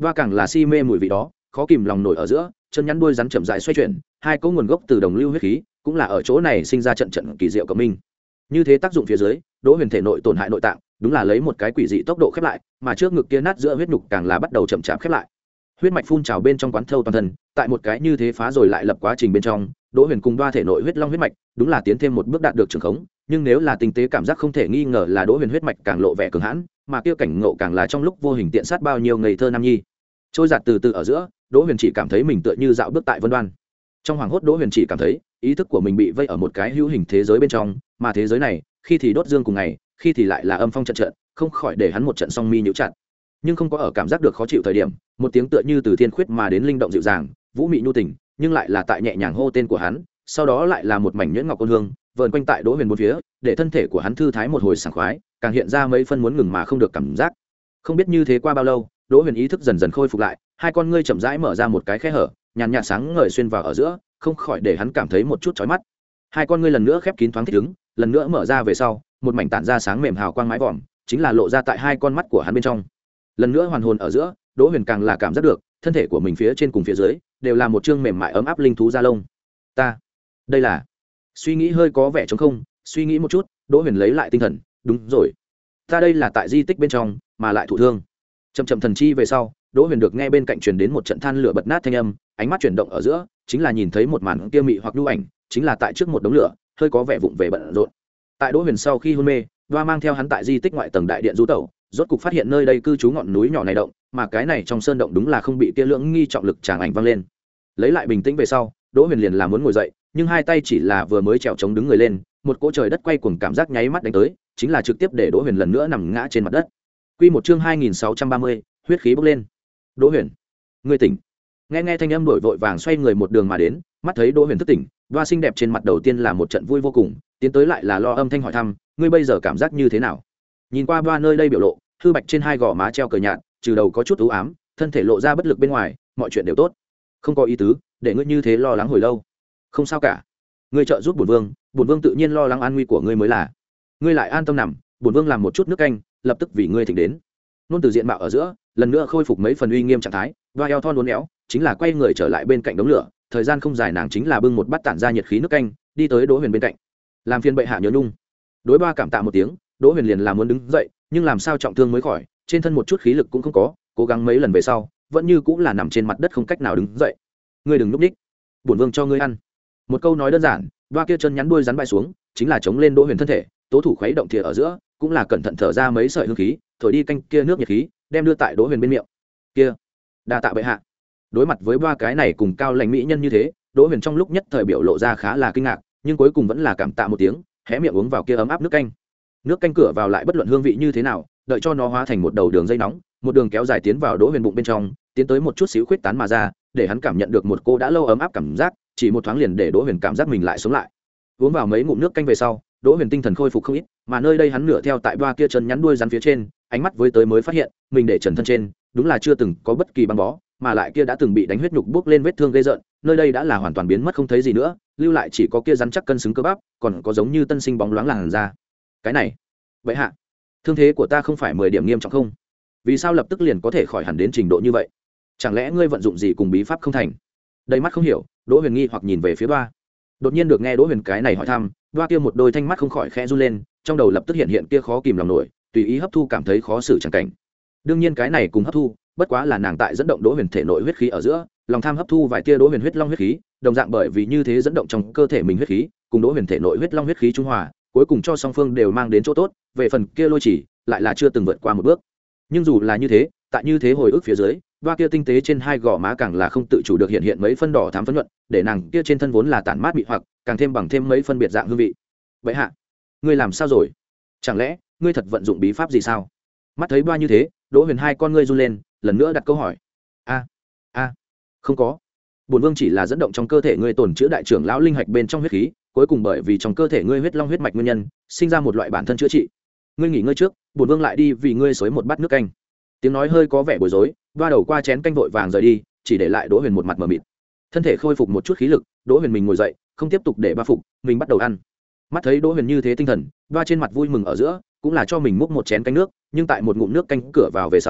Speaker 1: Đoa càng là si mê mùi vị đó, khó kìm lòng nổi ở giữa, chân nhắn đuôi rắn chậm rãi xoay chuyển, hai cỗ nguồn gốc từ đồng lưu huyết khí, cũng là ở chỗ này sinh ra trận trận kỳ diệu cộng minh. Như thế tác dụng phía dưới, Đỗ Huyền thể nội tổn hại nội tạng, đúng là lấy một cái quỷ dị tốc độ khép lại, mà trước ngực kia nát giữa huyết nhục càng là bắt đầu chậm chạp khép lại. Huyết mạch phun trào bên trong quán thâu toàn thân, tại một cái như thế phá rồi lại lập quá trình bên trong, Đỗ Huyền cùng Đoa thể nội huyết long huyết mạch, đúng là tiến thêm một bước đạt được trường khống, nhưng nếu là tinh tế cảm giác không thể nghi ngờ là Đỗ Huyền huyết mạch càng lộ vẻ cường hãn, mà kia cảnh ngộ càng là trong lúc vô hình tiện sát bao nhiêu ngây thơ nam nhi. Trôi giạt từ từ ở giữa, Đỗ Huyền chỉ cảm thấy mình tựa như dạo bước tại vân đoan. Trong hoàng hốt Đỗ Huyền chỉ cảm thấy, ý thức của mình bị vây ở một cái hữu hình thế giới bên trong, mà thế giới này, khi thì đốt dương cùng ngày, khi thì lại là âm phong trận trận, không khỏi để hắn một trận song mi nhíu chặt. Nhưng không có ở cảm giác được khó chịu thời điểm, một tiếng tựa như từ thiên khuyết mà đến linh động dịu dàng, vũ mị nhu tình, nhưng lại là tại nhẹ nhàng hô tên của hắn, sau đó lại là một mảnh nhuyễn ngọc ôn hương, vờn quanh tại Đỗ Huyền bốn phía, để thân thể của hắn thư thái một hồi sảng khoái, càng hiện ra mấy phân muốn ngừng mà không được cảm giác. Không biết như thế qua bao lâu, Đỗ Huyền ý thức dần dần khôi phục lại, hai con ngươi chậm rãi mở ra một cái khe hở, nhàn nhạt sáng ngời xuyên vào ở giữa, không khỏi để hắn cảm thấy một chút chói mắt. Hai con ngươi lần nữa khép kín thoáng thích ứng, lần nữa mở ra về sau, một mảnh tản ra sáng mềm hào quang mái vòm, chính là lộ ra tại hai con mắt của hắn bên trong. Lần nữa hoàn hồn ở giữa, Đỗ Huyền càng là cảm giác được, thân thể của mình phía trên cùng phía dưới đều là một chương mềm mại ấm áp linh thú da lông. Ta, đây là suy nghĩ hơi có vẻ trống không, suy nghĩ một chút, Đỗ Huyền lấy lại tinh thần, đúng rồi, ta đây là tại di tích bên trong mà lại thụ thương. Chậm chậm thần chi về sau, Đỗ Huyền được nghe bên cạnh truyền đến một trận than lửa bật nát thanh âm, ánh mắt chuyển động ở giữa, chính là nhìn thấy một màn kia mị hoặc nhu ảnh, chính là tại trước một đống lửa, hơi có vẻ vụng về bận rộn. Tại Đỗ Huyền sau khi hôn mê, Đoa mang theo hắn tại di tích ngoại tầng đại điện du tẩu, rốt cục phát hiện nơi đây cư trú ngọn núi nhỏ này động, mà cái này trong sơn động đúng là không bị kia lưỡng nghi trọng lực tràng ảnh văng lên. Lấy lại bình tĩnh về sau, Đỗ Huyền liền là muốn ngồi dậy, nhưng hai tay chỉ là vừa mới trèo chống đứng người lên, một cỗ trời đất quay cuồng cảm giác nháy mắt đánh tới, chính là trực tiếp để Đỗ Huyền lần nữa nằm ngã trên mặt đất. Quy một chương hai nghìn sáu trăm ba mươi, huyết khí bốc lên. Đỗ Huyền, ngươi tỉnh. Nghe nghe thanh âm đổi vội vàng xoay người một đường mà đến, mắt thấy Đỗ Huyền thức tỉnh, Đoa xinh đẹp trên mặt đầu tiên là một trận vui vô cùng, tiến tới lại là lo âm thanh hỏi thăm, ngươi bây giờ cảm giác như thế nào? Nhìn qua Đoa nơi đây biểu lộ, hư bạch trên hai gò má treo cờ nhạt, trừ đầu có chút u ám, thân thể lộ ra bất lực bên ngoài, mọi chuyện đều tốt. Không có ý tứ, để ngươi như thế lo lắng hồi lâu. Không sao cả. Ngươi trợ giúp bổn vương, bổn vương tự nhiên lo lắng an nguy của ngươi mới là. Ngươi lại an tâm nằm, bổn vương làm một chút nước canh, lập tức vì ngươi thịnh đến. Nôn từ diện mạo ở giữa, lần nữa khôi phục mấy phần uy nghiêm trạng thái, Đoa eo thon uốn éo, chính là quay người trở lại bên cạnh đống lửa, thời gian không dài nàng chính là bưng một bát tản ra nhiệt khí nước canh, đi tới Đỗ Huyền bên cạnh. Làm phiền bệ hạ nhớ nhung. Đối Đoa cảm tạ một tiếng, Đỗ Huyền liền là muốn đứng dậy, nhưng làm sao trọng thương mới khỏi, trên thân một chút khí lực cũng không có, cố gắng mấy lần về sau, vẫn như cũng là nằm trên mặt đất không cách nào đứng dậy. Ngươi đừng lúc ních, bổn vương cho ngươi ăn. Một câu nói đơn giản, Đoa kia chân nhắn đuôi rắn bay xuống, chính là chống lên Đỗ Huyền thân thể, tố thủ khuấy động thìa ở giữa, cũng là cẩn thận thở ra mấy sợi hương khí, thổi đi canh kia nước nhiệt khí, đem đưa tại Đỗ Huyền bên miệng. Kia, đa tạ bệ hạ. Đối mặt với ba cái này cùng cao lãnh mỹ nhân như thế, Đỗ Huyền trong lúc nhất thời biểu lộ ra khá là kinh ngạc, nhưng cuối cùng vẫn là cảm tạ một tiếng, hé miệng uống vào kia ấm áp nước canh. Nước canh cửa vào lại bất luận hương vị như thế nào, đợi cho nó hóa thành một đầu đường dây nóng, một đường kéo dài tiến vào Đỗ Huyền bụng bên trong, tiến tới một chút xíu khuyết tán mà ra, để hắn cảm nhận được một cô đã lâu ấm áp cảm giác, chỉ một thoáng liền để Đỗ Huyền cảm giác mình lại sống lại. Uống vào mấy ngụm nước canh về sau, Đỗ Huyền tinh thần khôi phục không ít, mà nơi đây hắn nửa theo tại Đoa kia chân nhắn đuôi rắn phía trên, ánh mắt với tới mới phát hiện, mình để trần thân trên, đúng là chưa từng có bất kỳ băng bó, mà lại kia đã từng bị đánh huyết nhục bước lên vết thương gây rợn, nơi đây đã là hoàn toàn biến mất không thấy gì nữa, lưu lại chỉ có kia rắn chắc cân xứng cơ bắp, còn có giống như tân sinh bóng loáng làn da. Cái này, vậy hạ, thương thế của ta không phải mười điểm nghiêm trọng không? Vì sao lập tức liền có thể khỏi hẳn đến trình độ như vậy? Chẳng lẽ ngươi vận dụng gì cùng bí pháp không thành? Đầy mắt không hiểu, Đỗ Huyền nghi hoặc nhìn về phía Đoa. Đột nhiên được nghe Đỗ Huyền cái này hỏi thăm, Đoa kia một đôi thanh mắt không khỏi khẽ run lên, trong đầu lập tức hiện hiện kia khó kìm lòng nổi, tùy ý hấp thu cảm thấy khó xử chẳng cảnh. Đương nhiên cái này cùng hấp thu, bất quá là nàng tại dẫn động Đỗ Huyền thể nội huyết khí ở giữa, lòng tham hấp thu vài tia Đỗ Huyền huyết long huyết khí, đồng dạng bởi vì như thế dẫn động trong cơ thể mình huyết khí, cùng Đỗ Huyền thể nội huyết long huyết khí trung hòa, cuối cùng cho song phương đều mang đến chỗ tốt, về phần kia lôi chỉ, lại là chưa từng vượt qua một bước. Nhưng dù là như thế, tại như thế hồi ức phía dưới, Đoa kia tinh tế trên hai gò má càng là không tự chủ được hiện hiện mấy phân đỏ thắm phấn nhuận, để nàng kia trên thân vốn là tản mát bị hoặc, càng thêm bằng thêm mấy phân biệt dạng hương vị. Vậy hạ, ngươi làm sao rồi? Chẳng lẽ ngươi thật vận dụng bí pháp gì sao? Mắt thấy Đoa như thế, Đỗ Huyền hai con ngươi run lên, lần nữa đặt câu hỏi. A, a, không có. Bổn vương chỉ là dẫn động trong cơ thể ngươi tổn chữa đại trưởng lão linh hạch bên trong huyết khí, cuối cùng bởi vì trong cơ thể ngươi huyết long huyết mạch nguyên nhân, sinh ra một loại bản thân chữa trị. Ngươi nghỉ ngơi trước, bổn vương lại đi vì ngươi xối một bát nước canh. Tiếng nói hơi có vẻ bối rối, Đoa đầu qua chén canh vội vàng rời đi, chỉ để lại Đỗ Huyền một mặt mờ mịt. Thân thể khôi phục một chút khí lực, Đỗ Huyền mình ngồi dậy, không tiếp tục để ba phục, mình bắt đầu ăn. Mắt thấy Đỗ Huyền như thế tinh thần, Đoa trên mặt vui mừng ở giữa, cũng là cho mình múc một chén canh nước, nhưng tại một ngụm nước canh cửa vào về sau,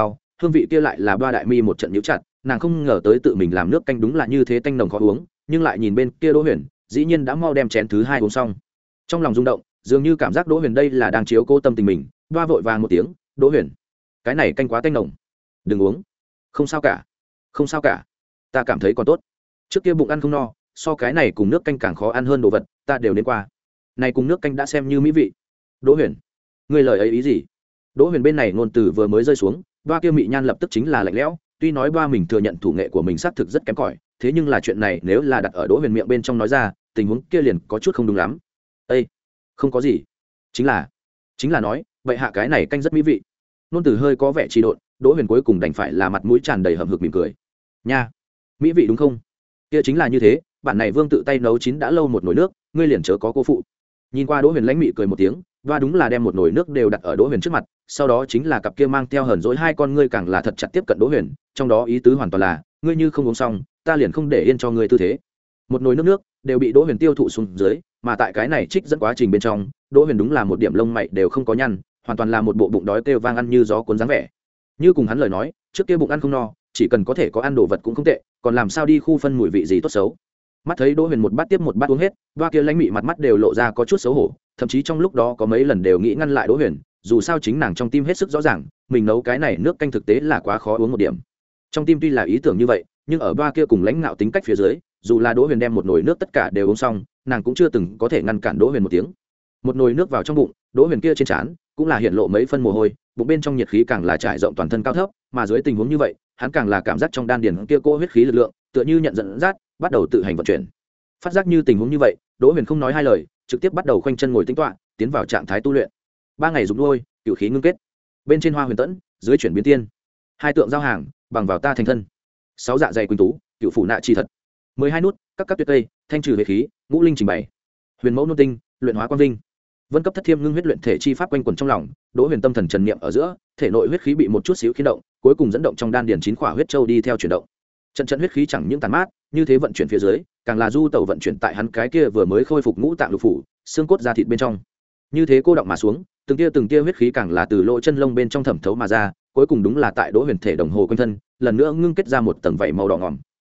Speaker 1: hương vị kia lại là ba đại mi một trận nhíu chặt, nàng không ngờ tới tự mình làm nước canh đúng là như thế tanh nồng khó uống, nhưng lại nhìn bên kia Đỗ Huyền, dĩ nhiên đã mau đem chén thứ hai uống xong. Trong lòng rung động, dường như cảm giác Đỗ Huyền đây là đang chiếu cố tâm tình mình, ba vội vàng một tiếng, "Đỗ Huyền, cái này canh quá tanh nồng, đừng uống." "Không sao cả, không sao cả, ta cảm thấy còn tốt. Trước kia bụng ăn không no, so cái này cùng nước canh càng khó ăn hơn đồ vật, ta đều nếm qua. Này cùng nước canh đã xem như mỹ vị." "Đỗ Huyền, ngươi lời ấy ý gì?" Đỗ Huyền bên này ngôn từ vừa mới rơi xuống, ba kia mị nhan lập tức chính là lạnh lẽo, tuy nói ba mình thừa nhận thủ nghệ của mình xác thực rất kém cỏi, thế nhưng là chuyện này nếu là đặt ở Đỗ Huyền miệng bên trong nói ra, tình huống kia liền có chút không đúng lắm. "Ê, không có gì, chính là chính là nói, vậy hạ cái này canh rất mỹ vị." Nôn từ hơi có vẻ trì độn, Đỗ Huyền cuối cùng đành phải là mặt mũi tràn đầy hậm hực mỉm cười. "Nha, mỹ vị đúng không? Kia chính là như thế, bản này Vương tự tay nấu chín đã lâu một nồi nước, ngươi liền chớ có cô phụ." Nhìn qua Đỗ Huyền lãnh mị cười một tiếng, và đúng là đem một nồi nước đều đặt ở Đỗ Huyền trước mặt, sau đó chính là cặp kia mang theo hờn dỗi hai con ngươi càng là thật chặt tiếp cận Đỗ Huyền, trong đó ý tứ hoàn toàn là, ngươi như không uống xong, ta liền không để yên cho ngươi tư thế. Một nồi nước nước đều bị Đỗ Huyền tiêu thụ xuống dưới, mà tại cái này trích dẫn quá trình bên trong, Đỗ Huyền đúng là một điểm lông mày đều không có nhăn, hoàn toàn là một bộ bụng đói kêu vang ăn như gió cuốn dáng vẻ. Như cùng hắn lời nói, trước kia bụng ăn không no, chỉ cần có thể có ăn đồ vật cũng không tệ, còn làm sao đi khu phân mùi vị gì tốt xấu. Mắt thấy Đỗ Huyền một bát tiếp một bát uống hết, đoa kia lãnh mị mặt mắt đều lộ ra có chút xấu hổ, thậm chí trong lúc đó có mấy lần đều nghĩ ngăn lại Đỗ Huyền, dù sao chính nàng trong tim hết sức rõ ràng, mình nấu cái này nước canh thực tế là quá khó uống một điểm. Trong tim tuy là ý tưởng như vậy, nhưng ở đoa kia cùng lãnh ngạo tính cách phía dưới, dù là Đỗ Huyền đem một nồi nước tất cả đều uống xong, nàng cũng chưa từng có thể ngăn cản Đỗ Huyền một tiếng. Một nồi nước vào trong bụng, Đỗ Huyền kia trên trán cũng là hiện lộ mấy phân mồ hôi, bụng bên trong nhiệt khí càng là trải rộng toàn thân cao thấp, mà dưới tình huống như vậy, hắn càng là cảm giác trong đan điền kia cô huyết khí lực lượng, tựa như nhận dẫn dắt, bắt đầu tự hành vận chuyển. Phát giác như tình huống như vậy, Đỗ Huyền không nói hai lời, trực tiếp bắt đầu khoanh chân ngồi tĩnh tọa, tiến vào trạng thái tu luyện. Ba ngày dùng nuôi, cửu khí ngưng kết. Bên trên hoa huyền tẫn, dưới chuyển biến tiên. Hai tượng giao hàng, bằng vào ta thành thân. Sáu dạ dày quỳnh tú, cửu phủ nạ chi thật. Mười hai nút, các các tuyệt tây, thanh trừ huyết khí, ngũ linh trình bày. Huyền mẫu nôn tinh, luyện hóa quang vinh. Vân cấp thất thiêm ngưng huyết luyện thể chi pháp quanh quẩn trong lòng, Đỗ Huyền tâm thần trần niệm ở giữa, thể nội huyết khí bị một chút xíu khiến động, cuối cùng dẫn động trong đan điền chín khỏa huyết châu đi theo chuyển động. Trận trận huyết khí chẳng những tàn mát, như thế vận chuyển phía dưới, càng là du tẩu vận chuyển tại hắn cái kia vừa mới khôi phục ngũ tạng lục phủ, xương cốt da thịt bên trong. Như thế cô động mà xuống, từng tia từng tia huyết khí càng là từ lỗ chân lông bên trong thẩm thấu mà ra, cuối cùng đúng là tại Đỗ Huyền thể đồng hồ quanh thân, lần nữa ngưng kết ra một tầng vảy màu đỏ ngòm,